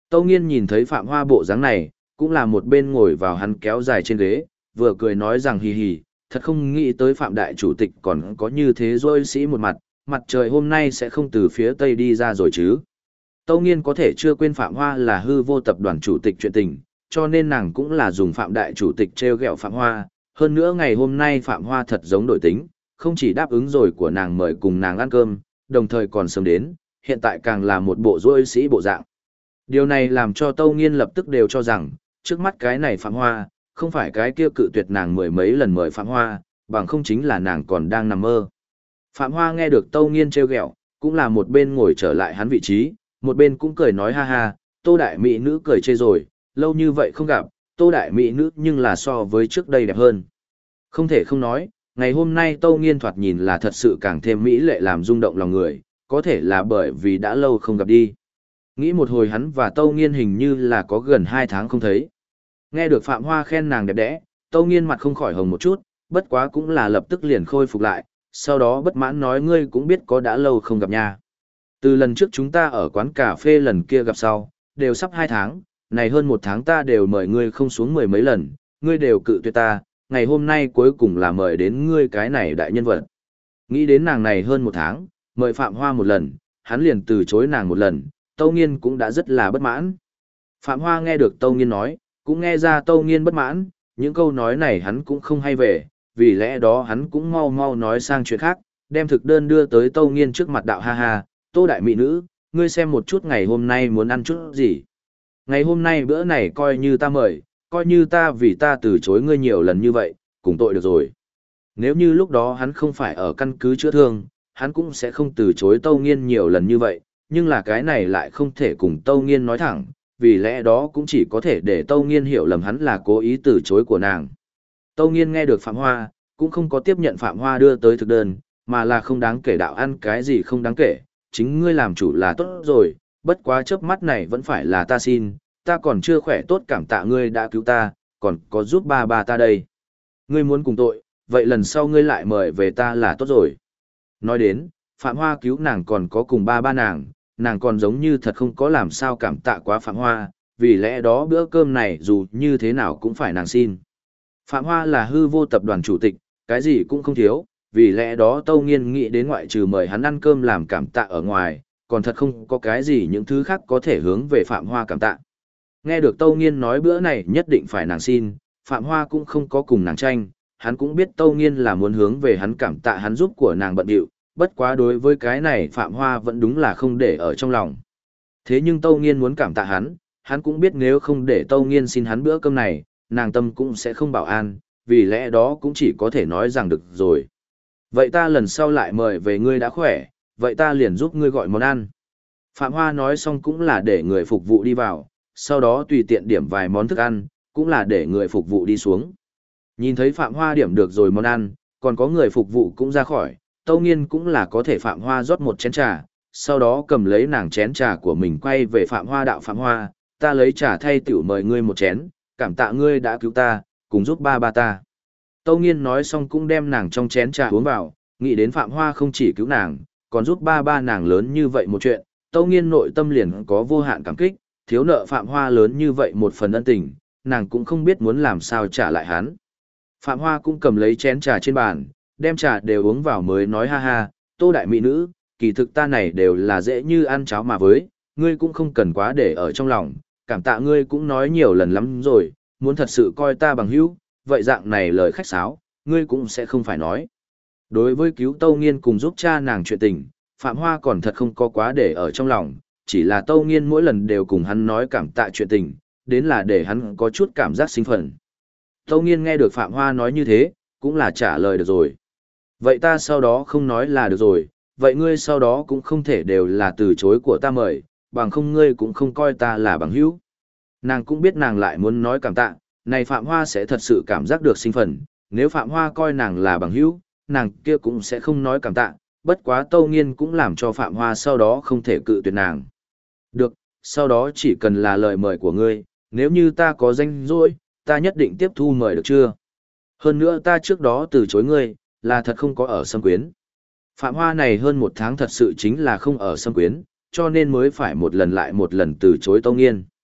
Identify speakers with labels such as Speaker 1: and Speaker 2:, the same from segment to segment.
Speaker 1: Tâu Nghiên nhìn thấy Phạm Hoa bộ dáng này, cũng là một bên ngồi vào hắn kéo dài trên ghế, vừa cười nói rằng hì hì, thật không nghĩ tới Phạm Đại Chủ tịch còn có như thế dôi sĩ một mặt, mặt trời hôm nay sẽ không từ phía Tây đi ra rồi chứ. Tâu Nghiên có thể chưa quên Phạm Hoa là hư vô tập đoàn chủ tịch chuyện tình, cho nên nàng cũng là dùng Phạm Đại Chủ tịch treo gẹo Phạm Hoa, hơn nữa ngày hôm nay Phạm Hoa thật giống đổi tính, không chỉ đáp ứng rồi của nàng mời cùng nàng ăn cơm, đồng thời còn sớm đến, hiện tại càng là một bộ dôi sĩ bộ dạng. Điều này làm cho Tâu Nghiên lập tức đều cho rằng, trước mắt cái này Phạm Hoa, không phải cái kia cự tuyệt nàng mười mấy lần mời Phạm Hoa, bằng không chính là nàng còn đang nằm mơ. Phạm Hoa nghe được Tâu Nghiên trêu ghẹo, cũng là một bên ngồi trở lại hắn vị trí, một bên cũng cười nói ha ha, Tô Đại Mỹ Nữ cười chê rồi, lâu như vậy không gặp, Tô Đại Mỹ Nữ nhưng là so với trước đây đẹp hơn. Không thể không nói, ngày hôm nay Tâu Nghiên thoạt nhìn là thật sự càng thêm mỹ lệ làm rung động lòng người, có thể là bởi vì đã lâu không gặp đi. Nghĩ một hồi hắn và Tâu Nghiên hình như là có gần 2 tháng không thấy. Nghe được Phạm Hoa khen nàng đẹp đẽ, Tâu Nghiên mặt không khỏi hồng một chút, bất quá cũng là lập tức liền khôi phục lại, sau đó bất mãn nói ngươi cũng biết có đã lâu không gặp nha. Từ lần trước chúng ta ở quán cà phê lần kia gặp sau, đều sắp 2 tháng, này hơn 1 tháng ta đều mời ngươi không xuống mười mấy lần, ngươi đều cự tuyệt ta, ngày hôm nay cuối cùng là mời đến ngươi cái này đại nhân vật. Nghĩ đến nàng này hơn 1 tháng, mời Phạm Hoa một lần, hắn liền từ chối nàng một lần, Tâu Nghiên cũng đã rất là bất mãn. Phạm Hoa nghe được Tâu Nghiên nói, cũng nghe ra Tâu Nghiên bất mãn, những câu nói này hắn cũng không hay về, vì lẽ đó hắn cũng mau mau nói sang chuyện khác, đem thực đơn đưa tới Tâu Nghiên trước mặt đạo ha ha, Tô Đại Mỹ Nữ, ngươi xem một chút ngày hôm nay muốn ăn chút gì. Ngày hôm nay bữa này coi như ta mời, coi như ta vì ta từ chối ngươi nhiều lần như vậy, cùng tội được rồi. Nếu như lúc đó hắn không phải ở căn cứ chữa thương, hắn cũng sẽ không từ chối Tâu Nghiên nhiều lần như vậy, nhưng là cái này lại không thể cùng Tâu Nghiên nói thẳng, vì lẽ đó cũng chỉ có thể để Tâu Nghiên hiểu lầm hắn là cố ý từ chối của nàng. Tâu Nghiên nghe được Phạm Hoa, cũng không có tiếp nhận Phạm Hoa đưa tới thực đơn, mà là không đáng kể đạo ăn cái gì không đáng kể, chính ngươi làm chủ là tốt rồi, bất quá chớp mắt này vẫn phải là ta xin, ta còn chưa khỏe tốt cảm tạ ngươi đã cứu ta, còn có giúp ba ba ta đây. Ngươi muốn cùng tội, vậy lần sau ngươi lại mời về ta là tốt rồi. Nói đến, Phạm Hoa cứu nàng còn có cùng ba ba nàng còn giống như thật không có làm sao cảm tạ quá Phạm Hoa, vì lẽ đó bữa cơm này dù như thế nào cũng phải nàng xin. Phạm Hoa là hư vô tập đoàn chủ tịch, cái gì cũng không thiếu, vì lẽ đó Tâu Nghiên nghĩ đến ngoại trừ mời hắn ăn cơm làm cảm tạ ở ngoài, còn thật không có cái gì những thứ khác có thể hướng về Phạm Hoa cảm tạ. Nghe được Tâu Nghiên nói bữa này nhất định phải nàng xin, Phạm Hoa cũng không có cùng nàng tranh, hắn cũng biết Tâu Nghiên là muốn hướng về hắn cảm tạ hắn giúp của nàng bận điệu, bất quá đối với cái này Phạm Hoa vẫn đúng là không để ở trong lòng. Thế nhưng Tâu Nghiên muốn cảm tạ hắn cũng biết nếu không để Tâu Nghiên xin hắn bữa cơm này, nàng tâm cũng sẽ không bảo an, vì lẽ đó cũng chỉ có thể nói rằng được rồi. Vậy ta lần sau lại mời về ngươi đã khỏe, vậy ta liền giúp ngươi gọi món ăn. Phạm Hoa nói xong cũng là để người phục vụ đi vào, sau đó tùy tiện điểm vài món thức ăn, cũng là để người phục vụ đi xuống. Nhìn thấy Phạm Hoa điểm được rồi món ăn, còn có người phục vụ cũng ra khỏi, Tâu Nghiên cũng là có thể Phạm Hoa rót một chén trà, sau đó cầm lấy nàng chén trà của mình quay về Phạm Hoa đạo Phạm Hoa, ta lấy trà thay tiểu mời ngươi một chén, cảm tạ ngươi đã cứu ta, cùng giúp ba ba ta. Tâu Nghiên nói xong cũng đem nàng trong chén trà uống vào, nghĩ đến Phạm Hoa không chỉ cứu nàng, còn giúp ba ba nàng lớn như vậy một chuyện, Tâu Nghiên nội tâm liền có vô hạn cảm kích, thiếu nợ Phạm Hoa lớn như vậy một phần ân tình, nàng cũng không biết muốn làm sao trả lại hắn. Phạm Hoa cũng cầm lấy chén trà trên bàn, đem trà đều uống vào mới nói ha ha, Tô Đại Mỹ Nữ, kỳ thực ta này đều là dễ như ăn cháo mà với, ngươi cũng không cần quá để ở trong lòng, cảm tạ ngươi cũng nói nhiều lần lắm rồi, muốn thật sự coi ta bằng hữu, vậy dạng này lời khách sáo, ngươi cũng sẽ không phải nói. Đối với cứu Tâu Nghiên cùng giúp cha nàng chuyện tình, Phạm Hoa còn thật không có quá để ở trong lòng, chỉ là Tâu Nghiên mỗi lần đều cùng hắn nói cảm tạ chuyện tình, đến là để hắn có chút cảm giác sinh phấn. Tâu Nghiên nghe được Phạm Hoa nói như thế, cũng là trả lời được rồi. Vậy ta sau đó không nói là được rồi, vậy ngươi sau đó cũng không thể đều là từ chối của ta mời, bằng không ngươi cũng không coi ta là bằng hữu. Nàng cũng biết nàng lại muốn nói cảm tạ, này Phạm Hoa sẽ thật sự cảm giác được sinh phấn, nếu Phạm Hoa coi nàng là bằng hữu, nàng kia cũng sẽ không nói cảm tạ, bất quá Tâu Nghiên cũng làm cho Phạm Hoa sau đó không thể cự tuyệt nàng. Được, sau đó chỉ cần là lời mời của ngươi, nếu như ta có danh rỗi, ta nhất định tiếp thu mời được chưa? Hơn nữa ta trước đó từ chối ngươi, là thật không có ở Sâm Quyến. Phạm Hoa này hơn 1 tháng thật sự chính là không ở Sâm Quyến, cho nên mới phải một lần lại một lần từ chối Tâu Nghiên.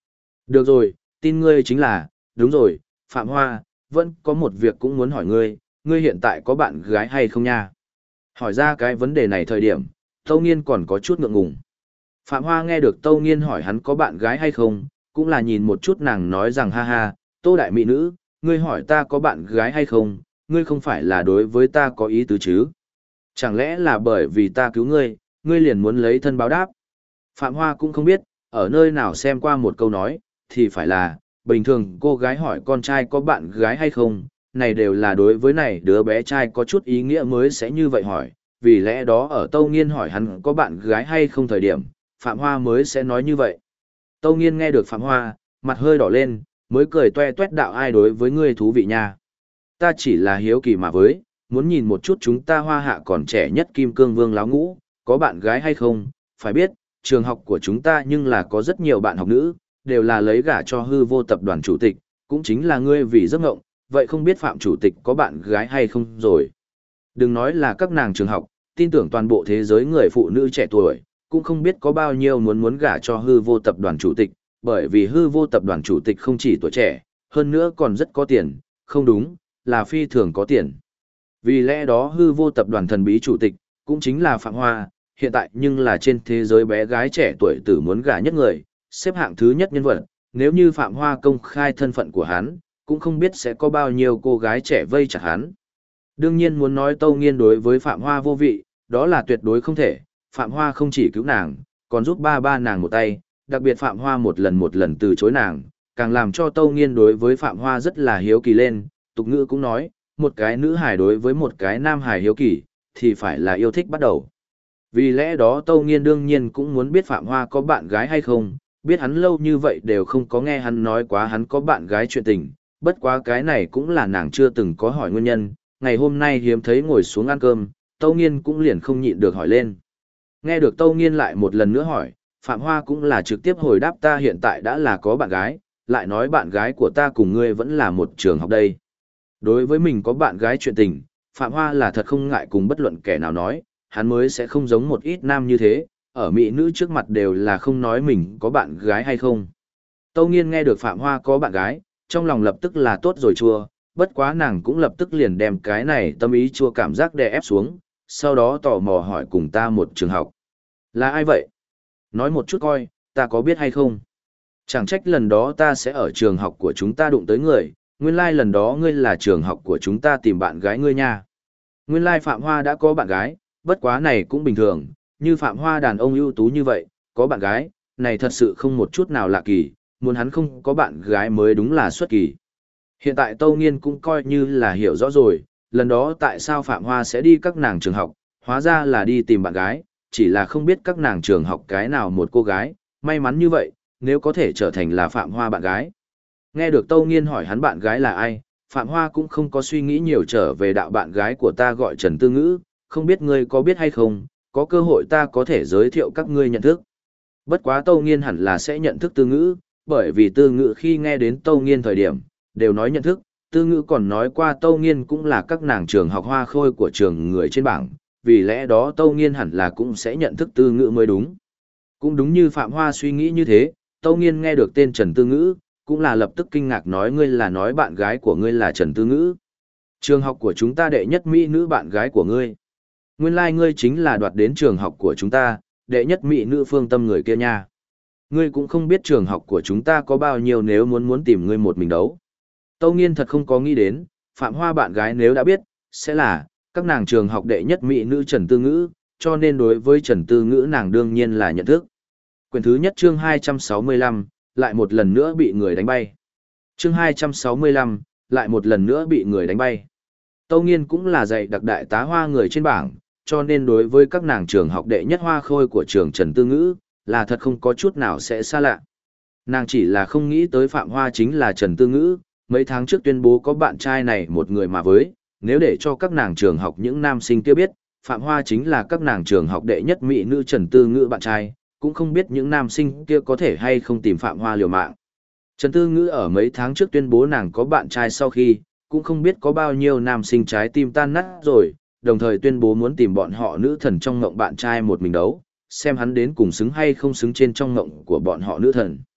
Speaker 1: Được rồi, tin ngươi chính là, đúng rồi, Phạm Hoa, vẫn có một việc cũng muốn hỏi ngươi, ngươi hiện tại có bạn gái hay không nha? Hỏi ra cái vấn đề này thời điểm, Tâu Nghiên còn có chút ngượng ngùng. Phạm Hoa nghe được Tâu Nghiên hỏi hắn có bạn gái hay không, cũng là nhìn một chút nàng nói rằng ha ha, Tô đại mỹ nữ, ngươi hỏi ta có bạn gái hay không, ngươi không phải là đối với ta có ý tứ chứ? Chẳng lẽ là bởi vì ta cứu ngươi, ngươi liền muốn lấy thân báo đáp? Phạm Hoa cũng không biết, ở nơi nào xem qua một câu nói, thì phải là, bình thường cô gái hỏi con trai có bạn gái hay không, này đều là đối với này đứa bé trai có chút ý nghĩa mới sẽ như vậy hỏi, vì lẽ đó ở Tâu Nghiên hỏi hắn có bạn gái hay không thời điểm, Phạm Hoa mới sẽ nói như vậy. Tâu Nghiên nghe được Phạm Hoa, mặt hơi đỏ lên, mới cười toe toét đạo ai đối với ngươi thú vị nha. Ta chỉ là hiếu kỳ mà với, muốn nhìn một chút chúng ta Hoa Hạ còn trẻ nhất Kim Cương Vương Láo Ngũ, có bạn gái hay không, phải biết, trường học của chúng ta nhưng là có rất nhiều bạn học nữ, đều là lấy gả cho hư vô tập đoàn chủ tịch, cũng chính là ngươi vì giấc ngộng, vậy không biết Phạm chủ tịch có bạn gái hay không rồi. Đừng nói là các nàng trường học, tin tưởng toàn bộ thế giới người phụ nữ trẻ tuổi, cũng không biết có bao nhiêu muốn gả cho hư vô tập đoàn chủ tịch, bởi vì hư vô tập đoàn chủ tịch không chỉ tuổi trẻ, hơn nữa còn rất có tiền, không đúng, là phi thường có tiền. Vì lẽ đó hư vô tập đoàn thần bí chủ tịch, cũng chính là Phạm Hoa, hiện tại nhưng là trên thế giới bé gái trẻ tuổi tử muốn gả nhất người, xếp hạng thứ nhất nhân vật, nếu như Phạm Hoa công khai thân phận của hắn, cũng không biết sẽ có bao nhiêu cô gái trẻ vây chặt hắn. Đương nhiên muốn nói Tâu Nghiên đối với Phạm Hoa vô vị, đó là tuyệt đối không thể, Phạm Hoa không chỉ cứu nàng, còn giúp ba nàng một tay, đặc biệt Phạm Hoa một lần từ chối nàng, càng làm cho Tâu Nghiên đối với Phạm Hoa rất là hiếu kỳ lên, tục ngữ cũng nói, một cái nữ hài đối với một cái nam hài hiếu kỳ, thì phải là yêu thích bắt đầu. Vì lẽ đó Tâu Nghiên đương nhiên cũng muốn biết Phạm Hoa có bạn gái hay không, biết hắn lâu như vậy đều không có nghe hắn nói quá hắn có bạn gái chuyện tình, bất quá cái này cũng là nàng chưa từng có hỏi nguyên nhân, ngày hôm nay hiếm thấy ngồi xuống ăn cơm, Tâu Nghiên cũng liền không nhịn được hỏi lên. Nghe được Tâu Nghiên lại một lần nữa hỏi, Phạm Hoa cũng là trực tiếp hồi đáp ta hiện tại đã là có bạn gái, lại nói bạn gái của ta cùng ngươi vẫn là một trường học đây. Đối với mình có bạn gái chuyện tình, Phạm Hoa là thật không ngại cùng bất luận kẻ nào nói, hắn mới sẽ không giống một ít nam như thế, ở mỹ nữ trước mặt đều là không nói mình có bạn gái hay không. Tâu Nghiên nghe được Phạm Hoa có bạn gái, trong lòng lập tức là tốt rồi chua, bất quá nàng cũng lập tức liền đem cái này tâm ý chua cảm giác đè ép xuống, sau đó tò mò hỏi cùng ta một trường học. Là ai vậy? Nói một chút coi, ta có biết hay không? Chẳng trách lần đó ta sẽ ở trường học của chúng ta đụng tới người, nguyên lai lần đó ngươi là trường học của chúng ta tìm bạn gái ngươi nha. Nguyên lai Phạm Hoa đã có bạn gái, bất quá này cũng bình thường, như Phạm Hoa đàn ông ưu tú như vậy, có bạn gái, này thật sự không một chút nào lạ kỳ, muốn hắn không có bạn gái mới đúng là xuất kỳ. Hiện tại Tâu Nghiên cũng coi như là hiểu rõ rồi, lần đó tại sao Phạm Hoa sẽ đi các nàng trường học, hóa ra là đi tìm bạn gái, chỉ là không biết các nàng trường học cái nào một cô gái, may mắn như vậy, nếu có thể trở thành là Phạm Hoa bạn gái. Nghe được Tâu Nghiên hỏi hắn bạn gái là ai, Phạm Hoa cũng không có suy nghĩ nhiều trở về đạo bạn gái của ta gọi Trần Tư Ngữ, không biết ngươi có biết hay không, có cơ hội ta có thể giới thiệu các ngươi nhận thức. Bất quá Tâu Nghiên hẳn là sẽ nhận thức Tư Ngữ, bởi vì Tư Ngữ khi nghe đến Tâu Nghiên thời điểm, đều nói nhận thức, Tư Ngữ còn nói qua Tâu Nghiên cũng là các nàng trường học hoa khôi của trường người trên bảng, vì lẽ đó Tâu Nghiên hẳn là cũng sẽ nhận thức Tư Ngữ mới đúng. Cũng đúng như Phạm Hoa suy nghĩ như thế, Tâu Nghiên nghe được tên Trần Tư Ngữ, cũng là lập tức kinh ngạc nói ngươi là nói bạn gái của ngươi là Trần Tư Ngữ. Trường học của chúng ta đệ nhất mỹ nữ bạn gái của ngươi. Nguyên lai ngươi chính là đoạt đến trường học của chúng ta, đệ nhất mỹ nữ Phương Tâm người kia nha. Ngươi cũng không biết trường học của chúng ta có bao nhiêu nếu muốn tìm ngươi một mình đấu. Tâu Nghiên thật không có nghĩ đến, Phạm Hoa bạn gái nếu đã biết, sẽ là các nàng trường học đệ nhất mỹ nữ Trần Tư Ngữ, cho nên đối với Trần Tư Ngữ nàng đương nhiên là nhận thức. Quyển thứ nhất chương 265, lại một lần nữa bị người đánh bay. Chương 265, lại một lần nữa bị người đánh bay. Tâu Nghiên cũng là dạy đặc đại tá hoa người trên bảng, cho nên đối với các nàng trường học đệ nhất hoa khôi của trường Trần Tư Ngữ, là thật không có chút nào sẽ xa lạ. Nàng chỉ là không nghĩ tới Phạm Hoa chính là Trần Tư Ngữ, mấy tháng trước tuyên bố có bạn trai này một người mà với, nếu để cho các nàng trường học những nam sinh kia biết, Phạm Hoa chính là các nàng trường học đệ nhất mỹ nữ Trần Tư Ngữ bạn trai, cũng không biết những nam sinh kia có thể hay không tìm Phạm Hoa liều mạng. Trần Tư Ngữ ở mấy tháng trước tuyên bố nàng có bạn trai sau khi, cũng không biết có bao nhiêu nam sinh trái tim tan nát rồi, đồng thời tuyên bố muốn tìm bọn họ nữ thần trong ngộng bạn trai một mình đấu, xem hắn đến cùng xứng hay không xứng trên trong ngộng của bọn họ nữ thần.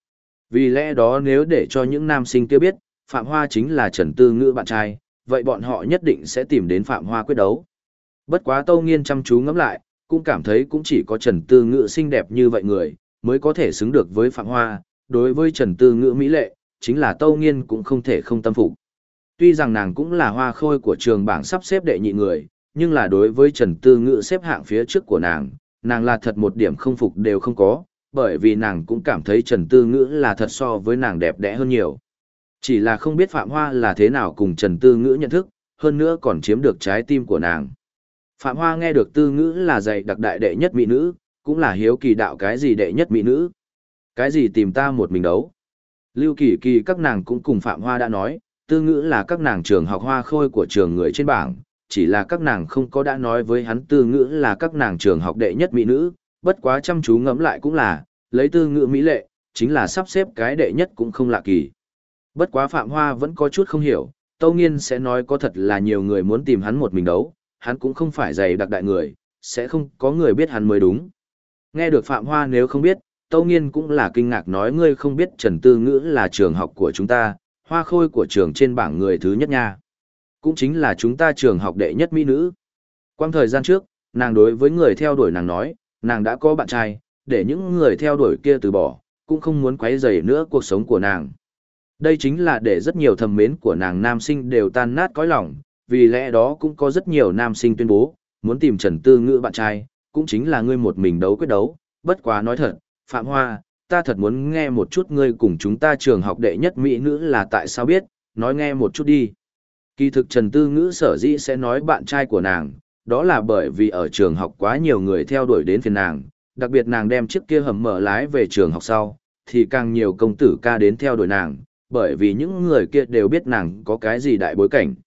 Speaker 1: Vì lẽ đó nếu để cho những nam sinh kia biết, Phạm Hoa chính là Trần Tư Ngữ bạn trai, vậy bọn họ nhất định sẽ tìm đến Phạm Hoa quyết đấu. Bất quá Tâu Nghiên chăm chú ngẫm lại, cũng cảm thấy cũng chỉ có Trần Tư Ngữ xinh đẹp như vậy người, mới có thể xứng được với Phạm Hoa, đối với Trần Tư Ngữ mỹ lệ, chính là Tâu Nghiên cũng không thể không tâm phục. Tuy rằng nàng cũng là hoa khôi của trường bảng sắp xếp đệ nhị người, nhưng là đối với Trần Tư Ngữ xếp hạng phía trước của nàng là thật một điểm không phục đều không có, bởi vì nàng cũng cảm thấy Trần Tư Ngữ là thật so với nàng đẹp đẽ hơn nhiều. Chỉ là không biết Phạm Hoa là thế nào cùng Trần Tư Ngữ nhận thức, hơn nữa còn chiếm được trái tim của nàng. Phạm Hoa nghe được Tư Ngữ là dạy đặc đại đệ nhất mỹ nữ, cũng là hiếu kỳ đạo cái gì đệ nhất mỹ nữ. Cái gì tìm ta một mình đấu. Lưu Kỳ Kỳ các nàng cũng cùng Phạm Hoa đã nói, Tư Ngữ là các nàng trường học hoa khôi của trường người trên bảng, chỉ là các nàng không có đã nói với hắn Tư Ngữ là các nàng trường học đệ nhất mỹ nữ, bất quá chăm chú ngẫm lại cũng là, lấy Tư Ngữ mỹ lệ, chính là sắp xếp cái đệ nhất cũng không lạ kỳ. Bất quá Phạm Hoa vẫn có chút không hiểu, Tâu Nghiên sẽ nói có thật là nhiều người muốn tìm hắn một mình đấu, hắn cũng không phải dày đặc đại người, sẽ không có người biết hắn mới đúng. Nghe được Phạm Hoa nếu không biết, Tâu Nghiên cũng là kinh ngạc nói ngươi không biết Trần Tư Ngữ là trường học của chúng ta, hoa khôi của trường trên bảng người thứ nhất nha. Cũng chính là chúng ta trường học đệ nhất mỹ nữ. Quang thời gian trước, nàng đối với người theo đuổi nàng nói, nàng đã có bạn trai, để những người theo đuổi kia từ bỏ, cũng không muốn quấy rầy nữa cuộc sống của nàng. Đây chính là để rất nhiều thầm mến của nàng nam sinh đều tan nát cõi lòng, vì lẽ đó cũng có rất nhiều nam sinh tuyên bố, muốn tìm Trần Tư Ngữ bạn trai, cũng chính là ngươi một mình đấu quyết đấu, bất quá nói thật, Phạm Hoa, ta thật muốn nghe một chút ngươi cùng chúng ta trường học đệ nhất mỹ nữ là tại sao biết, nói nghe một chút đi. Kỳ thực Trần Tư Ngữ sở dĩ sẽ nói bạn trai của nàng, đó là bởi vì ở trường học quá nhiều người theo đuổi đến phiền nàng, đặc biệt nàng đem chiếc kia hầm mở lái về trường học sau, thì càng nhiều công tử ca đến theo đuổi nàng, bởi vì những người kia đều biết nàng có cái gì đại bối cảnh.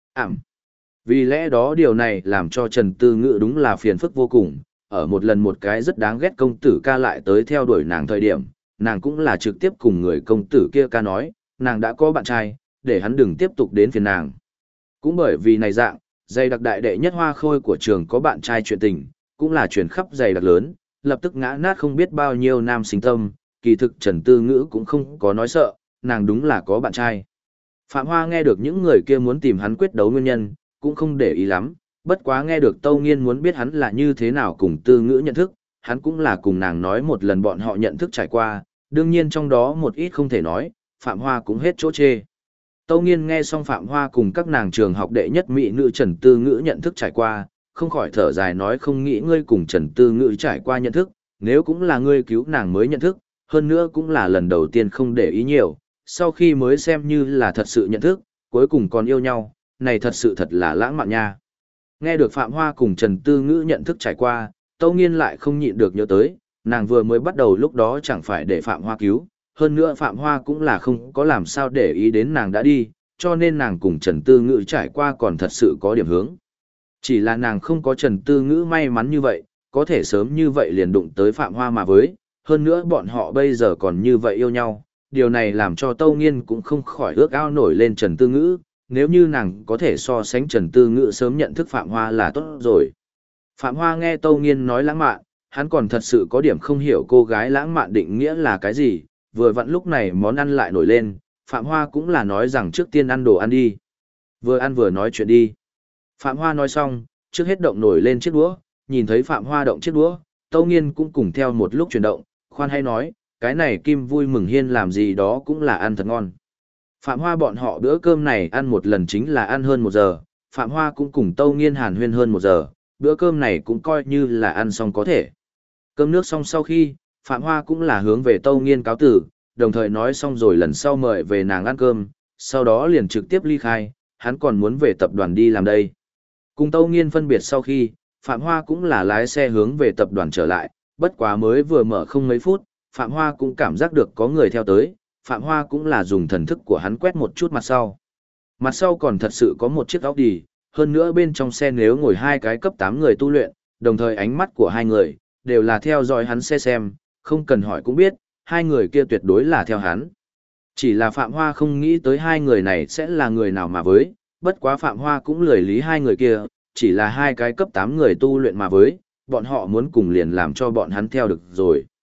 Speaker 1: Vì lẽ đó điều này làm cho Trần Tư Ngữ đúng là phiền phức vô cùng, ở một lần một cái rất đáng ghét công tử ca lại tới theo đuổi nàng thời điểm, nàng cũng là trực tiếp cùng người công tử kia ca nói, nàng đã có bạn trai, để hắn đừng tiếp tục đến phiền nàng. Cũng bởi vì này dạng, dày đặc đại đệ nhất hoa khôi của trường có bạn trai chuyện tình, cũng là truyền khắp dày đặc lớn, lập tức ngã nát không biết bao nhiêu nam sinh tâm, kỳ thực Trần Tư Ngữ cũng không có nói sợ, nàng đúng là có bạn trai. Phạm Hoa nghe được những người kia muốn tìm hắn quyết đấu nguyên nhân, cũng không để ý lắm, bất quá nghe được Tâu Nghiên muốn biết hắn là như thế nào cùng Tư Ngữ nhận thức, hắn cũng là cùng nàng nói một lần bọn họ nhận thức trải qua, đương nhiên trong đó một ít không thể nói, Phạm Hoa cũng hết chỗ chê. Tâu Nghiên nghe xong Phạm Hoa cùng các nàng trường học đệ nhất mỹ nữ Trần Tư Ngữ nhận thức trải qua, không khỏi thở dài nói không nghĩ ngươi cùng Trần Tư Ngữ trải qua nhận thức, nếu cũng là ngươi cứu nàng mới nhận thức, hơn nữa cũng là lần đầu tiên không để ý nhiều, sau khi mới xem như là thật sự nhận thức, cuối cùng còn yêu nhau, này thật sự thật là lãng mạn nha. Nghe được Phạm Hoa cùng Trần Tư Ngữ nhận thức trải qua, Tâu Nghiên lại không nhịn được nhớ tới, nàng vừa mới bắt đầu lúc đó chẳng phải để Phạm Hoa cứu, hơn nữa Phạm Hoa cũng là không có làm sao để ý đến nàng đã đi, cho nên nàng cùng Trần Tư Ngữ trải qua còn thật sự có điểm hướng. Chỉ là nàng không có Trần Tư Ngữ may mắn như vậy, có thể sớm như vậy liền đụng tới Phạm Hoa mà với, hơn nữa bọn họ bây giờ còn như vậy yêu nhau, điều này làm cho Tâu Nghiên cũng không khỏi ước ao nổi lên Trần Tư Ngữ, nếu như nàng có thể so sánh Trần Tư Ngữ sớm nhận thức Phạm Hoa là tốt rồi. Phạm Hoa nghe Tâu Nghiên nói lãng mạn, hắn còn thật sự có điểm không hiểu cô gái lãng mạn định nghĩa là cái gì, vừa vặn lúc này món ăn lại nổi lên, Phạm Hoa cũng là nói rằng trước tiên ăn đồ ăn đi. Vừa ăn vừa nói chuyện đi. Phạm Hoa nói xong, trước hết động nổi lên chiếc đũa, nhìn thấy Phạm Hoa động chiếc đũa, Tâu Nghiên cũng cùng theo một lúc chuyển động, khoan hay nói, cái này Kim Vui Mừng Hiên làm gì đó cũng là ăn thật ngon. Phạm Hoa bọn họ bữa cơm này ăn một lần chính là ăn hơn 1 giờ, Phạm Hoa cũng cùng Tâu Nghiên hàn huyên hơn 1 giờ, bữa cơm này cũng coi như là ăn xong có thể. Cơm nước xong sau khi, Phạm Hoa cũng là hướng về Tâu Nghiên cáo tử, đồng thời nói xong rồi lần sau mời về nàng ăn cơm, sau đó liền trực tiếp ly khai, hắn còn muốn về tập đoàn đi làm đây. Cùng Tâu Nghiên phân biệt sau khi, Phạm Hoa cũng là lái xe hướng về tập đoàn trở lại, bất quá mới vừa mở không mấy phút, Phạm Hoa cũng cảm giác được có người theo tới, Phạm Hoa cũng là dùng thần thức của hắn quét một chút mặt sau. Mặt sau còn thật sự có một chiếc Audi, hơn nữa bên trong xe nếu ngồi 2 cái cấp 8 người tu luyện, đồng thời ánh mắt của 2 người, đều là theo dõi hắn xe xem, không cần hỏi cũng biết, 2 người kia tuyệt đối là theo hắn. Chỉ là Phạm Hoa không nghĩ tới 2 người này sẽ là người nào mà với, bất quá Phạm Hoa cũng lười lý 2 người kia, chỉ là 2 cái cấp 8 người tu luyện mà với, bọn họ muốn cùng liền làm cho bọn hắn theo được rồi.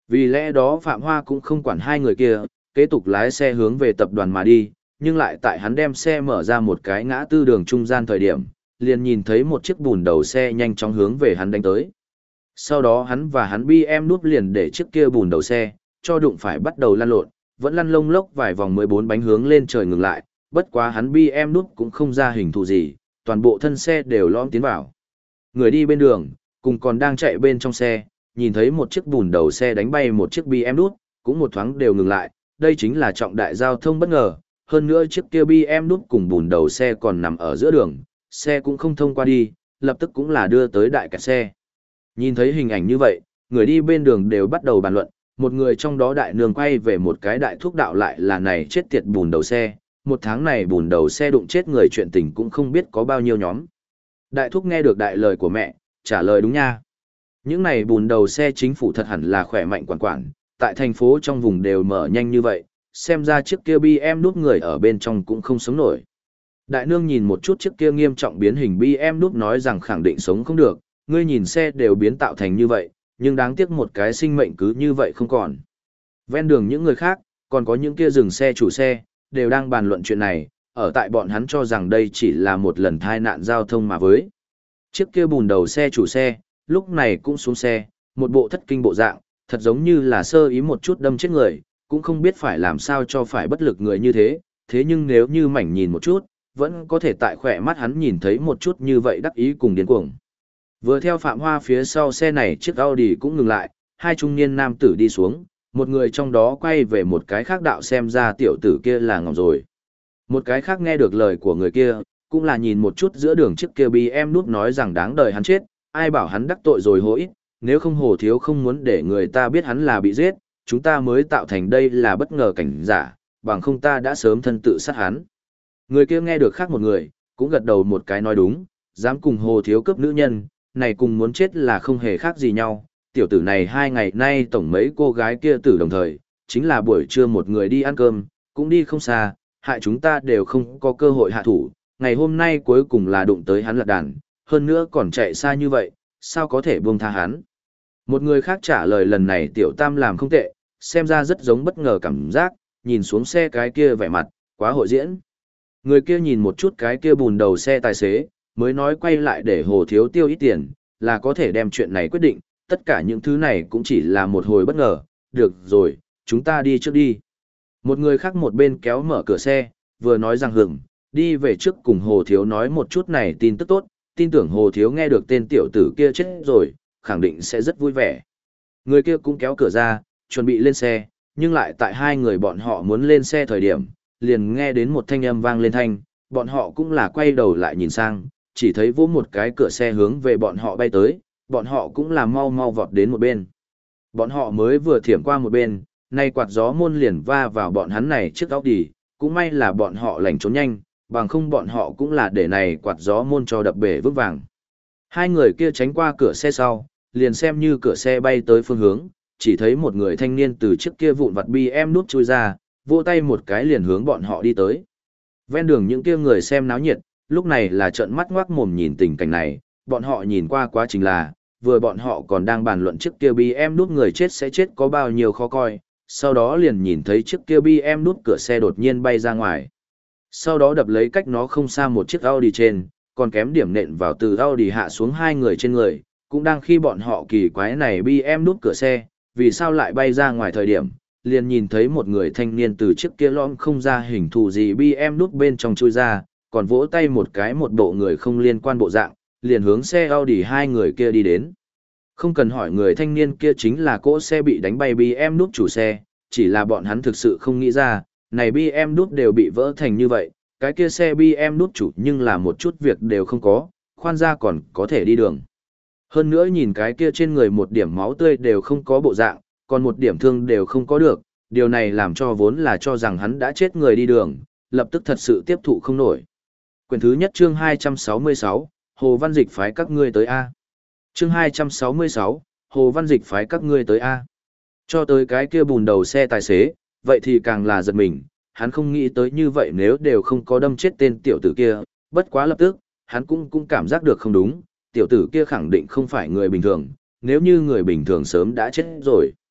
Speaker 1: Vì lẽ đó Phạm Hoa cũng không quản hai người kia, kế tục lái xe hướng về tập đoàn mà đi, nhưng lại tại hắn đem xe mở ra một cái ngã tư đường trung gian thời điểm, liền nhìn thấy một chiếc bùn đầu xe nhanh chóng hướng về hắn đánh tới. Sau đó hắn và hắn BM núp liền để chiếc kia bùn đầu xe, cho đụng phải bắt đầu lăn lộn, vẫn lăn lông lốc vài vòng 14 bánh hướng lên trời ngừng lại, bất quá hắn BM núp cũng không ra hình thù gì, toàn bộ thân xe đều lõm tiến vào. Người đi bên đường, cùng còn đang chạy bên trong xe, nhìn thấy một chiếc bùn đầu xe đánh bay một chiếc BM núp, cũng một thoáng đều ngừng lại, đây chính là trọng đại giao thông bất ngờ, hơn nữa chiếc kia BM núp cùng bùn đầu xe còn nằm ở giữa đường, xe cũng không thông qua đi, lập tức cũng là đưa tới đại kẹt xe. Nhìn thấy hình ảnh như vậy, người đi bên đường đều bắt đầu bàn luận, một người trong đó đại nương quay về một cái đại thúc đạo lại là này chết tiệt bùn đầu xe, một tháng này bùn đầu xe đụng chết người chuyện tình cũng không biết có bao nhiêu nhóm. Đại thúc nghe được đại lời của mẹ, trả lời đúng nha. Những này bùn đầu xe chính phủ thật hẳn là khỏe mạnh quản quản, tại thành phố trong vùng đều mở nhanh như vậy, xem ra chiếc kia BM núp người ở bên trong cũng không sống nổi. Đại nương nhìn một chút chiếc kia nghiêm trọng biến hình BM núp nói rằng khẳng định sống không được, ngươi nhìn xe đều biến tạo thành như vậy, nhưng đáng tiếc một cái sinh mệnh cứ như vậy không còn. Ven đường những người khác, còn có những kia dừng xe chủ xe, đều đang bàn luận chuyện này, ở tại bọn hắn cho rằng đây chỉ là một lần tai nạn giao thông mà với. Chiếc kia bùn đầu xe chủ xe, lúc này cũng xuống xe, một bộ thất kinh bộ dạng, thật giống như là sơ ý một chút đâm chết người, cũng không biết phải làm sao cho phải bất lực người như thế, thế nhưng nếu như mảnh nhìn một chút, vẫn có thể tại khỏe mắt hắn nhìn thấy một chút như vậy đắc ý cùng điên cuồng. Vừa theo Phạm Hoa phía sau xe này chiếc Audi cũng ngừng lại, hai trung niên nam tử đi xuống, một người trong đó quay về một cái khác đạo xem ra tiểu tử kia là ngỏm rồi. Một cái khác nghe được lời của người kia, cũng là nhìn một chút giữa đường chiếc kia BM núp nói rằng đáng đời hắn chết, ai bảo hắn đắc tội rồi hối, nếu không Hồ Thiếu không muốn để người ta biết hắn là bị giết, chúng ta mới tạo thành đây là bất ngờ cảnh giả, bằng không ta đã sớm thân tự sát hắn. Người kia nghe được khác một người, cũng gật đầu một cái nói đúng, dám cùng Hồ Thiếu cướp nữ nhân, này cùng muốn chết là không hề khác gì nhau, tiểu tử này 2 ngày nay tổng mấy cô gái kia tử đồng thời, chính là buổi trưa một người đi ăn cơm, cũng đi không xa, hại chúng ta đều không có cơ hội hạ thủ, ngày hôm nay cuối cùng là đụng tới hắn lật đàn, hơn nữa còn chạy xa như vậy, sao có thể buông tha hắn. Một người khác trả lời lần này tiểu tam làm không tệ, xem ra rất giống bất ngờ cảm giác, nhìn xuống xe cái kia vẻ mặt, quá hội diễn. Người kia nhìn một chút cái kia bùn đầu xe tài xế, mới nói quay lại để Hồ Thiếu tiêu ít tiền, là có thể đem chuyện này quyết định, tất cả những thứ này cũng chỉ là một hồi bất ngờ, được rồi, chúng ta đi trước đi. Một người khác một bên kéo mở cửa xe, vừa nói rằng hửng, đi về trước cùng Hồ Thiếu nói một chút này tin tức tốt, tin tưởng Hồ Thiếu nghe được tên tiểu tử kia chết rồi, khẳng định sẽ rất vui vẻ. Người kia cũng kéo cửa ra, chuẩn bị lên xe, nhưng lại tại hai người bọn họ muốn lên xe thời điểm, liền nghe đến một thanh âm vang lên thanh, bọn họ cũng là quay đầu lại nhìn sang, chỉ thấy vỗ một cái cửa xe hướng về bọn họ bay tới, bọn họ cũng là mau mau vọt đến một bên. Bọn họ mới vừa thiểm qua một bên, nay quạt gió môn liền va vào bọn hắn này chiếc Audi, cũng may là bọn họ lành trốn nhanh, bằng không bọn họ cũng là để này quạt gió môn cho đập bể vững vàng. Hai người kia tránh qua cửa xe sau, liền xem như cửa xe bay tới phương hướng, chỉ thấy một người thanh niên từ chiếc kia vụn vặt BM nút chui ra, vỗ tay một cái liền hướng bọn họ đi tới. Ven đường những kia người xem náo nhiệt, lúc này là trợn mắt ngoác mồm nhìn tình cảnh này, bọn họ nhìn qua quá trình là, vừa bọn họ còn đang bàn luận chiếc kia BM nút người chết sẽ chết có bao nhiêu khó coi, sau đó liền nhìn thấy chiếc kia BM nút cửa xe đột nhiên bay ra ngoài. Sau đó đập lấy cách nó không xa một chiếc Audi trên, còn kém điểm nện vào từ Audi hạ xuống hai người trên người, cũng đang khi bọn họ kỳ quái này BM nút cửa xe, vì sao lại bay ra ngoài thời điểm, liền nhìn thấy một người thanh niên từ chiếc kia lõm không ra hình thù gì BM nút bên trong chui ra, còn vỗ tay một cái một bộ người không liên quan bộ dạng, liền hướng xe Audi hai người kia đi đến. Không cần hỏi người thanh niên kia chính là cỗ xe bị đánh bay BM nút chủ xe, chỉ là bọn hắn thực sự không nghĩ ra, này BM nút đều bị vỡ thành như vậy, cái kia xe BM nút chủ nhưng là một chút việc đều không có, khoan ra còn có thể đi đường. Hơn nữa nhìn cái kia trên người một điểm máu tươi đều không có bộ dạng, còn một điểm thương đều không có được, điều này làm cho vốn là cho rằng hắn đã chết người đi đường, lập tức thật sự tiếp thụ không nổi. Quyển thứ nhất chương 266, Hồ Văn Dịch phái các ngươi tới A. Chương 266, Hồ Văn Dịch phái các ngươi tới A. Cho tới cái kia bùn đầu xe tài xế, vậy thì càng là giật mình, hắn không nghĩ tới như vậy nếu đều không có đâm chết tên tiểu tử kia, bất quá lập tức, hắn cũng cảm giác được không đúng, tiểu tử kia khẳng định không phải người bình thường, nếu như người bình thường sớm đã chết rồi.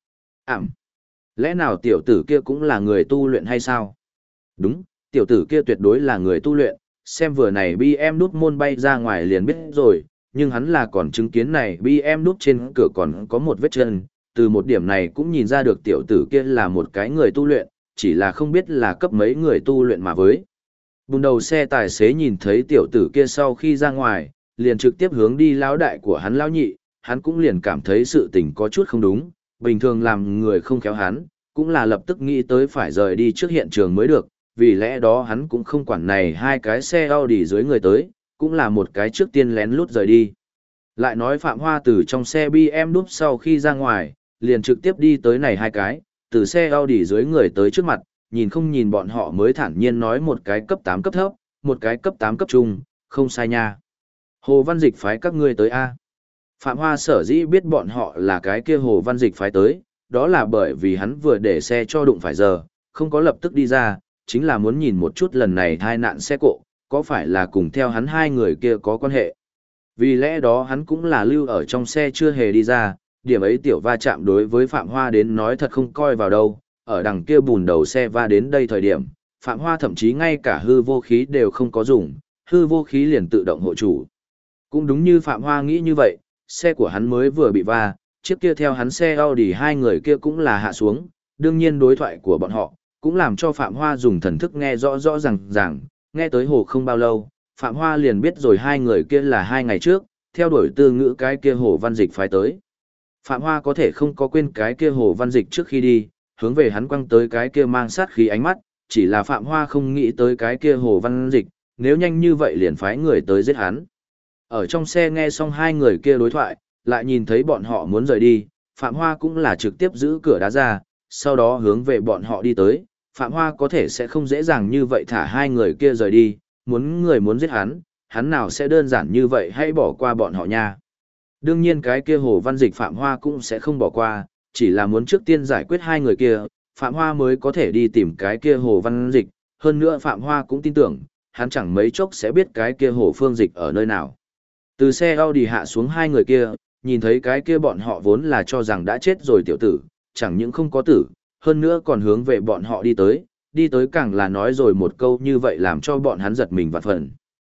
Speaker 1: Ảm. Lẽ nào tiểu tử kia cũng là người tu luyện hay sao? Đúng, tiểu tử kia tuyệt đối là người tu luyện, xem vừa này BM đút môn bay ra ngoài liền biết rồi, nhưng hắn là còn chứng kiến này BM đút trên cửa còn có một vết chân, từ một điểm này cũng nhìn ra được tiểu tử kia là một cái người tu luyện, chỉ là không biết là cấp mấy người tu luyện mà với. Bùn đầu xe tài xế nhìn thấy tiểu tử kia sau khi ra ngoài, liền trực tiếp hướng đi lão đại của hắn lão nhị, hắn cũng liền cảm thấy sự tình có chút không đúng, bình thường làm người không khéo hắn, cũng là lập tức nghĩ tới phải rời đi trước hiện trường mới được, vì lẽ đó hắn cũng không quản này hai cái xe Audi dưới người tới, cũng là một cái trước tiên lén lút rời đi. Lại nói Phạm Hoa từ trong xe BM đúp sau khi ra ngoài, liền trực tiếp đi tới này hai cái, từ xe Audi dưới người tới trước mặt, nhìn không nhìn bọn họ mới thản nhiên nói một cái cấp 8 cấp thấp, một cái cấp 8 cấp trung, không sai nha. Hồ Văn Dịch phái các ngươi tới A. Phạm Hoa sở dĩ biết bọn họ là cái kia Hồ Văn Dịch phái tới, đó là bởi vì hắn vừa để xe cho đụng phải giờ, không có lập tức đi ra, chính là muốn nhìn một chút lần này tai nạn xe cộ, có phải là cùng theo hắn hai người kia có quan hệ. Vì lẽ đó hắn cũng là lưu ở trong xe chưa hề đi ra, điểm ấy tiểu va chạm đối với Phạm Hoa đến nói thật không coi vào đâu, ở đằng kia bùn đầu xe va đến đây thời điểm, Phạm Hoa thậm chí ngay cả hư vô khí đều không có dùng, hư vô khí liền tự động hộ chủ. Cũng đúng như Phạm Hoa nghĩ như vậy, xe của hắn mới vừa bị va, chiếc kia theo hắn xe Audi hai người kia cũng là hạ xuống, đương nhiên đối thoại của bọn họ, cũng làm cho Phạm Hoa dùng thần thức nghe rõ rõ ràng, nghe tới hồ không bao lâu, Phạm Hoa liền biết rồi hai người kia là 2 ngày trước, theo đuổi tư ngữ cái kia Hồ Văn Dịch phái tới. Phạm Hoa có thể không có quên cái kia Hồ Văn Dịch trước khi đi, hướng về hắn quăng tới cái kia mang sát khí ánh mắt, chỉ là Phạm Hoa không nghĩ tới cái kia Hồ Văn Dịch, nếu nhanh như vậy liền phái người tới giết hắn. Ở trong xe nghe xong hai người kia đối thoại, lại nhìn thấy bọn họ muốn rời đi, Phạm Hoa cũng là trực tiếp giữ cửa đá ra, sau đó hướng về bọn họ đi tới, Phạm Hoa có thể sẽ không dễ dàng như vậy thả hai người kia rời đi, muốn giết hắn nào sẽ đơn giản như vậy hay bỏ qua bọn họ nha. Đương nhiên cái kia Hồ Văn Dịch Phạm Hoa cũng sẽ không bỏ qua, chỉ là muốn trước tiên giải quyết hai người kia, Phạm Hoa mới có thể đi tìm cái kia Hồ Văn Dịch, hơn nữa Phạm Hoa cũng tin tưởng, hắn chẳng mấy chốc sẽ biết cái kia Hồ Phương Dịch ở nơi nào. Từ xe Audi hạ xuống hai người kia, nhìn thấy cái kia bọn họ vốn là cho rằng đã chết rồi tiểu tử, chẳng những không có tử, hơn nữa còn hướng về bọn họ đi tới càng là nói rồi một câu như vậy làm cho bọn hắn giật mình vạn phần.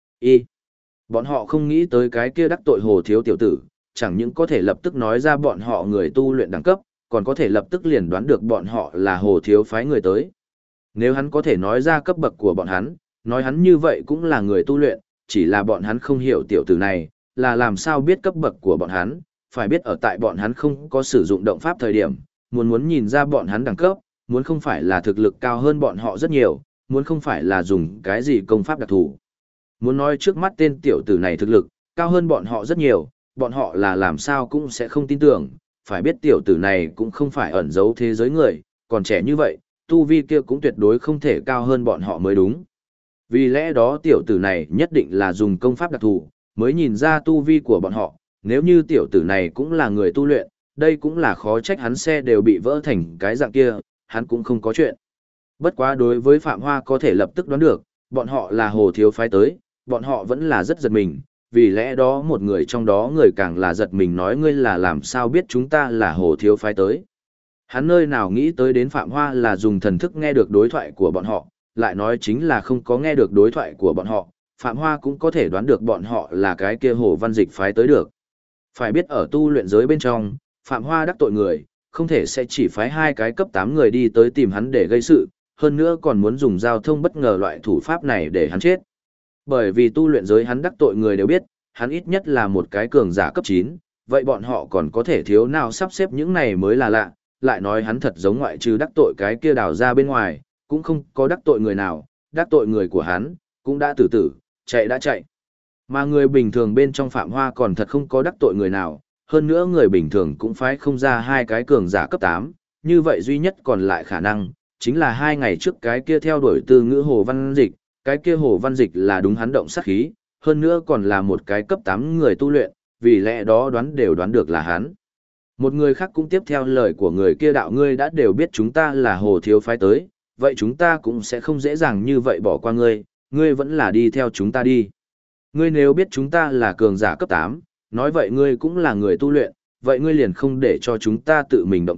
Speaker 1: Bọn họ không nghĩ tới cái kia đắc tội Hồ thiếu tiểu tử, chẳng những có thể lập tức nói ra bọn họ người tu luyện đẳng cấp, còn có thể lập tức liền đoán được bọn họ là Hồ thiếu phái người tới. Nếu hắn có thể nói ra cấp bậc của bọn hắn, nói hắn như vậy cũng là người tu luyện, chỉ là bọn hắn không hiểu tiểu tử này, là làm sao biết cấp bậc của bọn hắn, phải biết ở tại bọn hắn không có sử dụng động pháp thời điểm, muốn nhìn ra bọn hắn đẳng cấp, muốn không phải là thực lực cao hơn bọn họ rất nhiều, muốn không phải là dùng cái gì công pháp đặc thù. Muốn nói trước mắt tên tiểu tử này thực lực, cao hơn bọn họ rất nhiều, bọn họ là làm sao cũng sẽ không tin tưởng, phải biết tiểu tử này cũng không phải ẩn giấu thế giới người, còn trẻ như vậy, tu vi kia cũng tuyệt đối không thể cao hơn bọn họ mới đúng. Vì lẽ đó tiểu tử này nhất định là dùng công pháp đặc thù, mới nhìn ra tu vi của bọn họ, nếu như tiểu tử này cũng là người tu luyện, đây cũng là khó trách hắn xe đều bị vỡ thành cái dạng kia, hắn cũng không có chuyện. Bất quá đối với Phạm Hoa có thể lập tức đoán được, bọn họ là Hồ thiếu phái tới, bọn họ vẫn là rất giật mình, vì lẽ đó một người trong đó người càng là giật mình nói ngươi là làm sao biết chúng ta là Hồ thiếu phái tới. Hắn nơi nào nghĩ tới đến Phạm Hoa là dùng thần thức nghe được đối thoại của bọn họ, lại nói chính là không có nghe được đối thoại của bọn họ, Phạm Hoa cũng có thể đoán được bọn họ là cái kia Hồ Văn Dịch phái tới được. Phải biết ở tu luyện giới bên trong, Phạm Hoa đắc tội người, không thể sẽ chỉ phái hai cái cấp 8 người đi tới tìm hắn để gây sự, hơn nữa còn muốn dùng giao thông bất ngờ loại thủ pháp này để hắn chết. Bởi vì tu luyện giới hắn đắc tội người đều biết, hắn ít nhất là một cái cường giả cấp 9, vậy bọn họ còn có thể thiếu nào sắp xếp những này mới là lạ, lại nói hắn thật giống ngoại trừ đắc tội cái kia đào ra bên ngoài, cũng không có đắc tội người nào, đắc tội người của hắn, cũng đã tử, chạy đã chạy. Mà người bình thường bên trong Phạm Hoa còn thật không có đắc tội người nào, hơn nữa người bình thường cũng phải không ra hai cái cường giả cấp 8, như vậy duy nhất còn lại khả năng, chính là 2 ngày trước cái kia theo đuổi tư ngữ Hồ Văn Dịch, cái kia Hồ Văn Dịch là đúng hắn động sát khí, hơn nữa còn là một cái cấp 8 người tu luyện, vì lẽ đó đoán được là hắn. Một người khác cũng tiếp theo lời của người kia đạo ngươi đã đều biết chúng ta là Hồ thiếu phái tới, vậy chúng ta cũng sẽ không dễ dàng như vậy bỏ qua ngươi vẫn là đi theo chúng ta đi. Ngươi nếu biết chúng ta là cường giả cấp 8, nói vậy ngươi cũng là người tu luyện, vậy ngươi liền không để cho chúng ta tự mình động thủ,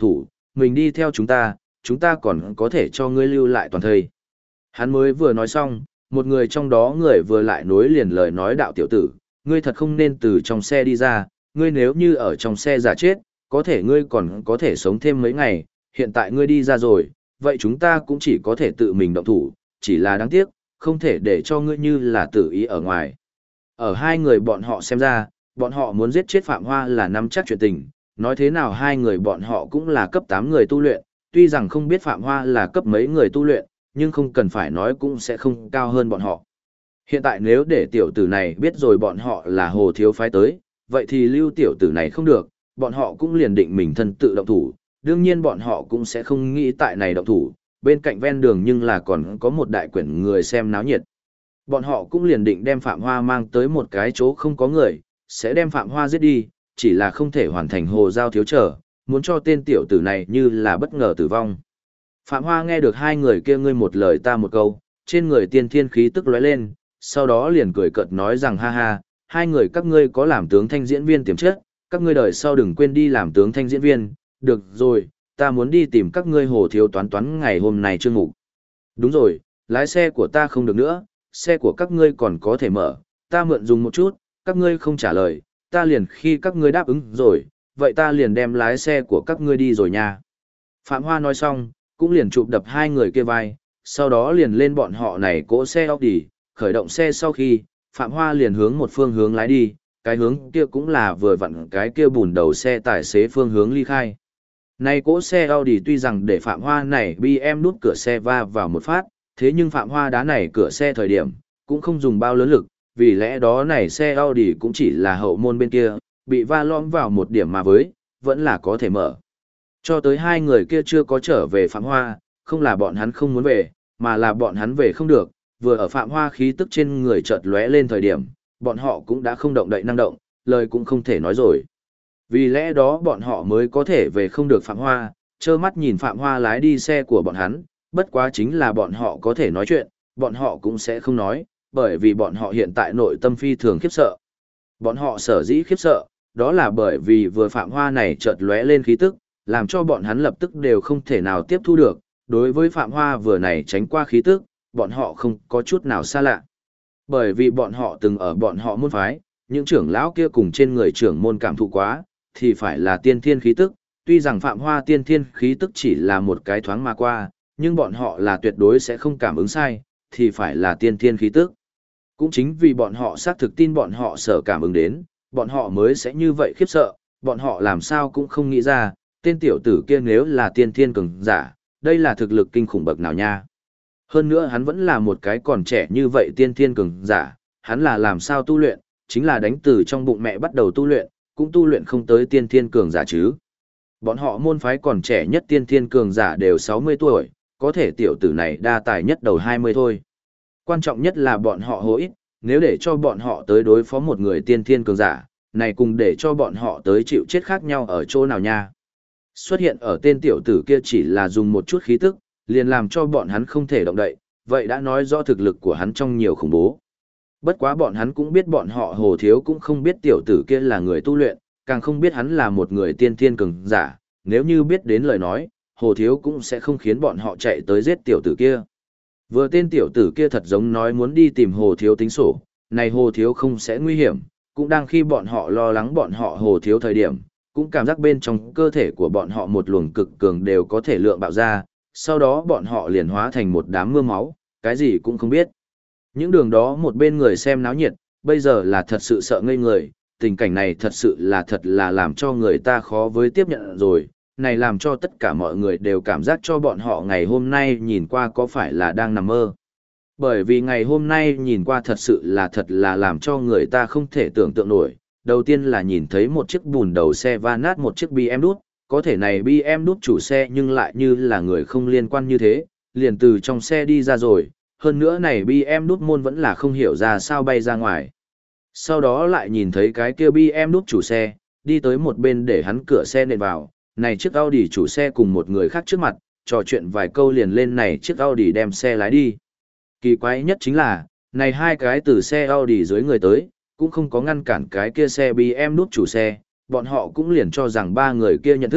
Speaker 1: mình đi theo chúng ta còn có thể cho ngươi lưu lại toàn thây. Hắn mới vừa nói xong, một người trong đó người vừa lại nối liền lời nói đạo tiểu tử, ngươi thật không nên từ trong xe đi ra, ngươi nếu như ở trong xe giả chết, có thể ngươi còn có thể sống thêm mấy ngày, hiện tại ngươi đi ra rồi, vậy chúng ta cũng chỉ có thể tự mình động thủ, chỉ là đáng tiếc, không thể để cho ngươi như là tự ý ở ngoài. Ở hai người bọn họ xem ra, bọn họ muốn giết chết Phạm Hoa là nắm chắc chuyện tình, nói thế nào hai người bọn họ cũng là cấp 8 người tu luyện, tuy rằng không biết Phạm Hoa là cấp mấy người tu luyện, nhưng không cần phải nói cũng sẽ không cao hơn bọn họ. Hiện tại nếu để tiểu tử này biết rồi bọn họ là Hồ Thiếu phái tới, vậy thì lưu tiểu tử này không được, bọn họ cũng liền định mình thân tự động thủ, đương nhiên bọn họ cũng sẽ không nghĩ tại này động thủ, bên cạnh ven đường nhưng là còn có một đại quyển người xem náo nhiệt. Bọn họ cũng liền định đem Phạm Hoa mang tới một cái chỗ không có người, sẽ đem Phạm Hoa giết đi, chỉ là không thể hoàn thành Hồ Giao thiếu trở, muốn cho tên tiểu tử này như là bất ngờ tử vong. Phạm Hoa nghe được hai người kia ngươi một lời ta một câu, trên người tiên thiên khí tức lóe lên, sau đó liền cười cợt nói rằng ha ha, hai người các ngươi có làm tướng thanh diễn viên tiềm chất, các ngươi đời sau đừng quên đi làm tướng thanh diễn viên, được rồi, ta muốn đi tìm các ngươi Hồ Thiếu toán ngày hôm nay chương mục. Đúng rồi, lái xe của ta không được nữa, xe của các ngươi còn có thể mở, ta mượn dùng một chút, các ngươi không trả lời, ta liền khi các ngươi đáp ứng rồi, vậy ta liền đem lái xe của các ngươi đi rồi nha. Phạm Hoa nói xong, cũng liền chụp đập hai người kia vai, sau đó liền lên bọn họ này cỗ xe Audi, khởi động xe sau khi, Phạm Hoa liền hướng một phương hướng lái đi, cái hướng kia cũng là vừa vặn cái kia bùn đầu xe tài xế phương hướng ly khai. Này cỗ xe Audi tuy rằng để Phạm Hoa này BM nút cửa xe va vào một phát, thế nhưng Phạm Hoa đá này cửa xe thời điểm, cũng không dùng bao lớn lực, vì lẽ đó này xe Audi cũng chỉ là hậu môn bên kia, bị va lõm vào một điểm mà với, vẫn là có thể mở. Cho tới hai người kia chưa có trở về Phạm Hoa, không là bọn hắn không muốn về, mà là bọn hắn về không được, vừa ở Phạm Hoa khí tức trên người chợt lóe lên thời điểm, bọn họ cũng đã không động đậy năng động, lời cũng không thể nói rồi. Vì lẽ đó bọn họ mới có thể về không được Phạm Hoa, trơ mắt nhìn Phạm Hoa lái đi xe của bọn hắn, bất quá chính là bọn họ có thể nói chuyện, bọn họ cũng sẽ không nói, bởi vì bọn họ hiện tại nội tâm phi thường khiếp sợ. Bọn họ sở dĩ khiếp sợ, đó là bởi vì vừa Phạm Hoa này chợt lóe lên khí tức, làm cho bọn hắn lập tức đều không thể nào tiếp thu được, đối với Phạm Hoa vừa này tránh qua khí tức, bọn họ không có chút nào xa lạ. Bởi vì bọn họ từng ở bọn họ môn phái, những trưởng lão kia cùng trên người trưởng môn cảm thụ quá, thì phải là tiên thiên khí tức, tuy rằng Phạm Hoa tiên thiên khí tức chỉ là một cái thoáng mà qua, nhưng bọn họ là tuyệt đối sẽ không cảm ứng sai, thì phải là tiên thiên khí tức. Cũng chính vì bọn họ xác thực tin bọn họ sở cảm ứng đến, bọn họ mới sẽ như vậy khiếp sợ, bọn họ làm sao cũng không nghĩ ra, tên tiểu tử kia nếu là tiên thiên cường giả, đây là thực lực kinh khủng bậc nào nha. Hơn nữa hắn vẫn là một cái còn trẻ như vậy tiên thiên cường giả, hắn là làm sao tu luyện, chính là đánh từ trong bụng mẹ bắt đầu tu luyện, cũng tu luyện không tới tiên thiên cường giả chứ. Bọn họ môn phái còn trẻ nhất tiên thiên cường giả đều 60 tuổi, có thể tiểu tử này đa tài nhất đầu 20 thôi. Quan trọng nhất là bọn họ hối ít, nếu để cho bọn họ tới đối phó một người tiên thiên cường giả, này cùng để cho bọn họ tới chịu chết khác nhau ở chỗ nào nha. Xuất hiện ở tên tiểu tử kia chỉ là dùng một chút khí tức, liền làm cho bọn hắn không thể động đậy, vậy đã nói rõ thực lực của hắn trong nhiều khủng bố. Bất quá bọn hắn cũng biết bọn họ Hồ Thiếu cũng không biết tiểu tử kia là người tu luyện, càng không biết hắn là một người tiên thiên cường giả, nếu như biết đến lời nói, Hồ Thiếu cũng sẽ không khiến bọn họ chạy tới giết tiểu tử kia. Vừa tên tiểu tử kia thật giống nói muốn đi tìm Hồ Thiếu tính sổ, này Hồ Thiếu không sẽ nguy hiểm, cũng đang khi bọn họ lo lắng bọn họ Hồ Thiếu thời điểm, cũng cảm giác bên trong cơ thể của bọn họ một luồng cực cường đều có thể lượng bạo ra, sau đó bọn họ liền hóa thành một đám mưa máu, cái gì cũng không biết. Những đường đó một bên người xem náo nhiệt, bây giờ là thật sự sợ ngây người, tình cảnh này thật sự là làm cho người ta khó với tiếp nhận rồi, này làm cho tất cả mọi người đều cảm giác cho bọn họ ngày hôm nay nhìn qua có phải là đang nằm mơ. Bởi vì ngày hôm nay nhìn qua thật là làm cho người ta không thể tưởng tượng nổi. Đầu tiên là nhìn thấy một chiếc bùn đầu xe va nát một chiếc BM đút, có thể này BM đút chủ xe nhưng lại như là người không liên quan như thế, liền từ trong xe đi ra rồi, hơn nữa này BM đút môn vẫn là không hiểu ra sao bay ra ngoài. Sau đó lại nhìn thấy cái kia BM đút chủ xe, đi tới một bên để hắn cửa xe nện vào, này chiếc Audi chủ xe cùng một người khác trước mặt, trò chuyện vài câu liền lên này chiếc Audi đem xe lái đi. Kỳ quái nhất chính là, này hai cái từ xe Audi dưới người tới, cũng không có ngăn cản cái kia xe BM đút chủ xe, bọn họ cũng liền cho rằng ba người kia nhận thức,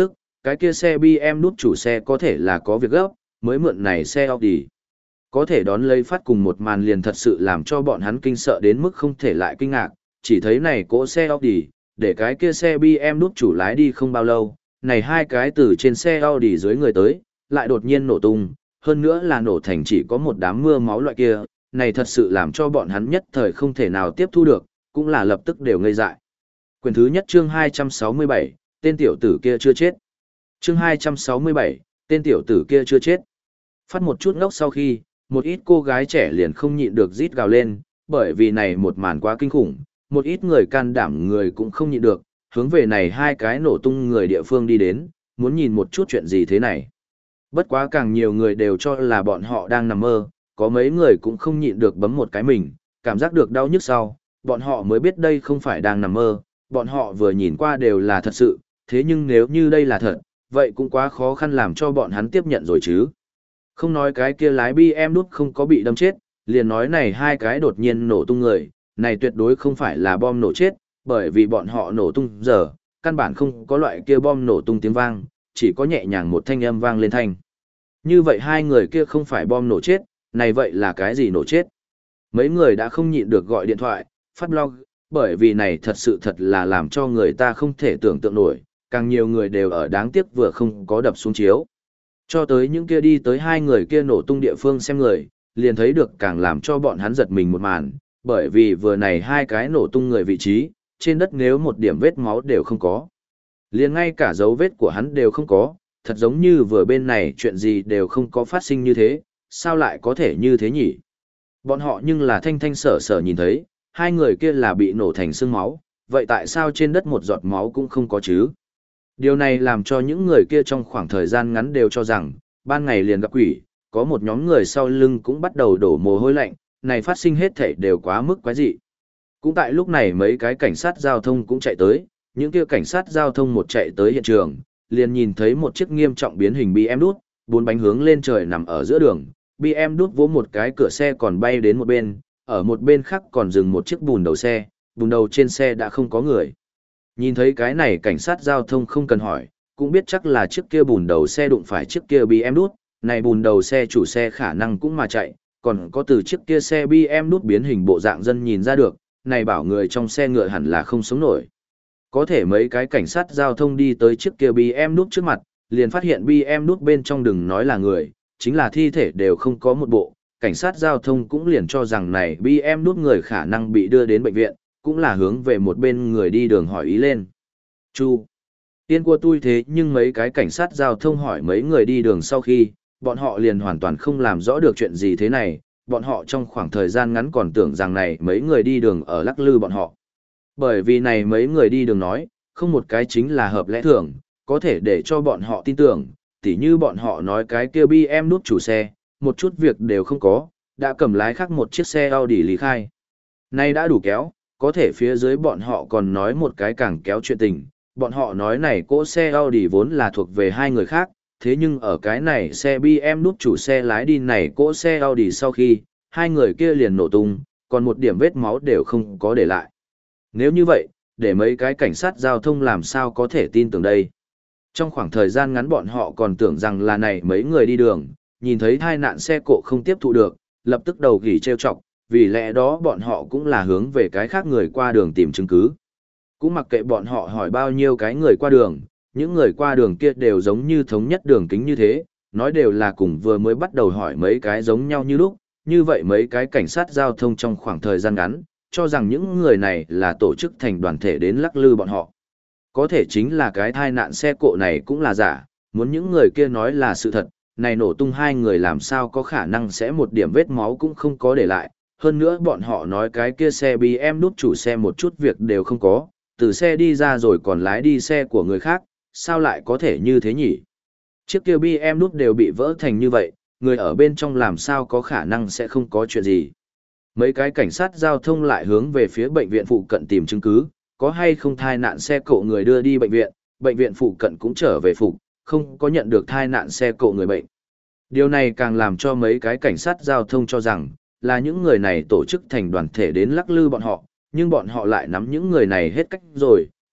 Speaker 1: cái kia xe BM nút chủ xe có thể là có việc gấp, mới mượn này xe Audi. Có thể đón lấy phát cùng một màn liền thật sự làm cho bọn hắn kinh sợ đến mức không thể lại kinh ngạc, chỉ thấy này cỗ xe Audi, để cái kia xe BM nút chủ lái đi không bao lâu, này hai cái từ trên xe Audi dưới người tới, lại đột nhiên nổ tung, hơn nữa là nổ thành chỉ có một đám mưa máu loại kia, này thật sự làm cho bọn hắn nhất thời không thể nào tiếp thu được, cũng là lập tức đều ngây dại. Quyền thứ nhất chương 267, tên tiểu tử kia chưa chết. Chương 267, tên tiểu tử kia chưa chết. Phát một chút ngốc sau khi, một ít cô gái trẻ liền không nhịn được rít gào lên, bởi vì này một màn quá kinh khủng, một ít người can đảm người cũng không nhịn được, hướng về này hai cái nổ tung người địa phương đi đến, muốn nhìn một chút chuyện gì thế này. Bất quá càng nhiều người đều cho là bọn họ đang nằm mơ, có mấy người cũng không nhịn được bấm một cái mình, cảm giác được đau nhức sau, bọn họ mới biết đây không phải đang nằm mơ, bọn họ vừa nhìn qua đều là thật sự, thế nhưng nếu như đây là thật, vậy cũng quá khó khăn làm cho bọn hắn tiếp nhận rồi chứ. Không nói cái kia lái BM đút không có bị đâm chết, liền nói này hai cái đột nhiên nổ tung người, này tuyệt đối không phải là bom nổ chết, bởi vì bọn họ nổ tung giờ, căn bản không có loại kia bom nổ tung tiếng vang, chỉ có nhẹ nhàng một thanh âm vang lên thanh. Như vậy hai người kia không phải bom nổ chết, này vậy là cái gì nổ chết? Mấy người đã không nhịn được gọi điện thoại, phát blog, bởi vì này thật sự thật là làm cho người ta không thể tưởng tượng nổi, càng nhiều người đều ở đáng tiếc vừa không có đập xuống chiếu. Cho tới những kia đi tới hai người kia nổ tung địa phương xem người, liền thấy được càng làm cho bọn hắn giật mình một màn, bởi vì vừa này hai cái nổ tung người vị trí, trên đất nếu một điểm vết máu đều không có. Liền ngay cả dấu vết của hắn đều không có, thật giống như vừa bên này chuyện gì đều không có phát sinh như thế, sao lại có thể như thế nhỉ? Bọn họ nhưng là thanh thanh sở sở nhìn thấy, hai người kia là bị nổ thành xương máu, vậy tại sao trên đất một giọt máu cũng không có chứ? Điều này làm cho những người kia trong khoảng thời gian ngắn đều cho rằng, ban ngày liền gặp quỷ, có một nhóm người sau lưng cũng bắt đầu đổ mồ hôi lạnh, này phát sinh hết thảy đều quá mức quái dị. Cũng tại lúc này mấy cái cảnh sát giao thông cũng chạy tới, những kia cảnh sát giao thông một chạy tới hiện trường, liền nhìn thấy một chiếc nghiêm trọng biến hình BM đút, bốn bánh hướng lên trời nằm ở giữa đường, BM đút vỗ một cái cửa xe còn bay đến một bên, ở một bên khác còn dừng một chiếc bùn đầu xe, bùn đầu trên xe đã không có người. Nhìn thấy cái này cảnh sát giao thông không cần hỏi, cũng biết chắc là chiếc kia bùn đầu xe đụng phải chiếc kia BM đút, này bùn đầu xe chủ xe khả năng cũng mà chạy, còn có từ chiếc kia xe BM đút biến hình bộ dạng dân nhìn ra được, này bảo người trong xe ngựa hẳn là không sống nổi. Có thể mấy cái cảnh sát giao thông đi tới chiếc kia BM đút trước mặt, liền phát hiện BM đút bên trong đừng nói là người, chính là thi thể đều không có một bộ, cảnh sát giao thông cũng liền cho rằng này BM đút người khả năng bị đưa đến bệnh viện, cũng là hướng về một bên người đi đường hỏi ý lên. Chu, tiên của tôi thế nhưng mấy cái cảnh sát giao thông hỏi mấy người đi đường sau khi, bọn họ liền hoàn toàn không làm rõ được chuyện gì thế này, bọn họ trong khoảng thời gian ngắn còn tưởng rằng này mấy người đi đường ở lắc lư bọn họ. Bởi vì này mấy người đi đường nói, không một cái chính là hợp lẽ thường, có thể để cho bọn họ tin tưởng, tỉ như bọn họ nói cái kia BM nút chủ xe, một chút việc đều không có, đã cầm lái khác một chiếc xe Audi lý khai. Nay đã đủ kéo, có thể phía dưới bọn họ còn nói một cái càng kéo chuyện tình, bọn họ nói này cỗ xe Audi vốn là thuộc về hai người khác, thế nhưng ở cái này xe BM nút chủ xe lái đi này cỗ xe Audi sau khi, hai người kia liền nổ tung, còn một điểm vết máu đều không có để lại. Nếu như vậy, để mấy cái cảnh sát giao thông làm sao có thể tin tưởng đây? Trong khoảng thời gian ngắn bọn họ còn tưởng rằng là này mấy người đi đường, nhìn thấy tai nạn xe cộ không tiếp thụ được, lập tức đầu gỉ trêu chọc, vì lẽ đó bọn họ cũng là hướng về cái khác người qua đường tìm chứng cứ. Cũng mặc kệ bọn họ hỏi bao nhiêu cái người qua đường, những người qua đường kia đều giống như thống nhất đường kính như thế, nói đều là cùng vừa mới bắt đầu hỏi mấy cái giống nhau như lúc, như vậy mấy cái cảnh sát giao thông trong khoảng thời gian ngắn, cho rằng những người này là tổ chức thành đoàn thể đến lắc lư bọn họ. Có thể chính là cái tai nạn xe cộ này cũng là giả, muốn những người kia nói là sự thật, này nổ tung hai người làm sao có khả năng sẽ một điểm vết máu cũng không có để lại, hơn nữa bọn họ nói cái kia xe BM đút chủ xe một chút việc đều không có, từ xe đi ra rồi còn lái đi xe của người khác, sao lại có thể như thế nhỉ? Chiếc kia BM đút đều bị vỡ thành như vậy, người ở bên trong làm sao có khả năng sẽ không có chuyện gì. Mấy cái cảnh sát giao thông lại hướng về phía bệnh viện phụ cận tìm chứng cứ, có hay không thai nạn xe cộ người đưa đi bệnh viện phụ cận cũng trở về phục, không có nhận được thai nạn xe cộ người bệnh. Điều này càng làm cho mấy cái cảnh sát giao thông cho rằng, là những người này tổ chức thành đoàn thể đến lắc lư bọn họ, nhưng bọn họ lại nắm những người này hết cách rồi,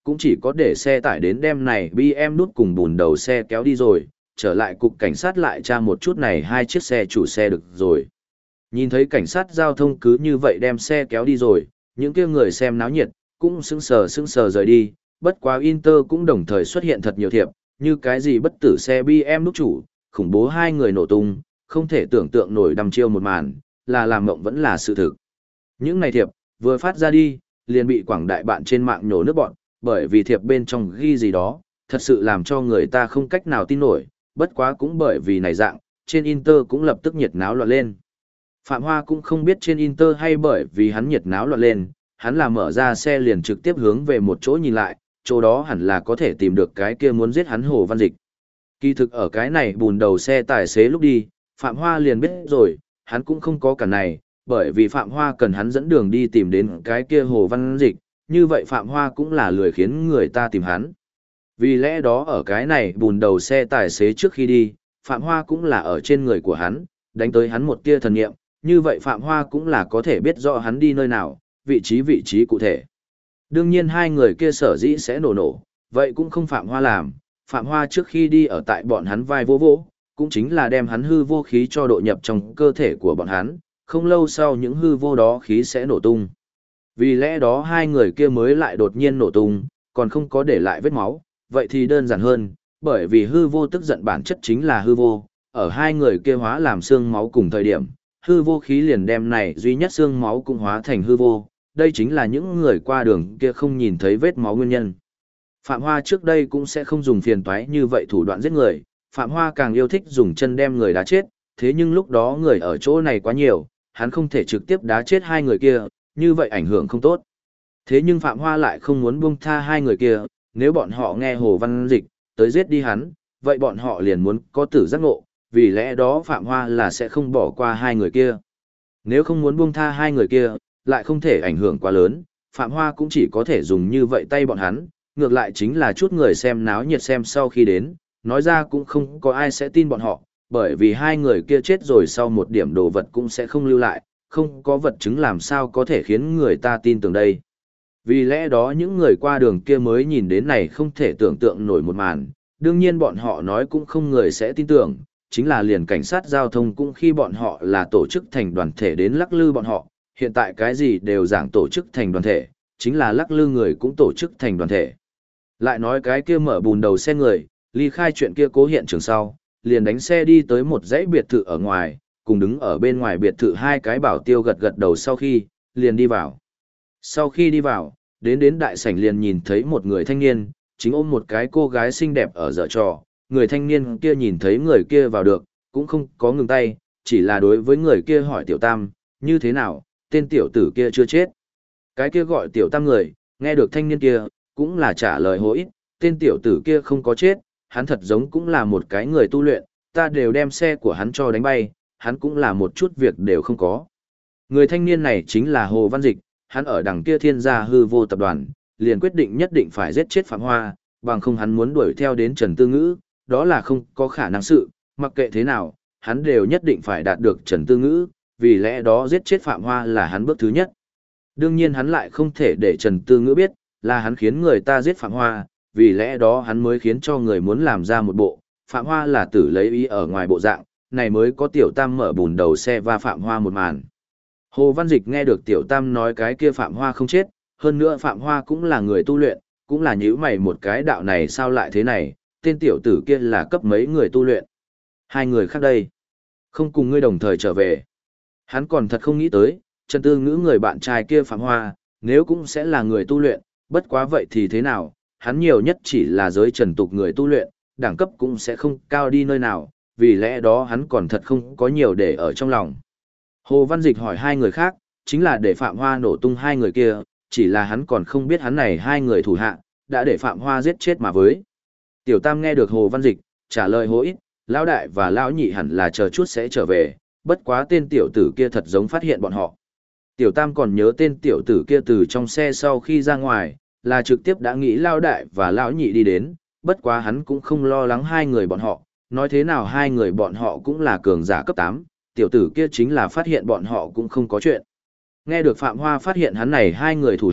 Speaker 1: cũng chỉ có để xe tải đến đem này BM đút cùng bùn đầu xe kéo đi rồi, trở lại cục cảnh sát lại tra một chút này hai chiếc xe chủ xe được rồi. Nhìn thấy cảnh sát giao thông cứ như vậy đem xe kéo đi rồi, những kia người xem náo nhiệt, cũng sững sờ rời đi, bất quá Inter cũng đồng thời xuất hiện thật nhiều thiệp, như cái gì bất tử xe BM đúc chủ, khủng bố hai người nổ tung, không thể tưởng tượng nổi đăm chiêu một màn, là làm mộng vẫn là sự thực. Những này thiệp, vừa phát ra đi, liền bị quảng đại bạn trên mạng nhổ nước bọn, bởi vì thiệp bên trong ghi gì đó, thật sự làm cho người ta không cách nào tin nổi, bất quá cũng bởi vì này dạng, trên Inter cũng lập tức nhiệt náo loạn lên. Phạm Hoa cũng không biết trên Inter hay bởi vì hắn nhiệt náo loạn lên, hắn là mở ra xe liền trực tiếp hướng về một chỗ nhìn lại, chỗ đó hẳn là có thể tìm được cái kia muốn giết hắn Hồ Văn Dịch. Kỳ thực ở cái này bùn đầu xe tài xế lúc đi, Phạm Hoa liền biết rồi, hắn cũng không có cả này, bởi vì Phạm Hoa cần hắn dẫn đường đi tìm đến cái kia Hồ Văn Dịch, như vậy Phạm Hoa cũng là lười khiến người ta tìm hắn. Vì lẽ đó ở cái này bùn đầu xe tài xế trước khi đi, Phạm Hoa cũng là ở trên người của hắn, đánh tới hắn một tia thần nghiệm, như vậy Phạm Hoa cũng là có thể biết rõ hắn đi nơi nào, vị trí cụ thể. Đương nhiên hai người kia sở dĩ sẽ nổ, vậy cũng không Phạm Hoa làm, Phạm Hoa trước khi đi ở tại bọn hắn vai vô vỗ, cũng chính là đem hắn hư vô khí cho độ nhập trong cơ thể của bọn hắn, không lâu sau những hư vô đó khí sẽ nổ tung. Vì lẽ đó hai người kia mới lại đột nhiên nổ tung, còn không có để lại vết máu, vậy thì đơn giản hơn, bởi vì hư vô tức giận bản chất chính là hư vô, ở hai người kia hóa làm xương máu cùng thời điểm, hư vô khí liền đem này duy nhất xương máu cũng hóa thành hư vô, đây chính là những người qua đường kia không nhìn thấy vết máu nguyên nhân. Phạm Hoa trước đây cũng sẽ không dùng phiền toái như vậy thủ đoạn giết người, Phạm Hoa càng yêu thích dùng chân đem người đá chết, thế nhưng lúc đó người ở chỗ này quá nhiều, hắn không thể trực tiếp đá chết hai người kia, như vậy ảnh hưởng không tốt. Thế nhưng Phạm Hoa lại không muốn buông tha hai người kia, nếu bọn họ nghe Hồ Văn Dịch tới giết đi hắn, vậy bọn họ liền muốn có tử giác ngộ, vì lẽ đó Phạm Hoa là sẽ không bỏ qua hai người kia. Nếu không muốn buông tha hai người kia, lại không thể ảnh hưởng quá lớn, Phạm Hoa cũng chỉ có thể dùng như vậy tay bọn hắn, ngược lại chính là chút người xem náo nhiệt xem sau khi đến, nói ra cũng không có ai sẽ tin bọn họ, bởi vì hai người kia chết rồi sau một điểm đồ vật cũng sẽ không lưu lại, không có vật chứng làm sao có thể khiến người ta tin tưởng đây. Vì lẽ đó những người qua đường kia mới nhìn đến này không thể tưởng tượng nổi một màn, đương nhiên bọn họ nói cũng không người sẽ tin tưởng, chính là liền cảnh sát giao thông cũng khi bọn họ là tổ chức thành đoàn thể đến lắc lư bọn họ, hiện tại cái gì đều giảng tổ chức thành đoàn thể, chính là lắc lư người cũng tổ chức thành đoàn thể. Lại nói cái kia mở bùn đầu xe người, ly khai chuyện kia cố hiện trường sau, liền đánh xe đi tới một dãy biệt thự ở ngoài, cùng đứng ở bên ngoài biệt thự hai cái bảo tiêu gật gật đầu sau khi, liền đi vào. Sau khi đi vào, đến đại sảnh liền nhìn thấy một người thanh niên, chính ôm một cái cô gái xinh đẹp ở giở trò, người thanh niên kia nhìn thấy người kia vào được, cũng không có ngừng tay, chỉ là đối với người kia hỏi tiểu tam, như thế nào, tên tiểu tử kia chưa chết. Cái kia gọi tiểu tam người, nghe được thanh niên kia, cũng là trả lời hối, tên tiểu tử kia không có chết, hắn thật giống cũng là một cái người tu luyện, ta đều đem xe của hắn cho đánh bay, hắn cũng là một chút việc đều không có. Người thanh niên này chính là Hồ Văn Dịch, hắn ở đằng kia thiên gia hư vô tập đoàn, liền quyết định nhất định phải giết chết Phạm Hoa, bằng không hắn muốn đuổi theo đến Trần Tư Ngữ, đó là không có khả năng sự, mặc kệ thế nào, hắn đều nhất định phải đạt được Trần Tư Ngữ, vì lẽ đó giết chết Phạm Hoa là hắn bước thứ nhất. Đương nhiên hắn lại không thể để Trần Tư Ngữ biết, là hắn khiến người ta giết Phạm Hoa, vì lẽ đó hắn mới khiến cho người muốn làm ra một bộ, Phạm Hoa là tử lấy ý ở ngoài bộ dạng, này mới có tiểu tam mở bùn đầu xe và Phạm Hoa một màn. Hồ Văn Dịch nghe được tiểu tam nói cái kia Phạm Hoa không chết, hơn nữa Phạm Hoa cũng là người tu luyện, cũng là nhíu mày một cái đạo này sao lại thế này, tên tiểu tử kia là cấp mấy người tu luyện. Hai người khác đây, không cùng ngươi đồng thời trở về. Hắn còn thật không nghĩ tới, Trần Tư Ngữ người bạn trai kia Phạm Hoa, nếu cũng sẽ là người tu luyện, bất quá vậy thì thế nào, hắn nhiều nhất chỉ là giới trần tục người tu luyện, đẳng cấp cũng sẽ không cao đi nơi nào, vì lẽ đó hắn còn thật không có nhiều để ở trong lòng. Hồ Văn Dịch hỏi hai người khác, chính là để Phạm Hoa nổ tung hai người kia, chỉ là hắn còn không biết hắn này hai người thủ hạ, đã để Phạm Hoa giết chết mà với. Tiểu Tam nghe được Hồ Văn Dịch, trả lời hối, Lão Đại và Lão Nhị hẳn là chờ chút sẽ trở về, bất quá tên tiểu tử kia thật giống phát hiện bọn họ. Tiểu Tam còn nhớ tên tiểu tử kia từ trong xe sau khi ra ngoài, là trực tiếp đã nghĩ Lão Đại và Lão Nhị đi đến, bất quá hắn cũng không lo lắng hai người bọn họ, nói thế nào hai người bọn họ cũng là cường giả cấp 8, tiểu tử kia chính là phát hiện bọn họ cũng không có chuyện. Nghe được Phạm Hoa phát hiện hắn này hai người thủ hạ,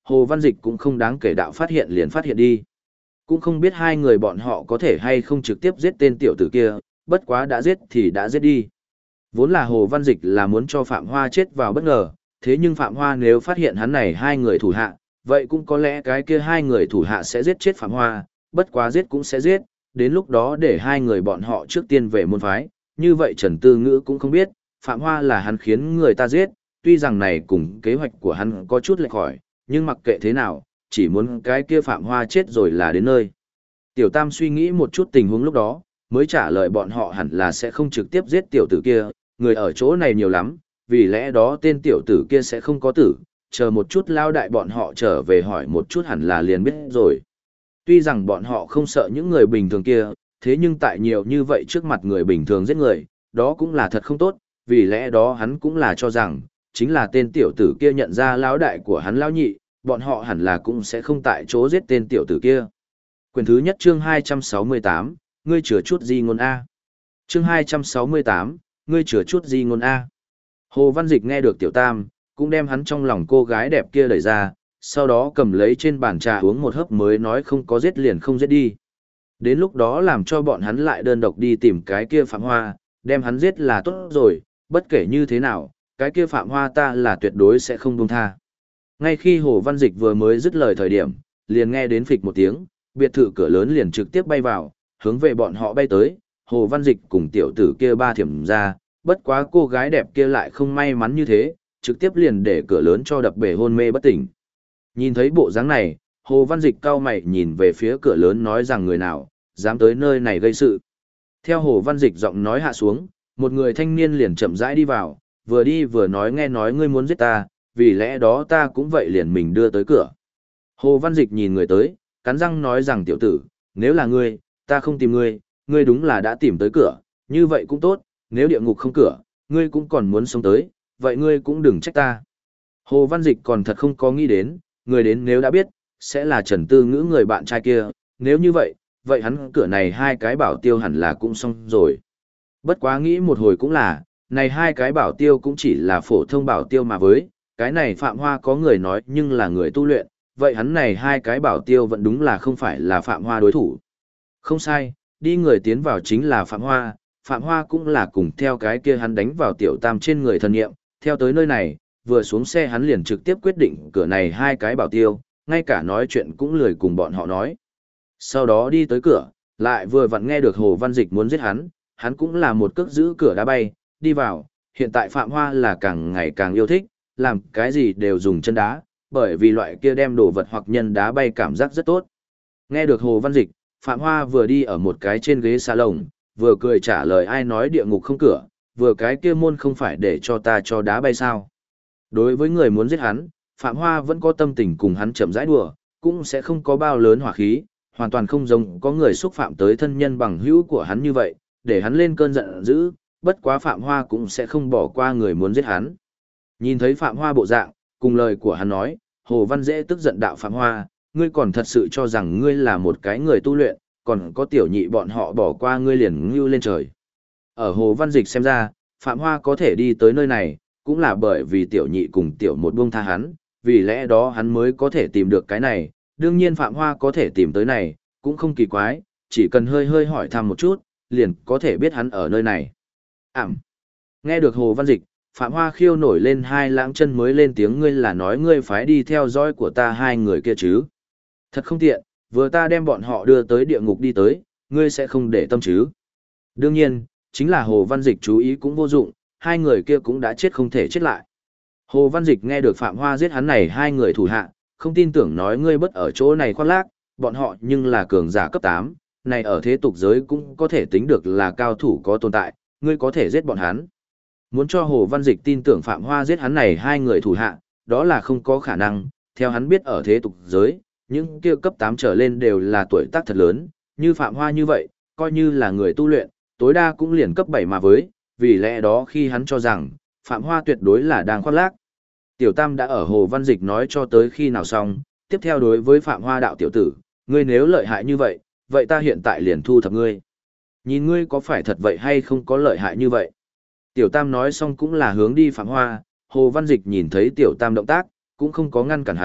Speaker 1: Hồ Văn Dịch cũng không đáng kể đạo phát hiện liền phát hiện đi. Cũng không biết hai người bọn họ có thể hay không trực tiếp giết tên tiểu tử kia, bất quá đã giết thì đã giết đi. Vốn là Hồ Văn Dịch là muốn cho Phạm Hoa chết vào bất ngờ, thế nhưng Phạm Hoa nếu phát hiện hắn này hai người thủ hạ, vậy cũng có lẽ cái kia hai người thủ hạ sẽ giết chết Phạm Hoa, bất quá giết cũng sẽ giết, đến lúc đó để hai người bọn họ trước tiên về môn phái, như vậy Trần Tư Ngữ cũng không biết, Phạm Hoa là hắn khiến người ta giết, tuy rằng này cùng kế hoạch của hắn có chút lệch khỏi, nhưng mặc kệ thế nào, chỉ muốn cái kia Phạm Hoa chết rồi là đến nơi. Tiểu Tam suy nghĩ một chút tình huống lúc đó, mới trả lời bọn họ hẳn là sẽ không trực tiếp giết tiểu tử kia, người ở chỗ này nhiều lắm, vì lẽ đó tên tiểu tử kia sẽ không có tử, chờ một chút lao đại bọn họ trở về hỏi một chút hẳn là liền biết rồi. Tuy rằng bọn họ không sợ những người bình thường kia, thế nhưng tại nhiều như vậy trước mặt người bình thường giết người, đó cũng là thật không tốt, vì lẽ đó hắn cũng là cho rằng, chính là tên tiểu tử kia nhận ra lão đại của hắn lão nhị, bọn họ hẳn là cũng sẽ không tại chỗ giết tên tiểu tử kia. Quyển thứ nhất chương 268, ngươi chừa chút gì ngôn A. Chương 268, ngươi chừa chút gì ngôn A. Hồ Văn Dịch nghe được tiểu Tam, cũng đem hắn trong lòng cô gái đẹp kia đẩy ra, sau đó cầm lấy trên bàn trà uống một hớp mới nói không có giết liền không giết đi. Đến lúc đó làm cho bọn hắn lại đơn độc đi tìm cái kia Phạm Hoa, đem hắn giết là tốt rồi, bất kể như thế nào, cái kia Phạm Hoa ta là tuyệt đối sẽ không buông tha. Ngay khi Hồ Văn Dịch vừa mới dứt lời thời điểm, liền nghe đến phịch một tiếng, biệt thự cửa lớn liền trực tiếp bay vào, hướng về bọn họ bay tới, Hồ Văn Dịch cùng tiểu tử kia ba thiểm ra, bất quá cô gái đẹp kia lại không may mắn như thế, trực tiếp liền để cửa lớn cho đập bể hôn mê bất tỉnh. Nhìn thấy bộ dáng này, Hồ Văn Dịch cau mày nhìn về phía cửa lớn nói rằng người nào, dám tới nơi này gây sự. Theo Hồ Văn Dịch giọng nói hạ xuống, một người thanh niên liền chậm rãi đi vào, vừa đi vừa nói nghe nói ngươi muốn giết ta, vì lẽ đó ta cũng vậy liền mình đưa tới cửa. Hồ Văn Dịch nhìn người tới, cắn răng nói rằng tiểu tử, nếu là ngươi, ta không tìm ngươi, ngươi đúng là đã tìm tới cửa, như vậy cũng tốt, nếu địa ngục không cửa, ngươi cũng còn muốn sống tới, vậy ngươi cũng đừng trách ta. Hồ Văn Dịch còn thật không có nghĩ đến, người đến nếu đã biết, sẽ là Trần Tư Ngữ người bạn trai kia, nếu như vậy, vậy hắn cửa này hai cái bảo tiêu hẳn là cũng xong rồi. Bất quá nghĩ một hồi cũng là, này hai cái bảo tiêu cũng chỉ là phổ thông bảo tiêu mà với, cái này Phạm Hoa có người nói nhưng là người tu luyện, vậy hắn này hai cái bảo tiêu vẫn đúng là không phải là Phạm Hoa đối thủ. Không sai, đi người tiến vào chính là Phạm Hoa cũng là cùng theo cái kia hắn đánh vào tiểu Tam trên người thần nghiệm, theo tới nơi này, vừa xuống xe hắn liền trực tiếp quyết định cửa này hai cái bảo tiêu, ngay cả nói chuyện cũng lười cùng bọn họ nói. Sau đó đi tới cửa, lại vừa vặn nghe được Hồ Văn Dịch muốn giết hắn cũng là một cước giữ cửa đá bay, đi vào, hiện tại Phạm Hoa là càng ngày càng yêu thích, làm cái gì đều dùng chân đá, bởi vì loại kia đem đồ vật hoặc nhân đá bay cảm giác rất tốt. Nghe được Hồ Văn Dịch, Phạm Hoa vừa đi ở một cái trên ghế salon, vừa cười trả lời ai nói địa ngục không cửa, vừa cái kia môn không phải để cho ta cho đá bay sao. Đối với người muốn giết hắn, Phạm Hoa vẫn có tâm tình cùng hắn chậm rãi đùa, cũng sẽ không có bao lớn hỏa khí, hoàn toàn không giống có người xúc phạm tới thân nhân bằng hữu của hắn như vậy, để hắn lên cơn giận dữ, bất quá Phạm Hoa cũng sẽ không bỏ qua người muốn giết hắn. Nhìn thấy Phạm Hoa bộ dạng, cùng lời của hắn nói, Hồ Văn Dễ tức giận đạo Phạm Hoa, ngươi còn thật sự cho rằng ngươi là một cái người tu luyện, còn có tiểu nhị bọn họ bỏ qua ngươi liền ngưu lên trời. Ở Hồ Văn Dịch xem ra, Phạm Hoa có thể đi tới nơi này, cũng là bởi vì tiểu nhị cùng tiểu một buông tha hắn, vì lẽ đó hắn mới có thể tìm được cái này, đương nhiên Phạm Hoa có thể tìm tới này, cũng không kỳ quái, chỉ cần hơi hơi hỏi thăm một chút, liền có thể biết hắn ở nơi này. Nghe được Hồ Văn Dịch, Phạm Hoa khiêu nổi lên hai lãng chân mới lên tiếng ngươi là nói ngươi phái đi theo dõi của ta hai người kia chứ. Thật không tiện, vừa ta đem bọn họ đưa tới địa ngục đi tới, ngươi sẽ không để tâm chứ. Đương nhiên, chính là Hồ Văn Dịch chú ý cũng vô dụng, hai người kia cũng đã chết không thể chết lại. Hồ Văn Dịch nghe được Phạm Hoa giết hắn này hai người thủ hạ, không tin tưởng nói ngươi bất ở chỗ này khoác lác, bọn họ nhưng là cường giả cấp 8, này ở thế tục giới cũng có thể tính được là cao thủ có tồn tại, ngươi có thể giết bọn hắn. Muốn cho Hồ Văn Dịch tin tưởng Phạm Hoa giết hắn này hai người thủ hạ, đó là không có khả năng, theo hắn biết ở thế tục giới, những kia cấp 8 trở lên đều là tuổi tác thật lớn, như Phạm Hoa như vậy, coi như là người tu luyện, tối đa cũng liền cấp 7 mà với, vì lẽ đó khi hắn cho rằng, Phạm Hoa tuyệt đối là đang khoác lác. Tiểu Tam đã ở Hồ Văn Dịch nói cho tới khi nào xong, tiếp theo đối với Phạm Hoa đạo tiểu tử, ngươi nếu lợi hại như vậy, vậy ta hiện tại liền thu thập ngươi. Nhìn ngươi có phải thật vậy hay không có lợi hại như vậy. Tiểu Tam nói xong cũng là hướng đi Phạm Hoa, Hồ Văn Dịch nhìn thấy Tiểu Tam động tác, cũng không có ngăn cản hắn,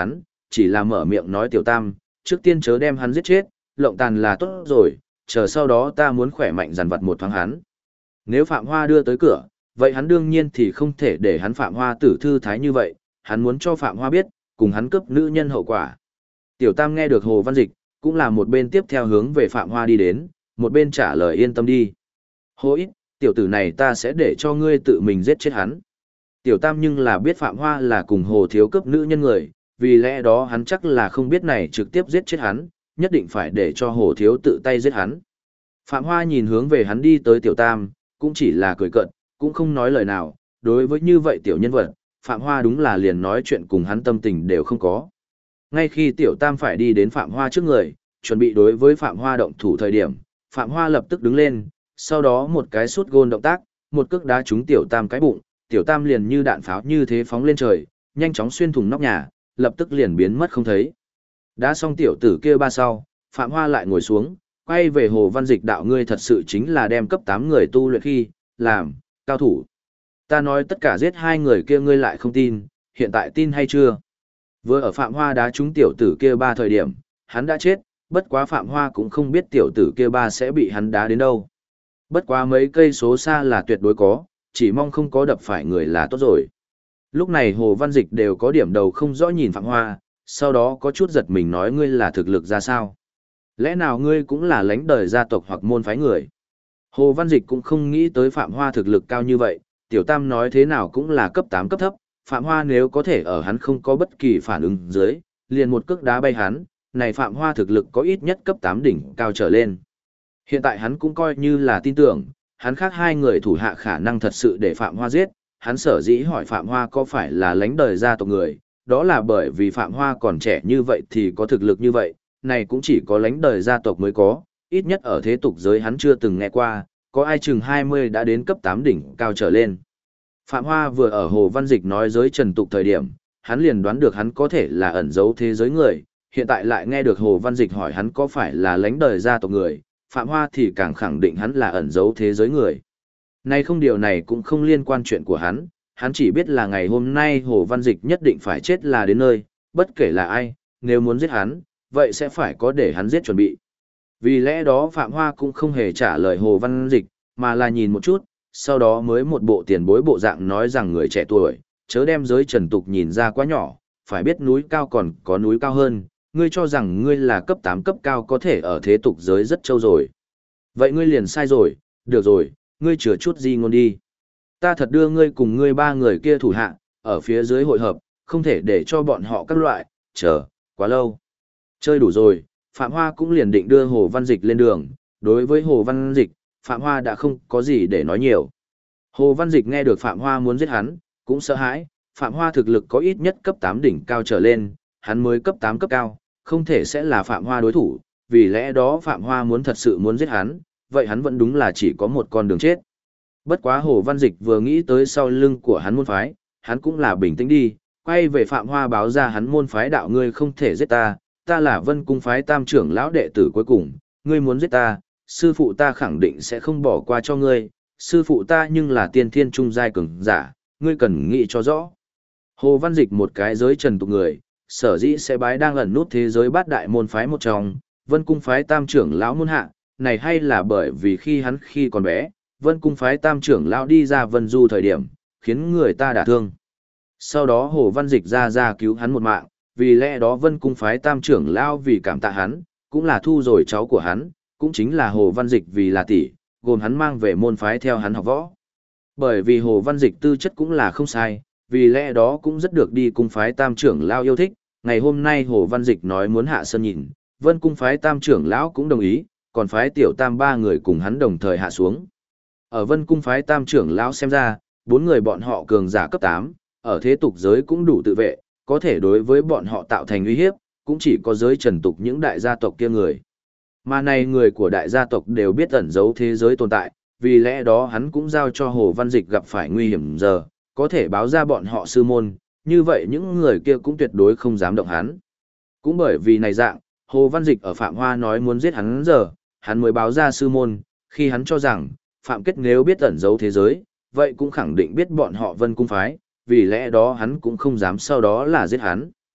Speaker 1: chỉ là mở miệng nói Tiểu Tam, trước tiên chớ đem hắn giết chết, lộng tàn là tốt rồi, chờ sau đó ta muốn khỏe mạnh dằn vặt một thoáng hắn. Nếu Phạm Hoa đưa tới cửa, vậy hắn đương nhiên thì không thể để hắn Phạm Hoa tử thư thái như vậy, hắn muốn cho Phạm Hoa biết, cùng hắn cướp nữ nhân hậu quả. Tiểu Tam nghe được Hồ Văn Dịch, cũng là một bên tiếp theo hướng về Phạm Hoa đi đến, một bên trả lời yên tâm đi. Hồ ít, tiểu tử này ta sẽ để cho ngươi tự mình giết chết hắn. Tiểu Tam nhưng là biết Phạm Hoa là cùng Hồ Thiếu cướp nữ nhân người, vì lẽ đó hắn chắc là không biết này trực tiếp giết chết hắn, nhất định phải để cho Hồ Thiếu tự tay giết hắn. Phạm Hoa nhìn hướng về hắn đi tới Tiểu Tam, cũng chỉ là cười cợt, cũng không nói lời nào, đối với như vậy tiểu nhân vật, Phạm Hoa đúng là liền nói chuyện cùng hắn tâm tình đều không có. Ngay khi Tiểu Tam phải đi đến Phạm Hoa trước người, chuẩn bị đối với Phạm Hoa động thủ thời điểm, Phạm Hoa lập tức đứng lên, sau đó một cái sút gôn động tác, một cước đá trúng Tiểu Tam cái bụng, Tiểu Tam liền như đạn pháo như thế phóng lên trời, nhanh chóng xuyên thủng nóc nhà, lập tức liền biến mất không thấy. Đá xong tiểu tử kia ba sau, Phạm Hoa lại ngồi xuống, quay về Hồ Văn Dịch đạo ngươi thật sự chính là đem cấp 8 người tu luyện khi, làm, cao thủ. Ta nói tất cả giết 2 người kia ngươi lại không tin, hiện tại tin hay chưa? Vừa ở Phạm Hoa đá trúng tiểu tử kia ba thời điểm, hắn đã chết, bất quá Phạm Hoa cũng không biết tiểu tử kia ba sẽ bị hắn đá đến đâu. Bất quá mấy cây số xa là tuyệt đối có, chỉ mong không có đập phải người là tốt rồi. Lúc này Hồ Văn Dịch đều có điểm đầu không rõ nhìn Phạm Hoa, sau đó có chút giật mình nói ngươi là thực lực ra sao? Lẽ nào ngươi cũng là lãnh đời gia tộc hoặc môn phái người? Hồ Văn Dịch cũng không nghĩ tới Phạm Hoa thực lực cao như vậy, Tiểu Tam nói thế nào cũng là cấp 8 cấp thấp, Phạm Hoa nếu có thể ở hắn không có bất kỳ phản ứng dưới, liền một cước đá bay hắn, này Phạm Hoa thực lực có ít nhất cấp 8 đỉnh cao trở lên. Hiện tại hắn cũng coi như là tin tưởng, hắn khác 2 người thủ hạ khả năng thật sự để Phạm Hoa giết, hắn sở dĩ hỏi Phạm Hoa có phải là lãnh đời gia tộc người, đó là bởi vì Phạm Hoa còn trẻ như vậy thì có thực lực như vậy, này cũng chỉ có lãnh đời gia tộc mới có, ít nhất ở thế tục giới hắn chưa từng nghe qua, có ai chừng 20 đã đến cấp 8 đỉnh cao trở lên. Phạm Hoa vừa ở Hồ Văn Dịch nói giới trần tục thời điểm, hắn liền đoán được hắn có thể là ẩn giấu thế giới người, hiện tại lại nghe được Hồ Văn Dịch hỏi hắn có phải là lãnh đời gia tộc người, Phạm Hoa thì càng khẳng định hắn là ẩn giấu thế giới người. Này không điều này cũng không liên quan chuyện của hắn chỉ biết là ngày hôm nay Hồ Văn Dịch nhất định phải chết là đến nơi, bất kể là ai, nếu muốn giết hắn, vậy sẽ phải có để hắn giết chuẩn bị. Vì lẽ đó Phạm Hoa cũng không hề trả lời Hồ Văn Dịch, mà là nhìn một chút, sau đó mới một bộ tiền bối bộ dạng nói rằng người trẻ tuổi, chớ đem giới trần tục nhìn ra quá nhỏ, phải biết núi cao còn có núi cao hơn, ngươi cho rằng ngươi là cấp 8 cấp cao có thể ở thế tục giới rất trâu rồi. Vậy ngươi liền sai rồi, được rồi, ngươi chừa chút gì ngôn đi. Ta thật đưa ngươi cùng ngươi 3 người kia thủ hạ, ở phía dưới hội hợp, không thể để cho bọn họ các loại, chờ, quá lâu. Chơi đủ rồi, Phạm Hoa cũng liền định đưa Hồ Văn Dịch lên đường, đối với Hồ Văn Dịch, Phạm Hoa đã không có gì để nói nhiều. Hồ Văn Dịch nghe được Phạm Hoa muốn giết hắn, cũng sợ hãi, Phạm Hoa thực lực có ít nhất cấp 8 đỉnh cao trở lên, hắn mới cấp 8 cấp cao, không thể sẽ là Phạm Hoa đối thủ, vì lẽ đó Phạm Hoa muốn thật sự muốn giết hắn, vậy hắn vẫn đúng là chỉ có một con đường chết. Bất quá Hồ Văn Dịch vừa nghĩ tới sau lưng của hắn môn phái, hắn cũng là bình tĩnh đi, quay về Phạm Hoa báo ra hắn môn phái đạo ngươi không thể giết ta, ta là Vân Cung phái Tam trưởng lão đệ tử cuối cùng, ngươi muốn giết ta, sư phụ ta khẳng định sẽ không bỏ qua cho ngươi, sư phụ ta nhưng là tiên thiên trung giai cường giả, ngươi cần nghĩ cho rõ. Hồ Văn Dịch một cái giới trần tục người, sở dĩ sẽ bái đang ẩn nút thế giới bát đại môn phái một trong, Vân Cung phái Tam trưởng lão môn hạ, này hay là bởi vì khi còn bé, Vân Cung phái Tam trưởng lão đi ra Vân Du thời điểm, khiến người ta đả thương. Sau đó Hồ Văn Dịch ra cứu hắn một mạng, vì lẽ đó Vân Cung phái Tam trưởng lão vì cảm tạ hắn, cũng là thu rồi cháu của hắn, cũng chính là Hồ Văn Dịch vì là tỷ, gồm hắn mang về môn phái theo hắn học võ. Bởi vì Hồ Văn Dịch tư chất cũng là không sai, vì lẽ đó cũng rất được đi cung phái Tam trưởng lão yêu thích. Ngày hôm nay Hồ Văn Dịch nói muốn hạ sơn nhìn, Vân Cung phái Tam trưởng lão cũng đồng ý, còn phái tiểu Tam 3 người cùng hắn đồng thời hạ xuống. Ở Vân Cung phái Tam trưởng lão xem ra, 4 người bọn họ cường giả cấp 8, ở thế tục giới cũng đủ tự vệ, có thể đối với bọn họ tạo thành uy hiếp, cũng chỉ có giới trần tục những đại gia tộc kia người. Mà này người của đại gia tộc đều biết ẩn giấu thế giới tồn tại, vì lẽ đó hắn cũng giao cho Hồ Văn Dịch gặp phải nguy hiểm giờ, có thể báo ra bọn họ sư môn, như vậy những người kia cũng tuyệt đối không dám động hắn. Cũng bởi vì này dạng, Hồ Văn Dịch ở Phạm Hoa nói muốn giết hắn giờ, hắn mới báo ra sư môn, khi hắn cho rằng, Phạm Kết nếu biết ẩn giấu thế giới, vậy cũng khẳng định biết bọn họ Vân Cung phái, vì lẽ đó hắn cũng không dám sau đó là giết hắn.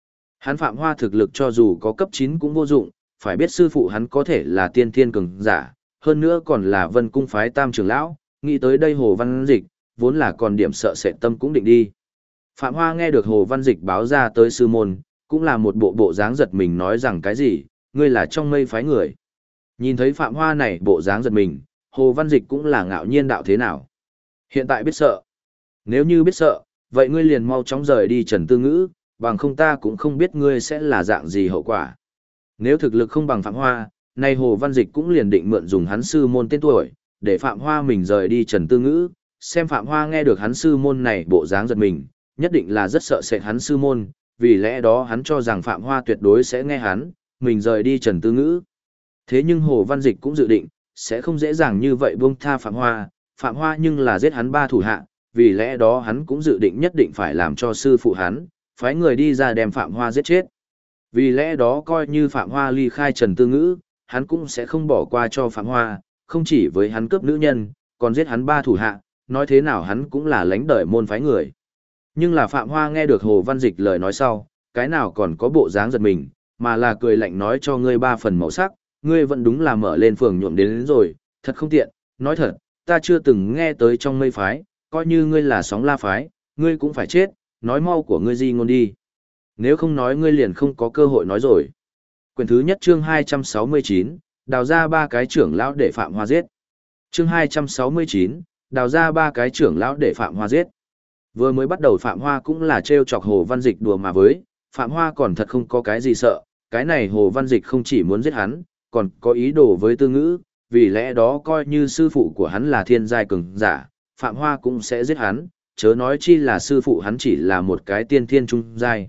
Speaker 1: Hắn Phạm Hoa thực lực cho dù có cấp 9 cũng vô dụng, phải biết sư phụ hắn có thể là tiên thiên cường giả, hơn nữa còn là Vân Cung phái tam trưởng lão, nghĩ tới đây Hồ Văn Dịch, vốn là còn điểm sợ sệt tâm cũng định đi. Phạm Hoa nghe được Hồ Văn Dịch báo ra tới sư môn, cũng là một bộ dáng giật mình nói rằng cái gì, ngươi là trong mây phái người. Nhìn thấy Phạm Hoa này bộ dáng giật mình, Hồ Văn Dịch cũng là ngạo nhiên đạo thế nào. Hiện tại biết sợ. Nếu như biết sợ, vậy ngươi liền mau chóng rời đi Trần Tư Ngữ, bằng không ta cũng không biết ngươi sẽ là dạng gì hậu quả. Nếu thực lực không bằng Phạm Hoa, nay Hồ Văn Dịch cũng liền định mượn dùng hắn sư môn tên tuổi, để Phạm Hoa mình rời đi Trần Tư Ngữ, xem Phạm Hoa nghe được hắn sư môn này bộ dáng giật mình, nhất định là rất sợ sệt hắn sư môn, vì lẽ đó hắn cho rằng Phạm Hoa tuyệt đối sẽ nghe hắn, mình rời đi Trần Tư Ngữ. Thế nhưng Hồ Văn Dịch cũng dự định, sẽ không dễ dàng như vậy buông tha Phạm Hoa nhưng là giết hắn 3 thủ hạ, vì lẽ đó hắn cũng dự định nhất định phải làm cho sư phụ hắn, phái người đi ra đem Phạm Hoa giết chết. Vì lẽ đó coi như Phạm Hoa ly khai Trần Tư Ngữ, hắn cũng sẽ không bỏ qua cho Phạm Hoa, không chỉ với hắn cướp nữ nhân, còn giết hắn 3 thủ hạ, nói thế nào hắn cũng là lãnh đời môn phái người. Nhưng là Phạm Hoa nghe được Hồ Văn Dịch lời nói sau, cái nào còn có bộ dáng giật mình, mà là cười lạnh nói cho ngươi 3 phần màu sắc, ngươi vẫn đúng là mở lên phường nhuộm đến rồi, thật không tiện, nói thật, ta chưa từng nghe tới trong mây phái, coi như ngươi là sóng la phái, ngươi cũng phải chết, nói mau của ngươi gì ngôn đi. Nếu không nói ngươi liền không có cơ hội nói rồi. Quyển thứ nhất chương 269, đào ra 3 cái trưởng lão để Phạm Hoa giết. Chương 269, đào ra 3 cái trưởng lão để Phạm Hoa giết. Vừa mới bắt đầu Phạm Hoa cũng là trêu chọc Hồ Văn Dịch đùa mà với, Phạm Hoa còn thật không có cái gì sợ, cái này Hồ Văn Dịch không chỉ muốn giết hắn, còn có ý đồ với Tư Ngữ, vì lẽ đó coi như sư phụ của hắn là thiên giai cường giả, Phạm Hoa cũng sẽ giết hắn, chớ nói chi là sư phụ hắn chỉ là một cái tiên thiên trung giai.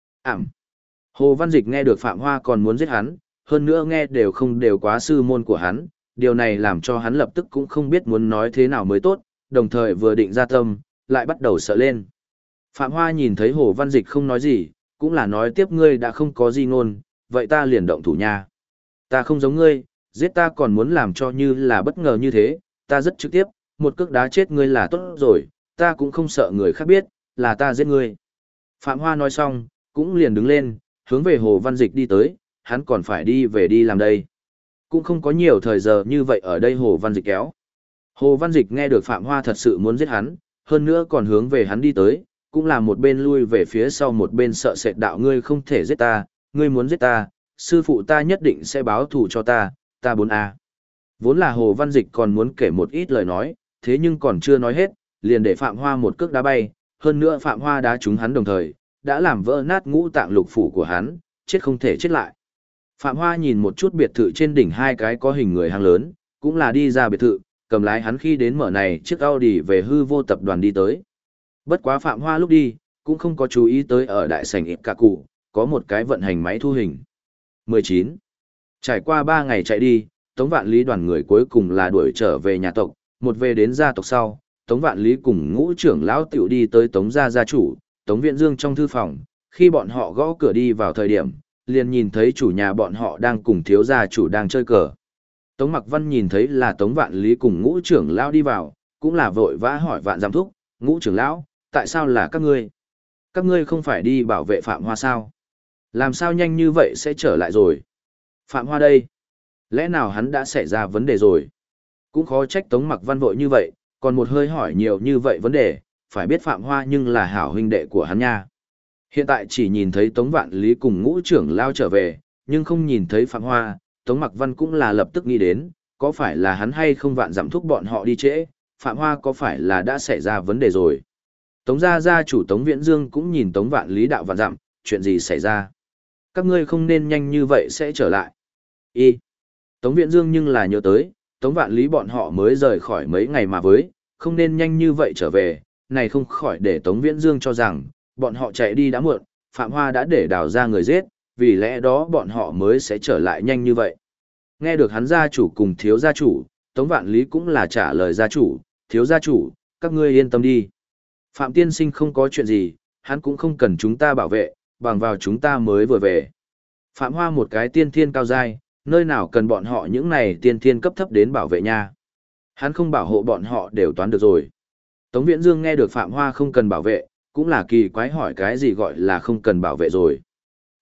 Speaker 1: Hồ Văn Dịch nghe được Phạm Hoa còn muốn giết hắn, hơn nữa nghe đều không đều quá sư môn của hắn, điều này làm cho hắn lập tức cũng không biết muốn nói thế nào mới tốt, đồng thời vừa định ra tâm, lại bắt đầu sợ lên. Phạm Hoa nhìn thấy Hồ Văn Dịch không nói gì, cũng là nói tiếp ngươi đã không có gì ngôn, vậy ta liền động thủ nha. Ta không giống ngươi, giết ta còn muốn làm cho như là bất ngờ như thế, ta rất trực tiếp, một cước đá chết ngươi là tốt rồi, ta cũng không sợ người khác biết, là ta giết ngươi. Phạm Hoa nói xong, cũng liền đứng lên, hướng về Hồ Văn Dịch đi tới, hắn còn phải đi về đi làm đây. Cũng không có nhiều thời giờ như vậy ở đây Hồ Văn Dịch kéo. Hồ Văn Dịch nghe được Phạm Hoa thật sự muốn giết hắn, hơn nữa còn hướng về hắn đi tới, cũng là một bên lui về phía sau một bên sợ sệt đạo ngươi không thể giết ta, ngươi muốn giết ta, sư phụ ta nhất định sẽ báo thù cho ta 4A. Vốn là Hồ Văn Dịch còn muốn kể một ít lời nói, thế nhưng còn chưa nói hết, liền để Phạm Hoa một cước đá bay, hơn nữa Phạm Hoa đá trúng hắn đồng thời, đã làm vỡ nát ngũ tạng lục phủ của hắn, chết không thể chết lại. Phạm Hoa nhìn một chút biệt thự trên đỉnh 2 cái có hình người hang lớn, cũng là đi ra biệt thự, cầm lái hắn khi đến mở này chiếc Audi về hư vô tập đoàn đi tới. Bất quá Phạm Hoa lúc đi, cũng không có chú ý tới ở đại sảnh ít cả cụ, có một cái vận hành máy thu hình. 19. Trải qua 3 ngày chạy đi, Tống Vạn Lý đoàn người cuối cùng là đuổi trở về nhà tộc, một về đến gia tộc sau, Tống Vạn Lý cùng ngũ trưởng lão tiểu đi tới Tống gia gia chủ, Tống Viễn Dương trong thư phòng, khi bọn họ gõ cửa đi vào thời điểm, liền nhìn thấy chủ nhà bọn họ đang cùng thiếu gia chủ đang chơi cờ. Tống Mặc Văn nhìn thấy là Tống Vạn Lý cùng ngũ trưởng lão đi vào, cũng là vội vã hỏi Vạn Giám Thúc, ngũ trưởng lão, tại sao là các ngươi? Các ngươi không phải đi bảo vệ Phạm Hoa sao? Làm sao nhanh như vậy sẽ trở lại rồi? Phạm Hoa đây? Lẽ nào hắn đã xảy ra vấn đề rồi? Cũng khó trách Tống Mặc Văn vội như vậy, còn một hơi hỏi nhiều như vậy vấn đề, phải biết Phạm Hoa nhưng là hảo huynh đệ của hắn nha. Hiện tại chỉ nhìn thấy Tống Vạn Lý cùng ngũ trưởng lao trở về, nhưng không nhìn thấy Phạm Hoa, Tống Mặc Văn cũng là lập tức nghĩ đến, có phải là hắn hay không Vạn Dặm thúc bọn họ đi trễ, Phạm Hoa có phải là đã xảy ra vấn đề rồi. Tống gia gia chủ Tống Viễn Dương cũng nhìn Tống Vạn Lý đạo Vạn Dặm, chuyện gì xảy ra? Các ngươi không nên nhanh như vậy sẽ trở lại. Tống Viễn Dương nhưng là nhớ tới, Tống Vạn Lý bọn họ mới rời khỏi mấy ngày mà với, không nên nhanh như vậy trở về, này không khỏi để Tống Viễn Dương cho rằng, bọn họ chạy đi đã muộn, Phạm Hoa đã để đào ra người giết, vì lẽ đó bọn họ mới sẽ trở lại nhanh như vậy. Nghe được hắn gia chủ cùng thiếu gia chủ, Tống Vạn Lý cũng là trả lời gia chủ, thiếu gia chủ, các ngươi yên tâm đi. Phạm tiên sinh không có chuyện gì, hắn cũng không cần chúng ta bảo vệ, bằng vào chúng ta mới vừa về. Phạm Hoa một cái tiên thiên cao giai, nơi nào cần bọn họ những này tiên thiên cấp thấp đến bảo vệ nha. Hắn không bảo hộ bọn họ đều toán được rồi. Tống Viễn Dương nghe được Phạm Hoa không cần bảo vệ, cũng là kỳ quái hỏi cái gì gọi là không cần bảo vệ rồi.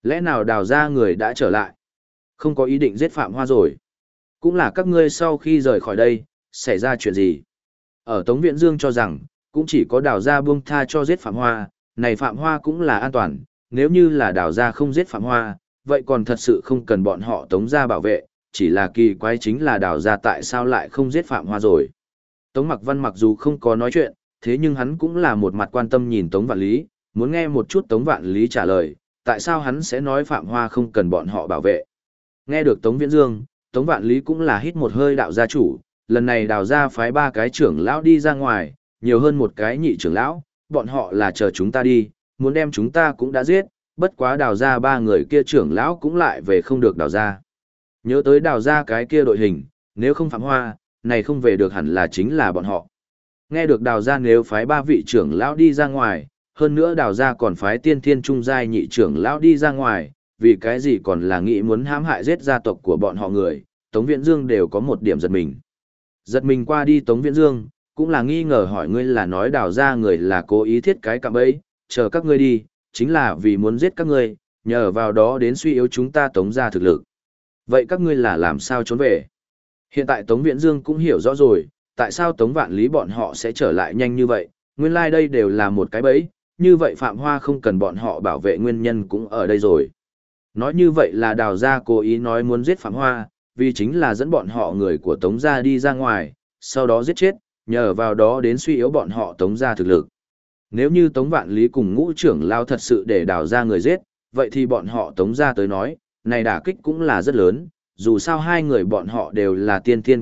Speaker 1: Lẽ nào đào ra người đã trở lại? Không có ý định giết Phạm Hoa rồi. Cũng là các ngươi sau khi rời khỏi đây, xảy ra chuyện gì? Ở Tống Viễn Dương cho rằng, cũng chỉ có đào ra buông tha cho giết Phạm Hoa, này Phạm Hoa cũng là an toàn, nếu như là đào ra không giết Phạm Hoa, vậy còn thật sự không cần bọn họ Tống ra bảo vệ, chỉ là kỳ quái chính là đào ra tại sao lại không giết Phạm Hoa rồi. Tống Mặc Văn mặc dù không có nói chuyện, thế nhưng hắn cũng là một mặt quan tâm nhìn Tống Vạn Lý, muốn nghe một chút Tống Vạn Lý trả lời, tại sao hắn sẽ nói Phạm Hoa không cần bọn họ bảo vệ. Nghe được Tống Viễn Dương, Tống Vạn Lý cũng là hít một hơi đạo gia chủ, lần này đào ra phái 3 cái trưởng lão đi ra ngoài, nhiều hơn một cái nhị trưởng lão, bọn họ là chờ chúng ta đi, muốn đem chúng ta cũng đã giết, bất quá đào ra 3 người kia trưởng lão cũng lại về không được đào ra. Nhớ tới đào ra cái kia đội hình, nếu không Phạm Hoa, này không về được hẳn là chính là bọn họ. Nghe được đào ra nếu phái 3 vị trưởng lão đi ra ngoài, hơn nữa đào ra còn phái tiên thiên trung giai nhị trưởng lão đi ra ngoài, vì cái gì còn là nghĩ muốn hãm hại giết gia tộc của bọn họ người, Tống Viễn Dương đều có một điểm giật mình. Giật mình qua đi Tống Viễn Dương, cũng là nghi ngờ hỏi ngươi là nói đào ra người là cố ý thiết cái cạm bẫy, chờ các ngươi đi, chính là vì muốn giết các ngươi, nhờ vào đó đến suy yếu chúng ta Tống ra thực lực. Vậy các ngươi là làm sao trốn về? Hiện tại Tống Viễn Dương cũng hiểu rõ rồi, tại sao Tống Vạn Lý bọn họ sẽ trở lại nhanh như vậy, nguyên lai đây đều là một cái bẫy, như vậy Phạm Hoa không cần bọn họ bảo vệ nguyên nhân cũng ở đây rồi. Nói như vậy là đào gia cố ý nói muốn giết Phạm Hoa, vì chính là dẫn bọn họ người của Tống gia đi ra ngoài, sau đó giết chết, nhờ vào đó đến suy yếu bọn họ Tống gia thực lực. Nếu như Tống Vạn Lý cùng ngũ trưởng lao thật sự để đào gia người giết, vậy thì bọn họ Tống gia tới nói, này đả kích cũng là rất lớn, dù sao hai người bọn họ đều là tiên thiên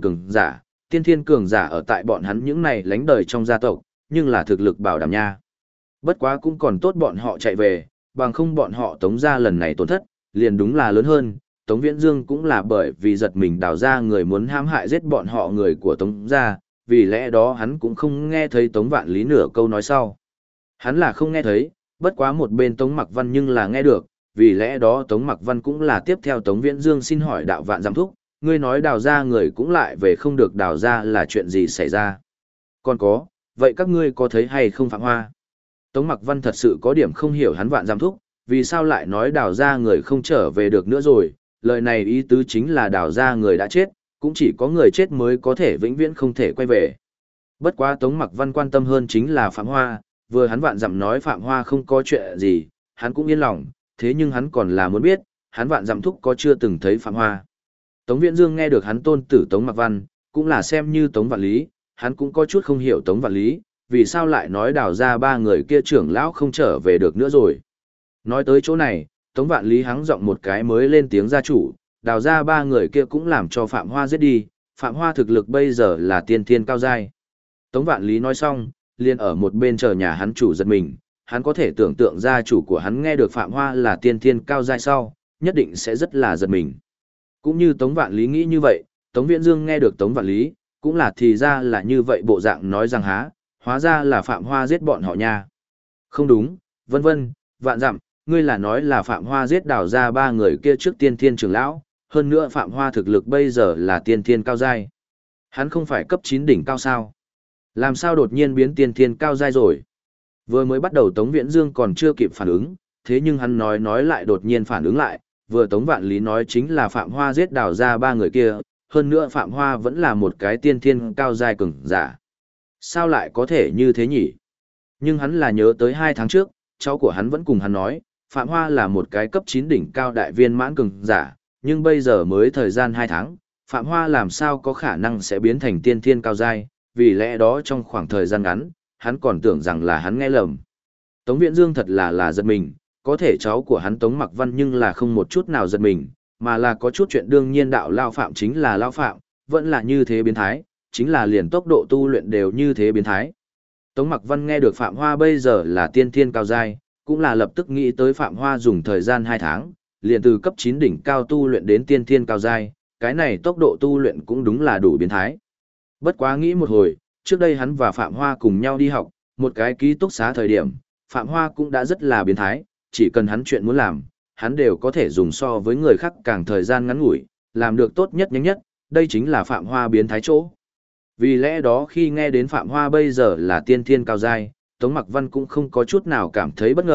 Speaker 1: cường giả ở tại bọn hắn những này lánh đời trong gia tộc, nhưng là thực lực bảo đảm nha. Bất quá cũng còn tốt bọn họ chạy về, bằng không bọn họ Tống gia lần này tổn thất, liền đúng là lớn hơn. Tống Viễn Dương cũng là bởi vì giật mình đào ra người muốn hãm hại giết bọn họ người của Tống gia, vì lẽ đó hắn cũng không nghe thấy Tống Vạn Lý nửa câu nói sau. Hắn là không nghe thấy, bất quá một bên Tống Mặc Văn nhưng là nghe được, vì lẽ đó Tống Mặc Văn cũng là tiếp theo Tống Viễn Dương xin hỏi đạo vạn giảm thúc, ngươi nói đào ra người cũng lại về không được đào ra là chuyện gì xảy ra. Còn có, vậy các ngươi có thấy hay không Phạm Hoa? Tống Mặc Văn thật sự có điểm không hiểu hắn vạn giảm thúc, vì sao lại nói đào ra người không trở về được nữa rồi, lời này ý tứ chính là đào ra người đã chết, cũng chỉ có người chết mới có thể vĩnh viễn không thể quay về. Bất quá Tống Mặc Văn quan tâm hơn chính là Phạm Hoa, vừa hắn vạn dặm nói Phạm Hoa không có chuyện gì, hắn cũng yên lòng, thế nhưng hắn còn là muốn biết, hắn vạn dặm thúc có chưa từng thấy Phạm Hoa. Tống Viễn Dương nghe được hắn tôn tử Tống Mặc Văn, cũng là xem như Tống Vạn Lý, hắn cũng có chút không hiểu Tống Vạn Lý, vì sao lại nói đào ra 3 người kia trưởng lão không trở về được nữa rồi. Nói tới chỗ này, Tống Vạn Lý hắng giọng một cái mới lên tiếng gia chủ, đào ra 3 người kia cũng làm cho Phạm Hoa giết đi, Phạm Hoa thực lực bây giờ là tiên thiên cao giai. Tống Vạn Lý nói xong, liền ở một bên chờ nhà hắn chủ giật mình, hắn có thể tưởng tượng gia chủ của hắn nghe được Phạm Hoa là tiên thiên cao giai sau, nhất định sẽ rất là giật mình. Cũng như Tống Vạn Lý nghĩ như vậy, Tống Viễn Dương nghe được Tống Vạn Lý, cũng là thì ra là như vậy bộ dạng nói rằng há, hóa ra là Phạm Hoa giết bọn họ nha. Không đúng, vân vân, vạn dặm, ngươi là nói là Phạm Hoa giết đào ra 3 người kia trước tiên thiên trưởng lão, hơn nữa Phạm Hoa thực lực bây giờ là tiên thiên cao giai. Hắn không phải cấp 9 đỉnh cao sao? Làm sao đột nhiên biến tiên thiên cao giai rồi? Vừa mới bắt đầu Tống Viễn Dương còn chưa kịp phản ứng, thế nhưng hắn nói lại đột nhiên phản ứng lại, vừa Tống Vạn Lý nói chính là Phạm Hoa giết đào ra 3 người kia, hơn nữa Phạm Hoa vẫn là một cái tiên thiên cao giai cường giả. Sao lại có thể như thế nhỉ? Nhưng hắn là nhớ tới 2 tháng trước, cháu của hắn vẫn cùng hắn nói, Phạm Hoa là một cái cấp 9 đỉnh cao đại viên mãn cường giả, nhưng bây giờ mới thời gian 2 tháng, Phạm Hoa làm sao có khả năng sẽ biến thành tiên thiên cao giai, vì lẽ đó trong khoảng thời gian ngắn, hắn còn tưởng rằng là hắn nghe lầm. Tống Viễn Dương thật là giật mình, có thể cháu của hắn Tống Mặc Văn nhưng là không một chút nào giật mình, mà là có chút chuyện đương nhiên đạo Lao Phạm chính là Lao Phạm, vẫn là như thế biến thái, chính là liền tốc độ tu luyện đều như thế biến thái. Tống Mặc Văn nghe được Phạm Hoa bây giờ là tiên thiên cao giai, cũng là lập tức nghĩ tới Phạm Hoa dùng thời gian 2 tháng, liền từ cấp 9 đỉnh cao tu luyện đến tiên thiên cao giai, cái này tốc độ tu luyện cũng đúng là đủ biến thái. Bất quá nghĩ một hồi, trước đây hắn và Phạm Hoa cùng nhau đi học, một cái ký túc xá thời điểm, Phạm Hoa cũng đã rất là biến thái, chỉ cần hắn chuyện muốn làm, hắn đều có thể dùng so với người khác càng thời gian ngắn ngủi, làm được tốt nhất nhanh nhất, đây chính là Phạm Hoa biến thái chỗ. Vì lẽ đó khi nghe đến Phạm Hoa bây giờ là tiên thiên cao giai, Tống Mặc Văn cũng không có chút nào cảm thấy bất ngờ,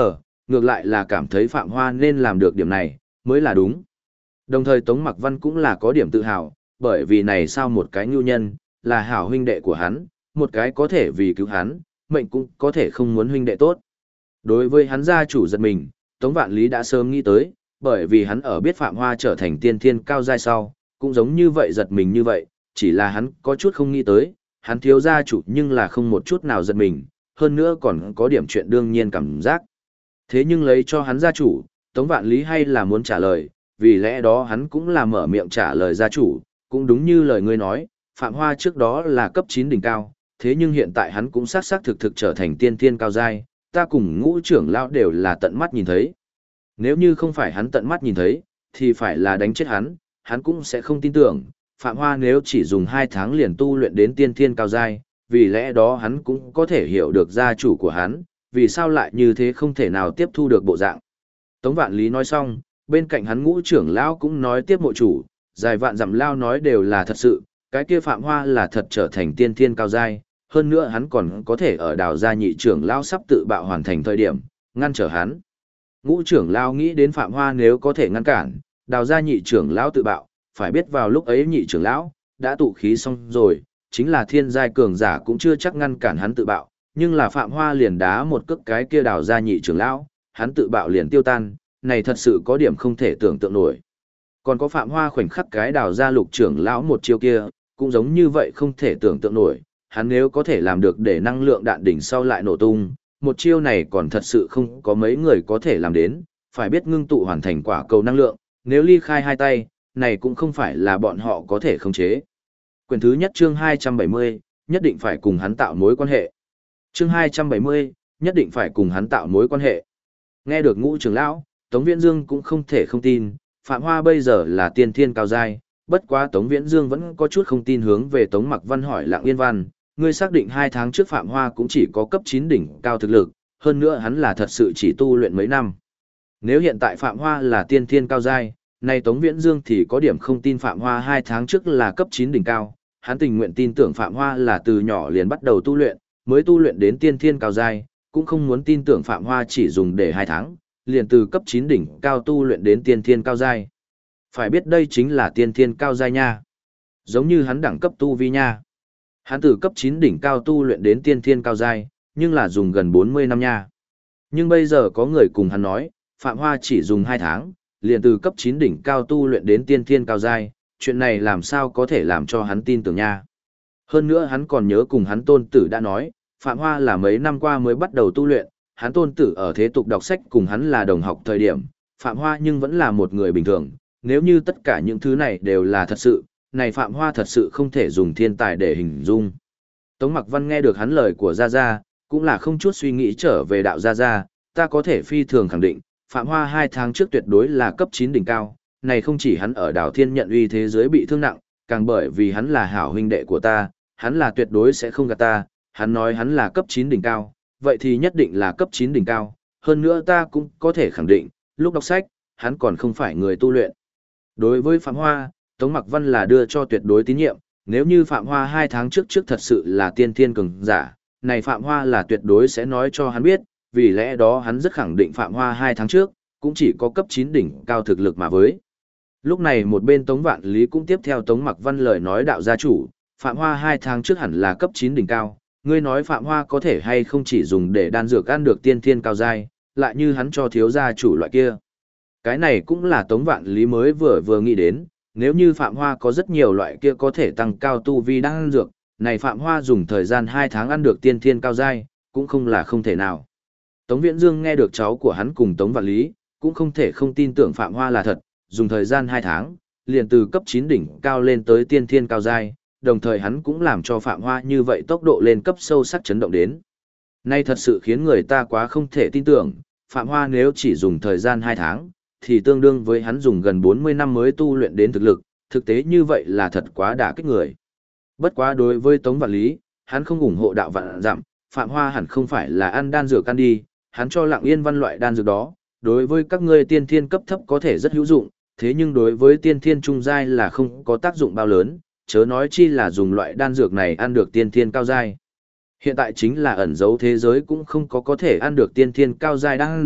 Speaker 1: ngược lại là cảm thấy Phạm Hoa nên làm được điểm này, mới là đúng. Đồng thời Tống Mặc Văn cũng là có điểm tự hào, bởi vì này sao một cái nhu nhân, là hảo huynh đệ của hắn, một cái có thể vì cứu hắn, mệnh cũng có thể không muốn huynh đệ tốt. Đối với hắn gia chủ giật mình, Tống Vạn Lý đã sớm nghĩ tới, bởi vì hắn ở biết Phạm Hoa trở thành tiên thiên cao giai sau, cũng giống như vậy giật mình như vậy, chỉ là hắn có chút không nghĩ tới, hắn thiếu gia chủ nhưng là không một chút nào giật mình, hơn nữa còn có điểm chuyện đương nhiên cảm giác. Thế nhưng lấy cho hắn gia chủ, Tống Vạn Lý hay là muốn trả lời, vì lẽ đó hắn cũng là mở miệng trả lời gia chủ, cũng đúng như lời ngươi nói, Phạm Hoa trước đó là cấp 9 đỉnh cao, thế nhưng hiện tại hắn cũng xác xác thực thực trở thành tiên thiên cao giai, ta cùng Ngũ trưởng lão đều là tận mắt nhìn thấy. Nếu như không phải hắn tận mắt nhìn thấy, thì phải là đánh chết hắn cũng sẽ không tin tưởng, Phạm Hoa nếu chỉ dùng 2 tháng liền tu luyện đến tiên thiên cao giai, vì lẽ đó hắn cũng có thể hiểu được gia chủ của hắn, vì sao lại như thế không thể nào tiếp thu được bộ dạng. Tống Vạn Lý nói xong, bên cạnh hắn Ngũ trưởng lão cũng nói tiếp mộ chủ, dài vạn dặm lao nói đều là thật sự, cái kia Phạm Hoa là thật trở thành tiên thiên cao giai, hơn nữa hắn còn có thể ở Đào gia nhị trưởng lão sắp tự bạo hoàn thành thời điểm, ngăn trở hắn. Ngũ trưởng lão nghĩ đến Phạm Hoa nếu có thể ngăn cản, Đào gia nhị trưởng lão tự bạo, phải biết vào lúc ấy nhị trưởng lão đã tụ khí xong rồi, chính là thiên giai cường giả cũng chưa chắc ngăn cản hắn tự bạo, nhưng là Phạm Hoa liền đá một cước cái kia Đào gia nhị trưởng lão, hắn tự bạo liền tiêu tan, này thật sự có điểm không thể tưởng tượng nổi. Còn có Phạm Hoa khoảnh khắc cái Đào gia lục trưởng lão một chiêu kia, cũng giống như vậy không thể tưởng tượng nổi, hắn nếu có thể làm được để năng lượng đạn đỉnh sau lại nổ tung, một chiêu này còn thật sự không có mấy người có thể làm đến, phải biết ngưng tụ hoàn thành quả cầu năng lượng, nếu ly khai hai tay, này cũng không phải là bọn họ có thể khống chế. Quyển thứ nhất chương 270, nhất định phải cùng hắn tạo mối quan hệ. Chương 270, nhất định phải cùng hắn tạo mối quan hệ. Nghe được Ngũ trưởng lão, Tống Viễn Dương cũng không thể không tin, Phạm Hoa bây giờ là tiên thiên cao giai, bất quá Tống Viễn Dương vẫn có chút không tin hướng về Tống Mặc Văn hỏi Lặng Yên Văn, ngươi xác định 2 tháng trước Phạm Hoa cũng chỉ có cấp 9 đỉnh cao thực lực, hơn nữa hắn là thật sự chỉ tu luyện mấy năm. Nếu hiện tại Phạm Hoa là tiên thiên cao giai, nay Tống Viễn Dương thì có điểm không tin Phạm Hoa 2 tháng trước là cấp 9 đỉnh cao, hắn tình nguyện tin tưởng Phạm Hoa là từ nhỏ liền bắt đầu tu luyện, mới tu luyện đến tiên thiên cao giai, cũng không muốn tin tưởng Phạm Hoa chỉ dùng để 2 tháng, liền từ cấp 9 đỉnh cao tu luyện đến tiên thiên cao giai. Phải biết đây chính là tiên thiên cao giai nha. Giống như hắn đẳng cấp tu vi nha. Hắn từ cấp 9 đỉnh cao tu luyện đến tiên thiên cao giai, nhưng là dùng gần 40 năm nha. Nhưng bây giờ có người cùng hắn nói, Phạm Hoa chỉ dùng 2 tháng, liền từ cấp 9 đỉnh cao tu luyện đến tiên thiên cao giai, chuyện này làm sao có thể làm cho hắn tin tưởng nha. Hơn nữa hắn còn nhớ cùng hắn tôn tử đã nói, Phạm Hoa là mấy năm qua mới bắt đầu tu luyện, hắn tôn tử ở thế tục đọc sách cùng hắn là đồng học thời điểm, Phạm Hoa nhưng vẫn là một người bình thường, nếu như tất cả những thứ này đều là thật sự, này Phạm Hoa thật sự không thể dùng thiên tài để hình dung. Tống Mặc Văn nghe được hắn lời của Gia Gia, cũng là không chút suy nghĩ trở về đạo Gia Gia, ta có thể phi thường khẳng định, Phạm Hoa 2 tháng trước tuyệt đối là cấp 9 đỉnh cao, này không chỉ hắn ở đảo thiên nhận uy thế giới bị thương nặng, càng bởi vì hắn là hảo huynh đệ của ta, hắn là tuyệt đối sẽ không gạt ta, hắn nói hắn là cấp 9 đỉnh cao, vậy thì nhất định là cấp 9 đỉnh cao, hơn nữa ta cũng có thể khẳng định, lúc đọc sách, hắn còn không phải người tu luyện. Đối với Phạm Hoa, Tống Mặc Văn là đưa cho tuyệt đối tín nhiệm, nếu như Phạm Hoa 2 tháng trước thật sự là tiên thiên cường giả, này Phạm Hoa là tuyệt đối sẽ nói cho hắn biết, vì lẽ đó hắn rất khẳng định Phạm Hoa 2 tháng trước, cũng chỉ có cấp 9 đỉnh cao thực lực mà với. Lúc này một bên Tống Vạn Lý cũng tiếp theo Tống Mặc Văn lời nói đạo gia chủ, Phạm Hoa 2 tháng trước hẳn là cấp 9 đỉnh cao, ngươi nói Phạm Hoa có thể hay không chỉ dùng để đan dược ăn được tiên thiên cao giai, lại như hắn cho thiếu gia chủ loại kia. Cái này cũng là Tống Vạn Lý mới vừa nghĩ đến, nếu như Phạm Hoa có rất nhiều loại kia có thể tăng cao tu vi đang ăn dược, này Phạm Hoa dùng thời gian 2 tháng ăn được tiên thiên cao giai, cũng không là không thể nào. Tống Viễn Dương nghe được cháu của hắn cùng Tống Vạn Lý, cũng không thể không tin tưởng Phạm Hoa là thật, dùng thời gian 2 tháng, liền từ cấp 9 đỉnh cao lên tới tiên thiên cao giai, đồng thời hắn cũng làm cho Phạm Hoa như vậy tốc độ lên cấp sâu sắc chấn động đến. Nay thật sự khiến người ta quá không thể tin tưởng, Phạm Hoa nếu chỉ dùng thời gian 2 tháng, thì tương đương với hắn dùng gần 40 năm mới tu luyện đến thực lực, thực tế như vậy là thật quá đả kích người. Bất quá đối với Tống Vạn Lý, hắn không ủng hộ đạo vạn dặm, Phạm Hoa hẳn không phải là ăn đan dược ăn đi, hắn cho Lặng Yên Văn loại đan dược đó, đối với các ngươi tiên thiên cấp thấp có thể rất hữu dụng, thế nhưng đối với tiên thiên trung giai là không có tác dụng bao lớn, chớ nói chi là dùng loại đan dược này ăn được tiên thiên cao giai. Hiện tại chính là ẩn dấu thế giới cũng không có thể ăn được tiên thiên cao giai đan dược,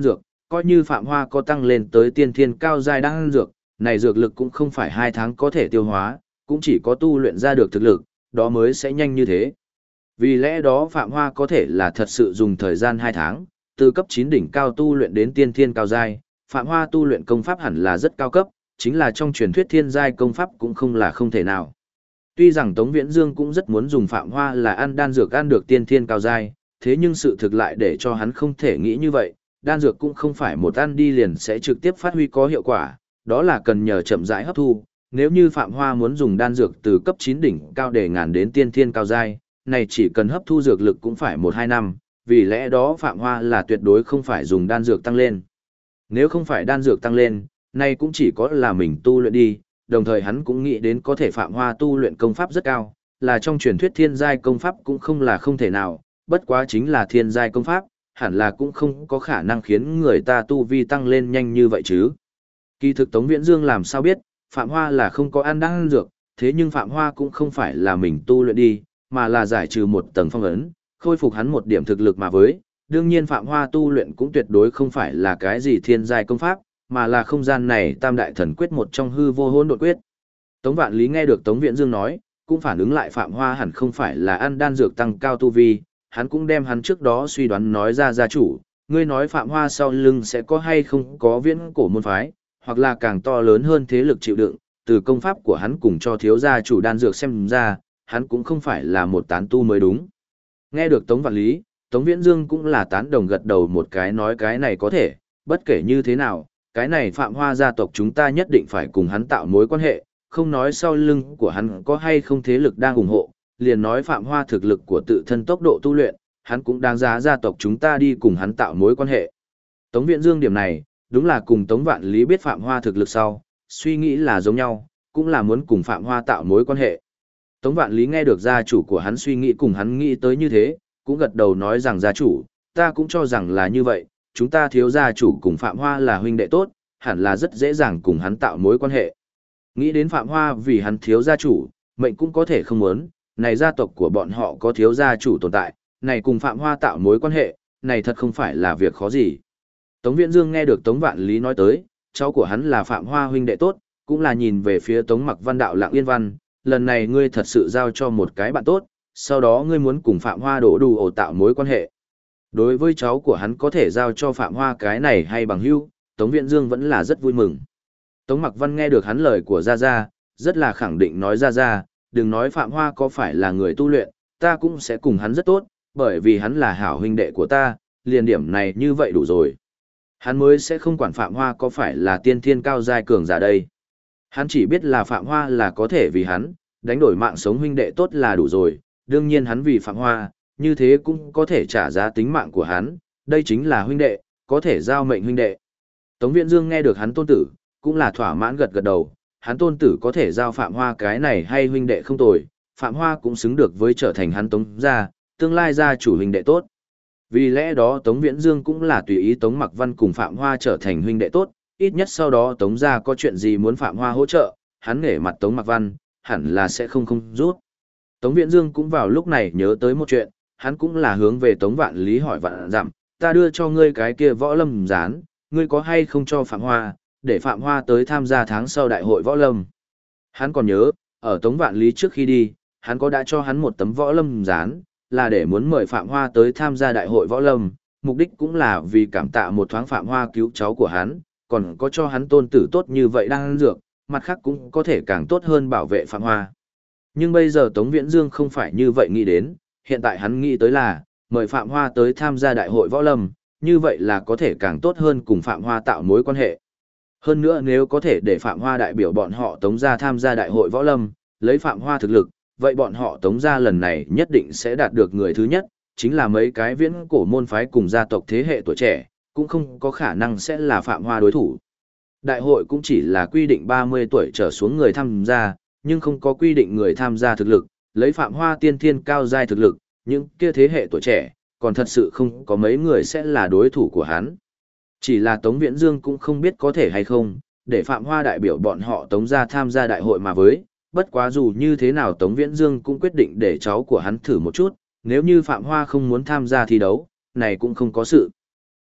Speaker 1: Coi như Phạm Hoa có tăng lên tới tiên thiên cao giai đan dược, này dược lực cũng không phải 2 tháng có thể tiêu hóa, cũng chỉ có tu luyện ra được thực lực, đó mới sẽ nhanh như thế. Vì lẽ đó Phạm Hoa có thể là thật sự dùng thời gian 2 tháng, từ cấp 9 đỉnh cao tu luyện đến tiên thiên cao giai, Phạm Hoa tu luyện công pháp hẳn là rất cao cấp, chính là trong truyền thuyết thiên giai công pháp cũng không là không thể nào. Tuy rằng Tống Viễn Dương cũng rất muốn dùng Phạm Hoa là ăn đan dược ăn được tiên thiên cao giai, thế nhưng sự thực lại để cho hắn không thể nghĩ như vậy, đan dược cũng không phải một ăn đi liền sẽ trực tiếp phát huy có hiệu quả, đó là cần nhờ chậm rãi hấp thu. Nếu như Phạm Hoa muốn dùng đan dược từ cấp 9 đỉnh cao để ngàn đến tiên thiên cao giai, này chỉ cần hấp thu dược lực cũng phải 1-2 năm, vì lẽ đó Phạm Hoa là tuyệt đối không phải dùng đan dược tăng lên. Nếu không phải đan dược tăng lên, này cũng chỉ có là mình tu luyện đi, đồng thời hắn cũng nghĩ đến có thể Phạm Hoa tu luyện công pháp rất cao, là trong truyền thuyết thiên giai công pháp cũng không là không thể nào, bất quá chính là thiên giai công pháp, hẳn là cũng không có khả năng khiến người ta tu vi tăng lên nhanh như vậy chứ. Kỳ thực Tống Viễn Dương làm sao biết, Phạm Hoa là không có ăn đan dược, thế nhưng Phạm Hoa cũng không phải là mình tu luyện đi, mà là giải trừ một tầng phong ấn, khôi phục hắn một điểm thực lực mà với. Đương nhiên Phạm Hoa tu luyện cũng tuyệt đối không phải là cái gì thiên giai công pháp, mà là không gian này tam đại thần quyết một trong hư vô hỗn độn quyết. Tống Vạn Lý nghe được Tống Viễn Dương nói, cũng phản ứng lại Phạm Hoa hẳn không phải là ăn đan dược tăng cao tu vi, hắn cũng đem hắn trước đó suy đoán nói ra gia chủ, ngươi nói Phạm Hoa sau lưng sẽ có hay không có viễn cổ môn phái, hoặc là càng to lớn hơn thế lực chịu đựng, từ công pháp của hắn cùng cho thiếu gia chủ đan dược xem ra, hắn cũng không phải là một tán tu mới đúng. Nghe được Tống Vạn Lý, Tống Viễn Dương cũng là tán đồng gật đầu một cái nói cái này có thể, bất kể như thế nào, cái này Phạm Hoa gia tộc chúng ta nhất định phải cùng hắn tạo mối quan hệ, không nói sau lưng của hắn có hay không thế lực đang ủng hộ, liền nói Phạm Hoa thực lực của tự thân tốc độ tu luyện, hắn cũng đáng giá gia tộc chúng ta đi cùng hắn tạo mối quan hệ. Tống Viễn Dương điểm này, đúng là cùng Tống Vạn Lý biết Phạm Hoa thực lực sau, suy nghĩ là giống nhau, cũng là muốn cùng Phạm Hoa tạo mối quan hệ. Tống Vạn Lý nghe được gia chủ của hắn suy nghĩ cùng hắn nghĩ tới như thế, cũng gật đầu nói rằng gia chủ, ta cũng cho rằng là như vậy, chúng ta thiếu gia chủ cùng Phạm Hoa là huynh đệ tốt, hẳn là rất dễ dàng cùng hắn tạo mối quan hệ. Nghĩ đến Phạm Hoa vì hắn thiếu gia chủ, mệnh cũng có thể không muốn, này gia tộc của bọn họ có thiếu gia chủ tồn tại, này cùng Phạm Hoa tạo mối quan hệ, này thật không phải là việc khó gì. Tống Viễn Dương nghe được Tống Vạn Lý nói tới, cháu của hắn là Phạm Hoa huynh đệ tốt, cũng là nhìn về phía Tống Mặc Văn đạo Lặng Yên Văn, lần này ngươi thật sự giao cho một cái bạn tốt, sau đó ngươi muốn cùng Phạm Hoa đổ đủ ổ tạo mối quan hệ. Đối với cháu của hắn có thể giao cho Phạm Hoa cái này hay bằng hữu, Tống Viễn Dương vẫn là rất vui mừng. Tống Mặc Văn nghe được hắn lời của Gia Gia, rất là khẳng định nói Gia Gia, đừng nói Phạm Hoa có phải là người tu luyện, ta cũng sẽ cùng hắn rất tốt, bởi vì hắn là hảo huynh đệ của ta, liền điểm này như vậy đủ rồi. Hắn mới sẽ không quản Phạm Hoa có phải là tiên thiên cao giai cường giả đây. Hắn chỉ biết là Phạm Hoa là có thể vì hắn, đánh đổi mạng sống huynh đệ tốt là đủ rồi, đương nhiên hắn vì Phạm Hoa, như thế cũng có thể trả giá tính mạng của hắn, đây chính là huynh đệ, có thể giao mệnh huynh đệ. Tống Viễn Dương nghe được hắn tôn tử, cũng là thỏa mãn gật gật đầu, hắn tôn tử có thể giao Phạm Hoa cái này hay huynh đệ không tồi, Phạm Hoa cũng xứng được với trở thành hắn Tống gia, tương lai gia chủ huynh đệ tốt. Vì lẽ đó Tống Viễn Dương cũng là tùy ý Tống Mặc Văn cùng Phạm Hoa trở thành huynh đệ tốt, ít nhất sau đó Tống gia có chuyện gì muốn Phạm Hoa hỗ trợ, hắn nể mặt Tống Mặc Văn, hẳn là sẽ không rút. Tống Viễn Dương cũng vào lúc này nhớ tới một chuyện, hắn cũng là hướng về Tống Vạn Lý hỏi vạn dặm, ta đưa cho ngươi cái kia võ lâm gián, ngươi có hay không cho Phạm Hoa, để Phạm Hoa tới tham gia tháng sau đại hội võ lâm. Hắn còn nhớ, ở Tống Vạn Lý trước khi đi, hắn có đã cho hắn một tấm võ lâm gián, là để muốn mời Phạm Hoa tới tham gia đại hội võ lâm, mục đích cũng là vì cảm tạ một thoáng Phạm Hoa cứu cháu của hắn, còn có cho hắn tôn tử tốt như vậy đang dược, mặt khác cũng có thể càng tốt hơn bảo vệ Phạm Hoa. Nhưng bây giờ Tống Viễn Dương không phải như vậy nghĩ đến, hiện tại hắn nghĩ tới là, mời Phạm Hoa tới tham gia đại hội võ lâm, như vậy là có thể càng tốt hơn cùng Phạm Hoa tạo mối quan hệ. Hơn nữa nếu có thể để Phạm Hoa đại biểu bọn họ Tống gia tham gia đại hội võ lâm, lấy Phạm Hoa thực lực, vậy bọn họ Tống gia lần này nhất định sẽ đạt được người thứ nhất, chính là mấy cái viễn cổ môn phái cùng gia tộc thế hệ tuổi trẻ, cũng không có khả năng sẽ là Phạm Hoa đối thủ. Đại hội cũng chỉ là quy định 30 tuổi trở xuống người tham gia, nhưng không có quy định người tham gia thực lực, lấy Phạm Hoa tiên thiên cao giai thực lực, những kia thế hệ tuổi trẻ, còn thật sự không có mấy người sẽ là đối thủ của hắn. Chỉ là Tống Viễn Dương cũng không biết có thể hay không, để Phạm Hoa đại biểu bọn họ Tống gia tham gia đại hội mà với, bất quá dù như thế nào Tống Viễn Dương cũng quyết định để cháu của hắn thử một chút, nếu như Phạm Hoa không muốn tham gia thi đấu, này cũng không có sự.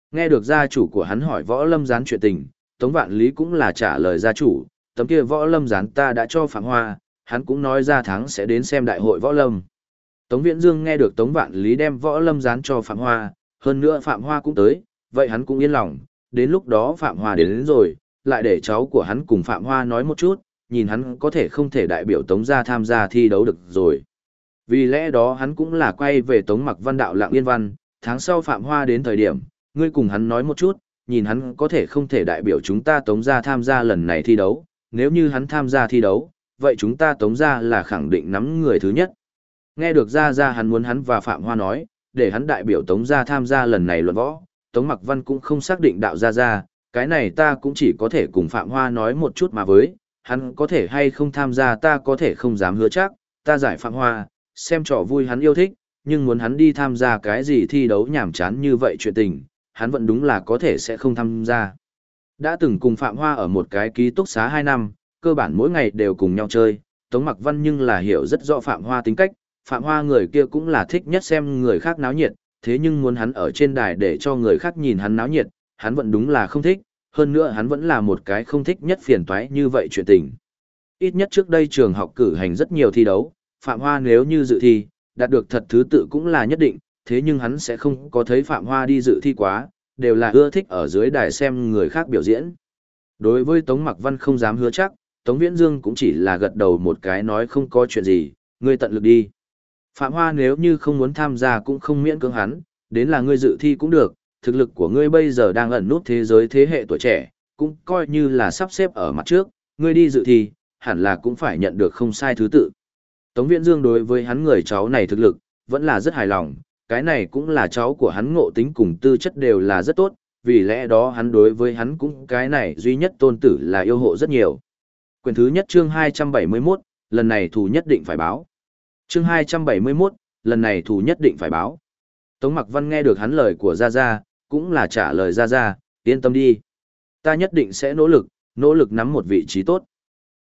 Speaker 1: Nghe được gia chủ của hắn hỏi Võ Lâm Gián chuyện tình, Tống Vạn Lý cũng là trả lời gia chủ, tấm kia Võ Lâm Gián ta đã cho Phạm Hoa, hắn cũng nói ra tháng sẽ đến xem đại hội Võ Lâm. Tống Viễn Dương nghe được Tống Vạn Lý đem Võ Lâm Gián cho Phạm Hoa, hơn nữa Phạm Hoa cũng tới, vậy hắn cũng yên lòng, đến lúc đó Phạm Hoa đến rồi, lại để cháu của hắn cùng Phạm Hoa nói một chút, nhìn hắn có thể không thể đại biểu Tống gia tham gia thi đấu được rồi. Vì lẽ đó hắn cũng là quay về Tống Mặc Văn đạo Lạng Yên Văn, tháng sau Phạm Hoa đến thời điểm, ngươi cùng hắn nói một chút, nhìn hắn có thể không thể đại biểu chúng ta Tống gia tham gia lần này thi đấu, nếu như hắn tham gia thi đấu, vậy chúng ta Tống gia là khẳng định nắm người thứ nhất. Nghe được ra hắn muốn hắn và Phạm Hoa nói, để hắn đại biểu Tống gia tham gia lần này luận võ, Tống Mặc Văn cũng không xác định đạo ra, cái này ta cũng chỉ có thể cùng Phạm Hoa nói một chút mà với, hắn có thể hay không tham gia ta có thể không dám hứa chắc, ta giải Phạm Hoa, xem trò vui hắn yêu thích, nhưng muốn hắn đi tham gia cái gì thi đấu nhảm chán như vậy chuyện tình, hắn vẫn đúng là có thể sẽ không tham gia. Đã từng cùng Phạm Hoa ở một cái ký túc xá 2 năm, cơ bản mỗi ngày đều cùng nhau chơi, Tống Mặc Văn nhưng là hiểu rất rõ Phạm Hoa tính cách, Phạm Hoa người kia cũng là thích nhất xem người khác náo nhiệt, thế nhưng muốn hắn ở trên đài để cho người khác nhìn hắn náo nhiệt, hắn vẫn đúng là không thích, hơn nữa hắn vẫn là một cái không thích nhất phiền toái như vậy chuyện tình. Ít nhất trước đây trường học cử hành rất nhiều thi đấu, Phạm Hoa nếu như dự thi, đạt được thật thứ tự cũng là nhất định, thế nhưng hắn sẽ không có thấy Phạm Hoa đi dự thi quá, đều là ưa thích ở dưới đài xem người khác biểu diễn. Đối với Tống Mặc Văn không dám hứa chắc, Tống Viễn Dương cũng chỉ là gật đầu một cái nói không có chuyện gì, ngươi tận lực đi. Phạm Hoa nếu như không muốn tham gia cũng không miễn cưỡng hắn, đến là ngươi dự thi cũng được, thực lực của ngươi bây giờ đang ẩn nút thế giới thế hệ tuổi trẻ, cũng coi như là sắp xếp ở mặt trước, ngươi đi dự thi, hẳn là cũng phải nhận được không sai thứ tự. Tống Viễn Dương đối với hắn người cháu này thực lực, vẫn là rất hài lòng, cái này cũng là cháu của hắn ngộ tính cùng tư chất đều là rất tốt, vì lẽ đó hắn đối với hắn cũng cái này duy nhất tôn tử là yêu hộ rất nhiều. Quyển thứ nhất chương 271, lần này thù nhất định phải báo. Chương 271, lần này thù nhất định phải báo. Tống Mặc Văn nghe được hắn lời của Gia, cũng là trả lời Gia, yên tâm đi. Ta nhất định sẽ nỗ lực nắm một vị trí tốt.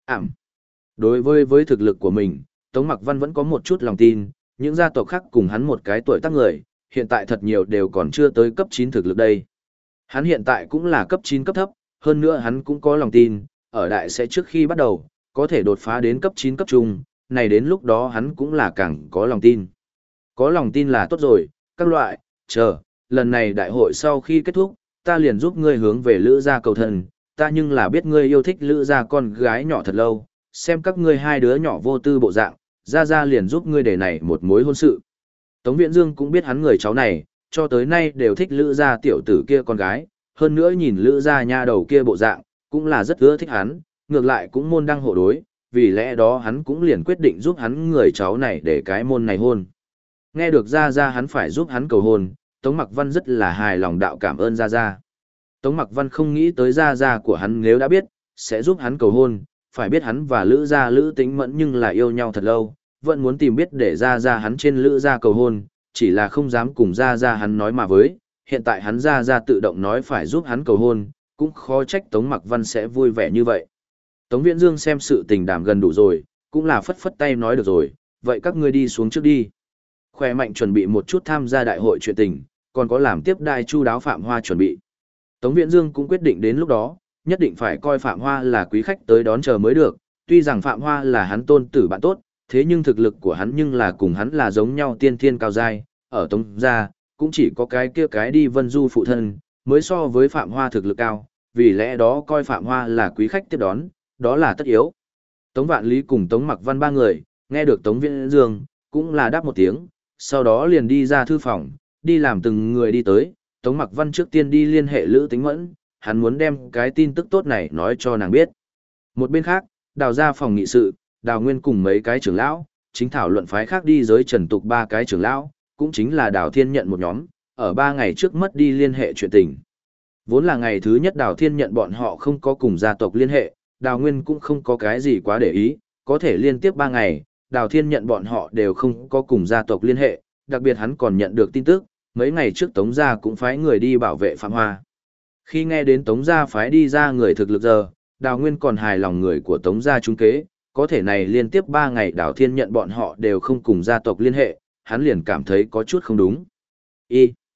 Speaker 1: Đối với thực lực của mình, Tống Mặc Văn vẫn có một chút lòng tin, những gia tộc khác cùng hắn một cái tuổi tác người, hiện tại thật nhiều đều còn chưa tới cấp 9 thực lực đây. Hắn hiện tại cũng là cấp 9 cấp thấp, hơn nữa hắn cũng có lòng tin, ở đại sẽ trước khi bắt đầu, có thể đột phá đến cấp 9 cấp trung, này đến lúc đó hắn cũng là càng có lòng tin. Có lòng tin là tốt rồi, các loại, lần này đại hội sau khi kết thúc, ta liền giúp ngươi hướng về Lữ gia cầu thân, ta nhưng là biết ngươi yêu thích Lữ gia con gái nhỏ thật lâu, xem các ngươi hai đứa nhỏ vô tư bộ dạng, Gia liền giúp ngươi để này một mối hôn sự. Tống Viễn Dương cũng biết hắn người cháu này, cho tới nay đều thích Lữ gia tiểu tử kia con gái, hơn nữa nhìn Lữ gia nha đầu kia bộ dạng, cũng là rất ưa thích hắn, ngược lại cũng môn đăng hộ đối, vì lẽ đó hắn cũng liền quyết định giúp hắn người cháu này để cái môn này hôn. Nghe được Gia hắn phải giúp hắn cầu hôn, Tống Mặc Văn rất là hài lòng đạo cảm ơn Gia. Tống Mặc Văn không nghĩ tới Gia của hắn nếu đã biết, sẽ giúp hắn cầu hôn, phải biết hắn và Lữ gia Lữ Tĩnh Mẫn nhưng là yêu nhau thật lâu, vẫn muốn tìm biết để Gia hắn trên Lữ gia cầu hôn, chỉ là không dám cùng Gia hắn nói mà với, hiện tại hắn Gia tự động nói phải giúp hắn cầu hôn, cũng khó trách Tống Mặc Văn sẽ vui vẻ như vậy. Tống Viễn Dương xem sự tình đảm gần đủ rồi, cũng là phất phất tay nói được rồi, vậy các ngươi đi xuống trước đi. Khỏe mạnh chuẩn bị một chút tham gia đại hội chuyện tình, còn có làm tiếp đai chu đáo Phạm Hoa chuẩn bị. Tống Viễn Dương cũng quyết định đến lúc đó, nhất định phải coi Phạm Hoa là quý khách tới đón chờ mới được, tuy rằng Phạm Hoa là hắn tôn tử bạn tốt, thế nhưng thực lực của hắn nhưng là cùng hắn là giống nhau tiên thiên cao giai, ở Tống gia, cũng chỉ có cái kia cái đi Vân Du phụ thân, mới so với Phạm Hoa thực lực cao, vì lẽ đó coi Phạm Hoa là quý khách tiếp đón, đó là tất yếu. Tống Vạn Lý cùng Tống Mặc Văn ba người, nghe được Tống Viễn Dương, cũng là đáp một tiếng, sau đó liền đi ra thư phòng, đi làm từng người đi tới, Tống Mặc Văn trước tiên đi liên hệ Lữ Tĩnh Mẫn, hắn muốn đem cái tin tức tốt này nói cho nàng biết. Một bên khác, Đào ra phòng nghị sự, Đào Nguyên cùng mấy cái trưởng lão, chính thảo luận phái khác đi giới trần tục ba cái trưởng lão, cũng chính là Đào Thiên Nhận một nhóm, ở 3 ngày trước mất đi liên hệ chuyện tình. Vốn là ngày thứ nhất Đào Thiên Nhận bọn họ không có cùng gia tộc liên hệ, Đào Nguyên cũng không có cái gì quá để ý, có thể liên tiếp 3 ngày, Đào Thiên Nhận bọn họ đều không có cùng gia tộc liên hệ, đặc biệt hắn còn nhận được tin tức, mấy ngày trước Tống gia cũng phái người đi bảo vệ Phạm Hoa. Khi nghe đến Tống gia phái đi ra người thực lực giờ, Đào Nguyên còn hài lòng người của Tống gia trúng kế, có thể này liên tiếp 3 ngày Đào Thiên Nhận bọn họ đều không cùng gia tộc liên hệ, hắn liền cảm thấy có chút không đúng.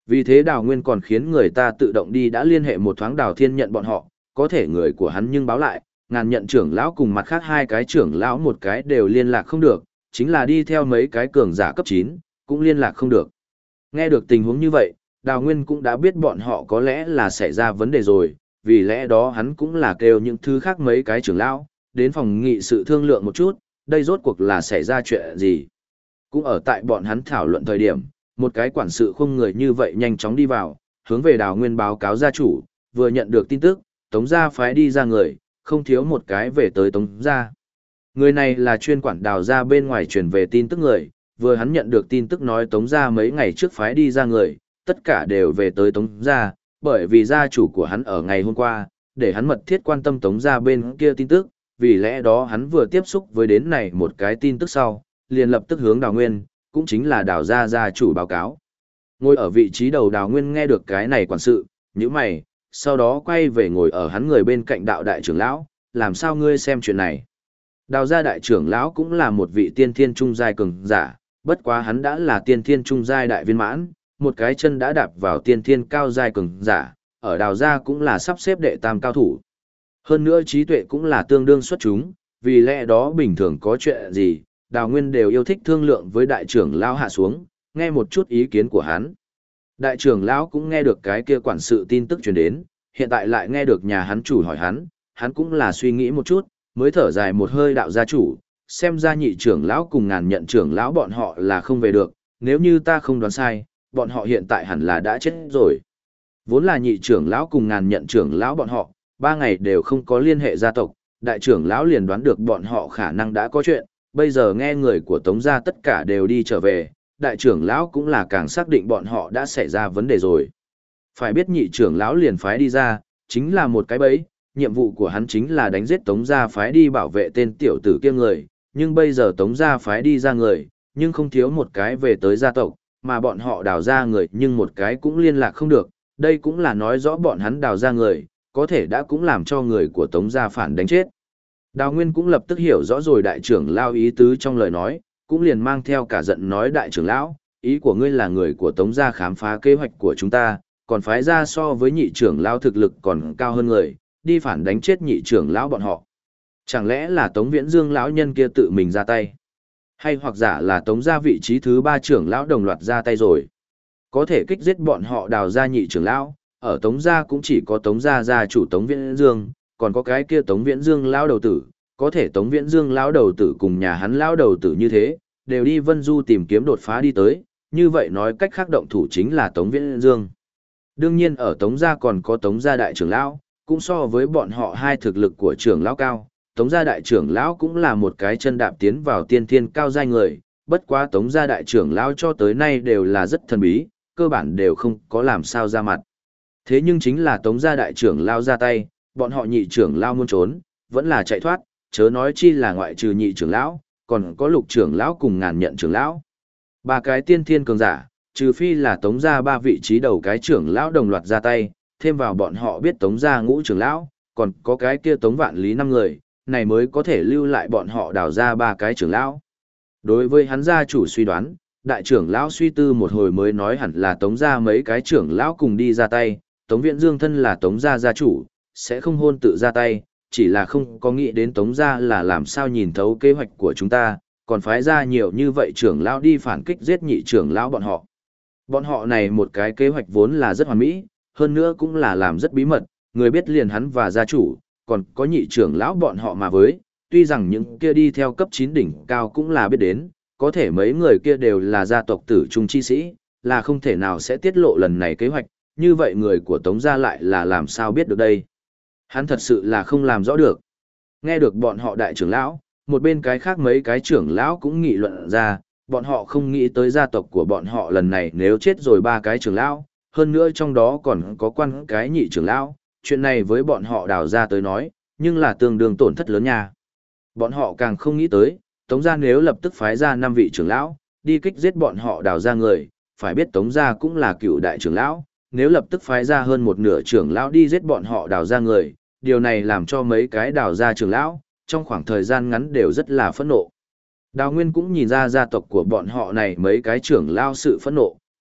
Speaker 1: Vì thế Đào Nguyên còn khiến người ta tự động đi đã liên hệ một thoáng Đào Thiên Nhận bọn họ, có thể người của hắn nhưng báo lại, Ngàn Nhận trưởng lão cùng mặt khác hai cái trưởng lão một cái đều liên lạc không được, chính là đi theo mấy cái cường giả cấp 9, cũng liên lạc không được. Nghe được tình huống như vậy, Đào Nguyên cũng đã biết bọn họ có lẽ là xảy ra vấn đề rồi, vì lẽ đó hắn cũng là kêu những thứ khác mấy cái trưởng lão, đến phòng nghị sự thương lượng một chút, đây rốt cuộc là xảy ra chuyện gì. Cũng ở tại bọn hắn thảo luận thời điểm, một cái quản sự không người như vậy nhanh chóng đi vào, hướng về Đào Nguyên báo cáo gia chủ, vừa nhận được tin tức, Tống gia phái đi ra người, không thiếu một cái về tới Tống gia. Người này là chuyên quản Đào gia bên ngoài truyền về tin tức người, vừa hắn nhận được tin tức nói Tống gia mấy ngày trước phái đi ra người, tất cả đều về tới Tống gia, bởi vì gia chủ của hắn ở ngày hôm qua, để hắn mật thiết quan tâm Tống gia bên kia tin tức, vì lẽ đó hắn vừa tiếp xúc với đến này một cái tin tức sau, liền lập tức hướng Đào Nguyên, cũng chính là Đào gia gia chủ báo cáo. Ngồi ở vị trí đầu Đào Nguyên nghe được cái này quản sự, nhíu mày, sau đó quay về ngồi ở hắn người bên cạnh đạo đại trưởng lão, làm sao ngươi xem chuyện này. Đào gia đại trưởng lão cũng là một vị tiên thiên trung giai cường giả, bất quá hắn đã là tiên thiên trung giai đại viên mãn, một cái chân đã đạp vào tiên thiên cao giai cường giả, ở Đào gia cũng là sắp xếp đệ tam cao thủ. Hơn nữa trí tuệ cũng là tương đương xuất chúng, vì lẽ đó bình thường có chuyện gì, Đào Nguyên đều yêu thích thương lượng với đại trưởng lão hạ xuống, nghe một chút ý kiến của hắn. Đại trưởng lão cũng nghe được cái kia quản sự tin tức truyền đến, hiện tại lại nghe được nhà hắn chủ hỏi hắn cũng là suy nghĩ một chút, mới thở dài một hơi đạo gia chủ, xem ra nhị trưởng lão cùng Ngàn Nhận trưởng lão bọn họ là không về được, nếu như ta không đoán sai, bọn họ hiện tại hẳn là đã chết rồi. Vốn là nhị trưởng lão cùng Ngàn Nhận trưởng lão bọn họ, 3 ngày đều không có liên hệ gia tộc, đại trưởng lão liền đoán được bọn họ khả năng đã có chuyện, bây giờ nghe người của Tống gia tất cả đều đi trở về, đại trưởng lão cũng là càng xác định bọn họ đã xảy ra vấn đề rồi. Phải biết nhị trưởng lão liền phái đi ra, chính là một cái bẫy, nhiệm vụ của hắn chính là đánh giết Tống gia phái đi bảo vệ tên tiểu tử kia người, nhưng bây giờ Tống gia phái đi ra người, nhưng không thiếu một cái về tới gia tộc, mà bọn họ đào ra người nhưng một cái cũng liên lạc không được, đây cũng là nói rõ bọn hắn đào ra người, có thể đã cũng làm cho người của Tống gia phản đánh chết. Đào Nguyên cũng lập tức hiểu rõ rồi đại trưởng lão ý tứ trong lời nói, cũng liền mang theo cả giận nói đại trưởng lão, ý của ngươi là người của Tống gia khám phá kế hoạch của chúng ta, còn phái ra so với nhị trưởng lão thực lực còn cao hơn người, đi phản đánh chết nhị trưởng lão bọn họ. Chẳng lẽ là Tống Viễn Dương lão nhân kia tự mình ra tay? Hay hoặc giả là Tống gia vị trí thứ 3 trưởng lão đồng loạt ra tay rồi? Có thể kích giết bọn họ đào ra nhị trưởng lão, ở Tống gia cũng chỉ có Tống gia gia chủ Tống Viễn Dương, còn có cái kia Tống Viễn Dương lão đầu tử, có thể Tống Viễn Dương lão đầu tử cùng nhà hắn lão đầu tử như thế, đều đi Vân Du tìm kiếm đột phá đi tới, như vậy nói cách khác động thủ chính là Tống Viễn Dương. Đương nhiên ở Tống gia còn có Tống gia đại trưởng lão, cũng so với bọn họ hai thực lực của trưởng lão cao, Tống gia đại trưởng lão cũng là một cái chân đạp tiến vào tiên thiên cao giai người, bất quá Tống gia đại trưởng lão cho tới nay đều là rất thần bí, cơ bản đều không có làm sao ra mặt. Thế nhưng chính là Tống gia đại trưởng lão ra tay, bọn họ nhị trưởng lão muốn trốn, vẫn là chạy thoát, chớ nói chi là ngoại trừ nhị trưởng lão, còn có lục trưởng lão cùng Ngàn Nhận trưởng lão. 3 cái tiên thiên cường giả, trừ phi là Tống gia 3 vị trí đầu cái trưởng lão đồng loạt ra tay, thêm vào bọn họ biết Tống gia ngũ trưởng lão, còn có cái kia Tống Vạn Lý 5 người, này mới có thể lưu lại bọn họ đào ra 3 cái trưởng lão. Đối với hắn gia chủ suy đoán, đại trưởng lão suy tư một hồi mới nói hẳn là Tống gia mấy cái trưởng lão cùng đi ra tay, Tống Viễn Dương thân là Tống gia gia chủ, sẽ không hôn tự ra tay, chỉ là không có nghĩ đến Tống gia là làm sao nhìn thấu kế hoạch của chúng ta, còn phái ra nhiều như vậy trưởng lão đi phản kích giết nhị trưởng lão bọn họ. Bọn họ này một cái kế hoạch vốn là rất hoàn mỹ, hơn nữa cũng là làm rất bí mật, người biết liền hắn và gia chủ, còn có nhị trưởng lão bọn họ mà với, tuy rằng những kia đi theo cấp 9 đỉnh cao cũng là biết đến, có thể mấy người kia đều là gia tộc tử trung chi sĩ, là không thể nào sẽ tiết lộ lần này kế hoạch, như vậy người của Tống gia lại là làm sao biết được đây. Hắn thật sự là không làm rõ được. Nghe được bọn họ đại trưởng lão, một bên cái khác mấy cái trưởng lão cũng nghị luận ra, bọn họ không nghĩ tới gia tộc của bọn họ lần này nếu chết rồi 3 cái trưởng lão, hơn nữa trong đó còn có quan cái nhị trưởng lão, chuyện này với bọn họ đào ra tới nói, nhưng là tương đương tổn thất lớn nha. Bọn họ càng không nghĩ tới, Tống gia nếu lập tức phái ra 5 vị trưởng lão, đi kích giết bọn họ đào ra người, phải biết Tống gia cũng là cựu đại trưởng lão, nếu lập tức phái ra hơn một nửa trưởng lão đi giết bọn họ đào ra người, điều này làm cho mấy cái đào ra trưởng lão, trong khoảng thời gian ngắn đều rất là phẫn nộ. Đào Nguyên cũng nhìn ra gia tộc của bọn họ này mấy cái trưởng lão sự phẫn nộ,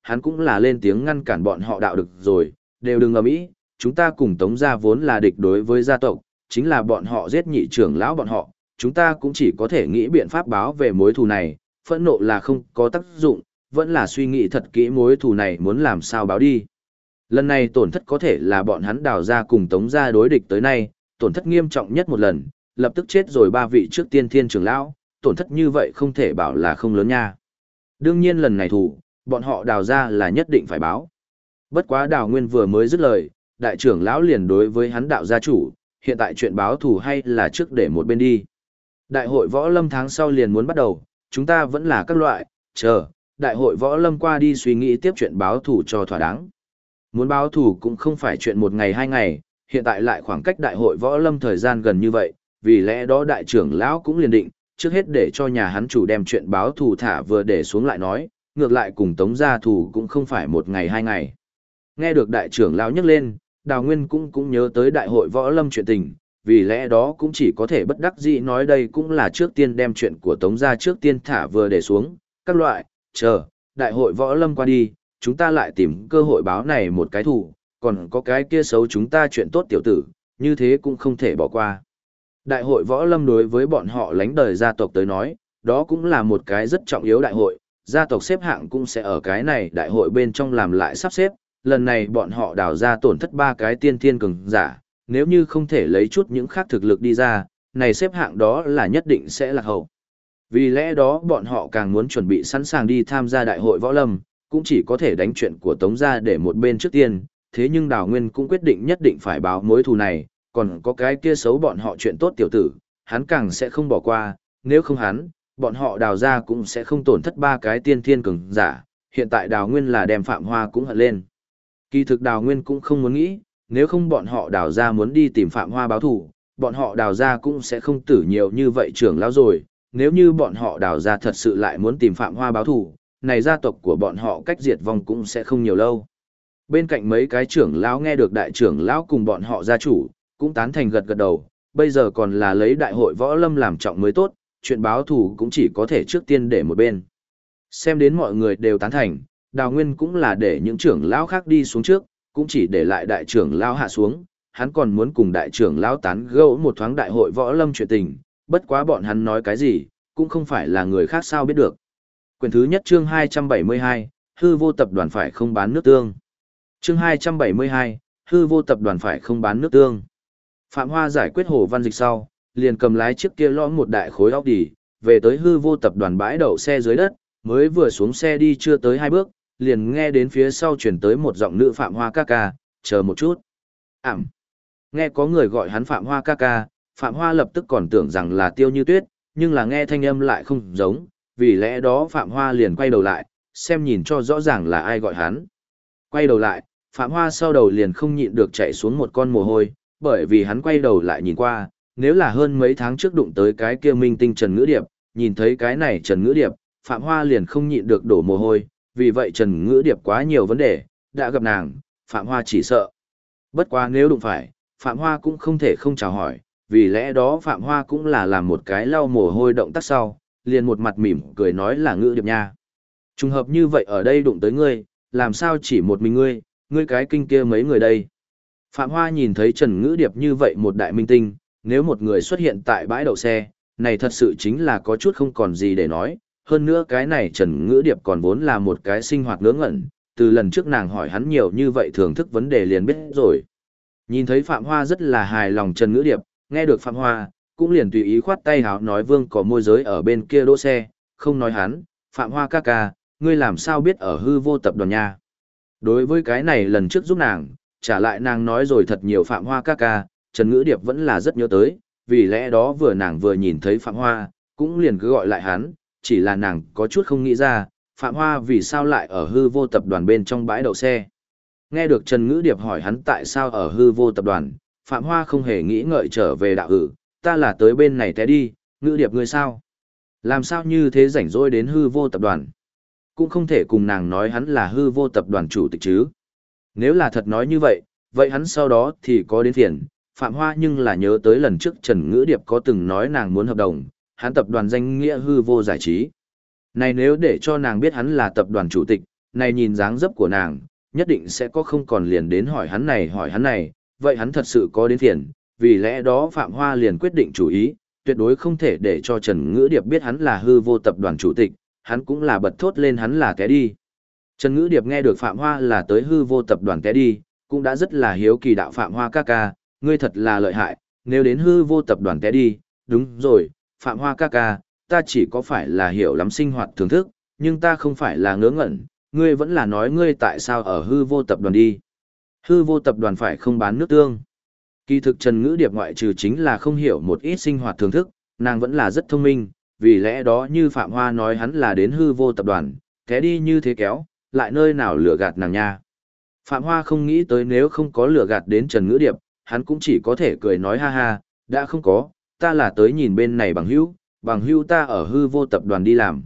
Speaker 1: hắn cũng là lên tiếng ngăn cản bọn họ đạo được rồi, đều đừng ầm ĩ, chúng ta cùng Tống gia vốn là địch đối với gia tộc, chính là bọn họ giết nhị trưởng lão bọn họ, chúng ta cũng chỉ có thể nghĩ biện pháp báo về mối thù này, phẫn nộ là không có tác dụng, vẫn là suy nghĩ thật kỹ mối thù này muốn làm sao báo đi. Lần này tổn thất có thể là bọn hắn Đào gia cùng Tống gia đối địch tới nay, tổn thất nghiêm trọng nhất một lần, lập tức chết rồi 3 vị trước tiên thiên trưởng lão, tổn thất như vậy không thể bảo là không lớn nha. Đương nhiên lần này thù, bọn họ Đào gia là nhất định phải báo. Bất quá Đào Nguyên vừa mới dứt lời, đại trưởng lão liền đối với hắn đạo gia chủ, hiện tại chuyện báo thù hay là trước để một bên đi. Đại hội võ lâm tháng sau liền muốn bắt đầu, chúng ta vẫn là các loại, chờ, đại hội võ lâm qua đi suy nghĩ tiếp chuyện báo thù cho thỏa đáng. Muốn báo thù cũng không phải chuyện 1 ngày 2 ngày, hiện tại lại khoảng cách đại hội võ lâm thời gian gần như vậy, vì lẽ đó đại trưởng lão cũng liền định, trước hết để cho nhà hắn chủ đem chuyện báo thù thả vừa để xuống lại nói, ngược lại cùng Tống gia thù cũng không phải 1 ngày 2 ngày. Nghe được đại trưởng lão nhắc lên, Đào Nguyên cũng nhớ tới đại hội võ lâm chuyện tình, vì lẽ đó cũng chỉ có thể bất đắc dĩ nói đây cũng là trước tiên đem chuyện của Tống gia trước tiên thả vừa để xuống, các loại, chờ, đại hội võ lâm qua đi, chúng ta lại tìm cơ hội báo này một cái thù, còn có cái kia xấu chúng ta chuyện tốt tiểu tử, như thế cũng không thể bỏ qua. Đại hội võ lâm đối với bọn họ lánh đời gia tộc tới nói, đó cũng là một cái rất trọng yếu đại hội, gia tộc xếp hạng cũng sẽ ở cái này đại hội bên trong làm lại sắp xếp, lần này bọn họ đào ra tổn thất 3 cái tiên thiên cường giả, nếu như không thể lấy chút những khác thực lực đi ra, này xếp hạng đó là nhất định sẽ lạc hậu. Vì lẽ đó bọn họ càng muốn chuẩn bị sẵn sàng đi tham gia đại hội võ lâm, cũng chỉ có thể đánh chuyện của Tống gia để một bên trước tiên, thế nhưng Đào Nguyên cũng quyết định nhất định phải báo mối thù này, còn có cái kia xấu bọn họ chuyện tốt tiểu tử, hắn càng sẽ không bỏ qua, nếu không hắn, bọn họ Đào gia cũng sẽ không tổn thất 3 cái tiên thiên cường giả, hiện tại Đào Nguyên là đem Phạm Hoa cũng hận lên. Kỳ thực Đào Nguyên cũng không muốn nghĩ, nếu không bọn họ Đào gia muốn đi tìm Phạm Hoa báo thù, bọn họ Đào gia cũng sẽ không tử nhiều như vậy trưởng lão rồi, nếu như bọn họ Đào gia thật sự lại muốn tìm Phạm Hoa báo thù, này gia tộc của bọn họ cách diệt vong cũng sẽ không nhiều lâu. Bên cạnh mấy cái trưởng lão nghe được đại trưởng lão cùng bọn họ gia chủ, cũng tán thành gật gật đầu, bây giờ còn là lấy đại hội võ lâm làm trọng mới tốt, chuyện báo thù cũng chỉ có thể trước tiên để một bên. Xem đến mọi người đều tán thành, Đào Nguyên cũng là để những trưởng lão khác đi xuống trước, cũng chỉ để lại đại trưởng lão hạ xuống, hắn còn muốn cùng đại trưởng lão tán gẫu một thoáng đại hội võ lâm chuyện tình, bất quá bọn hắn nói cái gì, cũng không phải là người khác sao biết được. Quyển thứ nhất chương 272, hư vô tập đoàn phải không bán nước tương. Chương 272, hư vô tập đoàn phải không bán nước tương. Phạm Hoa giải quyết Hồ Văn Dịch sau, liền cầm lái chiếc kia lõm một đại khối óc đỉ, về tới hư vô tập đoàn bãi đậu xe dưới đất, mới vừa xuống xe đi chưa tới 2 bước, liền nghe đến phía sau chuyển tới một giọng nữ Phạm Hoa ca ca, chờ một chút. Nghe có người gọi hắn Phạm Hoa ca ca, Phạm Hoa lập tức còn tưởng rằng là Tiêu Như Tuyết, nhưng là nghe thanh âm lại không giống, vì lẽ đó Phạm Hoa liền quay đầu lại, xem nhìn cho rõ ràng là ai gọi hắn. Quay đầu lại, Phạm Hoa sau đầu liền không nhịn được chạy xuống một con mồ hôi, bởi vì hắn quay đầu lại nhìn qua, nếu là hơn mấy tháng trước đụng tới cái kia minh tinh Trần Ngữ Điệp, nhìn thấy cái này Trần Ngữ Điệp, Phạm Hoa liền không nhịn được đổ mồ hôi, vì vậy Trần Ngữ Điệp quá nhiều vấn đề, đã gặp nàng, Phạm Hoa chỉ sợ. Bất quá nếu đụng phải, Phạm Hoa cũng không thể không chào hỏi, vì lẽ đó Phạm Hoa cũng là làm một cái lau mồ hôi động tác sau, liền một mặt mỉm cười nói là Ngữ Điệp nha. Trùng hợp như vậy ở đây đụng tới ngươi, làm sao chỉ một mình ngươi cái kinh kia mấy người đây. Phạm Hoa nhìn thấy Trần Ngữ Điệp như vậy một đại minh tinh, nếu một người xuất hiện tại bãi đậu xe, này thật sự chính là có chút không còn gì để nói. Hơn nữa cái này Trần Ngữ Điệp còn vốn là một cái sinh hoạt ngớ ngẩn, từ lần trước nàng hỏi hắn nhiều như vậy thưởng thức vấn đề liền biết rồi. Nhìn thấy Phạm Hoa rất là hài lòng Trần Ngữ Điệp, nghe được Phạm Hoa, cũng liền tùy ý khoát tay háo nói Vương có môi giới ở bên kia đỗ xe, không nói hắn, Phạm Hoa ca ca, ngươi làm sao biết ở hư vô tập đoàn nha. Đối với cái này lần trước giúp nàng, trả lại nàng nói rồi thật nhiều Phạm Hoa ca ca, Trần Ngữ Điệp vẫn là rất nhớ tới, vì lẽ đó vừa nàng vừa nhìn thấy Phạm Hoa, cũng liền cứ gọi lại hắn, chỉ là nàng có chút không nghĩ ra, Phạm Hoa vì sao lại ở hư vô tập đoàn bên trong bãi đậu xe. Nghe được Trần Ngữ Điệp hỏi hắn tại sao ở hư vô tập đoàn, Phạm Hoa không hề nghĩ ngợi trở về đạo ta là tới bên này té đi, Ngữ Điệp ngươi sao? Làm sao như thế rảnh rỗi đến hư vô tập đoàn? Cũng không thể cùng nàng nói hắn là hư vô tập đoàn chủ tịch chứ. Nếu là thật nói như vậy, vậy hắn sau đó thì có đến phiền. Phạm Hoa nhưng là nhớ tới lần trước Trần Ngữ Điệp có từng nói nàng muốn hợp đồng, hắn tập đoàn danh nghĩa hư vô giải trí. Này nếu để cho nàng biết hắn là tập đoàn chủ tịch, này nhìn dáng dấp của nàng, nhất định sẽ có không còn liền đến hỏi hắn này, vậy hắn thật sự có đến phiền, vì lẽ đó Phạm Hoa liền quyết định chủ ý, tuyệt đối không thể để cho Trần Ngữ Điệp biết hắn là hư vô tập đoàn chủ tịch, hắn cũng là bật thốt lên hắn là té đi. Trần Ngữ Điệp nghe được Phạm Hoa là tới hư vô tập đoàn té đi, cũng đã rất là hiếu kỳ đạo Phạm Hoa ca ca, ngươi thật là lợi hại, nếu đến hư vô tập đoàn té đi, đúng rồi, Phạm Hoa ca ca, ta chỉ có phải là hiểu lắm sinh hoạt thưởng thức, nhưng ta không phải là ngớ ngẩn, ngươi vẫn là nói ngươi tại sao ở hư vô tập đoàn đi. Hư vô tập đoàn phải không bán nước tương. Kỳ thực Trần Ngữ Điệp ngoại trừ chính là không hiểu một ít sinh hoạt thưởng thức, nàng vẫn là rất thông minh, vì lẽ đó như Phạm Hoa nói hắn là đến hư vô tập đoàn, té đi như thế kéo, lại nơi nào lừa gạt nàng nha. Phạm Hoa không nghĩ tới nếu không có lừa gạt đến Trần Ngữ Điệp, hắn cũng chỉ có thể cười nói ha ha, đã không có, ta là tới nhìn bên này bằng hữu ta ở hư vô tập đoàn đi làm.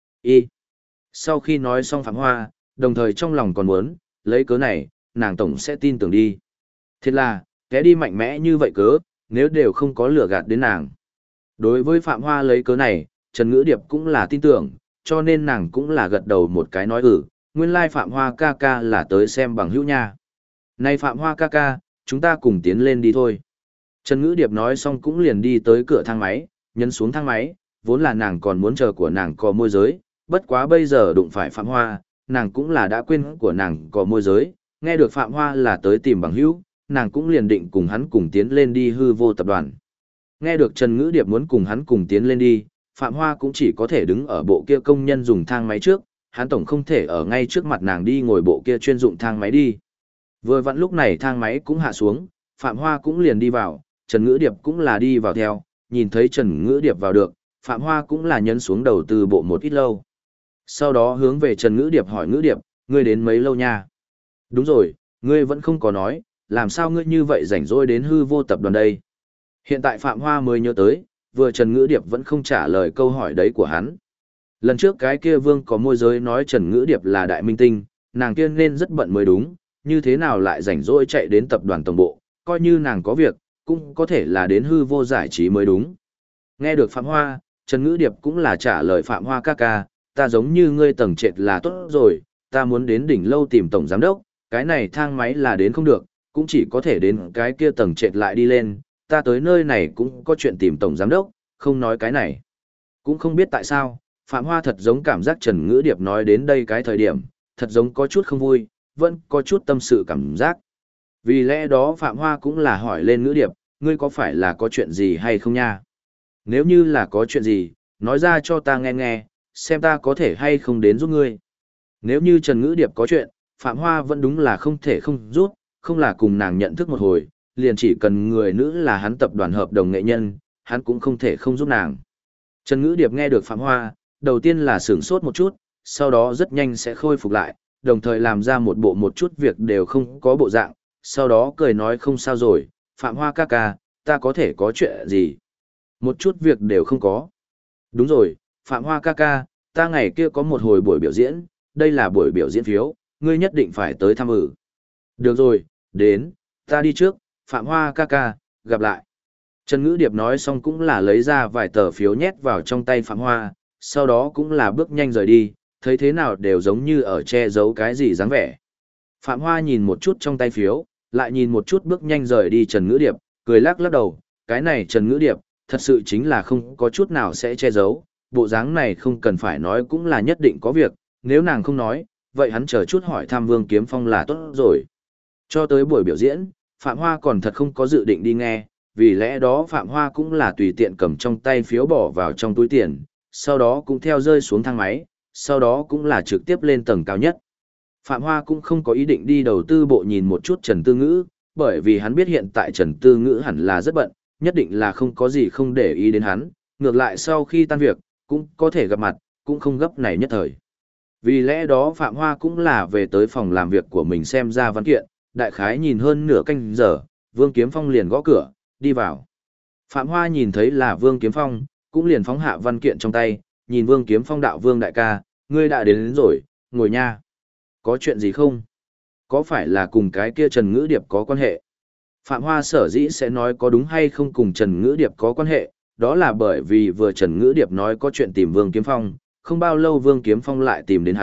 Speaker 1: Sau khi nói xong Phạm Hoa, đồng thời trong lòng còn muốn, lấy cớ này, nàng tổng sẽ tin tưởng đi. Thật là, té đi mạnh mẽ như vậy cớ, nếu đều không có lừa gạt đến nàng. Đối với Phạm Hoa lấy cớ này, Trần Ngữ Điệp cũng là tin tưởng, cho nên nàng cũng là gật đầu một cái nói nguyên lai Phạm Hoa ca ca là tới xem bằng hữu nha. Này Phạm Hoa ca ca, chúng ta cùng tiến lên đi thôi. Trần Ngữ Điệp nói xong cũng liền đi tới cửa thang máy, nhấn xuống thang máy, vốn là nàng còn muốn chờ của nàng có môi giới, bất quá bây giờ đụng phải Phạm Hoa, nàng cũng là đã quên của nàng có môi giới, nghe được Phạm Hoa là tới tìm bằng hữu, nàng cũng liền định cùng hắn cùng tiến lên đi hư vô tập đoàn. Nghe được Trần Ngữ Điệp muốn cùng hắn cùng tiến lên đi, Phạm Hoa cũng chỉ có thể đứng ở bộ kia công nhân dùng thang máy trước, hắn tổng không thể ở ngay trước mặt nàng đi ngồi bộ kia chuyên dụng thang máy đi. Vừa vặn lúc này thang máy cũng hạ xuống, Phạm Hoa cũng liền đi vào, Trần Ngữ Điệp cũng là đi vào theo, nhìn thấy Trần Ngữ Điệp vào được, Phạm Hoa cũng là nhấn xuống đầu từ bộ một ít lâu. Sau đó hướng về Trần Ngữ Điệp hỏi Ngữ Điệp, ngươi đến mấy lâu nha? Đúng rồi, ngươi vẫn không có nói, làm sao ngươi như vậy rảnh rỗi đến hư vô tập đoàn đây? Hiện tại Phạm Hoa mới nhớ tới, vừa Trần Ngữ Điệp vẫn không trả lời câu hỏi đấy của hắn. Lần trước cái kia Vương có môi giới nói Trần Ngữ Điệp là đại minh tinh, nàng kia nên rất bận mới đúng, như thế nào lại rảnh rỗi chạy đến tập đoàn tổng bộ, coi như nàng có việc, cũng có thể là đến hư vô giải trí mới đúng. Nghe được Phạm Hoa, Trần Ngữ Điệp cũng là trả lời Phạm Hoa ca ca, ta giống như ngươi tầng trệt là tốt rồi, ta muốn đến đỉnh lâu tìm tổng giám đốc, cái này thang máy là đến không được, cũng chỉ có thể đến cái kia tầng trệt lại đi lên, ta tới nơi này cũng có chuyện tìm tổng giám đốc, không nói cái này. Cũng không biết tại sao, Phạm Hoa thật giống cảm giác Trần Ngữ Điệp nói đến đây cái thời điểm, thật giống có chút không vui, vẫn có chút tâm sự cảm giác. Vì lẽ đó Phạm Hoa cũng là hỏi lên Ngữ Điệp, ngươi có phải là có chuyện gì hay không nha? Nếu như là có chuyện gì, nói ra cho ta nghe nghe, xem ta có thể hay không đến giúp ngươi. Nếu như Trần Ngữ Điệp có chuyện, Phạm Hoa vẫn đúng là không thể không giúp, không là cùng nàng nhận thức một hồi, liền chỉ cần người nữ là hắn tập đoàn hợp đồng nghệ nhân, hắn cũng không thể không giúp nàng. Trần Ngữ Điệp nghe được Phạm Hoa, đầu tiên là sửng sốt một chút, sau đó rất nhanh sẽ khôi phục lại, đồng thời làm ra một bộ một chút việc đều không có bộ dạng, sau đó cười nói không sao rồi, Phạm Hoa ca ca, ta có thể có chuyện gì? Một chút việc đều không có. Đúng rồi, Phạm Hoa ca ca, ta ngày kia có một hồi buổi biểu diễn, đây là buổi biểu diễn phiếu, ngươi nhất định phải tới tham dự. Được rồi, đến, ta đi trước, Phạm Hoa ca ca, gặp lại. Trần Ngữ Điệp nói xong cũng là lấy ra vài tờ phiếu nhét vào trong tay Phạm Hoa, sau đó cũng là bước nhanh rời đi, thấy thế nào đều giống như ở che giấu cái gì dáng vẻ. Phạm Hoa nhìn một chút trong tay phiếu, lại nhìn một chút bước nhanh rời đi Trần Ngữ Điệp, cười lắc lắc đầu, cái này Trần Ngữ Điệp, thật sự chính là không có chút nào sẽ che giấu, bộ dáng này không cần phải nói cũng là nhất định có việc, nếu nàng không nói, vậy hắn chờ chút hỏi thăm Vương Kiếm Phong là tốt rồi. Cho tới buổi biểu diễn, Phạm Hoa còn thật không có dự định đi nghe, vì lẽ đó Phạm Hoa cũng là tùy tiện cầm trong tay phiếu bỏ vào trong túi tiền, sau đó cũng theo rơi xuống thang máy, sau đó cũng là trực tiếp lên tầng cao nhất. Phạm Hoa cũng không có ý định đi đầu tư bộ nhìn một chút Trần Tư Ngữ, bởi vì hắn biết hiện tại Trần Tư Ngữ hẳn là rất bận, nhất định là không có gì không để ý đến hắn, ngược lại sau khi tan việc, cũng có thể gặp mặt, cũng không gấp này nhất thời. Vì lẽ đó Phạm Hoa cũng là về tới phòng làm việc của mình xem ra văn kiện, đại khái nhìn hơn nửa canh giờ, Vương Kiếm Phong liền gõ cửa, đi vào. Phạm Hoa nhìn thấy là Vương Kiếm Phong, cũng liền phóng hạ văn kiện trong tay, nhìn Vương Kiếm Phong đạo Vương đại ca, ngươi đã đến rồi, ngồi nha. Có chuyện gì không? Có phải là cùng cái kia Trần Ngữ Điệp có quan hệ? Phạm Hoa sở dĩ sẽ nói có đúng hay không cùng Trần Ngữ Điệp có quan hệ, đó là bởi vì vừa Trần Ngữ Điệp nói có chuyện tìm Vương Kiếm Phong, không bao lâu Vương Kiếm Phong lại tìm đến hắn,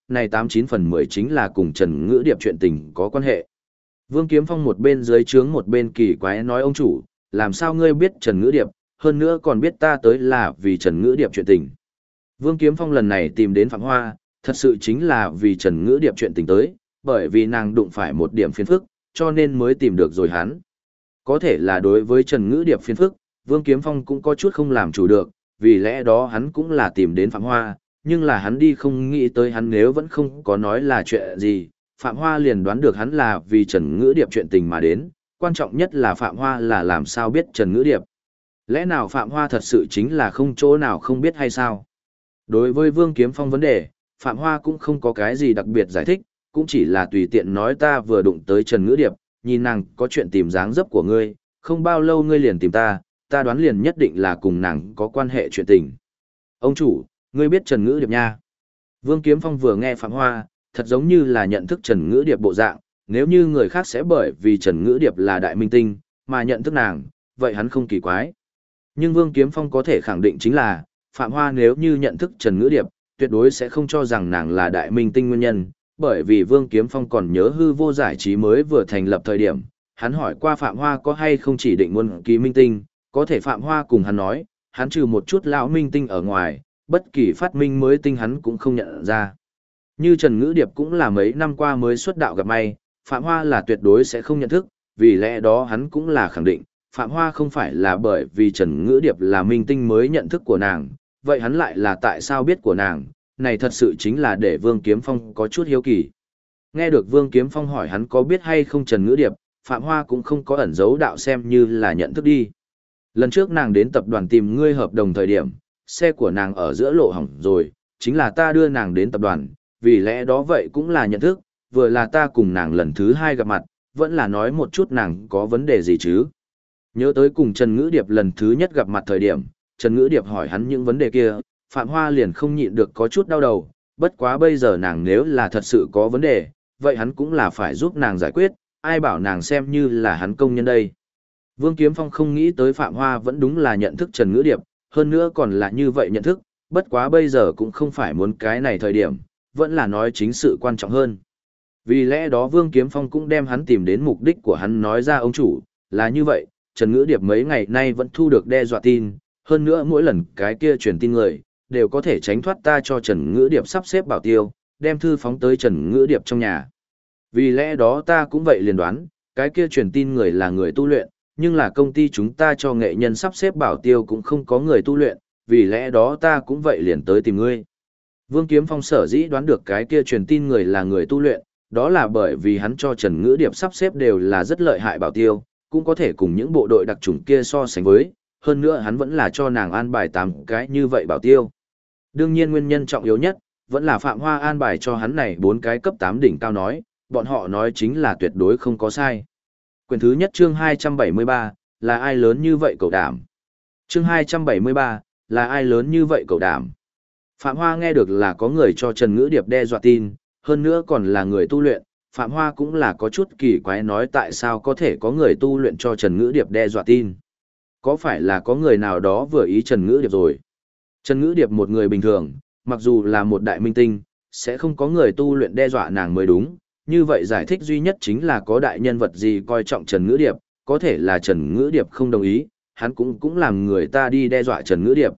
Speaker 1: này 89 phần 10 chính là cùng Trần Ngữ Điệp chuyện tình có quan hệ. Vương Kiếm Phong một bên dưới trướng một bên kỳ quái nói ông chủ, làm sao ngươi biết Trần Ngữ Điệp, hơn nữa còn biết ta tới là vì Trần Ngữ Điệp chuyện tình. Vương Kiếm Phong lần này tìm đến Phạm Hoa, thật sự chính là vì Trần Ngữ Điệp chuyện tình tới, bởi vì nàng đụng phải một điểm phiền phức, cho nên mới tìm được rồi hắn. Có thể là đối với Trần Ngữ Điệp phiền phức, Vương Kiếm Phong cũng có chút không làm chủ được, vì lẽ đó hắn cũng là tìm đến Phạm Hoa, nhưng là hắn đi không nghĩ tới hắn nếu vẫn không có nói là chuyện gì, Phạm Hoa liền đoán được hắn là vì Trần Ngữ Điệp chuyện tình mà đến, quan trọng nhất là Phạm Hoa là làm sao biết Trần Ngữ Điệp. Lẽ nào Phạm Hoa thật sự chính là không chỗ nào không biết hay sao? Đối với Vương Kiếm Phong vấn đề, Phạm Hoa cũng không có cái gì đặc biệt giải thích, cũng chỉ là tùy tiện nói ta vừa đụng tới Trần Ngữ Điệp, nhìn nàng có chuyện tìm dáng dấp của ngươi, không bao lâu ngươi liền tìm ta đoán liền nhất định là cùng nàng có quan hệ chuyện tình. Ông chủ, ngươi biết Trần Ngữ Điệp nha. Vương Kiếm Phong vừa nghe Phạm Hoa, thật giống như là nhận thức Trần Ngữ Điệp bộ dạng, nếu như người khác sẽ bởi vì Trần Ngữ Điệp là đại minh tinh, mà nhận thức nàng, vậy hắn không kỳ quái. Nhưng Vương Kiếm Phong có thể khẳng định chính là, Phạm Hoa nếu như nhận thức Trần Ngữ Điệp, tuyệt đối sẽ không cho rằng nàng là đại minh tinh nguyên nhân, bởi vì Vương Kiếm Phong còn nhớ hư vô giải trí mới vừa thành lập thời điểm, hắn hỏi qua Phạm Hoa có hay không chỉ định muốn ký minh tinh, có thể Phạm Hoa cùng hắn nói, hắn trừ một chút lão minh tinh ở ngoài, bất kỳ phát minh mới tinh hắn cũng không nhận ra. Như Trần Ngữ Điệp cũng là mấy năm qua mới xuất đạo gặp may, Phạm Hoa là tuyệt đối sẽ không nhận thức, vì lẽ đó hắn cũng là khẳng định, Phạm Hoa không phải là bởi vì Trần Ngữ Điệp là minh tinh mới nhận thức của nàng, vậy hắn lại là tại sao biết của nàng, này thật sự chính là để Vương Kiếm Phong có chút hiếu kỳ. Nghe được Vương Kiếm Phong hỏi hắn có biết hay không Trần Ngữ Điệp, Phạm Hoa cũng không có ẩn giấu đạo xem như là nhận thức đi. Lần trước nàng đến tập đoàn tìm ngươi hợp đồng thời điểm, xe của nàng ở giữa lộ hỏng rồi, chính là ta đưa nàng đến tập đoàn, vì lẽ đó vậy cũng là nhận thức, vừa là ta cùng nàng lần thứ hai gặp mặt, vẫn là nói một chút nàng có vấn đề gì chứ. Nhớ tới cùng Trần Ngữ Điệp lần thứ nhất gặp mặt thời điểm, Trần Ngữ Điệp hỏi hắn những vấn đề kia, Phạm Hoa liền không nhịn được có chút đau đầu, bất quá bây giờ nàng nếu là thật sự có vấn đề, vậy hắn cũng là phải giúp nàng giải quyết, ai bảo nàng xem như là hắn công nhân đây. Vương Kiếm Phong không nghĩ tới Phạm Hoa vẫn đúng là nhận thức Trần Ngữ Điệp, hơn nữa còn là như vậy nhận thức, bất quá bây giờ cũng không phải muốn cái này thời điểm, vẫn là nói chính sự quan trọng hơn. Vì lẽ đó Vương Kiếm Phong cũng đem hắn tìm đến mục đích của hắn nói ra ông chủ, là như vậy, Trần Ngữ Điệp mấy ngày nay vẫn thu được đe dọa tin, hơn nữa mỗi lần cái kia truyền tin người, đều có thể tránh thoát ta cho Trần Ngữ Điệp sắp xếp bảo tiêu, đem thư phóng tới Trần Ngữ Điệp trong nhà. Vì lẽ đó ta cũng vậy liền đoán, cái kia truyền tin người là người tu luyện, nhưng là công ty chúng ta cho nghệ nhân sắp xếp bảo tiêu cũng không có người tu luyện, vì lẽ đó ta cũng vậy liền tới tìm ngươi. Vương Kiếm Phong sở dĩ đoán được cái kia truyền tin người là người tu luyện, đó là bởi vì hắn cho Trần Ngữ Điệp sắp xếp đều là rất lợi hại bảo tiêu, cũng có thể cùng những bộ đội đặc chủng kia so sánh với, hơn nữa hắn vẫn là cho nàng an bài 8 cái như vậy bảo tiêu. Đương nhiên nguyên nhân trọng yếu nhất, vẫn là Phạm Hoa an bài cho hắn này 4 cái cấp 8 đỉnh cao nói, bọn họ nói chính là tuyệt đối không có sai. Quyển thứ nhất chương 273, là ai lớn như vậy cậu đảm. Chương 273, là ai lớn như vậy cậu đảm. Phạm Hoa nghe được là có người cho Trần Ngữ Điệp đe dọa tin, hơn nữa còn là người tu luyện, Phạm Hoa cũng là có chút kỳ quái nói tại sao có thể có người tu luyện cho Trần Ngữ Điệp đe dọa tin. Có phải là có người nào đó vừa ý Trần Ngữ Điệp rồi? Trần Ngữ Điệp một người bình thường, mặc dù là một đại minh tinh, sẽ không có người tu luyện đe dọa nàng mới đúng. Như vậy giải thích duy nhất chính là có đại nhân vật gì coi trọng Trần Ngữ Điệp, có thể là Trần Ngữ Điệp không đồng ý, hắn cũng làm người ta đi đe dọa Trần Ngữ Điệp.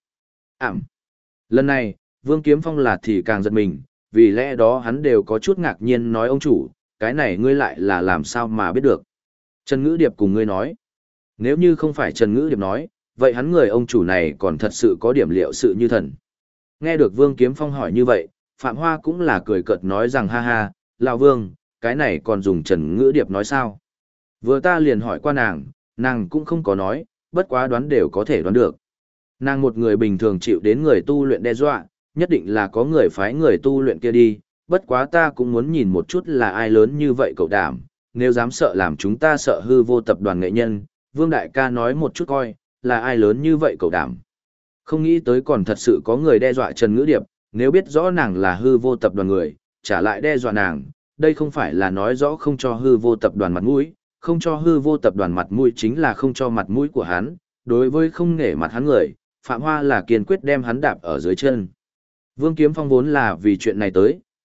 Speaker 1: Lần này, Vương Kiếm Phong là thì càng giật mình, vì lẽ đó hắn đều có chút ngạc nhiên nói ông chủ, cái này ngươi lại là làm sao mà biết được. Trần Ngữ Điệp cùng ngươi nói. Nếu như không phải Trần Ngữ Điệp nói, vậy hắn người ông chủ này còn thật sự có điểm liệu sự như thần. Nghe được Vương Kiếm Phong hỏi như vậy, Phạm Hoa cũng là cười cợt nói rằng ha ha, lão Vương, cái này còn dùng Trần Ngữ Điệp nói sao? Vừa ta liền hỏi qua nàng cũng không có nói, bất quá đoán đều có thể đoán được. Nàng một người bình thường chịu đến người tu luyện đe dọa, nhất định là có người phái người tu luyện kia đi, bất quá ta cũng muốn nhìn một chút là ai lớn như vậy cậu đảm, nếu dám sợ làm chúng ta sợ hư vô tập đoàn nghệ nhân, Vương Đại ca nói một chút coi, là ai lớn như vậy cậu đảm. Không nghĩ tới còn thật sự có người đe dọa Trần Ngữ Điệp, nếu biết rõ nàng là hư vô tập đoàn người, trả lại đe dọa nàng, đây không phải là nói rõ không cho hư vô tập đoàn mặt mũi, không cho hư vô tập đoàn mặt mũi chính là không cho mặt mũi của hắn, đối với không nể mặt hắn người, Phạm Hoa là kiên quyết đem hắn đạp ở dưới chân. Vương Kiếm Phong vốn là vì chuyện này tới,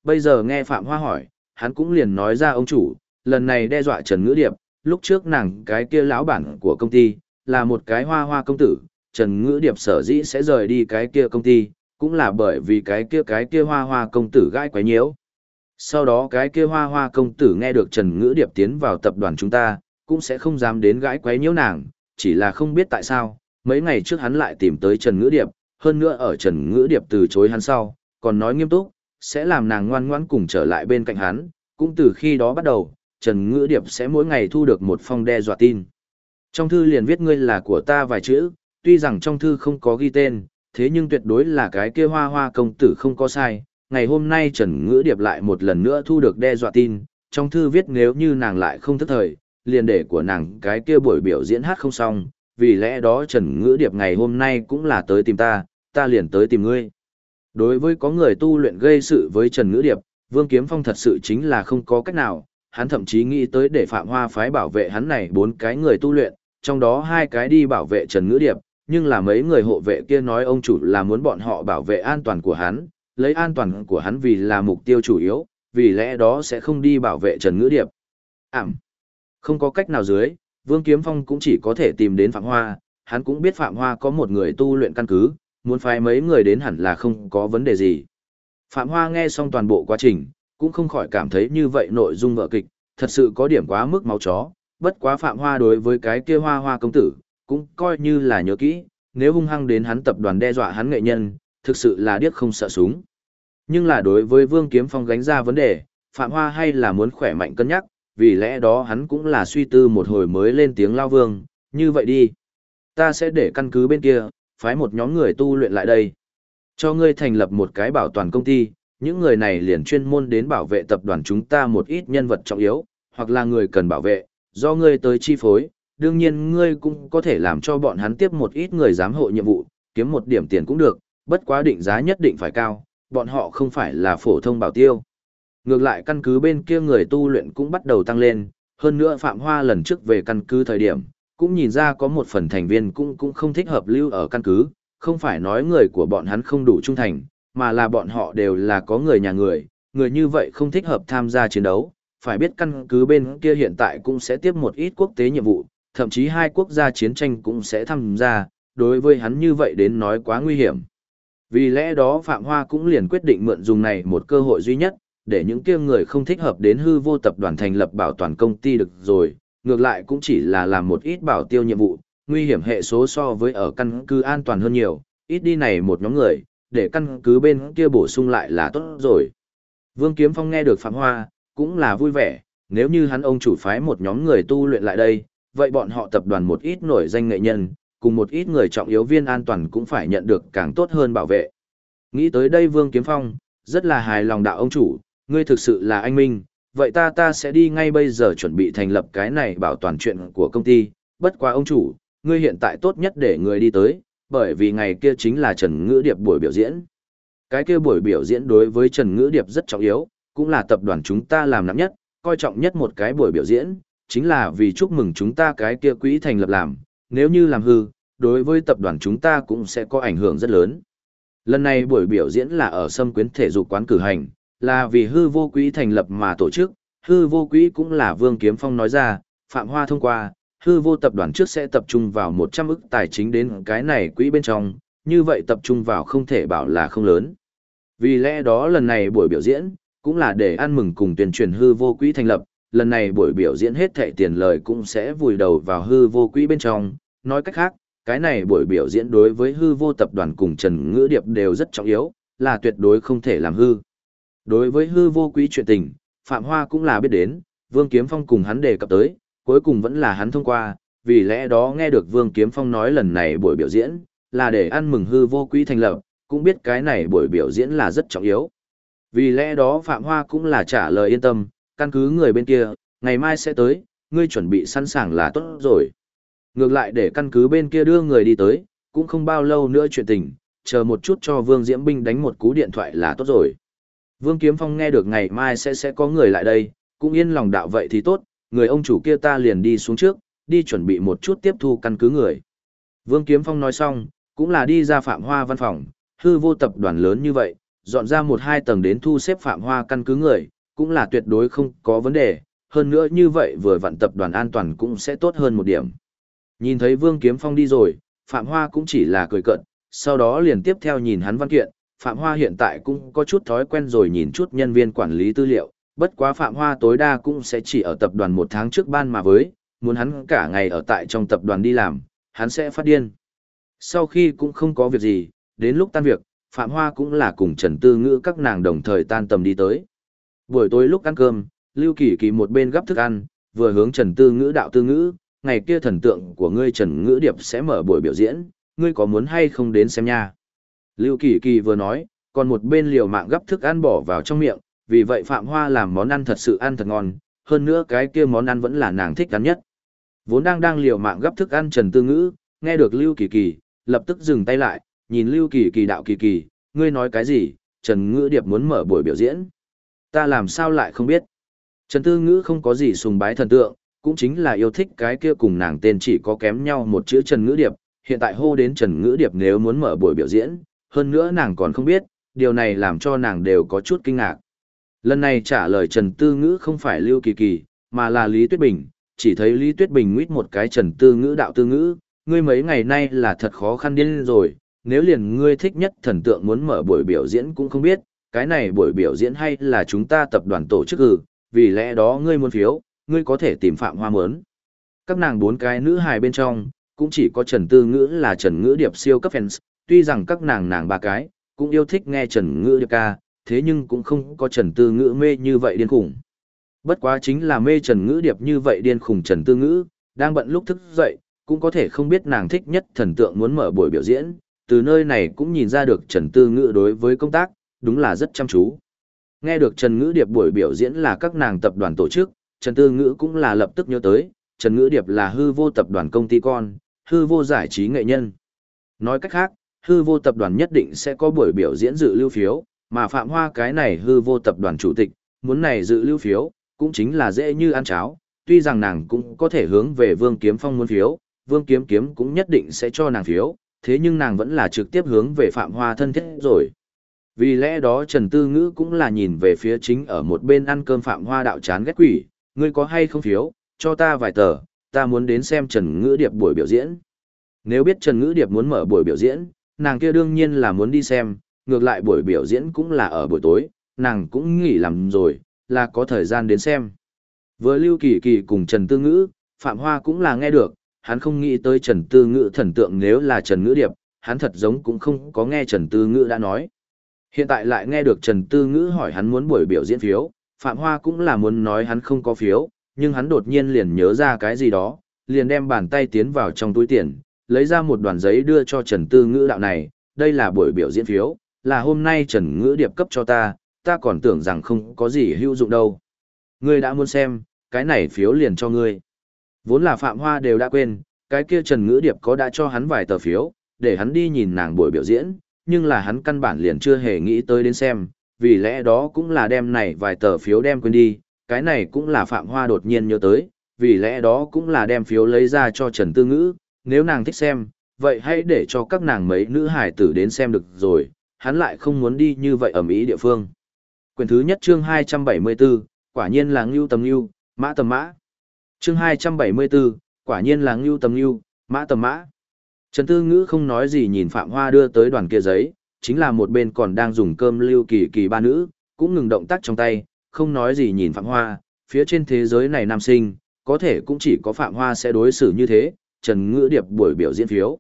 Speaker 1: bây giờ nghe Phạm Hoa hỏi, hắn cũng liền nói ra ông chủ, lần này đe dọa Trần Ngữ Điệp, lúc trước nàng cái kia lão bản của công ty, là một cái hoa hoa công tử, Trần Ngữ Điệp sở dĩ sẽ rời đi cái kia công ty, cũng là bởi vì cái kia hoa hoa công tử gãi quấy nhiễu. Sau đó cái kia hoa hoa công tử nghe được Trần Ngữ Điệp tiến vào tập đoàn chúng ta, cũng sẽ không dám đến gãi quấy nhiễu nàng, chỉ là không biết tại sao, mấy ngày trước hắn lại tìm tới Trần Ngữ Điệp, hơn nữa ở Trần Ngữ Điệp từ chối hắn sau, còn nói nghiêm túc, sẽ làm nàng ngoan ngoãn cùng trở lại bên cạnh hắn, cũng từ khi đó bắt đầu, Trần Ngữ Điệp sẽ mỗi ngày thu được một phong đe dọa tin. Trong thư liền viết ngươi là của ta vài chữ, tuy rằng trong thư không có ghi tên, thế nhưng tuyệt đối là cái kia hoa hoa công tử không có sai. Ngày hôm nay Trần Ngữ Điệp lại một lần nữa thu được đe dọa tin, trong thư viết nếu như nàng lại không thức thời, liền để của nàng cái kia buổi biểu diễn hát không xong, vì lẽ đó Trần Ngữ Điệp ngày hôm nay cũng là tới tìm ta, ta liền tới tìm ngươi. Đối với có người tu luyện gây sự với Trần Ngữ Điệp, Vương Kiếm Phong thật sự chính là không có cách nào, hắn thậm chí nghĩ tới để Phạm Hoa phái bảo vệ hắn này 4 cái người tu luyện, trong đó 2 cái đi bảo vệ Trần Ngữ Điệp, nhưng là mấy người hộ vệ kia nói ông chủ là muốn bọn họ bảo vệ an toàn của hắn, lấy an toàn của hắn vì là mục tiêu chủ yếu, vì lẽ đó sẽ không đi bảo vệ Trần Ngữ Điệp. Không có cách nào dưới, Vương Kiếm Phong cũng chỉ có thể tìm đến Phạm Hoa, hắn cũng biết Phạm Hoa có một người tu luyện căn cứ, muốn phái mấy người đến hẳn là không có vấn đề gì. Phạm Hoa nghe xong toàn bộ quá trình, cũng không khỏi cảm thấy như vậy nội dung vở kịch, thật sự có điểm quá mức máu chó, bất quá Phạm Hoa đối với cái kia hoa hoa công tử, cũng coi như là nhớ kỹ, nếu hung hăng đến hắn tập đoàn đe dọa hắn nghệ nhân, thực sự là điếc không sợ súng. Nhưng là đối với Vương Kiếm Phong gánh ra vấn đề, Phạm Hoa hay là muốn khỏe mạnh cân nhắc, vì lẽ đó hắn cũng là suy tư một hồi mới lên tiếng lao Vương, như vậy đi. Ta sẽ để căn cứ bên kia, phái một nhóm người tu luyện lại đây. Cho ngươi thành lập một cái bảo toàn công ty, những người này liền chuyên môn đến bảo vệ tập đoàn chúng ta một ít nhân vật trọng yếu, hoặc là người cần bảo vệ, do ngươi tới chi phối, đương nhiên ngươi cũng có thể làm cho bọn hắn tiếp một ít người giám hộ nhiệm vụ, kiếm một điểm tiền cũng được, bất quá định giá nhất định phải cao, bọn họ không phải là phổ thông bảo tiêu. Ngược lại căn cứ bên kia người tu luyện cũng bắt đầu tăng lên, hơn nữa Phạm Hoa lần trước về căn cứ thời điểm, cũng nhìn ra có một phần thành viên cũng không thích hợp lưu ở căn cứ, không phải nói người của bọn hắn không đủ trung thành, mà là bọn họ đều là có người nhà người như vậy không thích hợp tham gia chiến đấu. Phải biết căn cứ bên kia hiện tại cũng sẽ tiếp một ít quốc tế nhiệm vụ, thậm chí 2 quốc gia chiến tranh cũng sẽ tham gia, đối với hắn như vậy đến nói quá nguy hiểm. Vì lẽ đó Phạm Hoa cũng liền quyết định mượn dùng này một cơ hội duy nhất, để những kia người không thích hợp đến hư vô tập đoàn thành lập bảo toàn công ty được rồi, ngược lại cũng chỉ là làm một ít bảo tiêu nhiệm vụ, nguy hiểm hệ số so với ở căn cứ an toàn hơn nhiều, ít đi này một nhóm người, để căn cứ bên kia bổ sung lại là tốt rồi. Vương Kiếm Phong nghe được Phạm Hoa, cũng là vui vẻ, nếu như hắn ông chủ phái một nhóm người tu luyện lại đây, vậy bọn họ tập đoàn một ít nổi danh nghệ nhân, cùng một ít người trọng yếu viên an toàn cũng phải nhận được càng tốt hơn bảo vệ. Nghĩ tới đây Vương Kiếm Phong, rất là hài lòng đạo ông chủ, ngươi thực sự là anh minh, vậy ta sẽ đi ngay bây giờ chuẩn bị thành lập cái này bảo toàn chuyện của công ty, bất quá ông chủ, ngươi hiện tại tốt nhất để người đi tới, bởi vì ngày kia chính là Trần Ngữ Điệp buổi biểu diễn. Cái kia buổi biểu diễn đối với Trần Ngữ Điệp rất trọng yếu, cũng là tập đoàn chúng ta làm nặng nhất, coi trọng nhất một cái buổi biểu diễn, chính là vì chúc mừng chúng ta cái kia quỹ thành lập làm, nếu như làm hư, đối với tập đoàn chúng ta cũng sẽ có ảnh hưởng rất lớn. Lần này buổi biểu diễn là ở Sâm Quyến thể dục quán cử hành, là vì hư vô quỹ thành lập mà tổ chức, hư vô quỹ cũng là Vương Kiếm Phong nói ra, Phạm Hoa thông qua, hư vô tập đoàn trước sẽ tập trung vào 100 ức tài chính đến cái này quỹ bên trong, như vậy tập trung vào không thể bảo là không lớn. Vì lẽ đó lần này buổi biểu diễn, cũng là để ăn mừng cùng tuyên truyền hư vô quỹ thành lập, lần này buổi biểu diễn hết thảy tiền lời cũng sẽ vùi đầu vào hư vô quỹ bên trong, nói cách khác, cái này buổi biểu diễn đối với hư vô tập đoàn cùng Trần Ngữ Điệp đều rất trọng yếu, là tuyệt đối không thể làm hư. Đối với hư vô quỹ chuyện tình, Phạm Hoa cũng là biết đến, Vương Kiếm Phong cùng hắn đề cập tới, cuối cùng vẫn là hắn thông qua, vì lẽ đó nghe được Vương Kiếm Phong nói lần này buổi biểu diễn, là để ăn mừng hư vô quỹ thành lập, cũng biết cái này buổi biểu diễn là rất trọng yếu. Vì lẽ đó Phạm Hoa cũng là trả lời yên tâm, căn cứ người bên kia, ngày mai sẽ tới, ngươi chuẩn bị sẵn sàng là tốt rồi. Ngược lại để căn cứ bên kia đưa người đi tới, cũng không bao lâu nữa chuyện tình, chờ một chút cho Vương Diễm Binh đánh một cú điện thoại là tốt rồi. Vương Kiếm Phong nghe được ngày mai sẽ có người lại đây, cũng yên lòng đạo vậy thì tốt, người ông chủ kia ta liền đi xuống trước, đi chuẩn bị một chút tiếp thu căn cứ người. Vương Kiếm Phong nói xong, cũng là đi ra Phạm Hoa văn phòng, hư vô tập đoàn lớn như vậy, dọn ra một hai tầng đến thu xếp Phạm Hoa căn cứ người, cũng là tuyệt đối không có vấn đề, hơn nữa như vậy vừa vặn tập đoàn an toàn cũng sẽ tốt hơn một điểm. Nhìn thấy Vương Kiếm Phong đi rồi, Phạm Hoa cũng chỉ là cười cợt, sau đó liền tiếp theo nhìn hắn văn kiện, Phạm Hoa hiện tại cũng có chút thói quen rồi nhìn chút nhân viên quản lý tư liệu, bất quá Phạm Hoa tối đa cũng sẽ chỉ ở tập đoàn một tháng trước ban mà với, muốn hắn cả ngày ở tại trong tập đoàn đi làm, hắn sẽ phát điên. Sau khi cũng không có việc gì, đến lúc tan việc, Phạm Hoa cũng là cùng Trần Tư Ngữ các nàng đồng thời tan tầm đi tới. Buổi tối lúc ăn cơm, Lưu Kỳ Kỳ một bên gấp thức ăn, vừa hướng Trần Tư Ngữ đạo Tư Ngữ, ngày kia thần tượng của ngươi Trần Ngữ Điệp sẽ mở buổi biểu diễn, ngươi có muốn hay không đến xem nha. Lưu Kỳ Kỳ vừa nói, còn một bên liều mạng gấp thức ăn bỏ vào trong miệng, vì vậy Phạm Hoa làm món ăn thật sự ăn thật ngon, hơn nữa cái kia món ăn vẫn là nàng thích ăn nhất. Vốn đang liều mạng gấp thức ăn Trần Tư Ngữ, nghe được Lưu Kỳ Kỳ, lập tức dừng tay lại, nhìn Lưu Kỳ Kỳ đạo Kỳ Kỳ, ngươi nói cái gì, Trần Ngữ Điệp muốn mở buổi biểu diễn. Ta làm sao lại không biết. Trần Tư Ngữ không có gì sùng bái thần tượng, cũng chính là yêu thích cái kia cùng nàng tên chỉ có kém nhau một chữ Trần Ngữ Điệp, hiện tại hô đến Trần Ngữ Điệp nếu muốn mở buổi biểu diễn, hơn nữa nàng còn không biết, điều này làm cho nàng đều có chút kinh ngạc. Lần này trả lời Trần Tư Ngữ không phải Lưu Kỳ Kỳ, mà là Lý Tuyết Bình, chỉ thấy Lý Tuyết Bình nguyết một cái Trần Tư Ngữ đạo Tư Ngữ, ngươi mấy ngày nay là thật khó khăn điên rồi, nếu liền ngươi thích nhất thần tượng muốn mở buổi biểu diễn cũng không biết, cái này buổi biểu diễn hay là chúng ta tập đoàn tổ chức vì lẽ đó ngươi muốn phiếu, ngươi có thể tìm Phạm Hoa mớn. Các nàng 4 cái nữ hài bên trong, cũng chỉ có Trần Tư Ngữ là Trần Ngữ Điệp siêu cấp fans, tuy rằng các nàng 3 cái, cũng yêu thích nghe Trần Ngữ Điệp ca, thế nhưng cũng không có Trần Tư Ngữ mê như vậy điên khủng. Bất quá chính là mê Trần Ngữ Điệp như vậy điên khủng Trần Tư Ngữ, đang bận lúc thức dậy, cũng có thể không biết nàng thích nhất thần tượng muốn mở buổi biểu diễn, từ nơi này cũng nhìn ra được Trần Tư Ngữ đối với công tác, đúng là rất chăm chú. Nghe được Trần Ngữ Điệp buổi biểu diễn là các nàng tập đoàn tổ chức, Trần Tư Ngữ cũng là lập tức nhớ tới, Trần Ngữ Điệp là hư vô tập đoàn công ty con, hư vô giải trí nghệ nhân. Nói cách khác, hư vô tập đoàn nhất định sẽ có buổi biểu diễn dự lưu phiếu, mà Phạm Hoa cái này hư vô tập đoàn chủ tịch, muốn này dự lưu phiếu, cũng chính là dễ như ăn cháo, tuy rằng nàng cũng có thể hướng về Vương Kiếm Phong muốn phiếu, Vương Kiếm Kiếm cũng nhất định sẽ cho nàng phiếu, thế nhưng nàng vẫn là trực tiếp hướng về Phạm Hoa thân thiết rồi. Vì lẽ đó Trần Tư Ngữ cũng là nhìn về phía chính ở một bên ăn cơm Phạm Hoa đạo chán ghét quỷ, ngươi có hay không phiếu, cho ta vài tờ, ta muốn đến xem Trần Ngữ Điệp buổi biểu diễn. Nếu biết Trần Ngữ Điệp muốn mở buổi biểu diễn, nàng kia đương nhiên là muốn đi xem, ngược lại buổi biểu diễn cũng là ở buổi tối, nàng cũng nghỉ làm rồi, là có thời gian đến xem. Với Lưu Kỳ Kỳ cùng Trần Tư Ngữ, Phạm Hoa cũng là nghe được, hắn không nghĩ tới Trần Tư Ngữ thần tượng nếu là Trần Ngữ Điệp, hắn thật giống cũng không có nghe Trần Tư Ngữ đã nói. Hiện tại lại nghe được Trần Tư Ngữ hỏi hắn muốn buổi biểu diễn phiếu, Phạm Hoa cũng là muốn nói hắn không có phiếu, nhưng hắn đột nhiên liền nhớ ra cái gì đó, liền đem bàn tay tiến vào trong túi tiền, lấy ra một đoàn giấy đưa cho Trần Tư Ngữ đạo này, đây là buổi biểu diễn phiếu, là hôm nay Trần Ngữ Điệp cấp cho ta còn tưởng rằng không có gì hữu dụng đâu. Ngươi đã muốn xem, cái này phiếu liền cho ngươi. Vốn là Phạm Hoa đều đã quên, cái kia Trần Ngữ Điệp có đã cho hắn vài tờ phiếu, để hắn đi nhìn nàng buổi biểu diễn, nhưng là hắn căn bản liền chưa hề nghĩ tới đến xem, vì lẽ đó cũng là đem này vài tờ phiếu đem quên đi, cái này cũng là Phạm Hoa đột nhiên nhớ tới, vì lẽ đó cũng là đem phiếu lấy ra cho Trần Tư Ngữ, nếu nàng thích xem, vậy hãy để cho các nàng mấy nữ hải tử đến xem được rồi, hắn lại không muốn đi như vậy ầm ĩ địa phương. Quyển thứ nhất chương 274, quả nhiên là ngưu tầm ngưu, mã tầm mã. Chương 274, quả nhiên là ngưu tầm ngưu, mã tầm mã. Trần Tư Ngữ không nói gì nhìn Phạm Hoa đưa tới đoàn kia giấy, chính là một bên còn đang dùng cơm Lưu Kỳ Kỳ ba nữ, cũng ngừng động tác trong tay, không nói gì nhìn Phạm Hoa, phía trên thế giới này nam sinh, có thể cũng chỉ có Phạm Hoa sẽ đối xử như thế, Trần Ngữ Điệp buổi biểu diễn phiếu.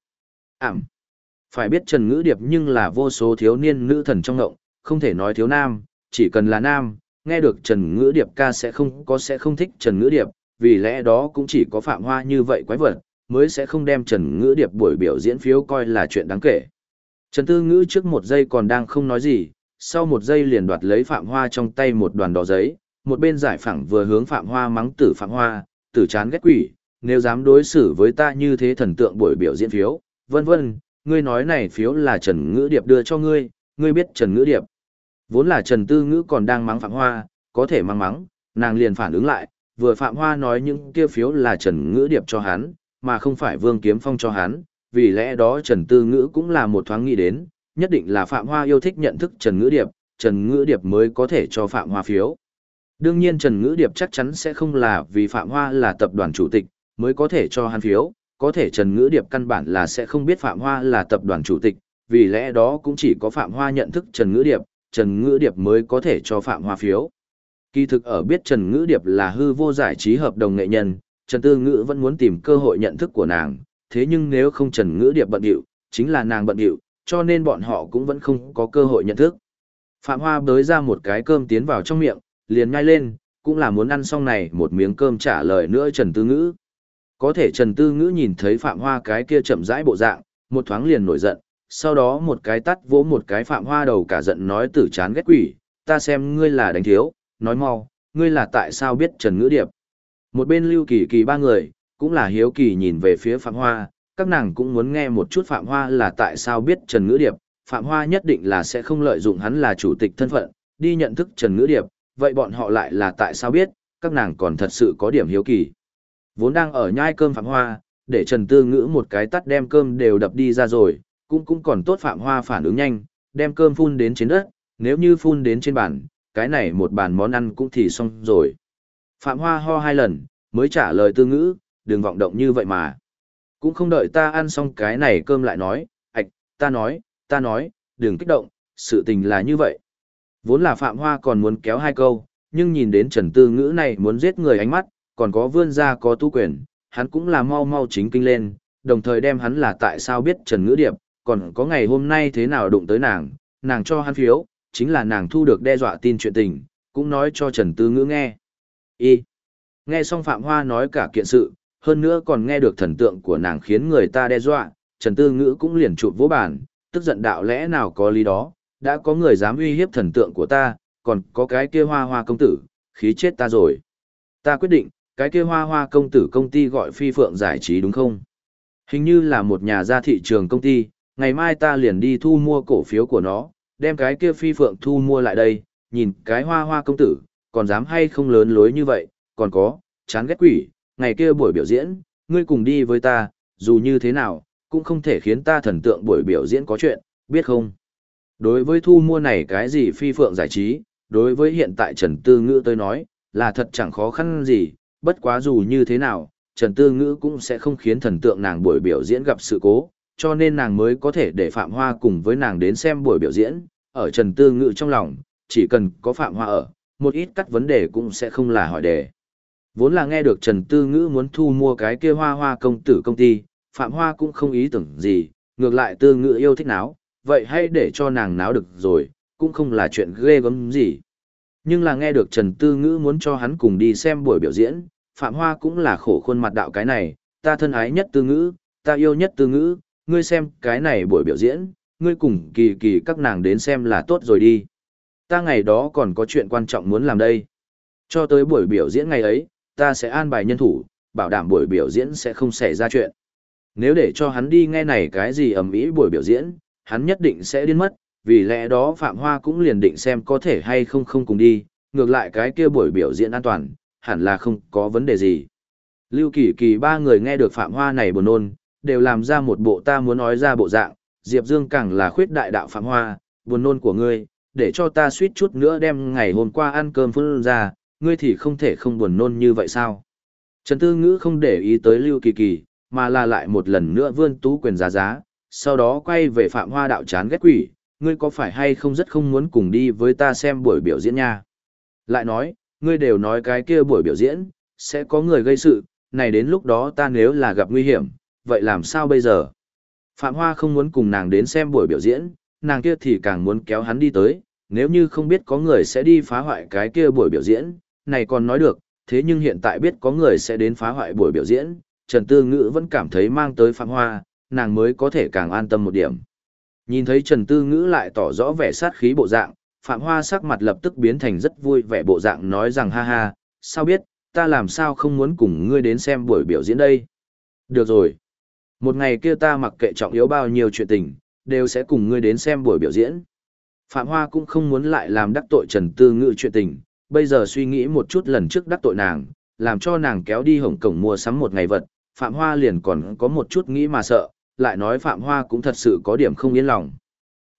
Speaker 1: Phải biết Trần Ngữ Điệp nhưng là vô số thiếu niên nữ thần trong ngộng, không thể nói thiếu nam, chỉ cần là nam, nghe được Trần Ngữ Điệp ca sẽ không thích Trần Ngữ Điệp, vì lẽ đó cũng chỉ có Phạm Hoa như vậy quái vật, mới sẽ không đem Trần Ngữ Điệp buổi biểu diễn phiếu coi là chuyện đáng kể. Trần Tư Ngữ trước một giây còn đang không nói gì, sau một giây liền đoạt lấy Phạm Hoa trong tay một đoàn đỏ giấy, một bên giải phẳng vừa hướng Phạm Hoa mắng tử Phạm Hoa, tử chán ghét quỷ, nếu dám đối xử với ta như thế thần tượng buổi biểu diễn phiếu, vân vân, ngươi nói này phiếu là Trần Ngữ Điệp đưa cho ngươi, ngươi biết Trần Ngữ Điệp. Vốn là Trần Tư Ngữ còn đang mắng Phạm Hoa, có thể mắng, nàng liền phản ứng lại, vừa Phạm Hoa nói những kia phiếu là Trần Ngữ Điệp cho hắn, mà không phải Vương Kiếm Phong cho hắn, vì lẽ đó Trần Tư Ngữ cũng là một thoáng nghĩ đến, nhất định là Phạm Hoa yêu thích nhận thức Trần Ngữ Điệp, Trần Ngữ Điệp mới có thể cho Phạm Hoa phiếu. Đương nhiên Trần Ngữ Điệp chắc chắn sẽ không là vì Phạm Hoa là tập đoàn chủ tịch, mới có thể cho hắn phiếu, có thể Trần Ngữ Điệp căn bản là sẽ không biết Phạm Hoa là tập đoàn chủ tịch, vì lẽ đó cũng chỉ có Phạm Hoa nhận thức Trần Ngữ Điệp mới có thể cho Phạm Hoa phiếu. Kỳ thực ở biết Trần Ngữ Điệp là hư vô giải trí hợp đồng nghệ nhân, Trần Tư Ngữ vẫn muốn tìm cơ hội nhận thức của nàng, thế nhưng nếu không Trần Ngữ Điệp bận điệu, chính là nàng bận điệu, cho nên bọn họ cũng vẫn không có cơ hội nhận thức. Phạm Hoa bới ra một cái cơm tiến vào trong miệng, liền nhai lên, cũng là muốn ăn xong này một miếng cơm trả lời nữa Trần Tư Ngữ. Có thể Trần Tư Ngữ nhìn thấy Phạm Hoa cái kia chậm rãi bộ dạng, một thoáng liền nổi giận, sau đó một cái tắt vỗ một cái Phạm Hoa đầu cả giận nói tử chán ghét quỷ, ta xem ngươi là đánh thiếu, nói mau, ngươi là tại sao biết Trần Ngữ Điệp. Một bên Lưu Kỳ Kỳ ba người, cũng là hiếu kỳ nhìn về phía Phạm Hoa, các nàng cũng muốn nghe một chút Phạm Hoa là tại sao biết Trần Ngữ Điệp, Phạm Hoa nhất định là sẽ không lợi dụng hắn là chủ tịch thân phận, đi nhận thức Trần Ngữ Điệp, vậy bọn họ lại là tại sao biết, các nàng còn thật sự có điểm hiếu kỳ. Vốn đang ở nhai cơm Phạm Hoa, để Trần Tư Ngữ một cái tắt đem cơm đều đập đi ra rồi, cũng còn tốt Phạm Hoa phản ứng nhanh, đem cơm phun đến trên đất, nếu như phun đến trên bàn, cái này một bàn món ăn cũng thì xong rồi. Phạm Hoa ho 2 lần, mới trả lời Tư Ngữ, đừng vọng động như vậy mà. Cũng không đợi ta ăn xong cái này cơm lại nói, ạch, ta nói, đừng kích động, sự tình là như vậy. Vốn là Phạm Hoa còn muốn kéo 2 câu, nhưng nhìn đến Trần Tư Ngữ này muốn giết người ánh mắt, còn có vươn ra có tu quyền, hắn cũng là mau chính kinh lên, đồng thời đem hắn là tại sao biết Trần Ngữ Điệp, còn có ngày hôm nay thế nào đụng tới nàng cho hắn phiếu, chính là nàng thu được đe dọa tin chuyện tình, cũng nói cho Trần Tư Ngữ nghe. Nghe xong Phạm Hoa nói cả kiện sự, hơn nữa còn nghe được thần tượng của nàng khiến người ta đe dọa, Trần Tư Ngữ cũng liền chụp vỗ bàn, tức giận đạo lẽ nào có lý đó, đã có người dám uy hiếp thần tượng của ta, còn có cái kia Hoa công tử, khí chết ta rồi. Ta quyết định, cái kia Hoa công tử công ty gọi Phi Phượng Giải Trí đúng không? Hình như là một nhà ra thị trường công ty, ngày mai ta liền đi thu mua cổ phiếu của nó, đem cái kia Phi Phượng thu mua lại đây, nhìn cái Hoa công tử, còn dám hay không lớn lối như vậy, còn có, chán ghét quỷ, ngày kia buổi biểu diễn, ngươi cùng đi với ta, dù như thế nào, cũng không thể khiến ta thần tượng buổi biểu diễn có chuyện, biết không? Đối với thu mua này cái gì Phi Phượng Giải Trí, đối với hiện tại Trần Tư Ngữ tới nói, là thật chẳng khó khăn gì, bất quá dù như thế nào, Trần Tư Ngữ cũng sẽ không khiến thần tượng nàng buổi biểu diễn gặp sự cố, cho nên nàng mới có thể để Phạm Hoa cùng với nàng đến xem buổi biểu diễn, ở Trần Tư Ngữ trong lòng, chỉ cần có Phạm Hoa ở, một ít các vấn đề cũng sẽ không là hỏi đề. Vốn là nghe được Trần Tư Ngữ muốn thu mua cái kia Hoa công tử công ty, Phạm Hoa cũng không ý tưởng gì, ngược lại Tư Ngữ yêu thích náo, vậy hãy để cho nàng náo được rồi, cũng không là chuyện ghê gớm gì. Nhưng là nghe được Trần Tư Ngữ muốn cho hắn cùng đi xem buổi biểu diễn, Phạm Hoa cũng là khổ khuôn mặt đạo cái này, ta thân ái nhất Tư Ngữ, ta yêu nhất Tư Ngữ, ngươi xem cái này buổi biểu diễn, ngươi cùng Kỳ Kỳ các nàng đến xem là tốt rồi đi. Ta ngày đó còn có chuyện quan trọng muốn làm đây. Cho tới buổi biểu diễn ngày ấy, ta sẽ an bài nhân thủ, bảo đảm buổi biểu diễn sẽ không xảy ra chuyện. Nếu để cho hắn đi nghe này cái gì ầm ĩ buổi biểu diễn, hắn nhất định sẽ điên mất, vì lẽ đó Phạm Hoa cũng liền định xem có thể hay không cùng đi, ngược lại cái kia buổi biểu diễn an toàn, hẳn là không có vấn đề gì. Lưu Kỳ Kỳ ba người nghe được Phạm Hoa này buồn nôn, đều làm ra một bộ ta muốn nói ra bộ dạng, Diệp Dương càng là khuyết đại đạo Phạm Hoa, buồn nôn của ngươi, để cho ta suýt chút nữa đem ngày hôm qua ăn cơm phun ra, ngươi thì không thể không buồn nôn như vậy sao? Trần Tư Ngữ không để ý tới Lưu Kỳ Kỳ, mà là lại một lần nữa vươn tú quyền giá, sau đó quay về Phạm Hoa đạo chán ghét quỷ, ngươi có phải hay không rất không muốn cùng đi với ta xem buổi biểu diễn nha? Lại nói, ngươi đều nói cái kia buổi biểu diễn, sẽ có người gây sự, này đến lúc đó ta nếu là gặp nguy hiểm, vậy làm sao bây giờ? Phạm Hoa không muốn cùng nàng đến xem buổi biểu diễn, nàng kia thì càng muốn kéo hắn đi tới, nếu như không biết có người sẽ đi phá hoại cái kia buổi biểu diễn, này còn nói được, thế nhưng hiện tại biết có người sẽ đến phá hoại buổi biểu diễn, Trần Tư Ngữ vẫn cảm thấy mang tới Phạm Hoa, nàng mới có thể càng an tâm một điểm. Nhìn thấy Trần Tư Ngữ lại tỏ rõ vẻ sát khí bộ dạng, Phạm Hoa sắc mặt lập tức biến thành rất vui vẻ bộ dạng nói rằng ha ha, sao biết, ta làm sao không muốn cùng ngươi đến xem buổi biểu diễn đây. Được rồi. Một ngày kia ta mặc kệ trọng yếu bao nhiêu chuyện tình, đều sẽ cùng ngươi đến xem buổi biểu diễn. Phạm Hoa cũng không muốn lại làm đắc tội Trần Tư Ngữ chuyện tình, bây giờ suy nghĩ một chút lần trước đắc tội nàng, làm cho nàng kéo đi Hồng Kông mua sắm một ngày vật, Phạm Hoa liền còn có một chút nghĩ mà sợ, lại nói Phạm Hoa cũng thật sự có điểm không yên lòng.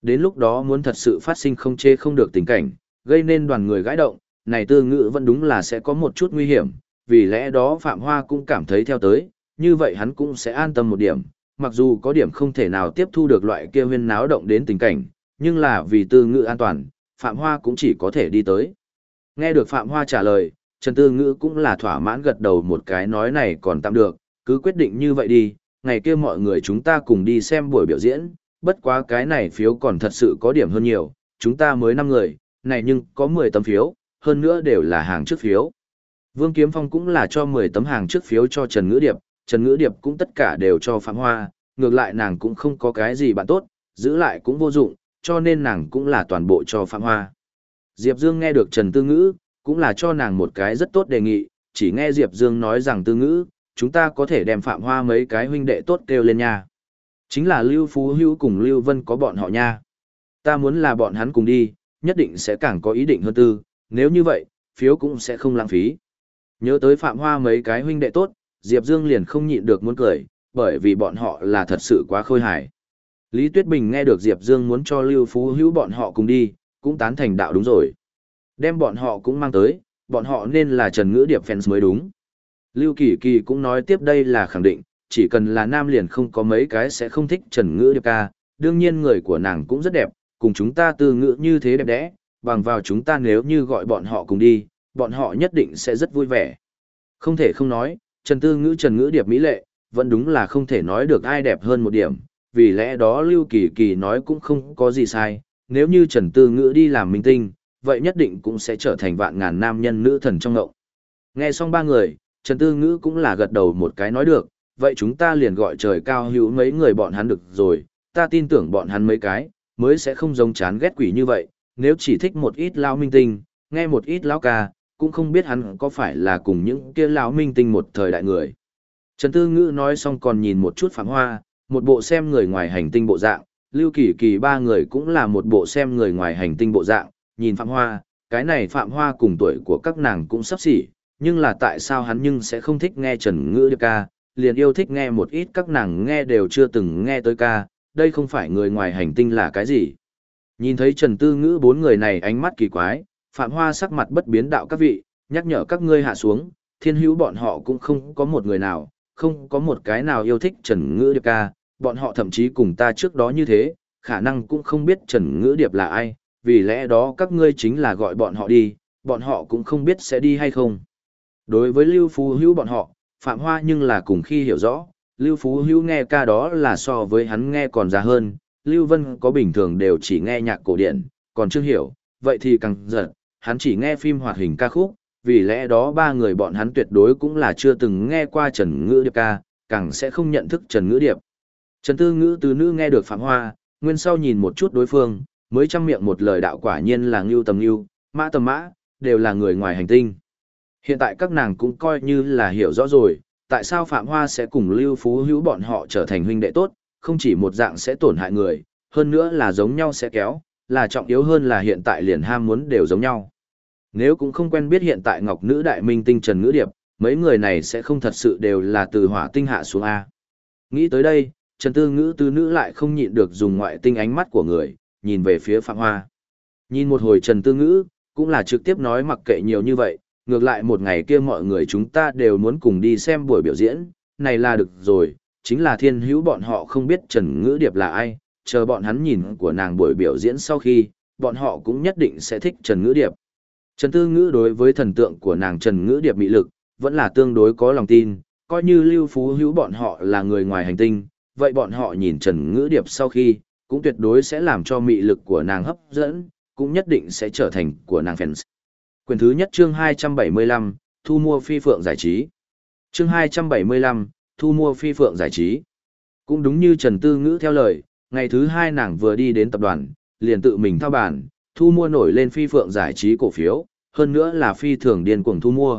Speaker 1: Đến lúc đó muốn thật sự phát sinh không chê không được tình cảnh, gây nên đoàn người gãi động, này Tư Ngữ vẫn đúng là sẽ có một chút nguy hiểm, vì lẽ đó Phạm Hoa cũng cảm thấy theo tới, như vậy hắn cũng sẽ an tâm một điểm, mặc dù có điểm không thể nào tiếp thu được loại kia huyên náo động đến tình cảnh, nhưng là vì Tư Ngữ an toàn, Phạm Hoa cũng chỉ có thể đi tới. Nghe được Phạm Hoa trả lời, Trần Tư Ngữ cũng là thỏa mãn gật đầu một cái nói này còn tạm được, cứ quyết định như vậy đi, ngày kia mọi người chúng ta cùng đi xem buổi biểu diễn, bất quá cái này phiếu còn thật sự có điểm hơn nhiều, chúng ta mới 5 người, này nhưng có 10 tấm phiếu, hơn nữa đều là hàng trước phiếu. Vương Kiếm Phong cũng là cho 10 tấm hàng trước phiếu cho Trần Ngữ Điệp, Trần Ngữ Điệp cũng tất cả đều cho Phạm Hoa, ngược lại nàng cũng không có cái gì bạn tốt, giữ lại cũng vô dụng, cho nên nàng cũng là toàn bộ cho Phạm Hoa. Diệp Dương nghe được Trần Tư Ngữ, cũng là cho nàng một cái rất tốt đề nghị, chỉ nghe Diệp Dương nói rằng Tư Ngữ, chúng ta có thể đem Phạm Hoa mấy cái huynh đệ tốt kêu lên nha. Chính là Lưu Phú Hữu cùng Lưu Vân có bọn họ nha. Ta muốn là bọn hắn cùng đi, nhất định sẽ càng có ý định hơn tư, nếu như vậy, phiếu cũng sẽ không lãng phí. Nhớ tới Phạm Hoa mấy cái huynh đệ tốt, Diệp Dương liền không nhịn được muốn cười, bởi vì bọn họ là thật sự quá khôi hài. Lý Tuyết Bình nghe được Diệp Dương muốn cho Lưu Phú Hữu bọn họ cùng đi, cũng tán thành đạo đúng rồi. Đem bọn họ cũng mang tới, bọn họ nên là Trần Ngữ Điệp fans mới đúng. Lưu Kỳ Kỳ cũng nói tiếp đây là khẳng định, chỉ cần là nam liền không có mấy cái sẽ không thích Trần Ngữ Điệp ca, đương nhiên người của nàng cũng rất đẹp, cùng chúng ta Tư Ngữ như thế đẹp đẽ, bằng vào chúng ta nếu như gọi bọn họ cùng đi, bọn họ nhất định sẽ rất vui vẻ. Không thể không nói, Trần Ngữ Điệp mỹ lệ, vẫn đúng là không thể nói được ai đẹp hơn một điểm, vì lẽ đó Lưu Kỳ Kỳ nói cũng không có gì sai, nếu như Trần Tư Ngữ đi làm minh tinh, vậy nhất định cũng sẽ trở thành vạn ngàn nam nhân nữ thần trong ngộng. Nghe xong ba người, Trần Tư Ngữ cũng là gật đầu một cái nói được, vậy chúng ta liền gọi trời cao hữu mấy người bọn hắn được rồi, ta tin tưởng bọn hắn mấy cái, mới sẽ không giống chán ghét quỷ như vậy, nếu chỉ thích một ít lão minh tinh, nghe một ít lão ca, cũng không biết hắn có phải là cùng những kia lão minh tinh một thời đại người. Trần Tư Ngữ nói xong còn nhìn một chút Phạm Hoa, một bộ xem người ngoài hành tinh bộ dạng, Lưu Kỳ Kỳ ba người cũng là một bộ xem người ngoài hành tinh bộ dạng, nhìn Phạm Hoa, cái này Phạm Hoa cùng tuổi của các nàng cũng sắp xỉ, nhưng là tại sao hắn nhưng sẽ không thích nghe Trần Ngữ Điệp ca, liền yêu thích nghe một ít các nàng nghe đều chưa từng nghe tới ca, đây không phải người ngoài hành tinh là cái gì. Nhìn thấy Trần Tư Ngữ bốn người này ánh mắt kỳ quái, Phạm Hoa sắc mặt bất biến đạo các vị, nhắc nhở các ngươi hạ xuống, thiên hữu bọn họ cũng không có một người nào, không có một cái nào yêu thích Trần Ngữ Điệp ca, bọn họ thậm chí cùng ta trước đó như thế, khả năng cũng không biết Trần Ngữ Điệp là ai, vì lẽ đó các ngươi chính là gọi bọn họ đi, bọn họ cũng không biết sẽ đi hay không. Đối với Lưu Phú Hữu bọn họ, Phạm Hoa nhưng là cùng khi hiểu rõ, Lưu Phú Hữu nghe ca đó là so với hắn nghe còn già hơn, Lưu Vân có bình thường đều chỉ nghe nhạc cổ điển, còn Trương Hiểu, vậy thì càng giật, hắn chỉ nghe phim hoạt hình ca khúc, vì lẽ đó ba người bọn hắn tuyệt đối cũng là chưa từng nghe qua Trần Ngữ Điệp ca, càng sẽ không nhận thức Trần Ngữ Điệp. Trần Tư Ngữ từ nữ nghe được Phạm Hoa, nguyên sau nhìn một chút đối phương, mới trăm miệng một lời đạo quả nhiên là ngưu tầm ngưu, mã tầm mã, đều là người ngoài hành tinh. Hiện tại các nàng cũng coi như là hiểu rõ rồi, tại sao Phạm Hoa sẽ cùng Lưu Phú Hữu bọn họ trở thành huynh đệ tốt, không chỉ một dạng sẽ tổn hại người, hơn nữa là giống nhau sẽ kéo, là trọng yếu hơn là hiện tại liền ham muốn đều giống nhau. Nếu cũng không quen biết hiện tại ngọc nữ đại minh tinh Trần Ngữ Điệp, mấy người này sẽ không thật sự đều là từ hỏa tinh hạ xuống A. Nghĩ tới đây, Trần Tư Ngữ từ nữ lại không nhịn được dùng ngoại tinh ánh mắt của người, nhìn về phía Phạm Hoa. Nhìn một hồi Trần Tư Ngữ, cũng là trực tiếp nói mặc kệ nhiều như vậy, ngược lại một ngày kia mọi người chúng ta đều muốn cùng đi xem buổi biểu diễn, này là được rồi, chính là thiên hữu bọn họ không biết Trần Ngữ Điệp là ai, chờ bọn hắn nhìn của nàng buổi biểu diễn sau khi, bọn họ cũng nhất định sẽ thích Trần Ngữ Điệp. Trần Tư Ngữ đối với thần tượng của nàng Trần Ngữ Điệp mị lực, vẫn là tương đối có lòng tin, coi như Lưu Phú Hữu bọn họ là người ngoài hành tinh, vậy bọn họ nhìn Trần Ngữ Điệp sau khi, cũng tuyệt đối sẽ làm cho mị lực của nàng hấp dẫn, cũng nhất định sẽ trở thành của nàng fans. Quyển thứ nhất chương 275, thu mua phi phượng giải trí. Chương 275, thu mua phi phượng giải trí. Cũng đúng như Trần Tư Ngữ theo lời, ngày thứ hai nàng vừa đi đến tập đoàn, liền tự mình thao bản, thu mua nổi lên phi phượng giải trí cổ phiếu, hơn nữa là phi thường điên cuồng thu mua.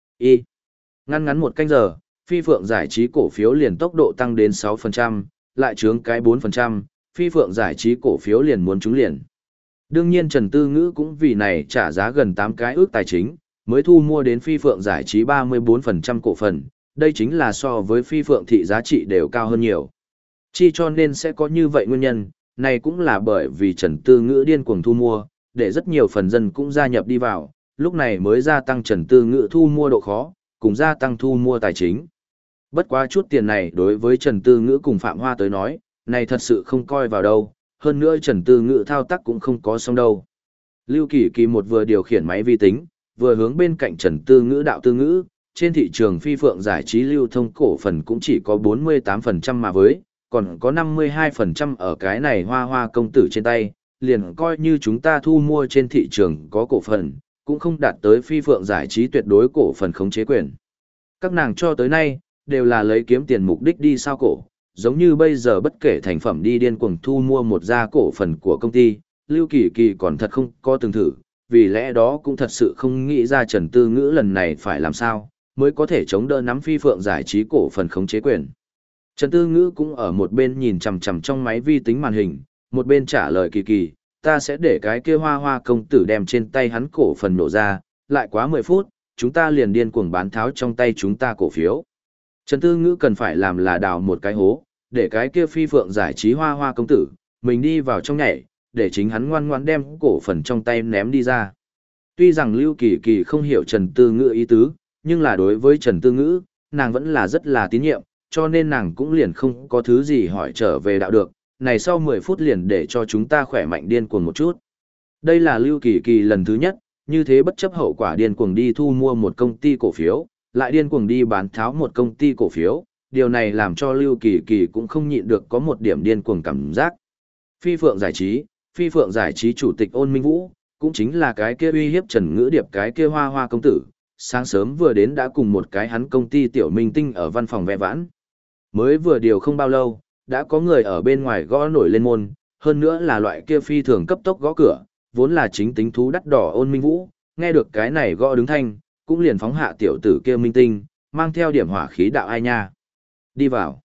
Speaker 1: Ngắn ngắn một canh giờ, phi phượng giải trí cổ phiếu liền tốc độ tăng đến 6%, lại trướng cái 4%, phi phượng giải trí cổ phiếu liền muốn trúng liền. Đương nhiên Trần Tư Ngữ cũng vì này trả giá gần 8 cái ước tài chính, mới thu mua đến phi phượng giải trí 34% cổ phần, đây chính là so với phi phượng thị giá trị đều cao hơn nhiều. Chi cho nên sẽ có như vậy nguyên nhân, Này cũng là bởi vì Trần Tư Ngữ điên cuồng thu mua, để rất nhiều phần dân cũng gia nhập đi vào, lúc này mới gia tăng Trần Tư Ngữ thu mua độ khó, cùng gia tăng thu mua tài chính. Bất quá chút tiền này đối với Trần Tư Ngữ cùng Phạm Hoa tới nói, này thật sự không coi vào đâu, hơn nữa Trần Tư Ngữ thao tác cũng không có xong đâu. Lưu Kỳ Kỳ một vừa điều khiển máy vi tính, vừa hướng bên cạnh Trần Tư Ngữ đạo Tư Ngữ, trên thị trường phi phượng giải trí lưu thông cổ phần cũng chỉ có 48% mà với, còn có 52% ở cái này Hoa Hoa công tử trên tay, liền coi như chúng ta thu mua trên thị trường có cổ phần, cũng không đạt tới phi phượng giải trí tuyệt đối cổ phần khống chế quyền. Các nàng cho tới nay, đều là lấy kiếm tiền mục đích đi sao cổ, giống như bây giờ bất kể thành phẩm đi điên cuồng thu mua một gia cổ phần của công ty, Lưu Kỳ Kỳ còn thật không có từng thử, vì lẽ đó cũng thật sự không nghĩ ra Trần Tư Ngữ lần này phải làm sao, mới có thể chống đỡ nắm phi phượng giải trí cổ phần khống chế quyền. Trần Tư Ngữ cũng ở một bên nhìn chằm chằm trong máy vi tính màn hình, một bên trả lời Kỳ Kỳ, ta sẽ để cái kia Hoa Hoa công tử đem trên tay hắn cổ phần nổ ra, lại quá 10 phút, chúng ta liền điên cuồng bán tháo trong tay chúng ta cổ phiếu. Trần Tư Ngữ cần phải làm là đào một cái hố, để cái kia phi phượng giải trí Hoa Hoa công tử, mình đi vào trong nhảy, để chính hắn ngoan ngoãn đem cổ phần trong tay ném đi ra. Tuy rằng Lưu Kỳ Kỳ không hiểu Trần Tư Ngữ ý tứ, nhưng là đối với Trần Tư Ngữ, nàng vẫn là rất là tín nhiệm, cho nên nàng cũng liền không có thứ gì hỏi trở về đạo được, này sau 10 phút liền để cho chúng ta khỏe mạnh điên cuồng một chút. Đây là Lưu Kỳ Kỳ lần thứ nhất, như thế bất chấp hậu quả điên cuồng đi thu mua một công ty cổ phiếu, lại điên cuồng đi bán tháo một công ty cổ phiếu, điều này làm cho Lưu Kỳ Kỳ cũng không nhịn được có một điểm điên cuồng cảm giác. Phi Phượng Giải trí chủ tịch Ôn Minh Vũ, cũng chính là cái kia uy hiếp Trần Ngữ Điệp cái kia Hoa Hoa công tử, sáng sớm vừa đến đã cùng một cái hắn công ty tiểu minh tinh ở văn phòng vẽ vãn. Mới vừa điều không bao lâu, đã có người ở bên ngoài gõ nổi lên môn, hơn nữa là loại kia phi thường cấp tốc gõ cửa, vốn là chính tính thú đắt đỏ Ôn Minh Vũ, nghe được cái này gõ đứng thanh, cũng liền phóng hạ tiểu tử kia minh tinh, mang theo điểm hỏa khí đạo ai nha. Đi vào.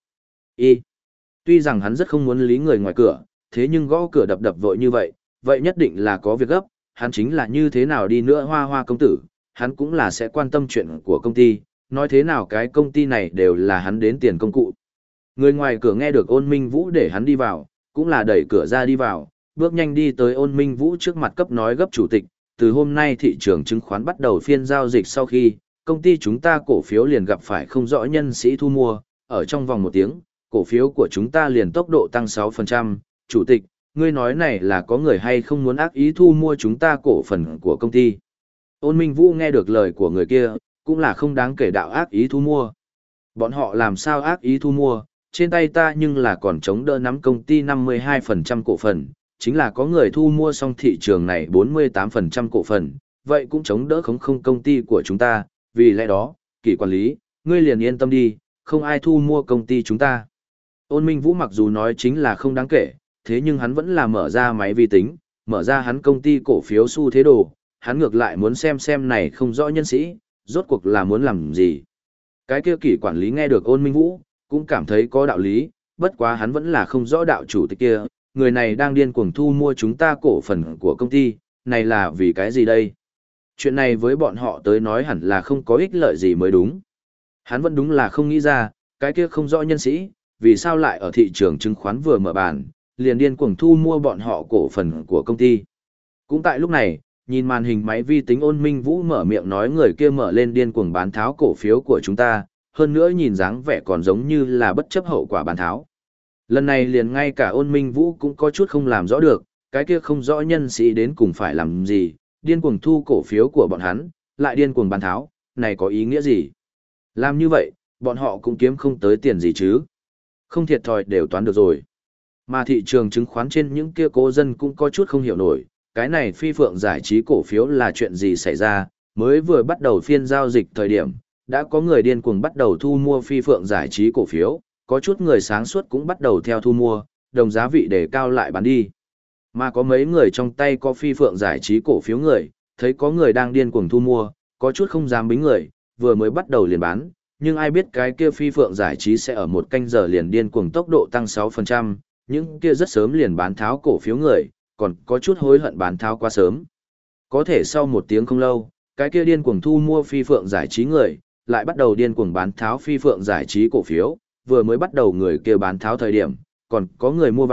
Speaker 1: Tuy rằng hắn rất không muốn lý người ngoài cửa, thế nhưng gõ cửa đập đập vội như vậy nhất định là có việc gấp, hắn chính là như thế nào đi nữa Hoa Hoa công tử, hắn cũng là sẽ quan tâm chuyện của công ty, nói thế nào cái công ty này đều là hắn đến tiền công cụ. Người ngoài cửa nghe được Ôn Minh Vũ để hắn đi vào, cũng là đẩy cửa ra đi vào, bước nhanh đi tới Ôn Minh Vũ trước mặt cấp nói gấp chủ tịch, từ hôm nay thị trường chứng khoán bắt đầu phiên giao dịch sau khi, công ty chúng ta cổ phiếu liền gặp phải không rõ nhân sĩ thu mua, ở trong vòng 1 tiếng, cổ phiếu của chúng ta liền tốc độ tăng 6%, chủ tịch, ngươi nói này là có người hay không muốn ác ý thu mua chúng ta cổ phần của công ty. Ôn Minh Vũ nghe được lời của người kia, cũng là không đáng kể đạo ác ý thu mua. Bọn họ làm sao ác ý thu mua, trên tay ta nhưng là còn chống đỡ nắm công ty 52% cổ phần, chính là có người thu mua xong thị trường này 48% cổ phần, vậy cũng chống đỡ không công ty của chúng ta, vì lẽ đó, Kỷ quản lý, ngươi liền yên tâm đi, không ai thu mua công ty chúng ta. Ôn Minh Vũ mặc dù nói chính là không đáng kể, thế nhưng hắn vẫn là mở ra máy vi tính, mở ra hắn công ty cổ phiếu xu thế đồ, hắn ngược lại muốn xem này không rõ nhân sĩ, rốt cuộc là muốn làm gì. Cái kia Kỷ quản lý nghe được Ôn Minh Vũ, cũng cảm thấy có đạo lý, bất quá hắn vẫn là không rõ đạo chủ tịch kia, người này đang điên cuồng thu mua chúng ta cổ phần của công ty, này là vì cái gì đây? Chuyện này với bọn họ tới nói hẳn là không có ích lợi gì mới đúng. Hắn vẫn đúng là không nghĩ ra, cái kia không rõ nhân sĩ, vì sao lại ở thị trường chứng khoán vừa mở bàn, liền điên cuồng thu mua bọn họ cổ phần của công ty. Cũng tại lúc này, nhìn màn hình máy vi tính Ôn Minh Vũ mở miệng nói người kia mở lên điên cuồng bán tháo cổ phiếu của chúng ta, hơn nữa nhìn dáng vẻ còn giống như là bất chấp hậu quả bán tháo. Lần này liền ngay cả Ôn Minh Vũ cũng có chút không làm rõ được, cái kia không rõ nhân sĩ đến cùng phải làm gì, điên cuồng thu cổ phiếu của bọn hắn, lại điên cuồng bán tháo, này có ý nghĩa gì? Làm như vậy, bọn họ cũng kiếm không tới tiền gì chứ. Không thiệt thòi đều toán được rồi. Mà thị trường chứng khoán trên những kia cố dân cũng có chút không hiểu nổi, cái này Phi Phượng Giải trí cổ phiếu là chuyện gì xảy ra, mới vừa bắt đầu phiên giao dịch thời điểm, đã có người điên cuồng bắt đầu thu mua Phi Phượng Giải trí cổ phiếu, có chút người sáng suốt cũng bắt đầu theo thu mua, đồng giá vị để cao lại bán đi. Mà có mấy người trong tay có Phi Phượng Giải trí cổ phiếu người, thấy có người đang điên cuồng thu mua, có chút không dám bính người, vừa mới bắt đầu liền bán, nhưng ai biết cái kia Phi Phượng Giải trí sẽ ở một canh giờ liền điên cuồng tốc độ tăng 6%, những kia rất sớm liền bán tháo cổ phiếu người, còn có chút hối hận bán tháo quá sớm. Có thể sau 1 tiếng không lâu, cái kia điên cuồng thu mua Phi Phượng Giải trí người, lại bắt đầu điên cuồng bán tháo Phi Phượng Giải trí cổ phiếu, vừa mới bắt đầu người kia bán tháo thời điểm, còn có người mua vào,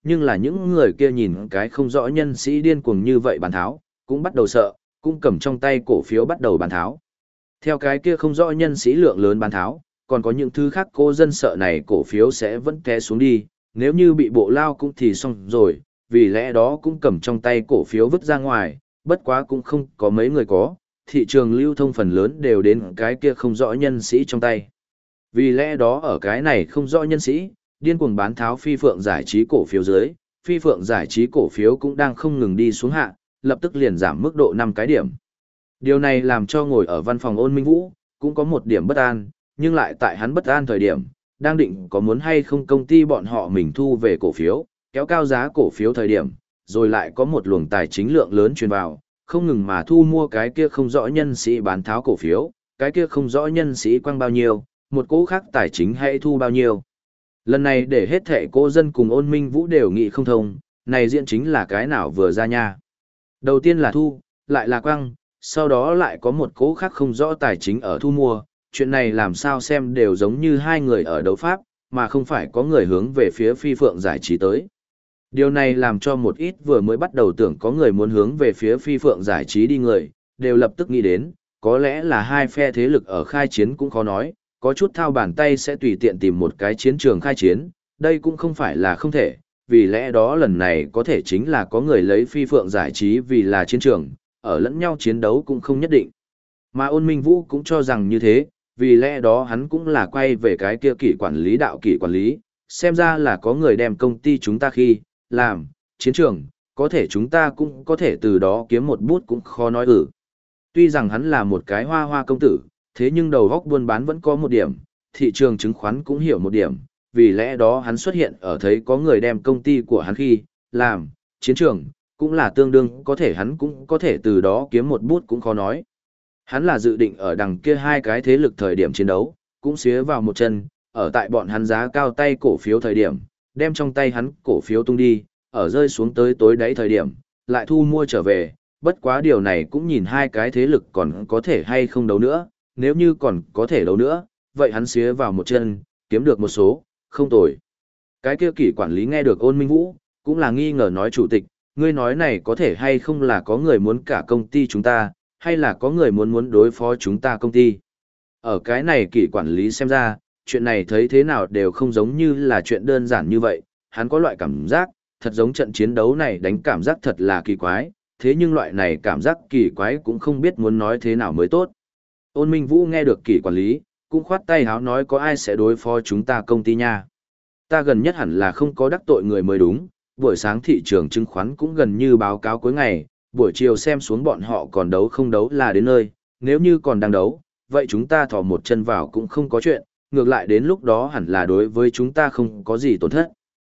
Speaker 1: nhưng là những người kia nhìn cái không rõ nhân sĩ điên cuồng như vậy bán tháo, cũng bắt đầu sợ, cũng cầm trong tay cổ phiếu bắt đầu bán tháo. Theo cái kia không rõ nhân sĩ lượng lớn bán tháo, còn có những thứ khác cô dân sợ này cổ phiếu sẽ vẫn té xuống đi, nếu như bị bộ lao cũng thì xong rồi, vì lẽ đó cũng cầm trong tay cổ phiếu vứt ra ngoài, bất quá cũng không có mấy người có, thị trường lưu thông phần lớn đều đến cái kia không rõ nhân sĩ trong tay. Vì lẽ đó ở cái này không rõ nhân sĩ, điên cuồng bán tháo phi phượng giải trí cổ phiếu dưới, phi phượng giải trí cổ phiếu cũng đang không ngừng đi xuống hạ, lập tức liền giảm mức độ 5 cái điểm. Điều này làm cho ngồi ở văn phòng Ôn Minh Vũ, cũng có một điểm bất an, nhưng lại tại hắn bất an thời điểm, đang định có muốn hay không công ty bọn họ mình thu về cổ phiếu, kéo cao giá cổ phiếu thời điểm, rồi lại có một luồng tài chính lượng lớn truyền vào, không ngừng mà thu mua cái kia không rõ nhân sĩ bán tháo cổ phiếu, cái kia không rõ nhân sĩ quăng bao nhiêu, một cỗ khác tài chính hay thu bao nhiêu. Lần này để hết thệ cô dân cùng Ôn Minh Vũ đều nghĩ không thông, này diễn chính là cái nào vừa ra nha. Đầu tiên là thu, lại là quăng, sau đó lại có một cỗ khác không rõ tài chính ở thu mua, chuyện này làm sao xem đều giống như hai người ở đấu pháp, mà không phải có người hướng về phía phi phượng giải trí tới. Điều này làm cho một ít vừa mới bắt đầu tưởng có người muốn hướng về phía phi phượng giải trí đi người, đều lập tức nghĩ đến, có lẽ là hai phe thế lực ở khai chiến cũng khó nói, có chút thao bàn tay sẽ tùy tiện tìm một cái chiến trường khai chiến, đây cũng không phải là không thể, vì lẽ đó lần này có thể chính là có người lấy phi phượng giải trí vì là chiến trường, ở lẫn nhau chiến đấu cũng không nhất định. Mà Ôn Minh Vũ cũng cho rằng như thế, vì lẽ đó hắn cũng là quay về cái kia kỷ quản lý đạo kỷ quản lý, xem ra là có người đem công ty chúng ta khi làm chiến trường, có thể chúng ta cũng có thể từ đó kiếm một bút cũng khó nói ử. Tuy rằng hắn là một cái hoa hoa công tử, thế nhưng đầu góc buôn bán vẫn có một điểm, thị trường chứng khoán cũng hiểu một điểm, vì lẽ đó hắn xuất hiện ở thấy có người đem công ty của hắn khi làm chiến trường, cũng là tương đương có thể hắn cũng có thể từ đó kiếm một bút cũng khó nói. Hắn là dự định ở đằng kia hai cái thế lực thời điểm chiến đấu, cũng xía vào một chân, ở tại bọn hắn giá cao tay cổ phiếu thời điểm, đem trong tay hắn cổ phiếu tung đi, ở rơi xuống tới tối đáy thời điểm, lại thu mua trở về, bất quá điều này cũng nhìn hai cái thế lực còn có thể hay không đấu nữa, nếu như còn có thể đấu nữa, vậy hắn xía vào một chân, kiếm được một số, không tồi. Cái kia kỷ quản lý nghe được Ôn Minh Vũ, cũng là nghi ngờ nói chủ tịch, ngươi nói này có thể hay không là có người muốn cả công ty chúng ta, hay là có người muốn đối phó chúng ta công ty. Ở cái này kỷ quản lý xem ra, chuyện này thấy thế nào đều không giống như là chuyện đơn giản như vậy, hắn có loại cảm giác, thật giống trận chiến đấu này đánh cảm giác thật là kỳ quái, thế nhưng loại này cảm giác kỳ quái cũng không biết muốn nói thế nào mới tốt. Ôn Minh Vũ nghe được kỷ quản lý, cũng khoát tay háo nói có ai sẽ đối phó chúng ta công ty nha. Ta gần nhất hẳn là không có đắc tội người mới đúng, buổi sáng thị trường chứng khoán cũng gần như báo cáo cuối ngày, buổi chiều xem xuống bọn họ còn đấu không đấu là đến nơi, nếu như còn đang đấu, vậy chúng ta thò một chân vào cũng không có chuyện, ngược lại đến lúc đó hẳn là đối với chúng ta không có gì tổn thất.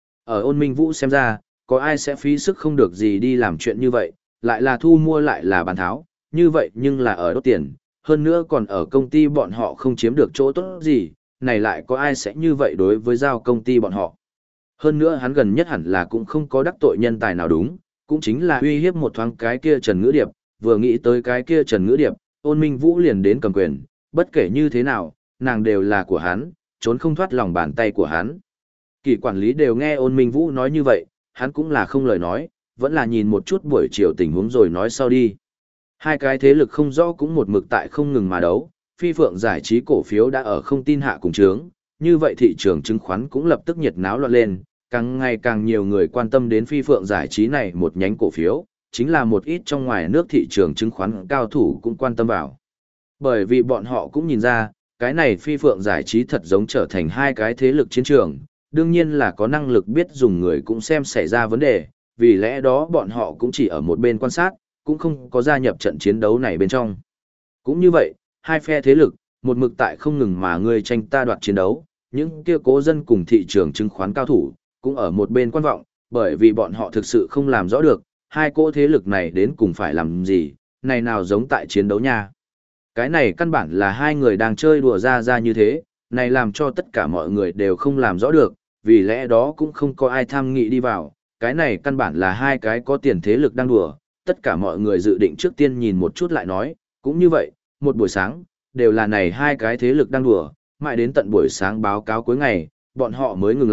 Speaker 1: Ở Ôn Minh Vũ xem ra, có ai sẽ phí sức không được gì đi làm chuyện như vậy, lại là thu mua lại là bán tháo, như vậy nhưng là ở đốt tiền, hơn nữa còn ở công ty bọn họ không chiếm được chỗ tốt gì, này lại có ai sẽ như vậy đối với giao công ty bọn họ. Hơn nữa hắn gần nhất hẳn là cũng không có đắc tội nhân tài nào đúng, cũng chính là uy hiếp một thoáng cái kia Trần Ngữ Điệp, vừa nghĩ tới cái kia Trần Ngữ Điệp, Ôn Minh Vũ liền đến cầm quyền, bất kể như thế nào, nàng đều là của hắn, trốn không thoát lòng bàn tay của hắn. Kỷ quản lý đều nghe Ôn Minh Vũ nói như vậy, hắn cũng là không lời nói, vẫn là nhìn một chút buổi chiều tình huống rồi nói sau đi. Hai cái thế lực không rõ cũng một mực tại không ngừng mà đấu, phi phượng giải trí cổ phiếu đã ở không tin hạ cùng trướng, như vậy thị trường chứng khoán cũng lập tức nhiệt náo loạn lên, càng ngày càng nhiều người quan tâm đến phi phượng giải trí này một nhánh cổ phiếu, chính là một ít trong ngoài nước thị trường chứng khoán cao thủ cũng quan tâm vào. Bởi vì bọn họ cũng nhìn ra, cái này phi phượng giải trí thật giống trở thành hai cái thế lực chiến trường, đương nhiên là có năng lực biết dùng người cũng xem xảy ra vấn đề, vì lẽ đó bọn họ cũng chỉ ở một bên quan sát, cũng không có gia nhập trận chiến đấu này bên trong. Cũng như vậy, hai phe thế lực, một mực tại không ngừng mà người tranh ta đoạt chiến đấu, những kia cố dân cùng thị trường chứng khoán cao thủ, cũng ở một bên quan vọng, bởi vì bọn họ thực sự không làm rõ được, hai cỗ thế lực này đến cùng phải làm gì, này nào giống tại chiến đấu nha. Cái này căn bản là hai người đang chơi đùa ra như thế, này làm cho tất cả mọi người đều không làm rõ được, vì lẽ đó cũng không có ai tham nghị đi vào, cái này căn bản là hai cái có tiền thế lực đang đùa, tất cả mọi người dự định trước tiên nhìn một chút lại nói, cũng như vậy, một buổi sáng, đều là này hai cái thế lực đang đùa, mãi đến tận buổi sáng báo cáo cuối ngày, bọn họ mới ngừng lại,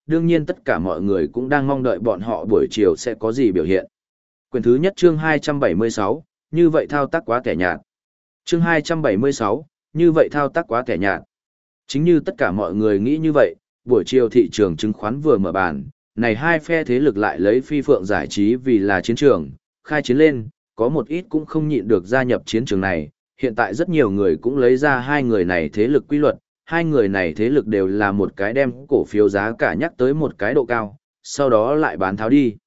Speaker 1: đương nhiên tất cả mọi người cũng đang mong đợi bọn họ buổi chiều sẽ có gì biểu hiện. Quyển thứ nhất chương 276, như vậy thao tác quá kẻ nhạt. Chương 276, như vậy thao tác quá kẻ nhạt. Chính như tất cả mọi người nghĩ như vậy, buổi chiều thị trường chứng khoán vừa mở bàn, này hai phe thế lực lại lấy Phi Phượng Giải trí vì là chiến trường, khai chiến lên, có một ít cũng không nhịn được gia nhập chiến trường này, hiện tại rất nhiều người cũng lấy ra hai người này thế lực quy luật, hai người này thế lực đều là một cái đem cổ phiếu giá cả nhắc tới một cái độ cao, sau đó lại bán tháo đi.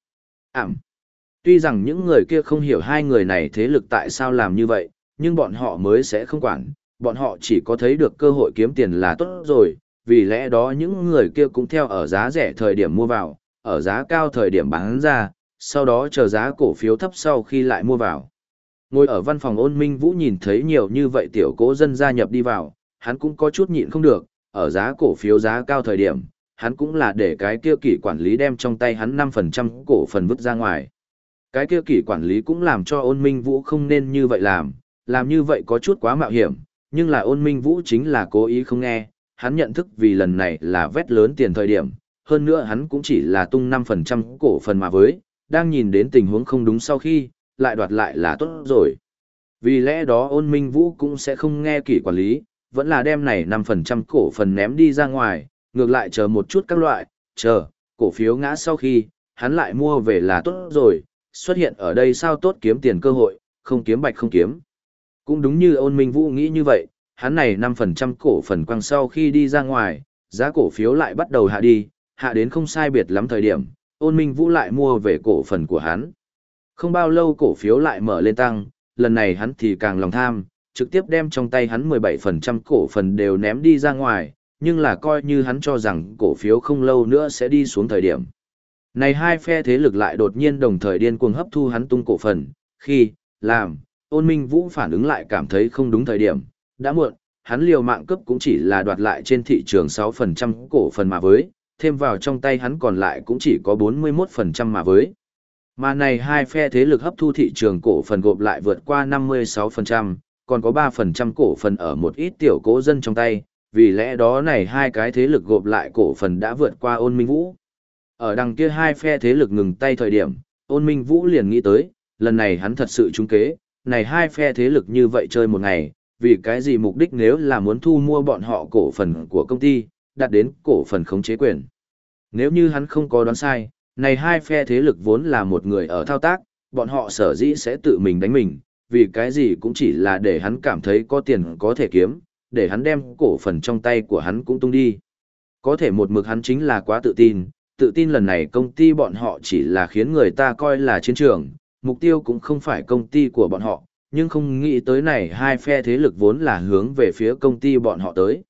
Speaker 1: Tuy rằng những người kia không hiểu hai người này thế lực tại sao làm như vậy, nhưng bọn họ mới sẽ không quản, bọn họ chỉ có thấy được cơ hội kiếm tiền là tốt rồi, vì lẽ đó những người kia cũng theo ở giá rẻ thời điểm mua vào, ở giá cao thời điểm bán ra, sau đó chờ giá cổ phiếu thấp sau khi lại mua vào. Ngồi ở văn phòng Ôn Minh Vũ nhìn thấy nhiều như vậy tiểu cố dân gia nhập đi vào, hắn cũng có chút nhịn không được, ở giá cổ phiếu giá cao thời điểm, hắn cũng là để cái kia kỷ quản lý đem trong tay hắn 5% cổ phần vứt ra ngoài. Cái kia kỷ quản lý cũng làm cho Ôn Minh Vũ không nên như vậy làm như vậy có chút quá mạo hiểm, nhưng là Ôn Minh Vũ chính là cố ý không nghe, hắn nhận thức vì lần này là vét lớn tiền thời điểm, hơn nữa hắn cũng chỉ là tung 5% cổ phần mà với, đang nhìn đến tình huống không đúng sau khi, lại đoạt lại là tốt rồi. Vì lẽ đó Ôn Minh Vũ cũng sẽ không nghe kỷ quản lý, vẫn là đem này 5% cổ phần ném đi ra ngoài, ngược lại chờ một chút các loại, chờ, cổ phiếu ngã sau khi, hắn lại mua về là tốt rồi, xuất hiện ở đây sao tốt kiếm tiền cơ hội, không kiếm bạch không kiếm. Cũng đúng như Ôn Minh Vũ nghĩ như vậy, hắn này 5% cổ phần quăng sau khi đi ra ngoài, giá cổ phiếu lại bắt đầu hạ đi, hạ đến không sai biệt lắm thời điểm, Ôn Minh Vũ lại mua về cổ phần của hắn. Không bao lâu cổ phiếu lại mở lên tăng, lần này hắn thì càng lòng tham, trực tiếp đem trong tay hắn 17% cổ phần đều ném đi ra ngoài, nhưng là coi như hắn cho rằng cổ phiếu không lâu nữa sẽ đi xuống thời điểm. Này hai phe thế lực lại đột nhiên đồng thời điên cuồng hấp thu hắn tung cổ phần, khi, làm, Ôn Minh Vũ phản ứng lại cảm thấy không đúng thời điểm, đã muộn, hắn liều mạng cấp cũng chỉ là đoạt lại trên thị trường 6% cổ phần mà với, thêm vào trong tay hắn còn lại cũng chỉ có 41% mà với. Mà này hai phe thế lực hấp thu thị trường cổ phần gộp lại vượt qua 56%, còn có 3% cổ phần ở một ít tiểu cố dân trong tay, vì lẽ đó này hai cái thế lực gộp lại cổ phần đã vượt qua Ôn Minh Vũ. Ở đằng kia hai phe thế lực ngừng tay thời điểm, Ôn Minh Vũ liền nghĩ tới, lần này hắn thật sự trúng kế, này hai phe thế lực như vậy chơi một ngày, vì cái gì mục đích nếu là muốn thu mua bọn họ cổ phần của công ty, đạt đến cổ phần khống chế quyền. Nếu như hắn không có đoán sai, này hai phe thế lực vốn là một người ở thao tác, bọn họ sở dĩ sẽ tự mình đánh mình, vì cái gì cũng chỉ là để hắn cảm thấy có tiền có thể kiếm, để hắn đem cổ phần trong tay của hắn cũng tung đi. Có thể một mực hắn chính là quá tự tin lần này công ty bọn họ chỉ là khiến người ta coi là chiến trường, mục tiêu cũng không phải công ty của bọn họ, nhưng không nghĩ tới này hai phe thế lực vốn là hướng về phía công ty bọn họ tới.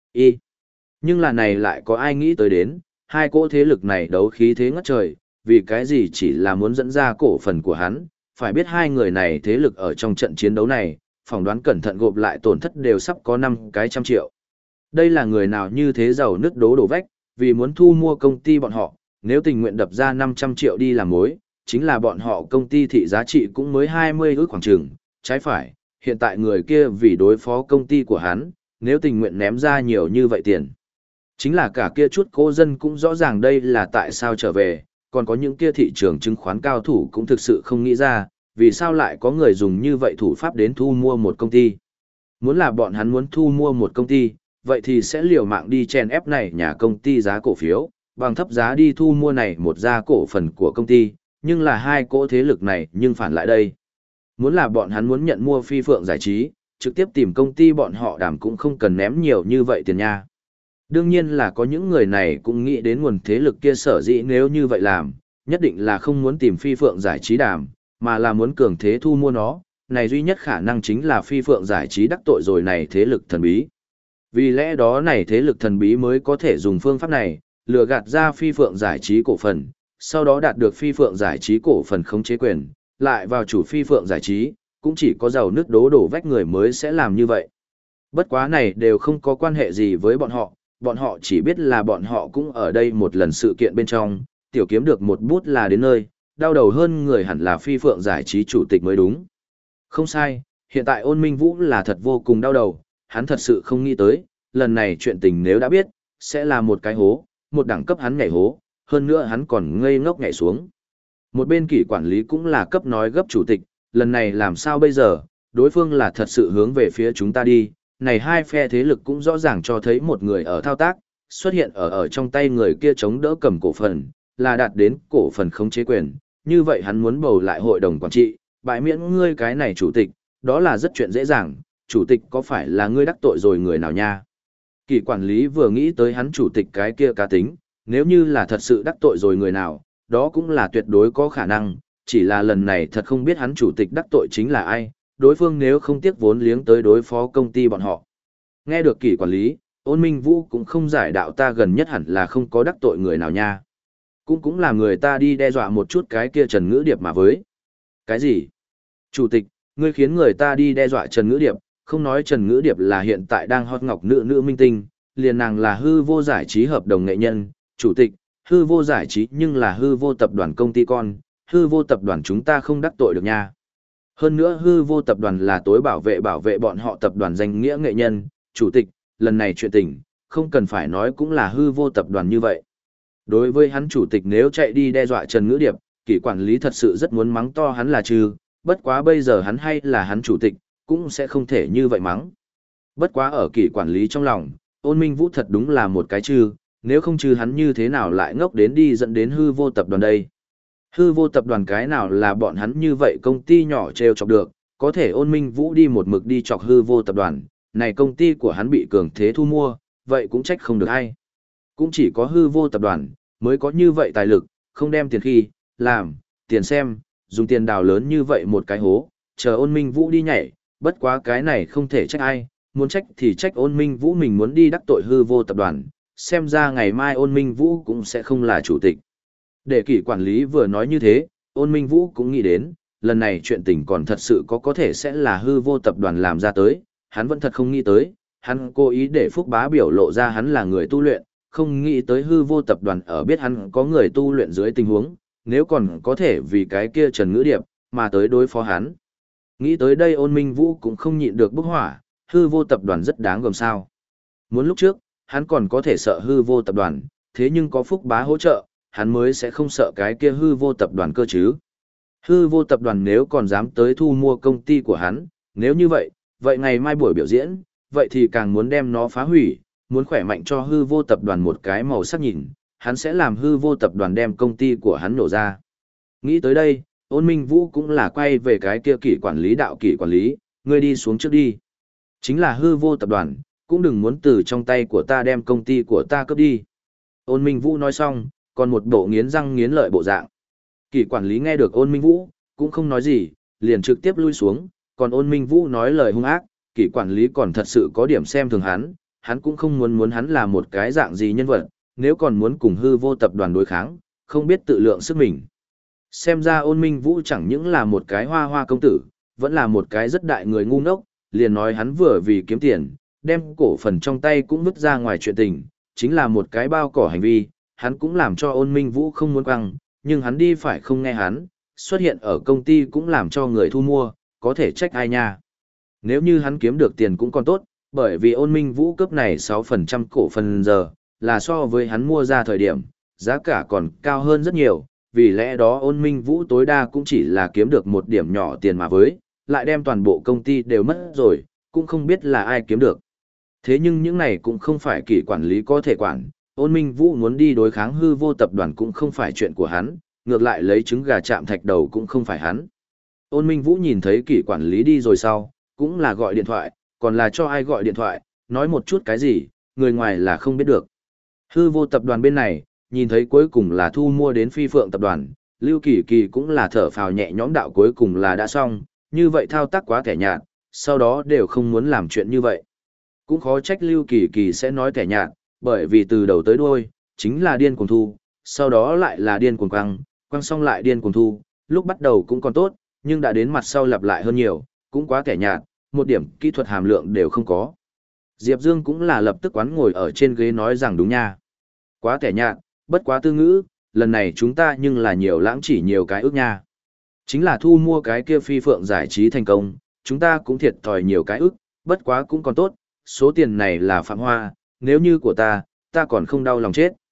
Speaker 1: Nhưng là này lại có ai nghĩ tới đến, hai cỗ thế lực này đấu khí thế ngất trời, vì cái gì chỉ là muốn dẫn ra cổ phần của hắn, phải biết hai người này thế lực ở trong trận chiến đấu này, phỏng đoán cẩn thận gộp lại tổn thất đều sắp có 5 cái trăm triệu. Đây là người nào như thế giàu nứt đổ vách, vì muốn thu mua công ty bọn họ, nếu tình nguyện đập ra 500 triệu đi làm mối, chính là bọn họ công ty thị giá trị cũng mới 20 ước khoảng chừng, trái phải, hiện tại người kia vì đối phó công ty của hắn, nếu tình nguyện ném ra nhiều như vậy tiền. Chính là cả kia chút cô dân cũng rõ ràng đây là tại sao trở về, còn có những kia thị trường chứng khoán cao thủ cũng thực sự không nghĩ ra, vì sao lại có người dùng như vậy thủ pháp đến thu mua một công ty. Muốn là bọn hắn muốn thu mua một công ty, vậy thì sẽ liều mạng đi chèn ép này nhà công ty giá cổ phiếu, bằng thấp giá đi thu mua này một gia cổ phần của công ty, nhưng là hai cỗ thế lực này nhưng phản lại đây. Muốn là bọn hắn muốn nhận mua Phi Phượng Giải trí, trực tiếp tìm công ty bọn họ đảm cũng không cần ném nhiều như vậy tiền nha. Đương nhiên là có những người này cũng nghĩ đến nguồn thế lực kia sở dĩ nếu như vậy làm, nhất định là không muốn tìm Phi Phượng Giải trí đàm, mà là muốn cường thế thu mua nó, này duy nhất khả năng chính là Phi Phượng Giải trí đắc tội rồi này thế lực thần bí. Vì lẽ đó này thế lực thần bí mới có thể dùng phương pháp này, lừa gạt ra Phi Phượng Giải trí cổ phần, sau đó đạt được Phi Phượng Giải trí cổ phần khống chế quyền, lại vào chủ Phi Phượng Giải trí, cũng chỉ có giàu nước đổ vách người mới sẽ làm như vậy. Bất quá này đều không có quan hệ gì với bọn họ chỉ biết là bọn họ cũng ở đây một lần sự kiện bên trong, tiểu kiếm được một bút là đến nơi, đau đầu hơn người hẳn là Phi Phượng Giải trí chủ tịch mới đúng. Không sai, hiện tại Ôn Minh Vũ là thật vô cùng đau đầu, hắn thật sự không nghĩ tới, lần này chuyện tình nếu đã biết, sẽ là một cái hố, một đẳng cấp hắn nhảy hố, hơn nữa hắn còn ngây ngốc nhảy xuống. Một bên kỷ quản lý cũng là cấp nói gấp chủ tịch, lần này làm sao bây giờ, đối phương là thật sự hướng về phía chúng ta đi, này hai phe thế lực cũng rõ ràng cho thấy một người ở thao tác, xuất hiện ở trong tay người kia chống đỡ cầm cổ phần, là đạt đến cổ phần khống chế quyền, như vậy hắn muốn bầu lại hội đồng quản trị, bãi miễn ngươi cái này chủ tịch, đó là rất chuyện dễ dàng, chủ tịch có phải là ngươi đắc tội rồi người nào nha. Kỷ quản lý vừa nghĩ tới hắn chủ tịch cái kia cá tính, nếu như là thật sự đắc tội rồi người nào, đó cũng là tuyệt đối có khả năng, chỉ là lần này thật không biết hắn chủ tịch đắc tội chính là ai, đối phương nếu không tiếc vốn liếng tới đối phó công ty bọn họ. Nghe được kỷ quản lý, Ôn Minh Vũ cũng không giải đạo ta gần nhất hẳn là không có đắc tội người nào nha. Cũng là người ta đi đe dọa một chút cái kia Trần Ngữ Điệp mà với. Cái gì? Chủ tịch, ngươi khiến người ta đi đe dọa Trần Ngữ Điệp, không nói Trần Ngữ Điệp là hiện tại đang hot ngọc nữ minh tinh, liền nàng là hư vô giải trí hợp đồng nghệ nhân, chủ tịch, hư vô giải trí nhưng là hư vô tập đoàn công ty con, hư vô tập đoàn chúng ta không đắc tội được nha. Hơn nữa hư vô tập đoàn là tối bảo vệ bọn họ tập đoàn danh nghĩa nghệ nhân, chủ tịch, lần này chuyện tình, không cần phải nói cũng là hư vô tập đoàn như vậy. Đối với hắn chủ tịch nếu chạy đi đe dọa Trần Ngữ Điệp, kỷ quản lý thật sự rất muốn mắng to hắn là trừ, bất quá bây giờ hắn hay là hắn chủ tịch, cũng sẽ không thể như vậy mắng. Bất quá ở kỷ quản lý trong lòng, Ôn Minh Vũ thật đúng là một cái trừ, nếu không trừ hắn như thế nào lại ngốc đến đi dẫn đến hư vô tập đoàn đây. Hư vô tập đoàn cái nào là bọn hắn như vậy công ty nhỏ trêu chọc được, có thể Ôn Minh Vũ đi một mực đi chọc hư vô tập đoàn, này công ty của hắn bị cường thế thu mua, vậy cũng trách không được ai. Cũng chỉ có hư vô tập đoàn, mới có như vậy tài lực, không đem tiền khi, làm, tiền xem, dùng tiền đào lớn như vậy một cái hố, chờ Ôn Minh Vũ đi nhảy, bất quá cái này không thể trách ai, muốn trách thì trách Ôn Minh Vũ mình muốn đi đắc tội hư vô tập đoàn, xem ra ngày mai Ôn Minh Vũ cũng sẽ không là chủ tịch. Để kỷ quản lý vừa nói như thế, Ôn Minh Vũ cũng nghĩ đến, lần này chuyện tình còn thật sự có thể sẽ là hư vô tập đoàn làm ra tới, hắn vẫn thật không nghĩ tới, hắn cố ý để Phúc Bá biểu lộ ra hắn là người tu luyện, không nghĩ tới hư vô tập đoàn ở biết hắn có người tu luyện dưới tình huống, nếu còn có thể vì cái kia Trần Ngữ Điệp, mà tới đối phó hắn. Nghĩ tới đây Ôn Minh Vũ cũng không nhịn được bốc hỏa, hư vô tập đoàn rất đáng gờm sao. Muốn lúc trước, hắn còn có thể sợ hư vô tập đoàn, thế nhưng có Phúc Bá hỗ trợ, hắn mới sẽ không sợ cái kia hư vô tập đoàn cơ chứ. Hư vô tập đoàn nếu còn dám tới thu mua công ty của hắn, nếu như vậy, vậy ngày mai buổi biểu diễn, vậy thì càng muốn đem nó phá hủy, muốn khỏe mạnh cho hư vô tập đoàn một cái màu sắc nhìn, hắn sẽ làm hư vô tập đoàn đem công ty của hắn nổ ra. Nghĩ tới đây, Ôn Minh Vũ cũng là quay về cái kia kỷ quản lý đạo kỷ quản lý, ngươi đi xuống trước đi. Chính là hư vô tập đoàn, cũng đừng muốn từ trong tay của ta đem công ty của ta cướp đi. Ôn Minh Vũ nói xong, còn một bộ nghiến răng nghiến lợi bộ dạng. Kỷ quản lý nghe được Ôn Minh Vũ, cũng không nói gì, liền trực tiếp lui xuống, còn Ôn Minh Vũ nói lời hung ác, kỷ quản lý còn thật sự có điểm xem thường hắn cũng không muốn hắn là một cái dạng gì nhân vật, nếu còn muốn cùng hư vô tập đoàn đối kháng, không biết tự lượng sức mình. Xem ra Ôn Minh Vũ chẳng những là một cái hoa hoa công tử, vẫn là một cái rất đại người ngu ngốc, liền nói hắn vừa vì kiếm tiền, đem cổ phần trong tay cũng vứt ra ngoài chuyện tình, chính là một cái bao cỏ hành vi, hắn cũng làm cho Ôn Minh Vũ không muốn quăng, nhưng hắn đi phải không nghe hắn, xuất hiện ở công ty cũng làm cho người thu mua, có thể trách ai nha. Nếu như hắn kiếm được tiền cũng còn tốt, bởi vì Ôn Minh Vũ cấp này 6% cổ phần giờ, là so với hắn mua ra thời điểm, giá cả còn cao hơn rất nhiều, vì lẽ đó Ôn Minh Vũ tối đa cũng chỉ là kiếm được một điểm nhỏ tiền mà với, lại đem toàn bộ công ty đều mất rồi, cũng không biết là ai kiếm được. Thế nhưng những này cũng không phải kỷ quản lý có thể quản, Ôn Minh Vũ muốn đi đối kháng hư vô tập đoàn cũng không phải chuyện của hắn, ngược lại lấy trứng gà chạm thạch đầu cũng không phải hắn. Ôn Minh Vũ nhìn thấy kỷ quản lý đi rồi sau, cũng là gọi điện thoại, còn là cho ai gọi điện thoại, nói một chút cái gì, người ngoài là không biết được. Hư vô tập đoàn bên này, nhìn thấy cuối cùng là thu mua đến Phi Phượng tập đoàn, Lưu Kỳ Kỳ cũng là thở phào nhẹ nhõm đạo cuối cùng là đã xong, như vậy thao tác quá kẻ nhạt, sau đó đều không muốn làm chuyện như vậy. Cũng khó trách Lưu Kỳ Kỳ sẽ nói kẻ nhạt, bởi vì từ đầu tới đuôi, chính là điên cuồng thu, sau đó lại là điên cuồng quăng, quăng xong lại điên cuồng thu, lúc bắt đầu cũng còn tốt, nhưng đã đến mặt sau lặp lại hơn nhiều, cũng quá kẻ nhạt, một điểm kỹ thuật hàm lượng đều không có. Diệp Dương cũng là lập tức quán ngồi ở trên ghế nói rằng đúng nha. Quá kẻ nhạt, bất quá tư ngữ, lần này chúng ta nhưng là nhiều lãng chỉ nhiều cái ước nha. Chính là thu mua cái kia Phi Phượng giải trí thành công, chúng ta cũng thiệt thòi nhiều cái ước, bất quá cũng còn tốt, số tiền này là Phạm Hoa, nếu như của ta còn không đau lòng chết.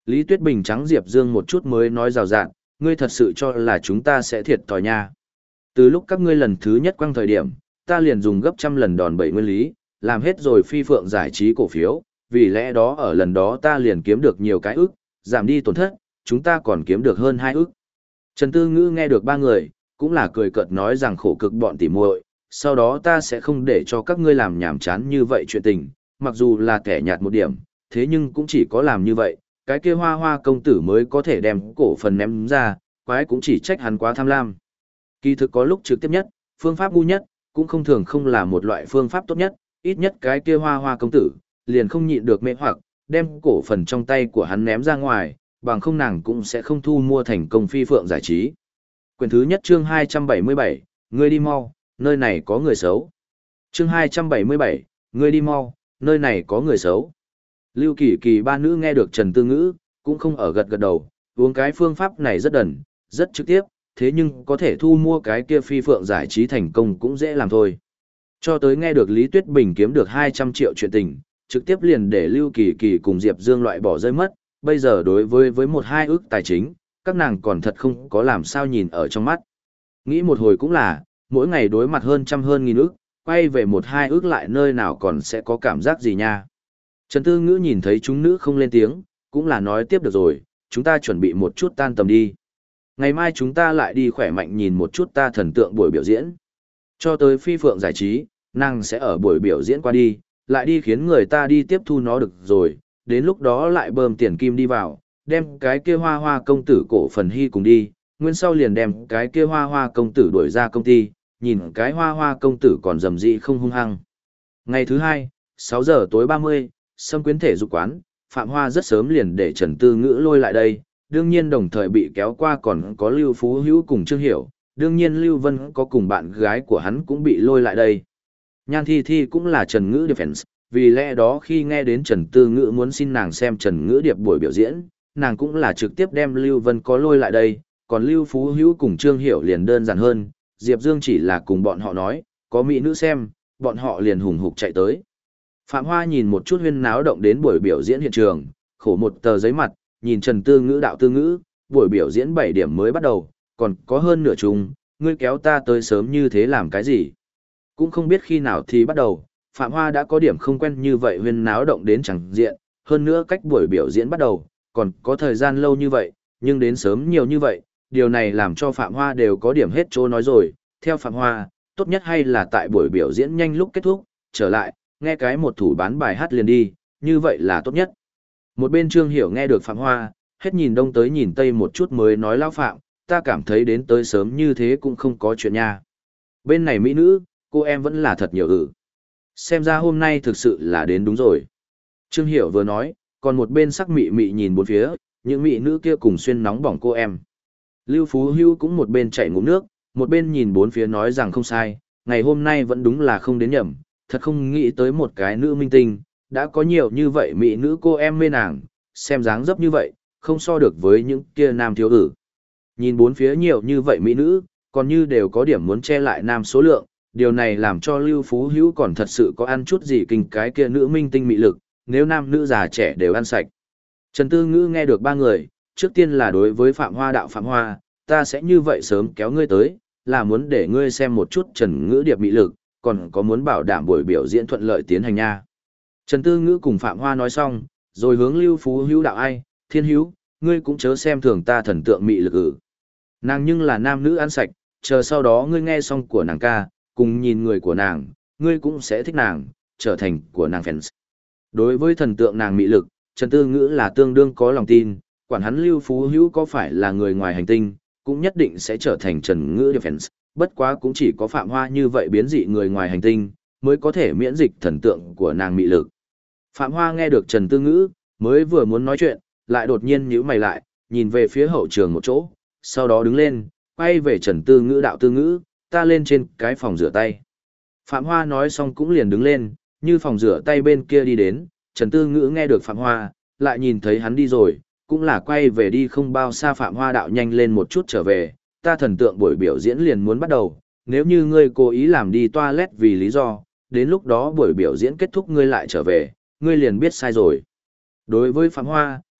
Speaker 1: Lý Tuyết Bình trắng Diệp Dương một chút mới nói rào rạt, ngươi thật sự cho là chúng ta sẽ thiệt thòi nha. Từ lúc các ngươi lần thứ nhất quăng thời điểm, ta liền dùng gấp trăm lần đòn bẩy nguyên lý, làm hết rồi phi phượng giải trí cổ phiếu, vì lẽ đó ở lần đó ta liền kiếm được nhiều cái ức, giảm đi tổn thất, chúng ta còn kiếm được hơn 2 ức. Trần Tư Ngữ nghe được ba người, cũng là cười cợt nói rằng khổ cực bọn tỉ muội, sau đó ta sẽ không để cho các ngươi làm nhảm chán như vậy chuyện tình, mặc dù là kẻ nhạt một điểm, thế nhưng cũng chỉ có làm như vậy, cái kia Hoa Hoa công tử mới có thể đem cổ phần ném ra, quái cũng chỉ trách hắn quá tham lam. Kỳ thực có lúc trực tiếp nhất, phương pháp ngu nhất, cũng không thường không là một loại phương pháp tốt nhất, ít nhất cái kia Hoa Hoa công tử, liền không nhịn được mê hoặc, đem cổ phần trong tay của hắn ném ra ngoài, bằng không nàng cũng sẽ không thu mua thành công phi phượng giải trí. Quyển thứ nhất chương 277, ngươi đi mau, nơi này có người xấu. Chương 277, ngươi đi mau, nơi này có người xấu. Lưu Kỳ Kỳ ba nữ nghe được Trần Tư Ngữ, cũng không ở gật gật đầu, uống cái phương pháp này rất đần, rất trực tiếp, thế nhưng có thể thu mua cái kia phi phượng giải trí thành công cũng dễ làm thôi. Cho tới nghe được Lý Tuyết Bình kiếm được 200 triệu chuyện tình, trực tiếp liền để Lưu Kỳ Kỳ cùng Diệp Dương loại bỏ rơi mất, bây giờ đối với 1-2 ức tài chính, các nàng còn thật không có làm sao nhìn ở trong mắt. Nghĩ một hồi cũng là, mỗi ngày đối mặt hơn trăm hơn nghìn ức, quay về 1-2 ức lại nơi nào còn sẽ có cảm giác gì nha. Trần Tư Ngữ nhìn thấy chúng nữ không lên tiếng, cũng là nói tiếp được rồi, chúng ta chuẩn bị một chút tan tầm đi. Ngày mai chúng ta lại đi khỏe mạnh nhìn một chút ta thần tượng buổi biểu diễn. Cho tới phi phượng giải trí, nàng sẽ ở buổi biểu diễn qua đi, lại đi khiến người ta đi tiếp thu nó được rồi, đến lúc đó lại bơm tiền kim đi vào, đem cái kia Hoa Hoa công tử cổ phần hy cùng đi, nguyên sau liền đem cái kia Hoa Hoa công tử đuổi ra công ty, nhìn cái Hoa Hoa công tử còn rầm rĩ không hung hăng. Ngày thứ hai, 6 giờ tối 30, Sâm Quyến thể dục quán, Phạm Hoa rất sớm liền để Trần Tư Ngữ lôi lại đây, đương nhiên đồng thời bị kéo qua còn có Lưu Phú Hữu cùng Trương Hiểu, đương nhiên Lưu Vân có cùng bạn gái của hắn cũng bị lôi lại đây. Nhan Thi Thi cũng là Trần Ngữ Điệp fans, vì lẽ đó khi nghe đến Trần Tư Ngữ muốn xin nàng xem Trần Ngữ Điệp buổi biểu diễn, nàng cũng là trực tiếp đem Lưu Vân có lôi lại đây, còn Lưu Phú Hữu cùng Trương Hiểu liền đơn giản hơn, Diệp Dương chỉ là cùng bọn họ nói, có mỹ nữ xem, bọn họ liền hùng hục chạy tới. Phạm Hoa nhìn một chút huyên náo động đến buổi biểu diễn hiện trường, khổ một tờ giấy mặt, nhìn Trần Tư Ngữ đạo Tư Ngữ, buổi biểu diễn 7 điểm mới bắt đầu, còn có hơn nửa chung, ngươi kéo ta tới sớm như thế làm cái gì? Cũng không biết khi nào thì bắt đầu, Phạm Hoa đã có điểm không quen như vậy huyên náo động đến chẳng diện, hơn nữa cách buổi biểu diễn bắt đầu, còn có thời gian lâu như vậy, nhưng đến sớm nhiều như vậy, điều này làm cho Phạm Hoa đều có điểm hết chỗ nói rồi, theo Phạm Hoa, tốt nhất hay là tại buổi biểu diễn nhanh lúc kết thúc, trở lại, nghe cái một thủ bán bài hát liền đi, như vậy là tốt nhất. Một bên Trương Hiểu nghe được Phạm Hoa, hết nhìn đông tới nhìn tây một chút mới nói lão Phạm, ta cảm thấy đến tới sớm như thế cũng không có chuyện nha. Bên này mỹ nữ, cô em vẫn là thật nhiều Xem ra hôm nay thực sự là đến đúng rồi. Trương Hiểu vừa nói, còn một bên sắc mị mị nhìn bốn phía, những mỹ nữ kia cùng xuyên nóng bỏng cô em. Lưu Phú Hưu cũng một bên chảy ngụm nước, một bên nhìn bốn phía nói rằng không sai, ngày hôm nay vẫn đúng là không đến nhầm, thật không nghĩ tới một cái nữ minh tinh, đã có nhiều như vậy mỹ nữ cô em mê nàng, xem dáng dấp như vậy, không so được với những kia nam thiếu ử. Nhìn bốn phía nhiều như vậy mỹ nữ, còn như đều có điểm muốn che lại nam số lượng, điều này làm cho Lưu Phú Hữu còn thật sự có ăn chút gì kinh cái kia nữ minh tinh mị lực, nếu nam nữ già trẻ đều ăn sạch. Trần Tư Ngữ nghe được ba người, trước tiên là đối với Phạm Hoa đạo Phạm Hoa, ta sẽ như vậy sớm kéo ngươi tới, là muốn để ngươi xem một chút Trần Ngữ Điệp mị lực, còn có muốn bảo đảm buổi biểu diễn thuận lợi tiến hành nha. Trần Tư Ngữ cùng Phạm Hoa nói xong, rồi hướng Lưu Phú Hữu đạo ai, Thiên Hữu, ngươi cũng chớ xem thường ta thần tượng mị lực Nàng nhưng là nam nữ ăn sạch, chờ sau đó ngươi nghe xong của nàng ca, cùng nhìn người của nàng, ngươi cũng sẽ thích nàng, trở thành của nàng fans. Đối với thần tượng nàng mị lực, Trần Tư Ngữ là tương đương có lòng tin, quản hắn Lưu Phú Hữu có phải là người ngoài hành tinh, cũng nhất định sẽ trở thành Trần Ngữ fans, bất quá cũng chỉ có Phạm Hoa như vậy biến dị người ngoài hành tinh, mới có thể miễn dịch thần tượng của nàng mị lực. Phạm Hoa nghe được Trần Tư Ngữ, mới vừa muốn nói chuyện, lại đột nhiên nhíu mày lại, nhìn về phía hậu trường một chỗ, sau đó đứng lên, quay về Trần Tư Ngữ đạo Tư Ngữ, ta lên trên cái phòng rửa tay. Phạm Hoa nói xong cũng liền đứng lên, như phòng rửa tay bên kia đi đến, Trần Tư Ngữ nghe được Phạm Hoa, lại nhìn thấy hắn đi rồi, cũng là quay về đi không bao xa Phạm Hoa đạo nhanh lên một chút trở về, ta thần tượng buổi biểu diễn liền muốn bắt đầu, nếu như ngươi cố ý làm đi toilet vì lý do, đến lúc đó buổi biểu diễn kết thúc ngươi lại trở về, ngươi liền biết sai rồi. Đối với Phạm Hoa,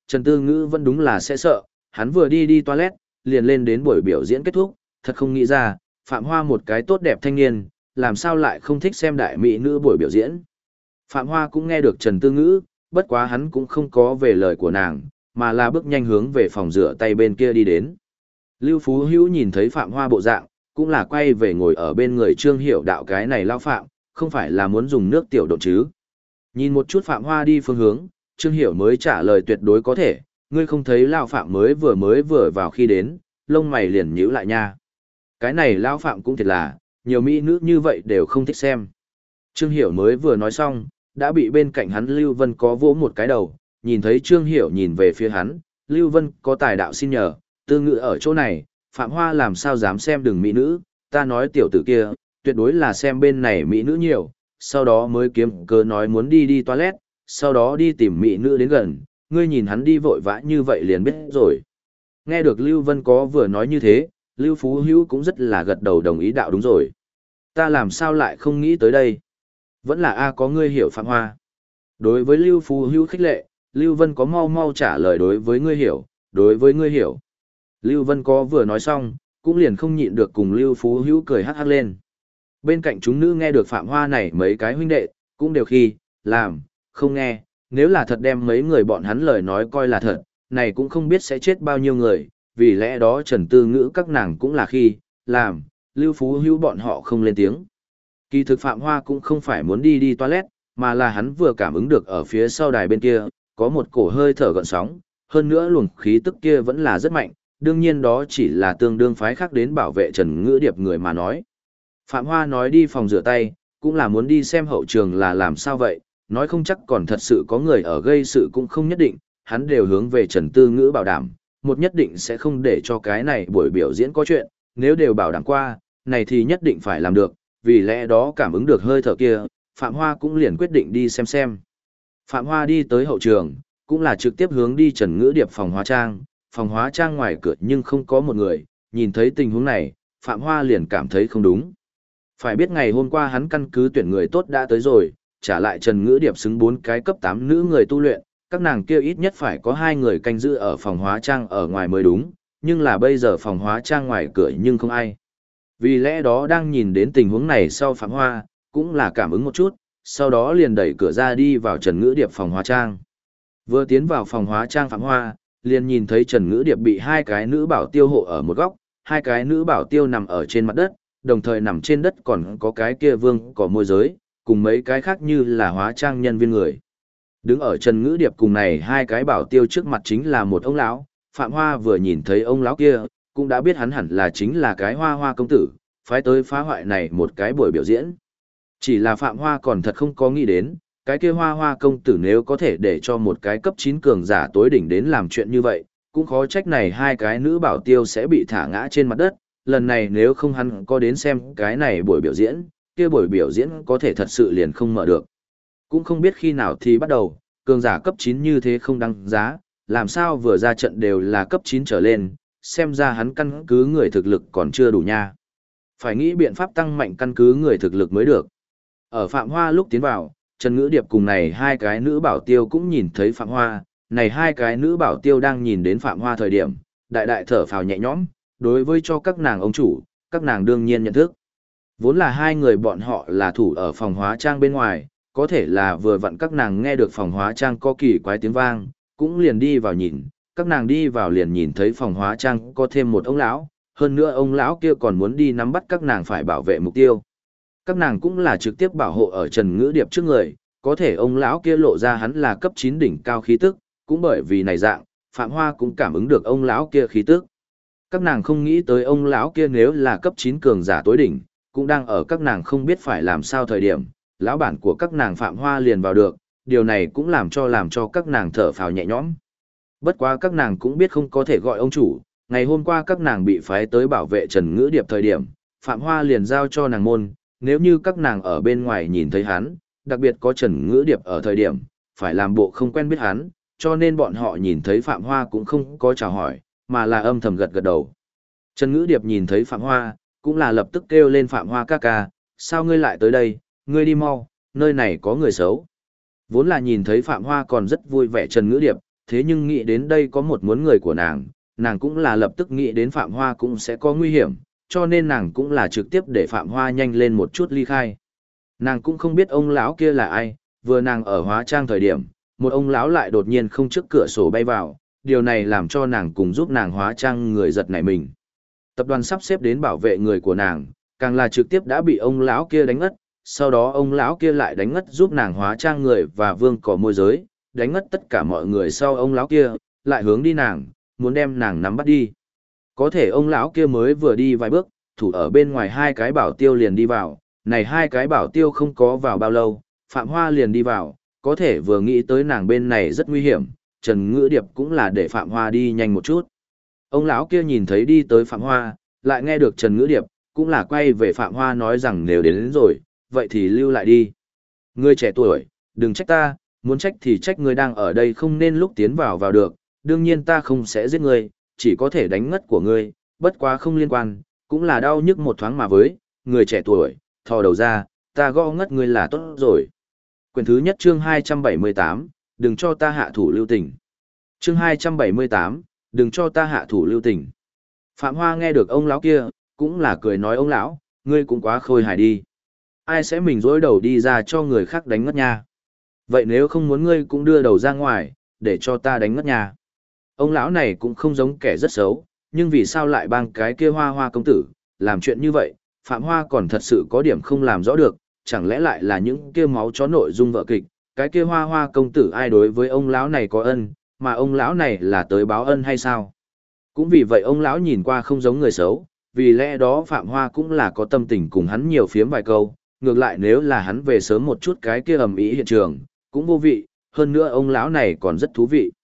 Speaker 1: Trần Tư Ngữ vẫn đúng là sẽ sợ, hắn vừa đi toilet, liền lên đến buổi biểu diễn kết thúc, thật không nghĩ ra, Phạm Hoa một cái tốt đẹp thanh niên, làm sao lại không thích xem đại mỹ nữ buổi biểu diễn. Phạm Hoa cũng nghe được Trần Tư Ngữ, bất quá hắn cũng không có về lời của nàng, mà là bước nhanh hướng về phòng rửa tay bên kia đi đến. Lưu Phú Hữu nhìn thấy Phạm Hoa bộ dạng, cũng là quay về ngồi ở bên người Trương Hiểu Đạo cái này lao phạm, không phải là muốn dùng nước tiểu độn chứ. Nhìn một chút Phạm Hoa đi phương hướng, Trương Hiểu mới trả lời tuyệt đối có thể, ngươi không thấy lao phạm mới vừa vào khi đến, lông mày liền nhíu lại nha. Cái này lao phạm cũng thiệt là, nhiều mỹ nữ như vậy đều không thích xem. Trương Hiểu mới vừa nói xong, đã bị bên cạnh hắn Lưu Vân có vỗ một cái đầu, nhìn thấy Trương Hiểu nhìn về phía hắn, Lưu Vân có tài đạo xin nhờ, Tư Ngữ ở chỗ này, Phạm Hoa làm sao dám xem đừng mỹ nữ, ta nói tiểu tử kia, tuyệt đối là xem bên này mỹ nữ nhiều, sau đó mới kiếm cớ nói muốn đi toilet, sau đó đi tìm mỹ nữ đến gần, ngươi nhìn hắn đi vội vã như vậy liền biết rồi. Nghe được Lưu Vân có vừa nói như thế, Lưu Phú Hữu cũng rất là gật đầu đồng ý đạo đúng rồi. Ta làm sao lại không nghĩ tới đây? Vẫn là A có ngươi hiểu Phạm Hoa. Đối với Lưu Phú Hữu khích lệ, Lưu Vân có mau trả lời đối với ngươi hiểu, đối với ngươi hiểu. Lưu Vân có vừa nói xong, cũng liền không nhịn được cùng Lưu Phú Hữu cười hắc hắc lên. Bên cạnh chúng nữ nghe được Phạm Hoa này mấy cái huynh đệ, cũng đều khi, làm, không nghe, nếu là thật đem mấy người bọn hắn lời nói coi là thật, này cũng không biết sẽ chết bao nhiêu người, vì lẽ đó Trần Tư Ngữ các nàng cũng là khi, làm, Lưu Phú Hữu bọn họ không lên tiếng. Kỳ thực Phạm Hoa cũng không phải muốn đi toilet, mà là hắn vừa cảm ứng được ở phía sau đài bên kia, có một cổ hơi thở gợn sóng, hơn nữa luồng khí tức kia vẫn là rất mạnh, đương nhiên đó chỉ là tương đương phái khác đến bảo vệ Trần Ngữ Điệp người mà nói. Phạm Hoa nói đi phòng rửa tay, cũng là muốn đi xem hậu trường là làm sao vậy, nói không chắc còn thật sự có người ở gây sự cũng không nhất định, hắn đều hướng về Trần Tư Ngữ bảo đảm, một nhất định sẽ không để cho cái này buổi biểu diễn có chuyện, nếu đều bảo đảm qua, này thì nhất định phải làm được, vì lẽ đó cảm ứng được hơi thở kia, Phạm Hoa cũng liền quyết định đi xem. Phạm Hoa đi tới hậu trường, cũng là trực tiếp hướng đi Trần Ngữ Điệp phòng hóa trang ngoài cửa nhưng không có một người, nhìn thấy tình huống này, Phạm Hoa liền cảm thấy không đúng. Phải biết ngày hôm qua hắn căn cứ tuyển người tốt đã tới rồi, trả lại Trần Ngữ Điệp xứng 4 cái cấp 8 nữ người tu luyện, các nàng kia ít nhất phải có 2 người canh giữ ở phòng hóa trang ở ngoài mới đúng, nhưng là bây giờ phòng hóa trang ngoài cửa nhưng không ai. Vì lẽ đó đang nhìn đến tình huống này sau Phạm Hoa, cũng là cảm ứng một chút, sau đó liền đẩy cửa ra đi vào Trần Ngữ Điệp phòng hóa trang. Vừa tiến vào phòng hóa trang Phạm Hoa, liền nhìn thấy Trần Ngữ Điệp bị 2 cái nữ bảo tiêu hộ ở một góc, 2 cái nữ bảo tiêu nằm ở trên mặt đất, đồng thời nằm trên đất còn có cái kia vương có môi giới, cùng mấy cái khác như là hóa trang nhân viên người. Đứng ở Trần Ngữ Điệp cùng này 2 cái bảo tiêu trước mặt chính là một ông lão, Phạm Hoa vừa nhìn thấy ông lão kia, cũng đã biết hắn hẳn là chính là cái Hoa công tử, phái tới phá hoại này một cái buổi biểu diễn. Chỉ là Phạm Hoa còn thật không có nghĩ đến, cái kia Hoa công tử nếu có thể để cho một cái cấp 9 cường giả tối đỉnh đến làm chuyện như vậy, cũng khó trách này 2 cái nữ bảo tiêu sẽ bị thả ngã trên mặt đất, lần này nếu không hắn có đến xem cái này buổi biểu diễn, kia buổi biểu diễn có thể thật sự liền không mở được. Cũng không biết khi nào thì bắt đầu, cường giả cấp 9 như thế không đăng giá, làm sao vừa ra trận đều là cấp 9 trở lên, xem ra hắn căn cứ người thực lực còn chưa đủ nha. Phải nghĩ biện pháp tăng mạnh căn cứ người thực lực mới được. Ở Phạm Hoa lúc tiến vào, Trần Ngữ Điệp cùng này 2 cái nữ bảo tiêu cũng nhìn thấy Phạm Hoa, này 2 cái nữ bảo tiêu đang nhìn đến Phạm Hoa thời điểm, đại thở phào nhẹ nhõm, đối với cho các nàng ông chủ, các nàng đương nhiên nhận thức. Vốn là 2 người bọn họ là thủ ở phòng hóa trang bên ngoài, có thể là vừa vặn các nàng nghe được phòng hóa trang có kỳ quái tiếng vang, cũng liền đi vào nhìn, các nàng đi vào liền nhìn thấy phòng hóa trang có thêm một ông lão, hơn nữa ông lão kia còn muốn đi nắm bắt các nàng phải bảo vệ mục tiêu. Các nàng cũng là trực tiếp bảo hộ ở Trần Ngữ Điệp trước người, có thể ông lão kia lộ ra hắn là cấp 9 đỉnh cao khí tức, cũng bởi vì này dạng, Phạm Hoa cũng cảm ứng được ông lão kia khí tức. Các nàng không nghĩ tới ông lão kia nếu là cấp 9 cường giả tối đỉnh, cũng đang ở các nàng không biết phải làm sao thời điểm, lão bản của các nàng Phạm Hoa liền vào được, điều này cũng làm cho các nàng thở phào nhẹ nhõm. Bất quá các nàng cũng biết không có thể gọi ông chủ, ngày hôm qua các nàng bị phái tới bảo vệ Trần Ngữ Điệp thời điểm, Phạm Hoa liền giao cho nàng môn, nếu như các nàng ở bên ngoài nhìn thấy hắn, đặc biệt có Trần Ngữ Điệp ở thời điểm, phải làm bộ không quen biết hắn, cho nên bọn họ nhìn thấy Phạm Hoa cũng không có chào hỏi, mà là âm thầm gật đầu. Trần Ngữ Điệp nhìn thấy Phạm Hoa, cũng là lập tức kêu lên Phạm Hoa ca ca, sao ngươi lại tới đây, ngươi đi mau, nơi này có người xấu. Vốn là nhìn thấy Phạm Hoa còn rất vui vẻ Trần Ngữ Điệp, thế nhưng nghĩ đến đây có một muốn người của nàng cũng là lập tức nghĩ đến Phạm Hoa cũng sẽ có nguy hiểm, cho nên nàng cũng là trực tiếp để Phạm Hoa nhanh lên một chút ly khai. Nàng cũng không biết ông lão kia là ai, vừa nàng ở hóa trang thời điểm, một ông lão lại đột nhiên không trước cửa sổ bay vào, điều này làm cho nàng cùng giúp nàng hóa trang người giật nảy mình. Tập đoàn sắp xếp đến bảo vệ người của nàng, càng là trực tiếp đã bị ông lão kia đánh ngất, sau đó ông lão kia lại đánh ngất giúp nàng hóa trang người và vương cỏ môi giới, đánh ngất tất cả mọi người sau ông lão kia, lại hướng đi nàng, muốn đem nàng nắm bắt đi. Có thể ông lão kia mới vừa đi vài bước, thủ ở bên ngoài hai cái bảo tiêu liền đi vào, này hai cái bảo tiêu không có vào bao lâu, Phạm Hoa liền đi vào, có thể vừa nghĩ tới nàng bên này rất nguy hiểm, Trần Ngữ Điệp cũng là để Phạm Hoa đi nhanh một chút. Ông lão kia nhìn thấy đi tới Phạm Hoa, lại nghe được Trần Ngữ Điệp, cũng là quay về Phạm Hoa nói rằng nếu đến rồi, vậy thì lưu lại đi. Ngươi trẻ tuổi, đừng trách ta, muốn trách thì trách ngươi đang ở đây không nên lúc tiến vào được, đương nhiên ta không sẽ giết ngươi, chỉ có thể đánh ngất của ngươi, bất quá không liên quan, cũng là đau nhức một thoáng mà với, người trẻ tuổi, thò đầu ra, ta gõ ngất ngươi là tốt rồi. Quyển thứ nhất chương 278, đừng cho ta hạ thủ lưu tình. Chương 278, đừng cho ta hạ thủ lưu tình. Phạm Hoa nghe được ông lão kia, cũng là cười nói ông lão, ngươi cũng quá khôi hài đi. Ai sẽ mình dối đầu đi ra cho người khác đánh ngất nha. Vậy nếu không muốn ngươi cũng đưa đầu ra ngoài, để cho ta đánh ngất nha. Ông lão này cũng không giống kẻ rất xấu, nhưng vì sao lại bang cái kia Hoa Hoa công tử, làm chuyện như vậy, Phạm Hoa còn thật sự có điểm không làm rõ được, chẳng lẽ lại là những kia máu chó nội dung vợ kịch, cái kia Hoa Hoa công tử ai đối với ông lão này có ân, mà ông lão này là tới báo ân hay sao? Cũng vì vậy ông lão nhìn qua không giống người xấu, vì lẽ đó Phạm Hoa cũng là có tâm tình cùng hắn nhiều phiếm vài câu, ngược lại nếu là hắn về sớm một chút cái kia ầm ĩ hiện trường, cũng vô vị, hơn nữa ông lão này còn rất thú vị.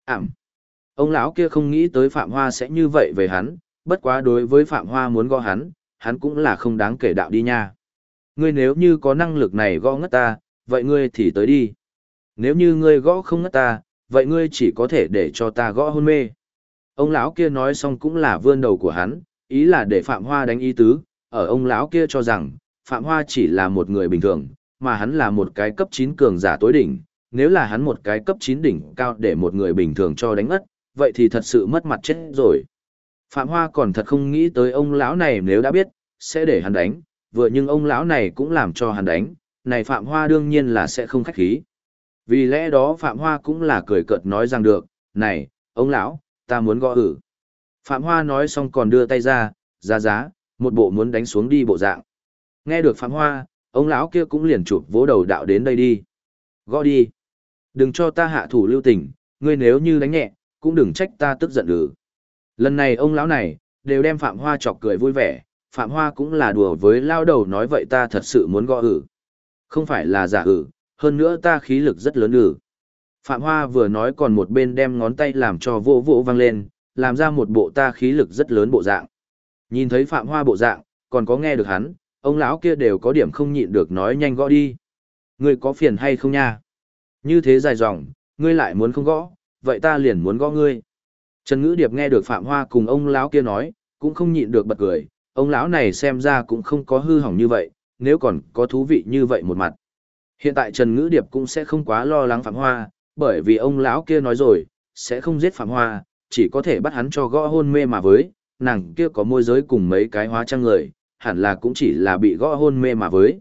Speaker 1: Ông lão kia không nghĩ tới Phạm Hoa sẽ như vậy về hắn, bất quá đối với Phạm Hoa muốn gõ hắn cũng là không đáng kể đạo đi nha. Ngươi nếu như có năng lực này gõ ngất ta, vậy ngươi thì tới đi. Nếu như ngươi gõ không ngất ta, vậy ngươi chỉ có thể để cho ta gõ hôn mê. Ông lão kia nói xong cũng là vươn đầu của hắn, ý là để Phạm Hoa đánh ý tứ, ở ông lão kia cho rằng, Phạm Hoa chỉ là một người bình thường, mà hắn là một cái cấp 9 cường giả tối đỉnh, nếu là hắn một cái cấp 9 đỉnh cao để một người bình thường cho đánh ngất, vậy thì thật sự mất mặt chết rồi. Phạm Hoa còn thật không nghĩ tới ông lão này nếu đã biết, sẽ để hắn đánh, vừa nhưng ông lão này cũng làm cho hắn đánh, này Phạm Hoa đương nhiên là sẽ không khách khí. Vì lẽ đó Phạm Hoa cũng là cười cợt nói rằng được, này, ông lão, ta muốn gõ ử. Phạm Hoa nói xong còn đưa tay ra, giá, một bộ muốn đánh xuống đi bộ dạng. Nghe được Phạm Hoa, ông lão kia cũng liền chụp vỗ đầu đạo đến đây đi. Gõ đi. Đừng cho ta hạ thủ lưu tình, ngươi nếu như đánh nhẹ, cũng đừng trách ta tức giận ử. Lần này ông lão này, đều đem Phạm Hoa chọc cười vui vẻ, Phạm Hoa cũng là đùa với lao đầu nói vậy ta thật sự muốn gõ ử. Không phải là giả ử, hơn nữa ta khí lực rất lớn ử. Phạm Hoa vừa nói còn một bên đem ngón tay làm cho vỗ vỗ vang lên, làm ra một bộ ta khí lực rất lớn bộ dạng. Nhìn thấy Phạm Hoa bộ dạng, còn có nghe được hắn, ông lão kia đều có điểm không nhịn được nói nhanh gõ đi. Ngươi có phiền hay không nha? Như thế dài dòng, ngươi lại muốn không gõ, vậy ta liền muốn gõ ngươi. Trần Ngữ Điệp nghe được Phạm Hoa cùng ông lão kia nói, cũng không nhịn được bật cười, ông lão này xem ra cũng không có hư hỏng như vậy, nếu còn có thú vị như vậy một mặt. Hiện tại Trần Ngữ Điệp cũng sẽ không quá lo lắng Phạm Hoa, bởi vì ông lão kia nói rồi, sẽ không giết Phạm Hoa, chỉ có thể bắt hắn cho gõ hôn mê mà với, nàng kia có môi giới cùng mấy cái hóa trang người, hẳn là cũng chỉ là bị gõ hôn mê mà với.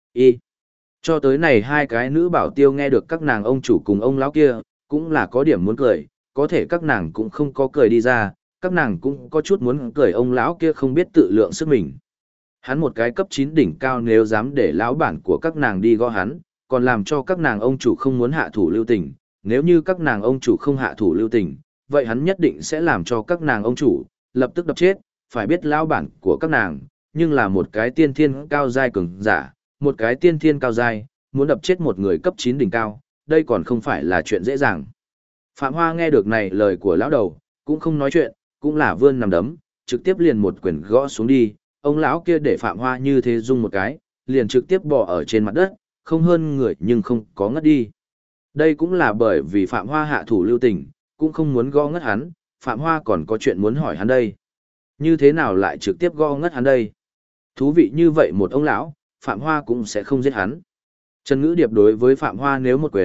Speaker 1: Cho tới này hai cái nữ bảo tiêu nghe được các nàng ông chủ cùng ông lão kia, cũng là có điểm muốn cười, có thể các nàng cũng không có cười đi ra, các nàng cũng có chút muốn cười ông lão kia không biết tự lượng sức mình. Hắn một cái cấp 9 đỉnh cao nếu dám để lão bản của các nàng đi gõ hắn, còn làm cho các nàng ông chủ không muốn hạ thủ lưu tình, nếu như các nàng ông chủ không hạ thủ lưu tình, vậy hắn nhất định sẽ làm cho các nàng ông chủ lập tức đập chết, phải biết lão bản của các nàng, nhưng là một cái tiên thiên cao giai cường giả, một cái tiên thiên cao giai, muốn đập chết một người cấp 9 đỉnh cao, đây còn không phải là chuyện dễ dàng. Phạm Hoa nghe được này lời của lão đầu, cũng không nói chuyện, cũng là vươn nằm đấm, trực tiếp liền một quyền gõ xuống đi, ông lão kia để Phạm Hoa như thế rung một cái, liền trực tiếp bò ở trên mặt đất, không hơn người nhưng không có ngất đi. Đây cũng là bởi vì Phạm Hoa hạ thủ lưu tình, cũng không muốn gõ ngất hắn, Phạm Hoa còn có chuyện muốn hỏi hắn đây. Như thế nào lại trực tiếp gõ ngất hắn đây? Thú vị như vậy một ông lão, Phạm Hoa cũng sẽ không giết hắn. Trần Ngữ Điệp đối với Phạm Hoa nếu một quyền,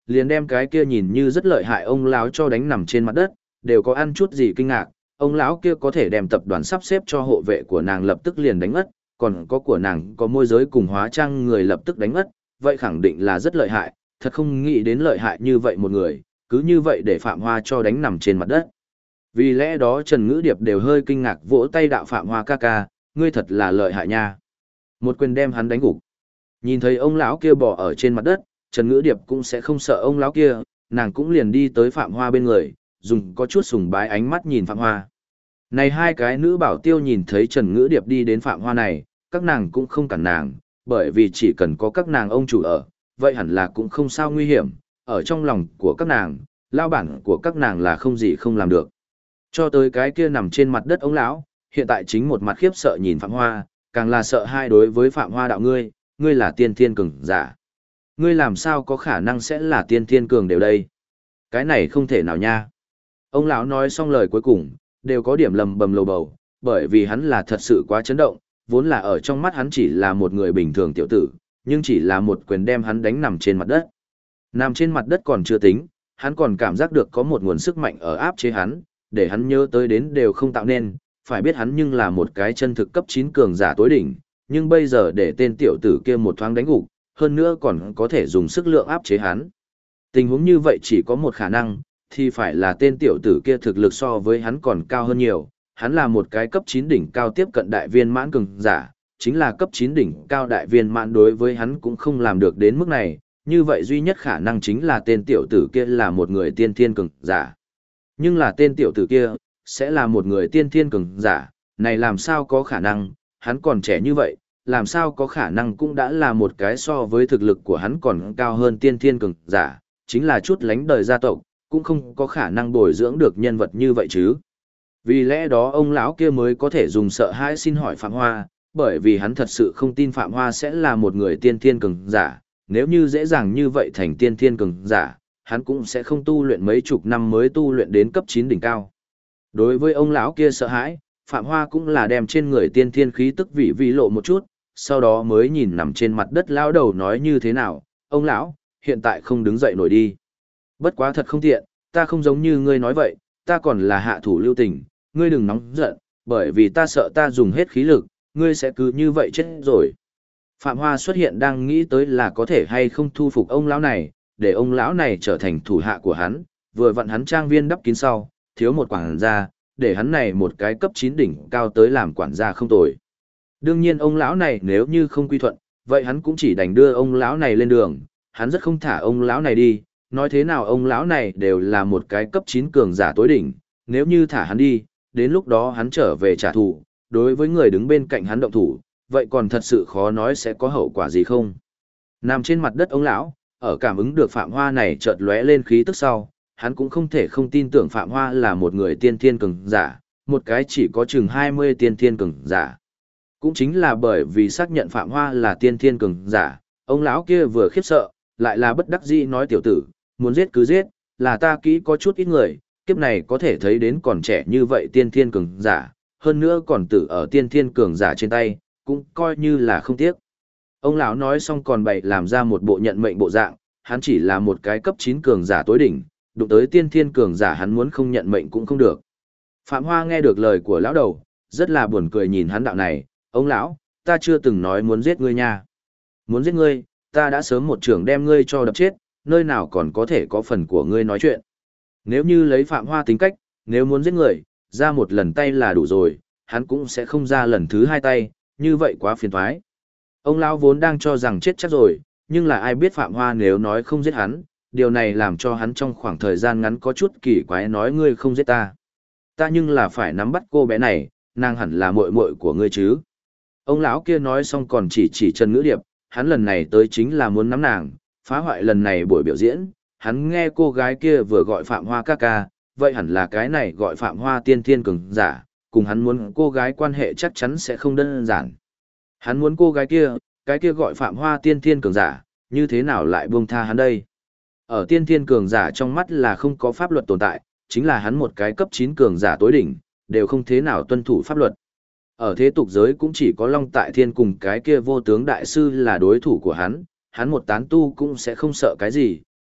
Speaker 1: liền đem cái kia nhìn như rất lợi hại ông lão cho đánh nằm trên mặt đất, đều có ăn chút gì kinh ngạc, ông lão kia có thể đem tập đoàn sắp xếp cho hộ vệ của nàng lập tức liền đánh ngất, còn có của nàng có môi giới cùng hóa trang người lập tức đánh ngất, vậy khẳng định là rất lợi hại, thật không nghĩ đến lợi hại như vậy một người, cứ như vậy để Phạm Hoa cho đánh nằm trên mặt đất. Vì lẽ đó Trần Ngữ Điệp đều hơi kinh ngạc vỗ tay đạo Phạm Hoa ca ca, ngươi thật là lợi hại nha. Một quyền đem hắn đánh gục. Nhìn thấy ông lão kia bò ở trên mặt đất, Trần Ngữ Điệp cũng sẽ không sợ ông lão kia, nàng cũng liền đi tới Phạm Hoa bên người, dùng có chút sùng bái ánh mắt nhìn Phạm Hoa. Này hai cái nữ bảo tiêu nhìn thấy Trần Ngữ Điệp đi đến Phạm Hoa này, các nàng cũng không cản nàng, bởi vì chỉ cần có các nàng ông chủ ở, vậy hẳn là cũng không sao nguy hiểm, ở trong lòng của các nàng, lao bản của các nàng là không gì không làm được. Cho tới cái kia nằm trên mặt đất ông lão, hiện tại chính một mặt khiếp sợ nhìn Phạm Hoa, càng là sợ hai đối với Phạm Hoa đạo ngươi là tiên thiên cường giả. Ngươi làm sao có khả năng sẽ là tiên thiên cường đều đây? Cái này không thể nào nha. Ông lão nói xong lời cuối cùng, đều có điểm lầm bầm lầu bầu, bởi vì hắn là thật sự quá chấn động, vốn là ở trong mắt hắn chỉ là một người bình thường tiểu tử, nhưng chỉ là một quyền đem hắn đánh nằm trên mặt đất. Nằm trên mặt đất còn chưa tính, hắn còn cảm giác được có một nguồn sức mạnh ở áp chế hắn, để hắn nhớ tới đến đều không tạo nên, phải biết hắn nhưng là một cái chân thực cấp 9 cường giả tối đỉnh, nhưng bây giờ để tên tiểu tử kia một thoáng đánh gục, hơn nữa còn có thể dùng sức lượng áp chế hắn. Tình huống như vậy chỉ có một khả năng, thì phải là tên tiểu tử kia thực lực so với hắn còn cao hơn nhiều, hắn là một cái cấp 9 đỉnh cao tiếp cận đại viên mãn cường giả, chính là cấp 9 đỉnh cao đại viên mãn đối với hắn cũng không làm được đến mức này, như vậy duy nhất khả năng chính là tên tiểu tử kia là một người tiên thiên cường giả. Nhưng là tên tiểu tử kia, sẽ là một người tiên thiên cường giả, này làm sao có khả năng, hắn còn trẻ như vậy, làm sao có khả năng cũng đã là một cái so với thực lực của hắn còn cao hơn tiên thiên cường giả, chính là chút lánh đời gia tộc, cũng không có khả năng bồi dưỡng được nhân vật như vậy chứ. Vì lẽ đó ông lão kia mới có thể dùng sợ hãi xin hỏi Phạm Hoa, bởi vì hắn thật sự không tin Phạm Hoa sẽ là một người tiên thiên cường giả, nếu như dễ dàng như vậy thành tiên thiên cường giả, hắn cũng sẽ không tu luyện mấy chục năm mới tu luyện đến cấp 9 đỉnh cao. Đối với ông lão kia sợ hãi, Phạm Hoa cũng là đem trên người tiên thiên khí tức vị lộ một chút, sau đó mới nhìn nằm trên mặt đất lão đầu nói như thế nào, ông lão, hiện tại không đứng dậy nổi đi. Bất quá thật không tiện, ta không giống như ngươi nói vậy, ta còn là hạ thủ lưu tình, ngươi đừng nóng giận, bởi vì ta sợ ta dùng hết khí lực, ngươi sẽ cứ như vậy chết rồi. Phạm Hoa xuất hiện đang nghĩ tới là có thể hay không thu phục ông lão này, để ông lão này trở thành thủ hạ của hắn, vừa vặn hắn trang viên đắp kín sau, thiếu một quản gia, để hắn này một cái cấp 9 đỉnh cao tới làm quản gia không tồi. Đương nhiên ông lão này nếu như không quy thuận, vậy hắn cũng chỉ đành đưa ông lão này lên đường, hắn rất không thả ông lão này đi, nói thế nào ông lão này đều là một cái cấp 9 cường giả tối đỉnh, nếu như thả hắn đi, đến lúc đó hắn trở về trả thù, đối với người đứng bên cạnh hắn động thủ, vậy còn thật sự khó nói sẽ có hậu quả gì không. Nằm trên mặt đất ông lão, ở cảm ứng được Phạm Hoa này chợt lóe lên khí tức sau, hắn cũng không thể không tin tưởng Phạm Hoa là một người tiên thiên cường giả, một cái chỉ có chừng 20 tiên thiên cường giả. Cũng chính là bởi vì xác nhận Phạm Hoa là tiên thiên cường giả, ông lão kia vừa khiếp sợ, lại là bất đắc dĩ nói tiểu tử, muốn giết cứ giết, là ta kỹ có chút ít người, kiếp này có thể thấy đến còn trẻ như vậy tiên thiên cường giả, hơn nữa còn tử ở tiên thiên cường giả trên tay, cũng coi như là không tiếc. Ông lão nói xong còn bày làm ra một bộ nhận mệnh bộ dạng, hắn chỉ là một cái cấp 9 cường giả tối đỉnh, đụng tới tiên thiên cường giả hắn muốn không nhận mệnh cũng không được. Phạm Hoa nghe được lời của lão đầu, rất là buồn cười nhìn hắn đạo này, ông lão, ta chưa từng nói muốn giết ngươi nha. Muốn giết ngươi, ta đã sớm một trưởng đem ngươi cho đập chết, nơi nào còn có thể có phần của ngươi nói chuyện. Nếu như lấy Phạm Hoa tính cách, nếu muốn giết người, ra một lần tay là đủ rồi, hắn cũng sẽ không ra lần thứ hai tay, như vậy quá phiền toái. Ông lão vốn đang cho rằng chết chắc rồi, nhưng là ai biết Phạm Hoa nếu nói không giết hắn, điều này làm cho hắn trong khoảng thời gian ngắn có chút kỳ quái nói ngươi không giết ta. Ta nhưng là phải nắm bắt cô bé này, nàng hẳn là muội muội của ngươi chứ. Ông lão kia nói xong còn chỉ Trần Ngữ Điệp, hắn lần này tới chính là muốn nắm nàng, phá hoại lần này buổi biểu diễn, hắn nghe cô gái kia vừa gọi Phạm Hoa ca ca, vậy hẳn là cái này gọi Phạm Hoa tiên thiên cường giả, cùng hắn muốn cô gái quan hệ chắc chắn sẽ không đơn giản. Hắn muốn cô gái kia, cái kia gọi Phạm Hoa tiên thiên cường giả, như thế nào lại buông tha hắn đây? Ở tiên thiên cường giả trong mắt là không có pháp luật tồn tại, chính là hắn một cái cấp 9 cường giả tối đỉnh, đều không thế nào tuân thủ pháp luật. Ở thế tục giới cũng chỉ có Long Tại Thiên cùng cái kia vô tướng đại sư là đối thủ của hắn một tán tu cũng sẽ không sợ cái gì,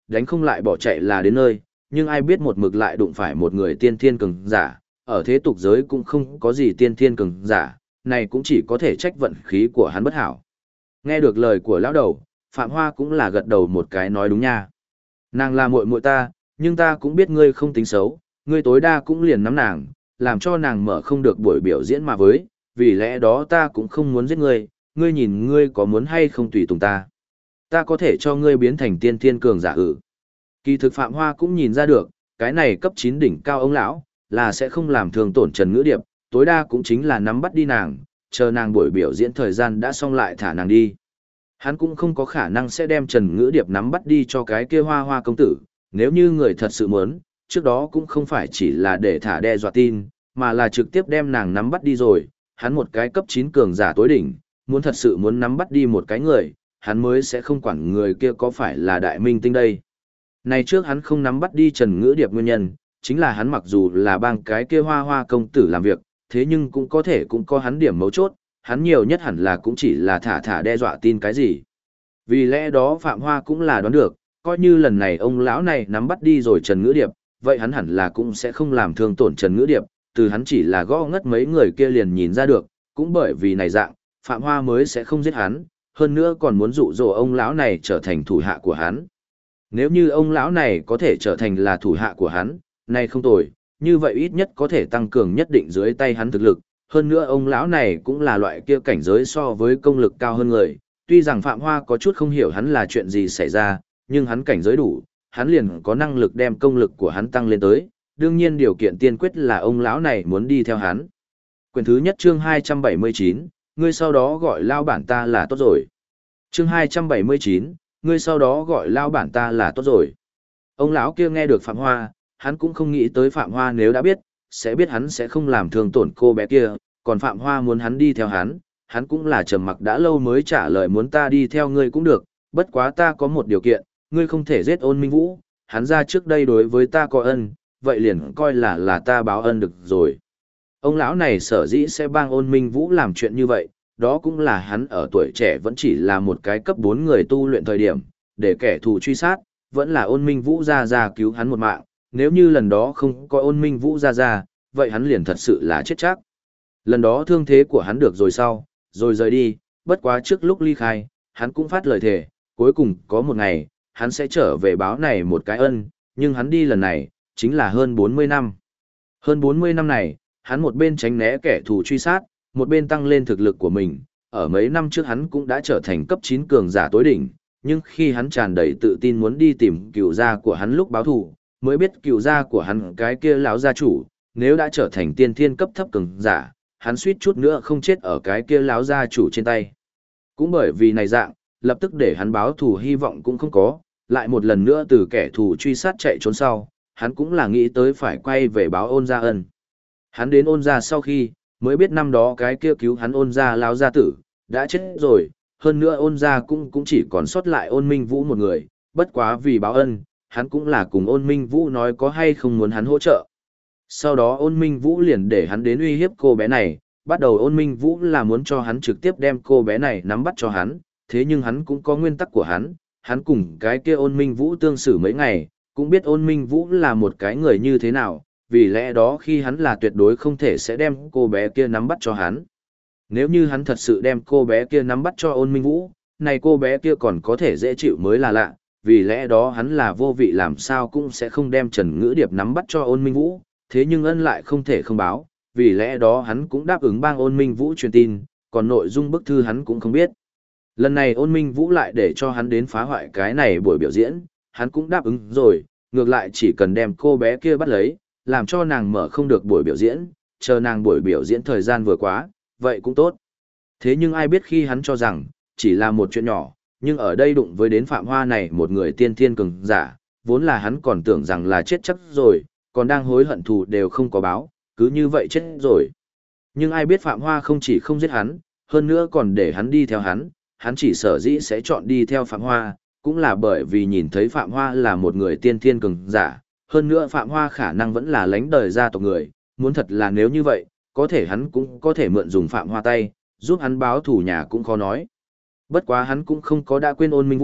Speaker 1: đánh không lại bỏ chạy là đến nơi, nhưng ai biết một mực lại đụng phải một người tiên thiên cường giả, ở thế tục giới cũng không có gì tiên thiên cường giả, này cũng chỉ có thể trách vận khí của hắn bất hảo. Nghe được lời của lão đầu, Phạm Hoa cũng là gật đầu một cái nói đúng nha. Nàng là muội muội ta, nhưng ta cũng biết ngươi không tính xấu, ngươi tối đa cũng liền nắm nàng, làm cho nàng mở không được buổi biểu diễn mà với, vì lẽ đó ta cũng không muốn giết ngươi, ngươi nhìn ngươi có muốn hay không tùy tùng ta. Ta có thể cho ngươi biến thành tiên thiên cường giả ử. Kỳ thực Phạm Hoa cũng nhìn ra được, cái này cấp 9 đỉnh cao ông lão là sẽ không làm thương tổn Trần Ngữ Điệp, tối đa cũng chính là nắm bắt đi nàng, chờ nàng buổi biểu diễn thời gian đã xong lại thả nàng đi. Hắn cũng không có khả năng sẽ đem Trần Ngữ Điệp nắm bắt đi cho cái kia Hoa Hoa công tử, nếu như người thật sự muốn, trước đó cũng không phải chỉ là để thả đe dọa tin, mà là trực tiếp đem nàng nắm bắt đi rồi, hắn một cái cấp 9 cường giả tối đỉnh, muốn thật sự muốn nắm bắt đi một cái người, hắn mới sẽ không quản người kia có phải là đại minh tinh đây. Này trước hắn không nắm bắt đi Trần Ngữ Điệp nguyên nhân, chính là hắn mặc dù là bang cái kia Hoa Hoa công tử làm việc, thế nhưng cũng có thể cũng có hắn điểm mấu chốt, hắn nhiều nhất hẳn là cũng chỉ là thả đe dọa tin cái gì. Vì lẽ đó Phạm Hoa cũng là đoán được, coi như lần này ông lão này nắm bắt đi rồi Trần Ngữ Điệp, vậy hắn hẳn là cũng sẽ không làm thương tổn Trần Ngữ Điệp, từ hắn chỉ là gõ ngất mấy người kia liền nhìn ra được, cũng bởi vì này dạng, Phạm Hoa mới sẽ không giết hắn, hơn nữa còn muốn dụ dỗ ông lão này trở thành thủ hạ của hắn. Nếu như ông lão này có thể trở thành là thủ hạ của hắn, này không tồi, như vậy ít nhất có thể tăng cường nhất định dưới tay hắn thực lực, hơn nữa ông lão này cũng là loại kia cảnh giới so với công lực cao hơn người, tuy rằng Phạm Hoa có chút không hiểu hắn là chuyện gì xảy ra, nhưng hắn cảnh giới đủ, hắn liền có năng lực đem công lực của hắn tăng lên tới, đương nhiên điều kiện tiên quyết là ông lão này muốn đi theo hắn. Quyển thứ nhất chương 279, ngươi sau đó gọi lao bản ta là tốt rồi. Chương 279, ngươi sau đó gọi lao bản ta là tốt rồi. Ông lão kia nghe được Phạm Hoa, hắn cũng không nghĩ tới Phạm Hoa nếu đã biết, sẽ biết hắn sẽ không làm thương tổn cô bé kia, còn Phạm Hoa muốn hắn đi theo hắn cũng là trầm mặc đã lâu mới trả lời muốn ta đi theo ngươi cũng được, bất quá ta có một điều kiện, ngươi không thể giết Ôn Minh Vũ, hắn ra trước đây đối với ta có ân, vậy liền coi là ta báo ân được rồi. Ông lão này sở dĩ sẽ bang Ôn Minh Vũ làm chuyện như vậy, đó cũng là hắn ở tuổi trẻ vẫn chỉ là một cái cấp 4 người tu luyện thời điểm, để kẻ thù truy sát, vẫn là Ôn Minh Vũ ra cứu hắn một mạng, nếu như lần đó không có Ôn Minh Vũ ra, vậy hắn liền thật sự là chết chắc. Lần đó thương thế của hắn được rồi sau, rồi rời đi, bất quá trước lúc ly khai, hắn cũng phát lời thề, cuối cùng có một ngày, hắn sẽ trở về báo này một cái ân, nhưng hắn đi lần này, chính là hơn 40 năm. Hơn 40 năm này, hắn một bên tránh né kẻ thù truy sát, một bên tăng lên thực lực của mình, ở mấy năm trước hắn cũng đã trở thành cấp 9 cường giả tối đỉnh, nhưng khi hắn tràn đầy tự tin muốn đi tìm cựu gia của hắn lúc báo thù, mới biết cựu gia của hắn cái kia lão gia chủ, nếu đã trở thành tiên thiên cấp thấp cường giả, hắn suýt chút nữa không chết ở cái kia lão gia chủ trên tay. Cũng bởi vì này dạng, lập tức để hắn báo thù hy vọng cũng không có, lại một lần nữa từ kẻ thù truy sát chạy trốn sau, hắn cũng là nghĩ tới phải quay về báo Ôn gia ân. Hắn đến Ôn gia sau khi, mới biết năm đó cái kia cứu hắn Ôn gia lão gia tử, đã chết rồi, hơn nữa Ôn gia cũng chỉ còn sót lại Ôn Minh Vũ một người, bất quá vì báo ân, hắn cũng là cùng Ôn Minh Vũ nói có hay không muốn hắn hỗ trợ. Sau đó Ôn Minh Vũ liền để hắn đến uy hiếp cô bé này, bắt đầu Ôn Minh Vũ là muốn cho hắn trực tiếp đem cô bé này nắm bắt cho hắn, thế nhưng hắn cũng có nguyên tắc của hắn cùng cái kia Ôn Minh Vũ tương xử mấy ngày, cũng biết Ôn Minh Vũ là một cái người như thế nào, vì lẽ đó khi hắn là tuyệt đối không thể sẽ đem cô bé kia nắm bắt cho hắn. Nếu như hắn thật sự đem cô bé kia nắm bắt cho Ôn Minh Vũ, này cô bé kia còn có thể dễ chịu mới là lạ, vì lẽ đó hắn là vô vị làm sao cũng sẽ không đem Trần Ngữ Điệp nắm bắt cho Ôn Minh Vũ, thế nhưng ân lại không thể không báo, vì lẽ đó hắn cũng đáp ứng bang Ôn Minh Vũ truyền tin, còn nội dung bức thư hắn cũng không biết. Lần này Ôn Minh Vũ lại để cho hắn đến phá hoại cái này buổi biểu diễn, hắn cũng đáp ứng rồi, ngược lại chỉ cần đem cô bé kia bắt lấy, làm cho nàng mở không được buổi biểu diễn, chờ nàng buổi biểu diễn thời gian vừa quá, vậy cũng tốt. Thế nhưng ai biết khi hắn cho rằng, chỉ là một chuyện nhỏ, nhưng ở đây đụng với đến Phạm Hoa này một người tiên thiên cường giả, vốn là hắn còn tưởng rằng là chết chắc rồi, còn đang hối hận thù đều không có báo, cứ như vậy chết rồi. Nhưng ai biết Phạm Hoa không chỉ không giết hắn, hơn nữa còn để hắn đi theo hắn chỉ sở dĩ sẽ chọn đi theo Phạm Hoa, cũng là bởi vì nhìn thấy Phạm Hoa là một người tiên thiên cường giả, hơn nữa Phạm Hoa khả năng vẫn là lãnh đời gia tộc người, muốn thật là nếu như vậy, có thể hắn cũng có thể mượn dùng Phạm Hoa tay, giúp hắn báo thủ nhà cũng khó nói. Bất quá hắn cũng không có đã quên Ôn Minh Vũ,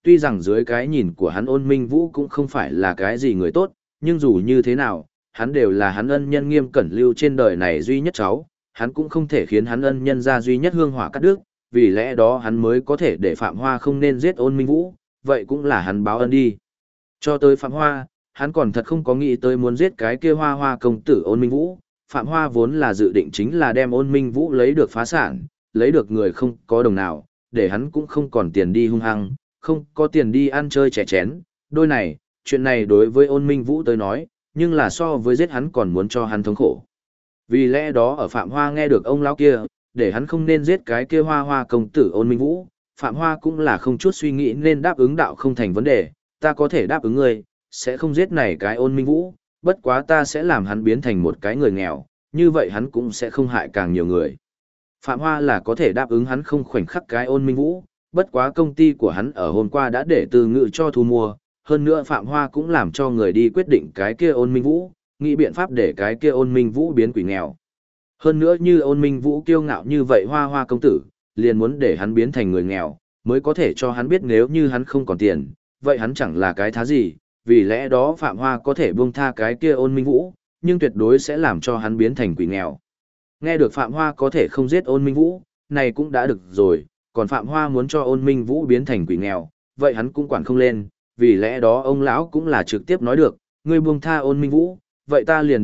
Speaker 1: tuy rằng dưới cái nhìn của hắn Ôn Minh Vũ cũng không phải là cái gì người tốt, nhưng dù như thế nào, hắn đều là hắn ân nhân Nghiêm Cẩn Lưu trên đời này duy nhất cháu, hắn cũng không thể khiến hắn ân nhân ra duy nhất hương hỏa cắt đứt, vì lẽ đó hắn mới có thể để Phạm Hoa không nên giết Ôn Minh Vũ, vậy cũng là hắn báo ân đi. Cho tới Phạm Hoa, hắn còn thật không có nghĩ tới muốn giết cái kia Hoa Hoa công tử Ôn Minh Vũ, Phạm Hoa vốn là dự định chính là đem Ôn Minh Vũ lấy được phá sản, lấy được người không có đồng nào, để hắn cũng không còn tiền đi hung hăng, không có tiền đi ăn chơi chè chén, đôi này, chuyện này đối với Ôn Minh Vũ tới nói, nhưng là so với giết hắn còn muốn cho hắn thống khổ. Vì lẽ đó ở Phạm Hoa nghe được ông lão kia, để hắn không nên giết cái kia Hoa Hoa công tử Ôn Minh Vũ, Phạm Hoa cũng là không chút suy nghĩ nên đáp ứng đạo không thành vấn đề, ta có thể đáp ứng ngươi, sẽ không giết này cái Ôn Minh Vũ, bất quá ta sẽ làm hắn biến thành một cái người nghèo, như vậy hắn cũng sẽ không hại càng nhiều người. Phạm Hoa là có thể đáp ứng hắn không khoảnh khắc cái Ôn Minh Vũ, bất quá công ty của hắn ở hôm qua đã để Từ Ngự cho thu mua, hơn nữa Phạm Hoa cũng làm cho người đi quyết định cái kia Ôn Minh Vũ, nghĩ biện pháp để cái kia Ôn Minh Vũ biến quỷ nghèo. Hơn nữa như Ôn Minh Vũ kiêu ngạo như vậy Hoa Hoa công tử, liền muốn để hắn biến thành người nghèo, mới có thể cho hắn biết nếu như hắn không còn tiền, vậy hắn chẳng là cái thá gì, vì lẽ đó Phạm Hoa có thể buông tha cái kia Ôn Minh Vũ, nhưng tuyệt đối sẽ làm cho hắn biến thành quỷ nghèo. Nghe được Phạm Hoa có thể không giết Ôn Minh Vũ, này cũng đã được rồi, còn Phạm Hoa muốn cho Ôn Minh Vũ biến thành quỷ nghèo, vậy hắn cũng quản không lên, vì lẽ đó ông lão cũng là trực tiếp nói được, ngươi buông tha Ôn Minh Vũ, vậy ta liền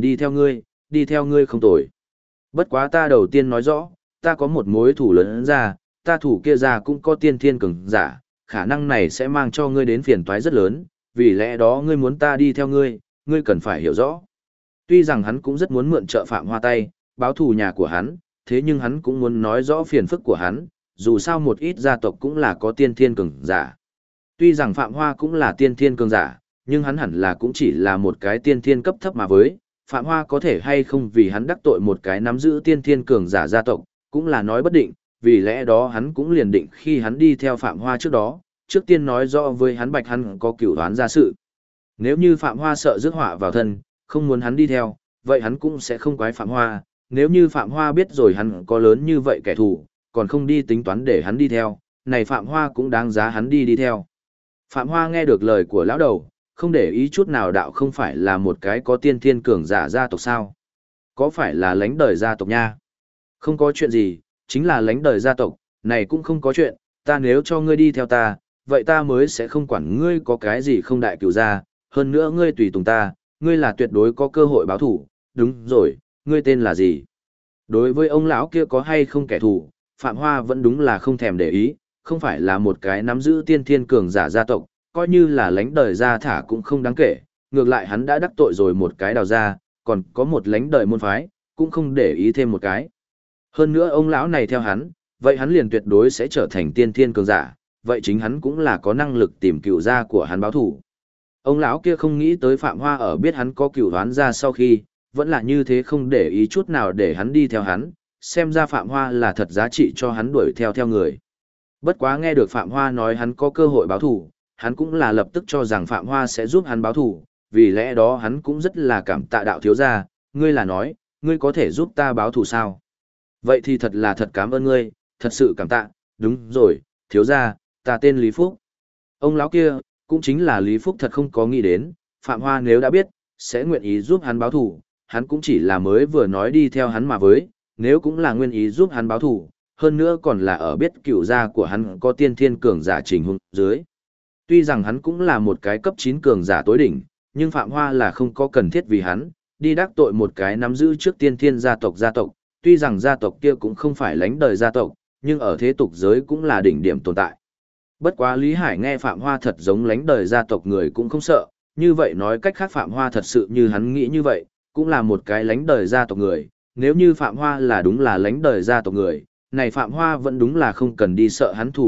Speaker 1: đi theo ngươi không tồi. Bất quá ta đầu tiên nói rõ, ta có một mối thủ lớn ra, ta thủ kia ra cũng có tiên thiên cường giả, khả năng này sẽ mang cho ngươi đến phiền toái rất lớn, vì lẽ đó ngươi muốn ta đi theo ngươi, ngươi cần phải hiểu rõ. Tuy rằng hắn cũng rất muốn mượn trợ Phạm Hoa tay, báo thù nhà của hắn, thế nhưng hắn cũng muốn nói rõ phiền phức của hắn, dù sao một ít gia tộc cũng là có tiên thiên cường giả. Tuy rằng Phạm Hoa cũng là tiên thiên cường giả, nhưng hắn hẳn là cũng chỉ là một cái tiên thiên cấp thấp mà với, Phạm Hoa có thể hay không vì hắn đắc tội một cái nắm giữ tiên thiên cường giả gia tộc, cũng là nói bất định, vì lẽ đó hắn cũng liền định khi hắn đi theo Phạm Hoa trước đó, trước tiên nói rõ với hắn bạch hắn có cửu đoán ra sự. Nếu như Phạm Hoa sợ rước họa vào thân, không muốn hắn đi theo, vậy hắn cũng sẽ không quái Phạm Hoa, nếu như Phạm Hoa biết rồi hắn có lớn như vậy kẻ thù, còn không đi tính toán để hắn đi theo, này Phạm Hoa cũng đáng giá hắn đi theo. Phạm Hoa nghe được lời của lão đầu, không để ý chút nào đạo không phải là một cái có tiên thiên cường giả gia tộc sao. Có phải là lánh đời gia tộc nha? Không có chuyện gì, chính là lánh đời gia tộc, này cũng không có chuyện, ta nếu cho ngươi đi theo ta, vậy ta mới sẽ không quản ngươi có cái gì không đại cửu gia, hơn nữa ngươi tùy tùng ta, ngươi là tuyệt đối có cơ hội báo thủ, đúng rồi, ngươi tên là gì? Đối với ông lão kia có hay không kẻ thù, Phạm Hoa vẫn đúng là không thèm để ý, không phải là một cái nắm giữ tiên thiên cường giả gia tộc, coi như là lánh đời gia thả cũng không đáng kể, ngược lại hắn đã đắc tội rồi một cái đào gia, còn có một lánh đời môn phái, cũng không để ý thêm một cái. Hơn nữa ông lão này theo hắn, vậy hắn liền tuyệt đối sẽ trở thành tiên thiên cường giả, vậy chính hắn cũng là có năng lực tìm cựu gia của hắn báo thủ. Ông lão kia không nghĩ tới Phạm Hoa ở biết hắn có cựu đoán gia sau khi, vẫn là như thế không để ý chút nào để hắn đi theo hắn, xem ra Phạm Hoa là thật giá trị cho hắn đuổi theo người. Bất quá nghe được Phạm Hoa nói hắn có cơ hội báo thủ, hắn cũng là lập tức cho rằng Phạm Hoa sẽ giúp hắn báo thủ, vì lẽ đó hắn cũng rất là cảm tạ đạo thiếu gia, ngươi là nói, ngươi có thể giúp ta báo thủ sao? Vậy thì thật là thật cảm ơn ngươi, thật sự cảm tạ, đúng rồi, thiếu gia, ta tên Lý Phúc. Ông lão kia, cũng chính là Lý Phúc thật không có nghĩ đến, Phạm Hoa nếu đã biết, sẽ nguyện ý giúp hắn báo thủ, hắn cũng chỉ là mới vừa nói đi theo hắn mà với, nếu cũng là nguyện ý giúp hắn báo thủ, hơn nữa còn là ở biết cựu gia của hắn có tiên thiên cường giả trình hung dưới. Tuy rằng hắn cũng là một cái cấp 9 cường giả tối đỉnh, nhưng Phạm Hoa là không có cần thiết vì hắn, đi đắc tội một cái nắm giữ trước tiên thiên gia tộc, tuy rằng gia tộc kia cũng không phải lánh đời gia tộc, nhưng ở thế tục giới cũng là đỉnh điểm tồn tại. Bất quá Lý Hải nghe Phạm Hoa thật giống lánh đời gia tộc người cũng không sợ, như vậy nói cách khác Phạm Hoa thật sự như hắn nghĩ như vậy, cũng là một cái lánh đời gia tộc người, nếu như Phạm Hoa là đúng là lánh đời gia tộc người, này Phạm Hoa vẫn đúng là không cần đi sợ hắn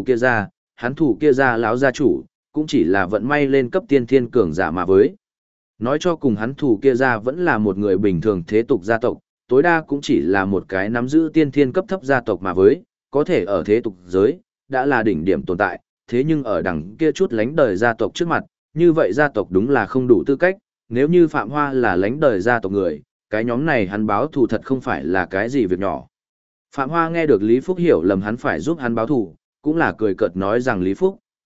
Speaker 1: thù kia ra lão gia chủ, cũng chỉ là vận may lên cấp tiên thiên cường giả mà với. Nói cho cùng hắn thù kia ra vẫn là một người bình thường thế tục gia tộc, tối đa cũng chỉ là một cái nắm giữ tiên thiên cấp thấp gia tộc mà với, có thể ở thế tục giới, đã là đỉnh điểm tồn tại, thế nhưng ở đằng kia chút lánh đời gia tộc trước mặt, như vậy gia tộc đúng là không đủ tư cách, nếu như Phạm Hoa là lánh đời gia tộc người, cái nhóm này hắn báo thù thật không phải là cái gì việc nhỏ. Phạm Hoa nghe được Lý Phúc hiểu lầm hắn phải giúp hắn báo thù, cũng là cười cợt nói rằng Lý Phúc,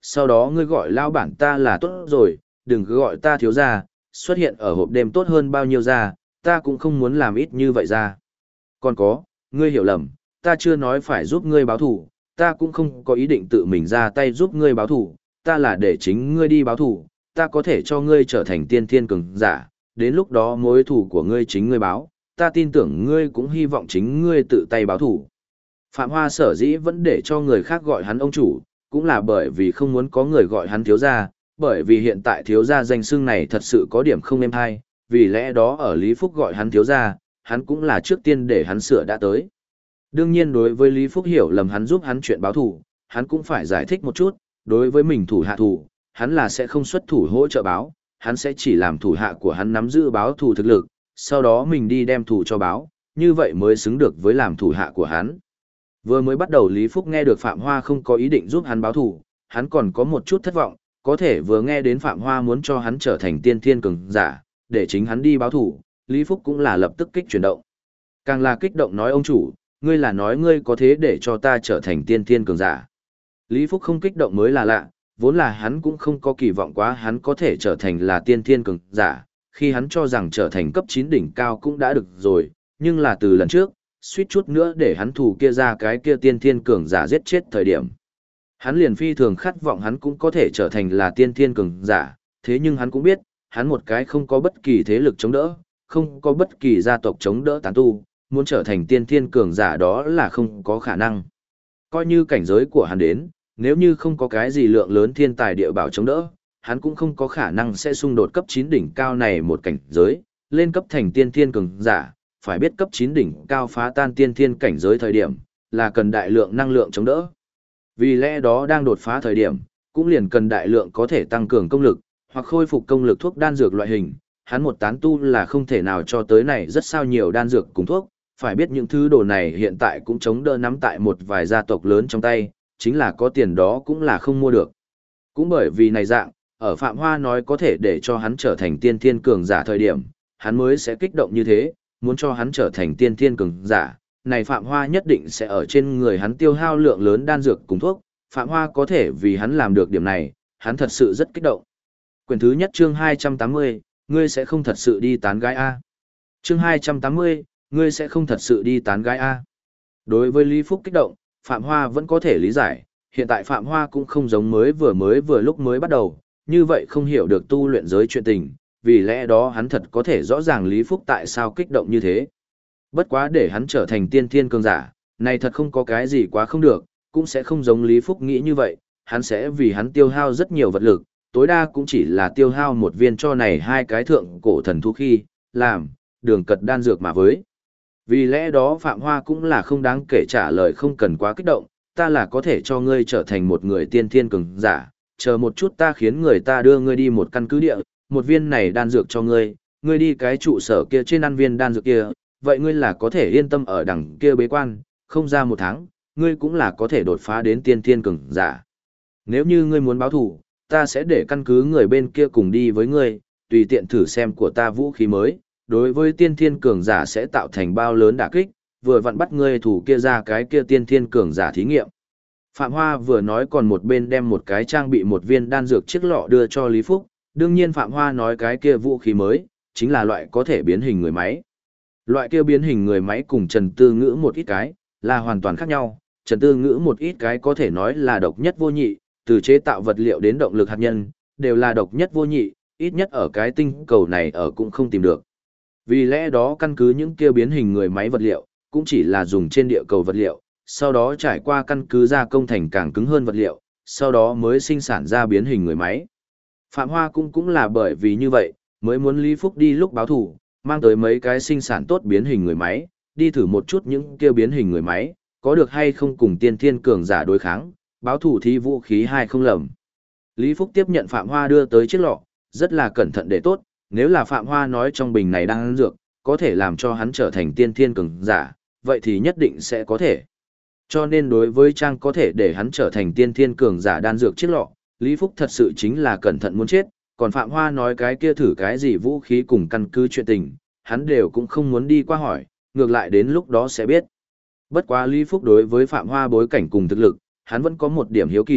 Speaker 1: sau đó ngươi gọi lao bản ta là tốt rồi, đừng cứ gọi ta thiếu gia, xuất hiện ở hộp đêm tốt hơn bao nhiêu ra, ta cũng không muốn làm ít như vậy ra. Còn có, ngươi hiểu lầm, ta chưa nói phải giúp ngươi báo thù, ta cũng không có ý định tự mình ra tay giúp ngươi báo thù, ta là để chính ngươi đi báo thù, ta có thể cho ngươi trở thành tiên thiên cường giả, đến lúc đó mối thù của ngươi chính ngươi báo, ta tin tưởng ngươi cũng hy vọng chính ngươi tự tay báo thù. Phạm Hoa sở dĩ vẫn để cho người khác gọi hắn ông chủ, cũng là bởi vì không muốn có người gọi hắn thiếu gia, bởi vì hiện tại thiếu gia danh xưng này thật sự có điểm không êm hay, vì lẽ đó ở Lý Phúc gọi hắn thiếu gia, hắn cũng là trước tiên để hắn sửa đã tới. Đương nhiên đối với Lý Phúc hiểu lầm hắn giúp hắn chuyện báo thù, hắn cũng phải giải thích một chút, đối với mình thủ hạ thủ, hắn là sẽ không xuất thủ hỗ trợ báo, hắn sẽ chỉ làm thủ hạ của hắn nắm giữ báo thù thực lực, sau đó mình đi đem thù cho báo, như vậy mới xứng được với làm thủ hạ của hắn. Vừa mới bắt đầu Lý Phúc nghe được Phạm Hoa không có ý định giúp hắn báo thù, hắn còn có một chút thất vọng, có thể vừa nghe đến Phạm Hoa muốn cho hắn trở thành tiên thiên cường giả, để chính hắn đi báo thù, Lý Phúc cũng là lập tức kích chuyển động. Càng là kích động nói ông chủ, ngươi là nói ngươi có thế để cho ta trở thành tiên thiên cường giả. Lý Phúc không kích động mới là lạ, vốn là hắn cũng không có kỳ vọng quá hắn có thể trở thành là tiên thiên cường giả, khi hắn cho rằng trở thành cấp 9 đỉnh cao cũng đã được rồi, nhưng là từ lần trước, suýt chút nữa để hắn thủ kia ra cái kia tiên thiên cường giả giết chết thời điểm. Hắn liền phi thường khát vọng hắn cũng có thể trở thành là tiên thiên cường giả, thế nhưng hắn cũng biết, hắn một cái không có bất kỳ thế lực chống đỡ, không có bất kỳ gia tộc chống đỡ tán tu, muốn trở thành tiên thiên cường giả đó là không có khả năng. Coi như cảnh giới của hắn đến, nếu như không có cái gì lượng lớn thiên tài địa bảo chống đỡ, hắn cũng không có khả năng sẽ xung đột cấp 9 đỉnh cao này một cảnh giới, lên cấp thành tiên thiên cường giả, phải biết cấp 9 đỉnh cao phá tan tiên thiên cảnh giới thời điểm, là cần đại lượng năng lượng chống đỡ. Vì lẽ đó đang đột phá thời điểm, cũng liền cần đại lượng có thể tăng cường công lực, hoặc khôi phục công lực thuốc đan dược loại hình, hắn một tán tu là không thể nào cho tới này rất sao nhiều đan dược cùng thuốc, phải biết những thứ đồ này hiện tại cũng chống đỡ nắm tại một vài gia tộc lớn trong tay, chính là có tiền đó cũng là không mua được. Cũng bởi vì này dạng, ở Phạm Hoa nói có thể để cho hắn trở thành tiên thiên cường giả thời điểm, hắn mới sẽ kích động như thế, muốn cho hắn trở thành tiên thiên cường giả. Này Phạm Hoa nhất định sẽ ở trên người hắn tiêu hao lượng lớn đan dược cùng thuốc, Phạm Hoa có thể vì hắn làm được điểm này, hắn thật sự rất kích động. Quyển thứ nhất chương 280, ngươi sẽ không thật sự đi tán gái A. Chương 280, ngươi sẽ không thật sự đi tán gái A. Đối với Lý Phúc kích động, Phạm Hoa vẫn có thể lý giải, hiện tại Phạm Hoa cũng không giống mới vừa lúc mới bắt đầu, như vậy không hiểu được tu luyện giới chuyện tình, vì lẽ đó hắn thật có thể rõ ràng Lý Phúc tại sao kích động như thế. Bất quá để hắn trở thành tiên thiên cường giả, này thật không có cái gì quá không được, cũng sẽ không giống Lý Phúc nghĩ như vậy, hắn sẽ vì hắn tiêu hao rất nhiều vật lực, tối đa cũng chỉ là tiêu hao một viên cho này hai cái thượng cổ thần thú khi, làm, đường cật đan dược mà với. Vì lẽ đó Phạm Hoa cũng là không đáng kể trả lời không cần quá kích động, ta là có thể cho ngươi trở thành một người tiên thiên cường giả, chờ một chút ta khiến người ta đưa ngươi đi một căn cứ địa, một viên này đan dược cho ngươi, ngươi đi cái trụ sở kia trên ăn viên đan dược kia, vậy ngươi là có thể yên tâm ở đằng kia bế quan, không ra một tháng, ngươi cũng là có thể đột phá đến tiên thiên cường giả. Nếu như ngươi muốn báo thù, ta sẽ để căn cứ người bên kia cùng đi với ngươi, tùy tiện thử xem của ta vũ khí mới, đối với tiên thiên cường giả sẽ tạo thành bao lớn đả kích, vừa vặn bắt ngươi thủ kia ra cái kia tiên thiên cường giả thí nghiệm. Phạm Hoa vừa nói còn một bên đem một cái trang bị một viên đan dược chiếc lọ đưa cho Lý Phúc, đương nhiên Phạm Hoa nói cái kia vũ khí mới, chính là loại có thể biến hình người máy. Loại kia biến hình người máy cùng Trần Tư Ngữ một ít cái, là hoàn toàn khác nhau, Trần Tư Ngữ một ít cái có thể nói là độc nhất vô nhị, từ chế tạo vật liệu đến động lực hạt nhân, đều là độc nhất vô nhị, ít nhất ở cái tinh cầu này ở cũng không tìm được. Vì lẽ đó căn cứ những kia biến hình người máy vật liệu, cũng chỉ là dùng trên địa cầu vật liệu, sau đó trải qua căn cứ gia công thành càng cứng hơn vật liệu, sau đó mới sinh sản ra biến hình người máy. Phạm Hoa cũng là bởi vì như vậy, mới muốn Lý Phúc đi lúc báo thủ, mang tới mấy cái sinh sản tốt biến hình người máy, đi thử một chút những kia biến hình người máy, có được hay không cùng tiên thiên cường giả đối kháng, báo thủ thi vũ khí hay không lầm. Lý Phúc tiếp nhận Phạm Hoa đưa tới chiếc lọ, rất là cẩn thận để tốt, nếu là Phạm Hoa nói trong bình này đang ăn dược, có thể làm cho hắn trở thành tiên thiên cường giả, vậy thì nhất định sẽ có thể. Cho nên đối với Trang có thể để hắn trở thành tiên thiên cường giả đan dược chiếc lọ, Lý Phúc thật sự chính là cẩn thận muốn chết, còn Phạm Hoa nói cái kia thử cái gì vũ khí cùng căn cứ chuyện tình, hắn đều cũng không muốn đi qua hỏi, ngược lại đến lúc đó sẽ biết. Bất quá Lý Phúc đối với Phạm Hoa bối cảnh cùng thực lực, hắn vẫn có một điểm hiếu kỳ,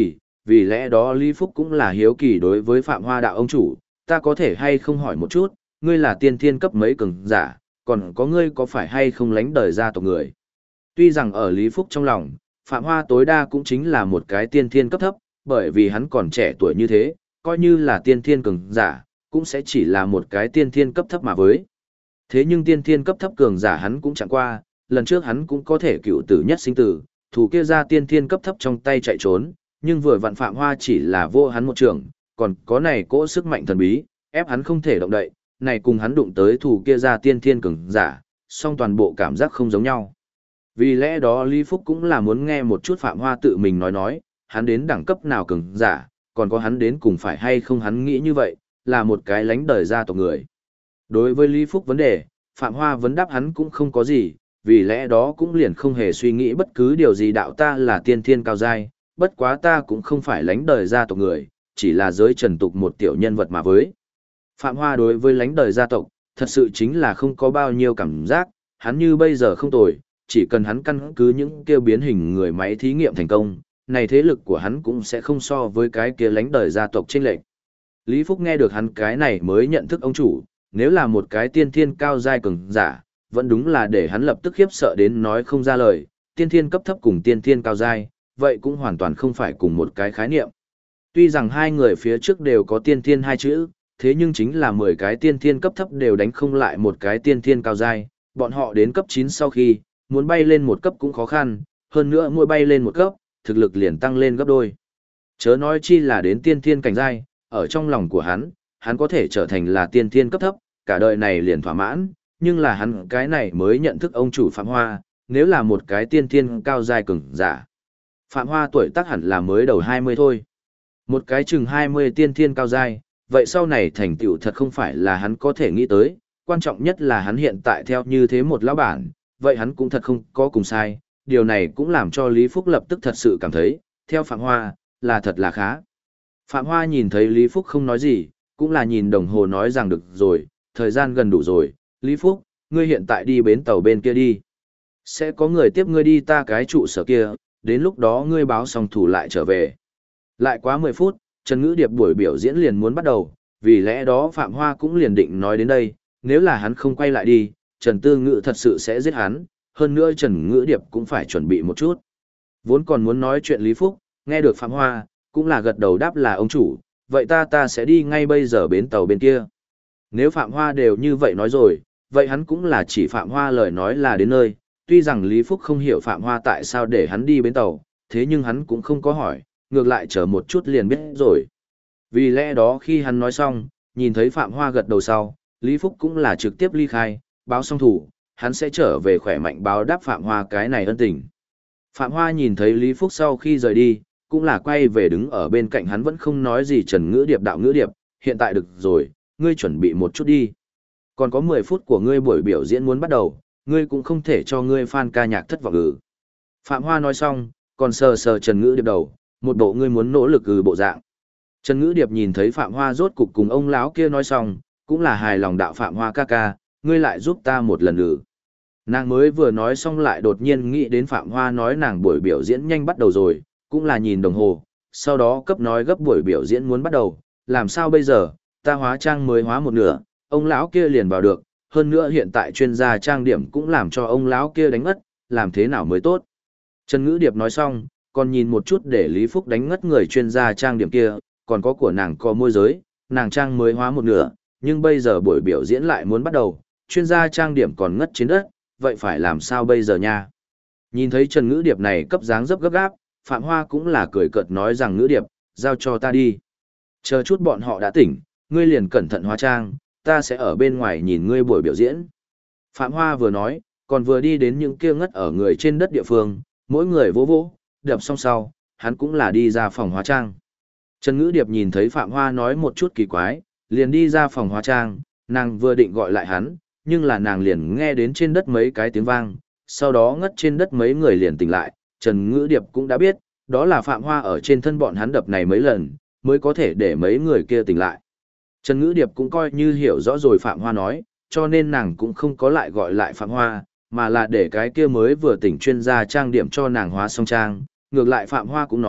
Speaker 1: Vì lẽ đó Lý Phúc cũng là hiếu kỳ đối với Phạm Hoa đạo ông chủ, ta có thể hay không hỏi một chút, ngươi là tiên thiên cấp mấy cường giả, còn có ngươi có phải hay không lánh đời gia tộc người. Tuy rằng ở Lý Phúc trong lòng, Phạm Hoa tối đa cũng chính là một cái tiên thiên cấp thấp, bởi vì hắn còn trẻ tuổi như thế, coi như là tiên thiên cường giả, cũng sẽ chỉ là một cái tiên thiên cấp thấp mà với. Thế nhưng tiên thiên cấp thấp cường giả hắn cũng chẳng qua, lần trước hắn cũng có thể cựu tử nhất sinh tử, thủ kia ra tiên thiên cấp thấp trong tay chạy trốn, nhưng vừa vặn Phạm Hoa chỉ là vô hắn một trường, còn có này cỗ sức mạnh thần bí, ép hắn không thể động đậy, này cùng hắn đụng tới thủ kia ra tiên thiên cường giả, song toàn bộ cảm giác không giống nhau. Vì lẽ đó Lý Phúc cũng là muốn nghe một chút Phạm Hoa tự mình nói, hắn đến đẳng cấp nào cường giả, còn có hắn đến cùng phải hay không hắn nghĩ như vậy, là một cái lánh đời gia tộc người. Đối với Lý Phúc vấn đề, Phạm Hoa vấn đáp hắn cũng không có gì, vì lẽ đó cũng liền không hề suy nghĩ bất cứ điều gì đạo ta là tiên thiên cao giai, bất quá ta cũng không phải lánh đời gia tộc người, chỉ là giới trần tục một tiểu nhân vật mà với. Phạm Hoa đối với lánh đời gia tộc, thật sự chính là không có bao nhiêu cảm giác, hắn như bây giờ không tồi, chỉ cần hắn căn cứ những kêu biến hình người máy thí nghiệm thành công, này thế lực của hắn cũng sẽ không so với cái kia lánh đời gia tộc chênh lệch. Lý Phúc nghe được hắn cái này mới nhận thức ông chủ, nếu là một cái tiên thiên cao giai cường giả, vẫn đúng là để hắn lập tức khiếp sợ đến nói không ra lời, tiên thiên cấp thấp cùng tiên thiên cao giai, vậy cũng hoàn toàn không phải cùng một cái khái niệm. Tuy rằng hai người phía trước đều có tiên thiên hai chữ, thế nhưng chính là 10 cái tiên thiên cấp thấp đều đánh không lại một cái tiên thiên cao giai, bọn họ đến cấp 9 sau khi, muốn bay lên một cấp cũng khó khăn, hơn nữa mỗi bay lên một cấp, thực lực liền tăng lên gấp đôi. Chớ nói chi là đến tiên thiên cảnh giai, ở trong lòng của hắn có thể trở thành là tiên thiên cấp thấp, cả đời này liền thỏa mãn, nhưng là hắn cái này mới nhận thức ông chủ Phạm Hoa, nếu là một cái tiên thiên cao giai cường giả. Phạm Hoa tuổi tác hẳn là mới đầu 20 thôi. Một cái chừng 20 tiên thiên cao giai, vậy sau này thành tựu thật không phải là hắn có thể nghĩ tới, quan trọng nhất là hắn hiện tại theo như thế một lão bản, vậy hắn cũng thật không có cùng sai, điều này cũng làm cho Lý Phúc lập tức thật sự cảm thấy, theo Phạm Hoa, là thật là khá. Phạm Hoa nhìn thấy Lý Phúc không nói gì, cũng là nhìn đồng hồ nói rằng được rồi, thời gian gần đủ rồi, Lý Phúc, ngươi hiện tại đi bến tàu bên kia đi. Sẽ có người tiếp ngươi đi ta cái trụ sở kia, đến lúc đó ngươi báo xong thủ lại trở về. Lại quá 10 phút, Trần Ngữ Điệp buổi biểu diễn liền muốn bắt đầu, vì lẽ đó Phạm Hoa cũng liền định nói đến đây, nếu là hắn không quay lại đi, Trần Tư Ngữ thật sự sẽ giết hắn, hơn nữa Trần Ngữ Điệp cũng phải chuẩn bị một chút. Vốn còn muốn nói chuyện Lý Phúc, nghe được Phạm Hoa, cũng là gật đầu đáp là ông chủ, vậy ta sẽ đi ngay bây giờ bến tàu bên kia. Nếu Phạm Hoa đều như vậy nói rồi, vậy hắn cũng là chỉ Phạm Hoa lời nói là đến nơi, tuy rằng Lý Phúc không hiểu Phạm Hoa tại sao để hắn đi bến tàu, thế nhưng hắn cũng không có hỏi, ngược lại chờ một chút liền biết rồi. Vì lẽ đó khi hắn nói xong, nhìn thấy Phạm Hoa gật đầu sau, Lý Phúc cũng là trực tiếp ly khai, báo xong thủ, hắn sẽ trở về khỏe mạnh báo đáp Phạm Hoa cái này ân tình. Phạm Hoa nhìn thấy Lý Phúc sau khi rời đi, cũng là quay về đứng ở bên cạnh hắn vẫn không nói gì. Trần Ngữ Điệp đạo Ngữ Điệp, hiện tại được rồi, ngươi chuẩn bị một chút đi. Còn có 10 phút của ngươi buổi biểu diễn muốn bắt đầu, ngươi cũng không thể cho ngươi fan ca nhạc thất vọng Phạm Hoa nói xong, còn sờ sờ Trần Ngữ Điệp đầu, một bộ ngươi muốn nỗ lực bộ dạng. Trần Ngữ Điệp nhìn thấy Phạm Hoa rốt cục cùng ông lão kia nói xong, cũng là hài lòng đạo Phạm Hoa ca ca, ngươi lại giúp ta một lần Nàng mới vừa nói xong lại đột nhiên nghĩ đến Phạm Hoa nói nàng buổi biểu diễn nhanh bắt đầu rồi, cũng là nhìn đồng hồ, sau đó cấp nói gấp buổi biểu diễn muốn bắt đầu, làm sao bây giờ, ta hóa trang mới hóa một nửa, ông lão kia liền vào được, hơn nữa hiện tại chuyên gia trang điểm cũng làm cho ông lão kia đánh ngất, làm thế nào mới tốt. Trần Ngữ Điệp nói xong, còn nhìn một chút để Lý Phúc đánh ngất người chuyên gia trang điểm kia, còn có của nàng có môi giới, nàng trang mới hóa một nửa, nhưng bây giờ buổi biểu diễn lại muốn bắt đầu, chuyên gia trang điểm còn ngất trên đất, vậy phải làm sao bây giờ nha? Nhìn thấy Trần Ngữ Điệp này cấp dáng dấp gấp gáp, Phạm Hoa cũng là cười cợt nói rằng Ngữ Điệp, giao cho ta đi. Chờ chút bọn họ đã tỉnh, ngươi liền cẩn thận hóa trang, ta sẽ ở bên ngoài nhìn ngươi buổi biểu diễn. Phạm Hoa vừa nói, còn vừa đi đến những kia ngất ở người trên đất địa phương, mỗi người vỗ vỗ, đập xong sau, hắn cũng là đi ra phòng hóa trang. Trần Ngữ Điệp nhìn thấy Phạm Hoa nói một chút kỳ quái, liền đi ra phòng hóa trang, nàng vừa định gọi lại hắn, nhưng là nàng liền nghe đến trên đất mấy cái tiếng vang, sau đó ngất trên đất mấy người liền tỉnh lại, Trần Ngữ Điệp cũng đã biết, đó là Phạm Hoa ở trên thân bọn hắn đập này mấy lần, mới có thể để mấy người kia tỉnh lại. Trần Ngữ Điệp cũng coi như hiểu rõ rồi Phạm Hoa nói, cho nên nàng cũng không có lại gọi lại Phạm Hoa, mà là để cái kia mới vừa tỉnh chuyên gia trang điểm cho nàng hóa xong trang, ngược lại Phạm Hoa cũng nói,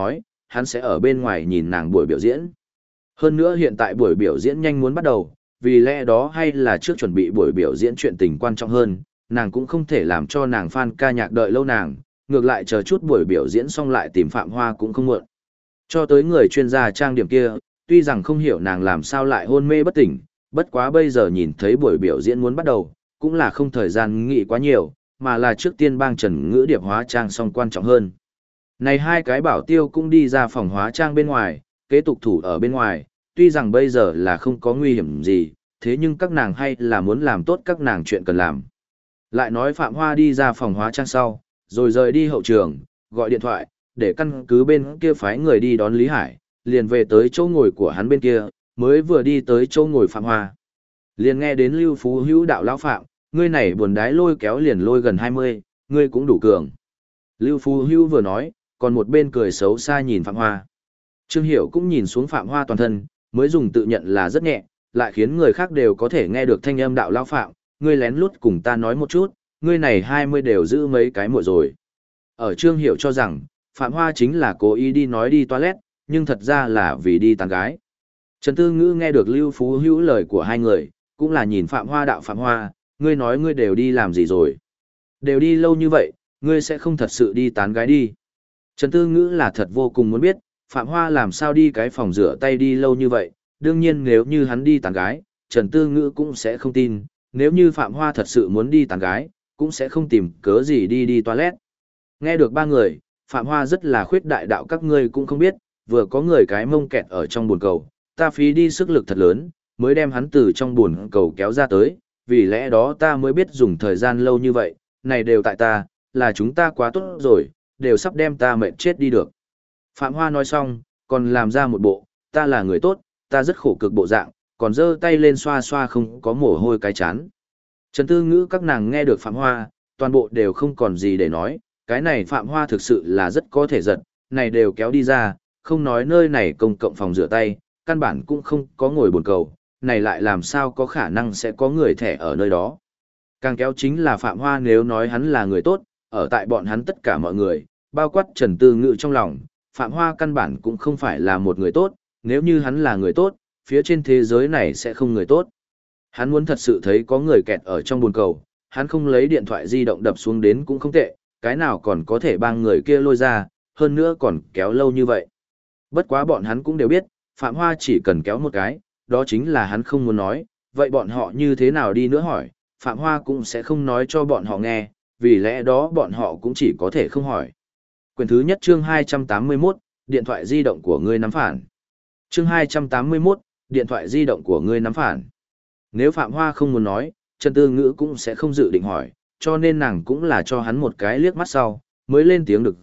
Speaker 1: hắn sẽ ở bên ngoài nhìn nàng buổi biểu diễn. Hơn nữa hiện tại buổi biểu diễn nhanh muốn bắt đầu, vì lẽ đó hay là trước chuẩn bị buổi biểu diễn chuyện tình quan trọng hơn, nàng cũng không thể làm cho nàng fan ca nhạc đợi lâu nàng, ngược lại chờ chút buổi biểu diễn xong lại tìm Phạm Hoa cũng không muộn. Cho tới người chuyên gia trang điểm kia, tuy rằng không hiểu nàng làm sao lại hôn mê bất tỉnh, bất quá bây giờ nhìn thấy buổi biểu diễn muốn bắt đầu, cũng là không thời gian nghĩ quá nhiều, mà là trước tiên bang Trần Ngữ Điệp hóa trang xong quan trọng hơn. Này hai cái bảo tiêu cũng đi ra phòng hóa trang bên ngoài, kế tục thủ ở bên ngoài, tuy rằng bây giờ là không có nguy hiểm gì, thế nhưng các nàng hay là muốn làm tốt các nàng chuyện cần làm. Lại nói Phạm Hoa đi ra phòng hóa trang sau, rồi rời đi hậu trường, gọi điện thoại, để căn cứ bên kia phái người đi đón Lý Hải, liền về tới chỗ ngồi của hắn bên kia, mới vừa đi tới chỗ ngồi Phạm Hoa. Liền nghe đến Lưu Phú Hữu đạo lão Phạm, ngươi này buồn đái lôi kéo liền lôi gần 20, ngươi cũng đủ cường. Lưu Phú Hữu vừa nói, còn một bên cười xấu xa nhìn Phạm Hoa. Trương Hiểu cũng nhìn xuống Phạm Hoa toàn thân, mới dùng tự nhận là rất nhẹ, lại khiến người khác đều có thể nghe được thanh âm đạo lão Phạm, ngươi lén lút cùng ta nói một chút, ngươi này 20 đều giữ mấy cái muội rồi. Ở Trương Hiểu cho rằng, Phạm Hoa chính là cố ý đi nói đi toilet, nhưng thật ra là vì đi tán gái. Trần Tư Ngữ nghe được Lưu Phú Hữu lời của hai người, cũng là nhìn Phạm Hoa đạo Phạm Hoa, ngươi nói ngươi đều đi làm gì rồi? Đều đi lâu như vậy, ngươi sẽ không thật sự đi tán gái đi. Trần Tư Ngữ là thật vô cùng muốn biết, Phạm Hoa làm sao đi cái phòng rửa tay đi lâu như vậy, đương nhiên nếu như hắn đi tán gái, Trần Tư Ngữ cũng sẽ không tin, nếu như Phạm Hoa thật sự muốn đi tán gái, cũng sẽ không tìm cớ gì đi toilet. Nghe được ba người, Phạm Hoa rất là khuyết đại đạo các ngươi cũng không biết, vừa có người cái mông kẹt ở trong buồn cầu, ta phí đi sức lực thật lớn, mới đem hắn từ trong buồn cầu kéo ra tới, vì lẽ đó ta mới biết dùng thời gian lâu như vậy, này đều tại ta, là chúng ta quá tốt rồi, đều sắp đem ta mệt chết đi được. Phạm Hoa nói xong, còn làm ra một bộ, ta là người tốt, ta rất khổ cực bộ dạng, còn giơ tay lên xoa xoa không có mồ hôi cái chán. Trần Tư Ngữ các nàng nghe được Phạm Hoa, toàn bộ đều không còn gì để nói, cái này Phạm Hoa thực sự là rất có thể giật, này đều kéo đi ra, không nói nơi này công cộng phòng rửa tay, căn bản cũng không có ngồi buồn cầu, này lại làm sao có khả năng sẽ có người thẻ ở nơi đó. Càng kéo chính là Phạm Hoa nếu nói hắn là người tốt, ở tại bọn hắn tất cả mọi người, bao quát Trần Tư Ngữ trong lòng, Phạm Hoa căn bản cũng không phải là một người tốt, nếu như hắn là người tốt, phía trên thế giới này sẽ không người tốt. Hắn muốn thật sự thấy có người kẹt ở trong buồn cầu, hắn không lấy điện thoại di động đập xuống đến cũng không tệ, cái nào còn có thể bang người kia lôi ra, hơn nữa còn kéo lâu như vậy. Bất quá bọn hắn cũng đều biết, Phạm Hoa chỉ cần kéo một cái, đó chính là hắn không muốn nói, vậy bọn họ như thế nào đi nữa hỏi, Phạm Hoa cũng sẽ không nói cho bọn họ nghe, vì lẽ đó bọn họ cũng chỉ có thể không hỏi. Quyển thứ nhất chương 281, điện thoại di động của ngươi nắm phản. Chương 281, điện thoại di động của ngươi nắm phản. Nếu Phạm Hoa không muốn nói, Trần Tư Ngữ cũng sẽ không dự định hỏi, cho nên nàng cũng là cho hắn một cái liếc mắt sau, mới lên tiếng được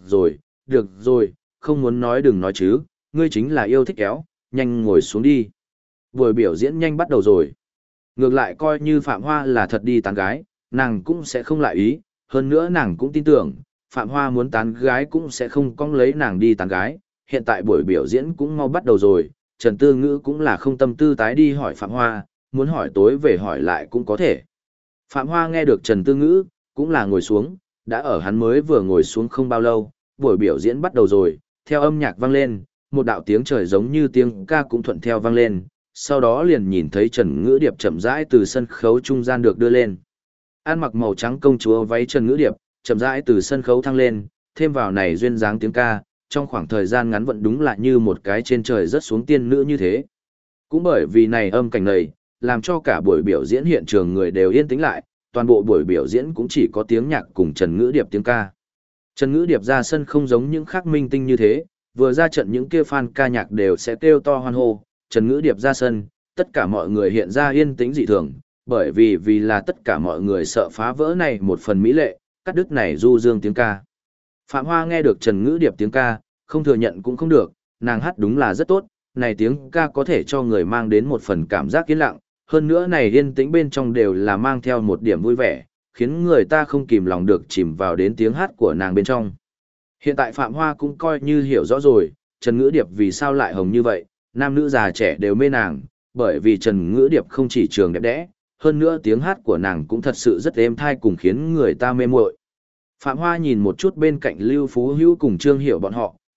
Speaker 1: rồi, không muốn nói đừng nói chứ, ngươi chính là yêu thích kéo, nhanh ngồi xuống đi. Buổi biểu diễn nhanh bắt đầu rồi. Ngược lại coi như Phạm Hoa là thật đi tán gái, nàng cũng sẽ không lại ý, hơn nữa nàng cũng tin tưởng, Phạm Hoa muốn tán gái cũng sẽ không cong lấy nàng đi tán gái, hiện tại buổi biểu diễn cũng mau bắt đầu rồi, Trần Tư Ngữ cũng là không tâm tư tái đi hỏi Phạm Hoa, muốn hỏi tối về hỏi lại cũng có thể. Phạm Hoa nghe được Trần Tư Ngữ, cũng là ngồi xuống, đã ở hắn mới vừa ngồi xuống không bao lâu, buổi biểu diễn bắt đầu rồi, theo âm nhạc vang lên, một đạo tiếng trời giống như tiếng ca cũng thuận theo vang lên, sau đó liền nhìn thấy Trần Ngữ Điệp chậm rãi từ sân khấu trung gian được đưa lên. Ăn mặc màu trắng công chúa váy Trần Ngữ Điệp, chậm rãi từ sân khấu thăng lên, thêm vào này duyên dáng tiếng ca, trong khoảng thời gian ngắn vẫn đúng là như một cái trên trời rớt xuống tiên nữ như thế. Cũng bởi vì này âm cảnh này, làm cho cả buổi biểu diễn hiện trường người đều yên tĩnh lại, toàn bộ buổi biểu diễn cũng chỉ có tiếng nhạc cùng Trần Ngữ Điệp tiếng ca. Trần Ngữ Điệp ra sân không giống những khác minh tinh như thế, vừa ra trận những kia fan ca nhạc đều sẽ kêu to hoan hô, Trần Ngữ Điệp ra sân, tất cả mọi người hiện ra yên tĩnh dị thường, bởi vì là tất cả mọi người sợ phá vỡ này một phần mỹ lệ, cắt đứt này du dương tiếng ca. Phạm Hoa nghe được Trần Ngữ Điệp tiếng ca, không thừa nhận cũng không được, nàng hát đúng là rất tốt, này tiếng ca có thể cho người mang đến một phần cảm giác yên lặng, hơn nữa này yên tĩnh bên trong đều là mang theo một điểm vui vẻ, khiến người ta không kìm lòng được chìm vào đến tiếng hát của nàng bên trong. Hiện tại Phạm Hoa cũng coi như hiểu rõ rồi, Trần Ngữ Điệp vì sao lại hồng như vậy, nam nữ già trẻ đều mê nàng, bởi vì Trần Ngữ Điệp không chỉ trường đẹp đẽ, hơn nữa tiếng hát của nàng cũng thật sự rất êm tai cùng khiến người ta mê muội. Phạm Hoa nhìn một chút bên cạnh Lưu Phú Hữu cùng Trương Hiểu bọn họ,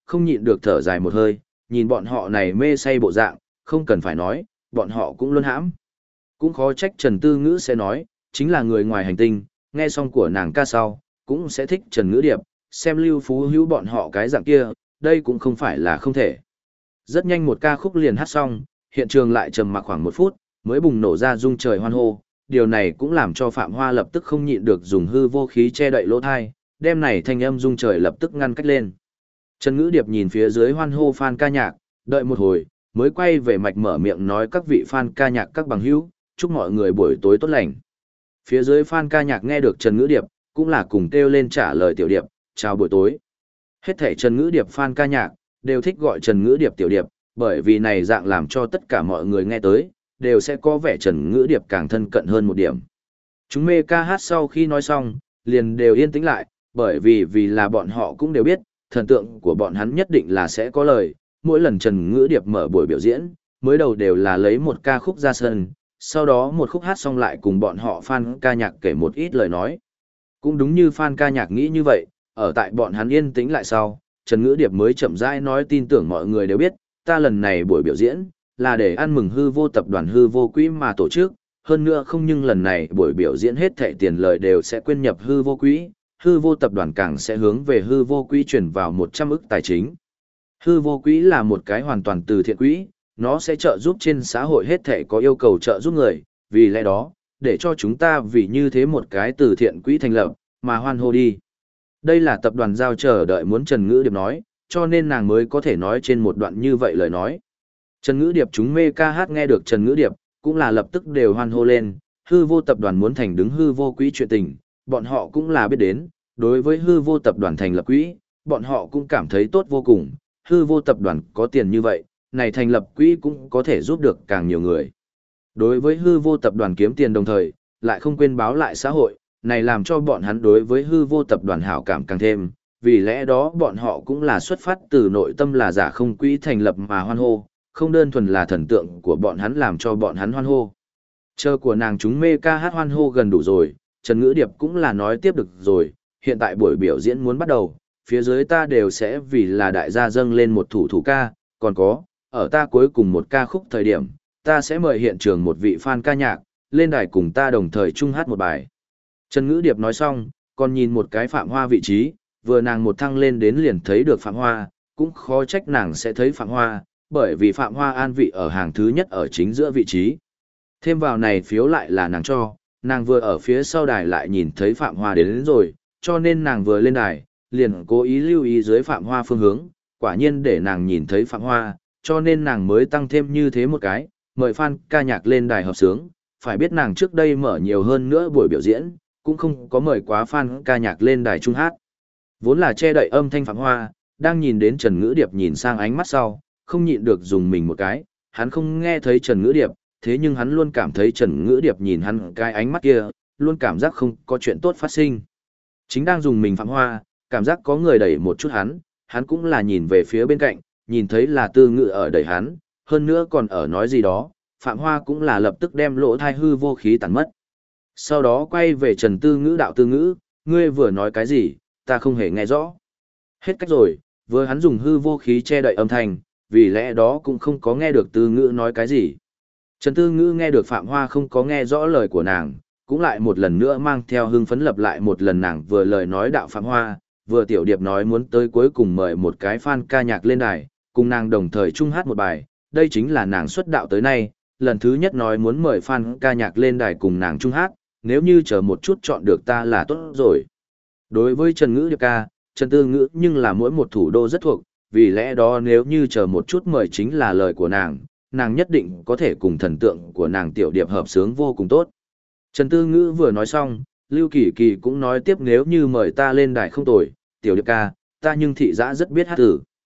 Speaker 1: không nhịn được thở dài một hơi, nhìn bọn họ này mê say bộ dạng, không cần phải nói, bọn họ cũng luôn hãm. Cũng khó trách Trần Tư Ngữ sẽ nói, chính là người ngoài hành tinh, nghe xong của nàng ca sau, cũng sẽ thích Trần Ngữ Điệp, xem Lưu Phú Hữu bọn họ cái dạng kia, đây cũng không phải là không thể. Rất nhanh một ca khúc liền hát xong, hiện trường lại trầm mặc khoảng 1 phút, mới bùng nổ ra rung trời hoan hô, điều này cũng làm cho Phạm Hoa lập tức không nhịn được dùng hư vô khí che đậy lỗ thai, đêm này thanh âm rung trời lập tức ngăn cách lên. Trần Ngữ Điệp nhìn phía dưới hoan hô fan ca nhạc, đợi một hồi, mới quay về mạch mở miệng nói các vị fan ca nhạc các bằng hữu, chúc mọi người buổi tối tốt lành. Phía dưới fan ca nhạc nghe được Trần Ngữ Điệp, cũng là cùng kêu lên trả lời Tiểu Điệp, chào buổi tối. Hết thảy Trần Ngữ Điệp fan ca nhạc, đều thích gọi Trần Ngữ Điệp Tiểu Điệp, bởi vì này dạng làm cho tất cả mọi người nghe tới, đều sẽ có vẻ Trần Ngữ Điệp càng thân cận hơn một điểm. Chúng mê ca hát sau khi nói xong, liền đều yên tĩnh lại, bởi vì là bọn họ cũng đều biết, thần tượng của bọn hắn nhất định là sẽ có lời, mỗi lần Trần Ngữ Điệp mở buổi biểu diễn, mới đầu đều là lấy một ca khúc ra sân, sau đó một khúc hát xong lại cùng bọn họ fan ca nhạc kể một ít lời nói. Cũng đúng như fan ca nhạc nghĩ như vậy, ở tại bọn hắn yên tĩnh lại sau, Trần Ngữ Điệp mới chậm rãi nói tin tưởng mọi người đều biết, ta lần này buổi biểu diễn, là để ăn mừng hư vô tập đoàn hư vô quỹ mà tổ chức, hơn nữa không nhưng lần này buổi biểu diễn hết thảy tiền lời đều sẽ quyên nhập hư vô quỹ, hư vô tập đoàn càng sẽ hướng về hư vô quỹ chuyển vào 100 ức tài chính. Hư vô quỹ là một cái hoàn toàn từ thiện quỹ, nó sẽ trợ giúp trên xã hội hết thảy có yêu cầu trợ giúp người, vì lẽ đó, để cho chúng ta vì như thế một cái từ thiện quỹ thành lập, mà hoan hô đi. Đây là tập đoàn giao chờ đợi muốn Trần Ngữ Điệp nói, cho nên nàng mới có thể nói trên một đoạn như vậy lời nói. Trần Ngữ Điệp chúng mê ca hát nghe được Trần Ngữ Điệp, cũng là lập tức đều hoan hô lên, hư vô tập đoàn muốn thành đứng hư vô quỹ chuyện tình, bọn họ cũng là biết đến, đối với hư vô tập đoàn thành lập quỹ, bọn họ cũng cảm thấy tốt vô cùng, hư vô tập đoàn có tiền như vậy, này thành lập quỹ cũng có thể giúp được càng nhiều người. Đối với hư vô tập đoàn kiếm tiền đồng thời, lại không quên báo lại xã hội, này làm cho bọn hắn đối với hư vô tập đoàn hảo cảm càng thêm, vì lẽ đó bọn họ cũng là xuất phát từ nội tâm là giả không quỹ thành lập mà hoan hô, không đơn thuần là thần tượng của bọn hắn làm cho bọn hắn hoan hô. Chờ của nàng chúng mê ca hát hoan hô gần đủ rồi, Trần Ngữ Điệp cũng là nói tiếp được rồi, hiện tại buổi biểu diễn muốn bắt đầu, phía dưới ta đều sẽ vì là đại gia dâng lên một thủ ca, còn có, ở ta cuối cùng một ca khúc thời điểm, ta sẽ mời hiện trường một vị fan ca nhạc, lên đài cùng ta đồng thời chung hát một bài. Trần Ngữ Điệp nói xong, còn nhìn một cái Phạm Hoa vị trí, vừa nàng một thăng lên đến liền thấy được Phạm Hoa, cũng khó trách nàng sẽ thấy Phạm Hoa, bởi vì Phạm Hoa an vị ở hàng thứ nhất ở chính giữa vị trí. Thêm vào này phiếu lại là nàng cho, nàng vừa ở phía sau đài lại nhìn thấy Phạm Hoa đến rồi, cho nên nàng vừa lên đài, liền cố ý lưu ý dưới Phạm Hoa phương hướng, quả nhiên để nàng nhìn thấy Phạm Hoa, cho nên nàng mới tăng thêm như thế một cái, mời fan ca nhạc lên đài hợp sướng, phải biết nàng trước đây mở nhiều hơn nữa buổi biểu diễn, cũng không có mời quá fan ca nhạc lên đài trung hát. Vốn là che đậy âm thanh Phạm Hoa, đang nhìn đến Trần Ngữ Điệp nhìn sang ánh mắt sau, không nhịn được dùng mình một cái, hắn không nghe thấy Trần Ngữ Điệp, thế nhưng hắn luôn cảm thấy Trần Ngữ Điệp nhìn hắn cái ánh mắt kia, luôn cảm giác không có chuyện tốt phát sinh. Chính đang dùng mình Phạm Hoa, cảm giác có người đẩy một chút hắn cũng là nhìn về phía bên cạnh, nhìn thấy là Tư Ngữ ở đẩy hắn, hơn nữa còn ở nói gì đó, Phạm Hoa cũng là lập tức đem lỗ thai hư vô khí tản mất. Sau đó quay về Trần Tư Ngữ đạo Tư Ngữ, ngươi vừa nói cái gì, ta không hề nghe rõ. Hết cách rồi, vừa hắn dùng hư vô khí che đậy âm thanh, vì lẽ đó cũng không có nghe được Tư Ngữ nói cái gì. Trần Tư Ngữ nghe được Phạm Hoa không có nghe rõ lời của nàng, cũng lại một lần nữa mang theo hưng phấn lập lại một lần nàng vừa lời nói đạo Phạm Hoa, vừa Tiểu Điệp nói muốn tới cuối cùng mời một cái fan ca nhạc lên đài, cùng nàng đồng thời chung hát một bài, đây chính là nàng xuất đạo tới nay, lần thứ nhất nói muốn mời fan ca nhạc lên đài cùng nàng chung hát, nếu như chờ một chút chọn được ta là tốt rồi. Đối với Trần Ngữ Điệp ca, Trần Tư Ngữ nhưng là mỗi một thủ đô rất thuộc, vì lẽ đó nếu như chờ một chút mời chính là lời của nàng nhất định có thể cùng thần tượng của nàng Tiểu Điệp hợp sướng vô cùng tốt. Trần Tư Ngữ vừa nói xong, Lưu Kỳ Kỳ cũng nói tiếp nếu như mời ta lên đài không tồi, Tiểu Điệp ca, ta nhưng thị giã rất biết hát tử.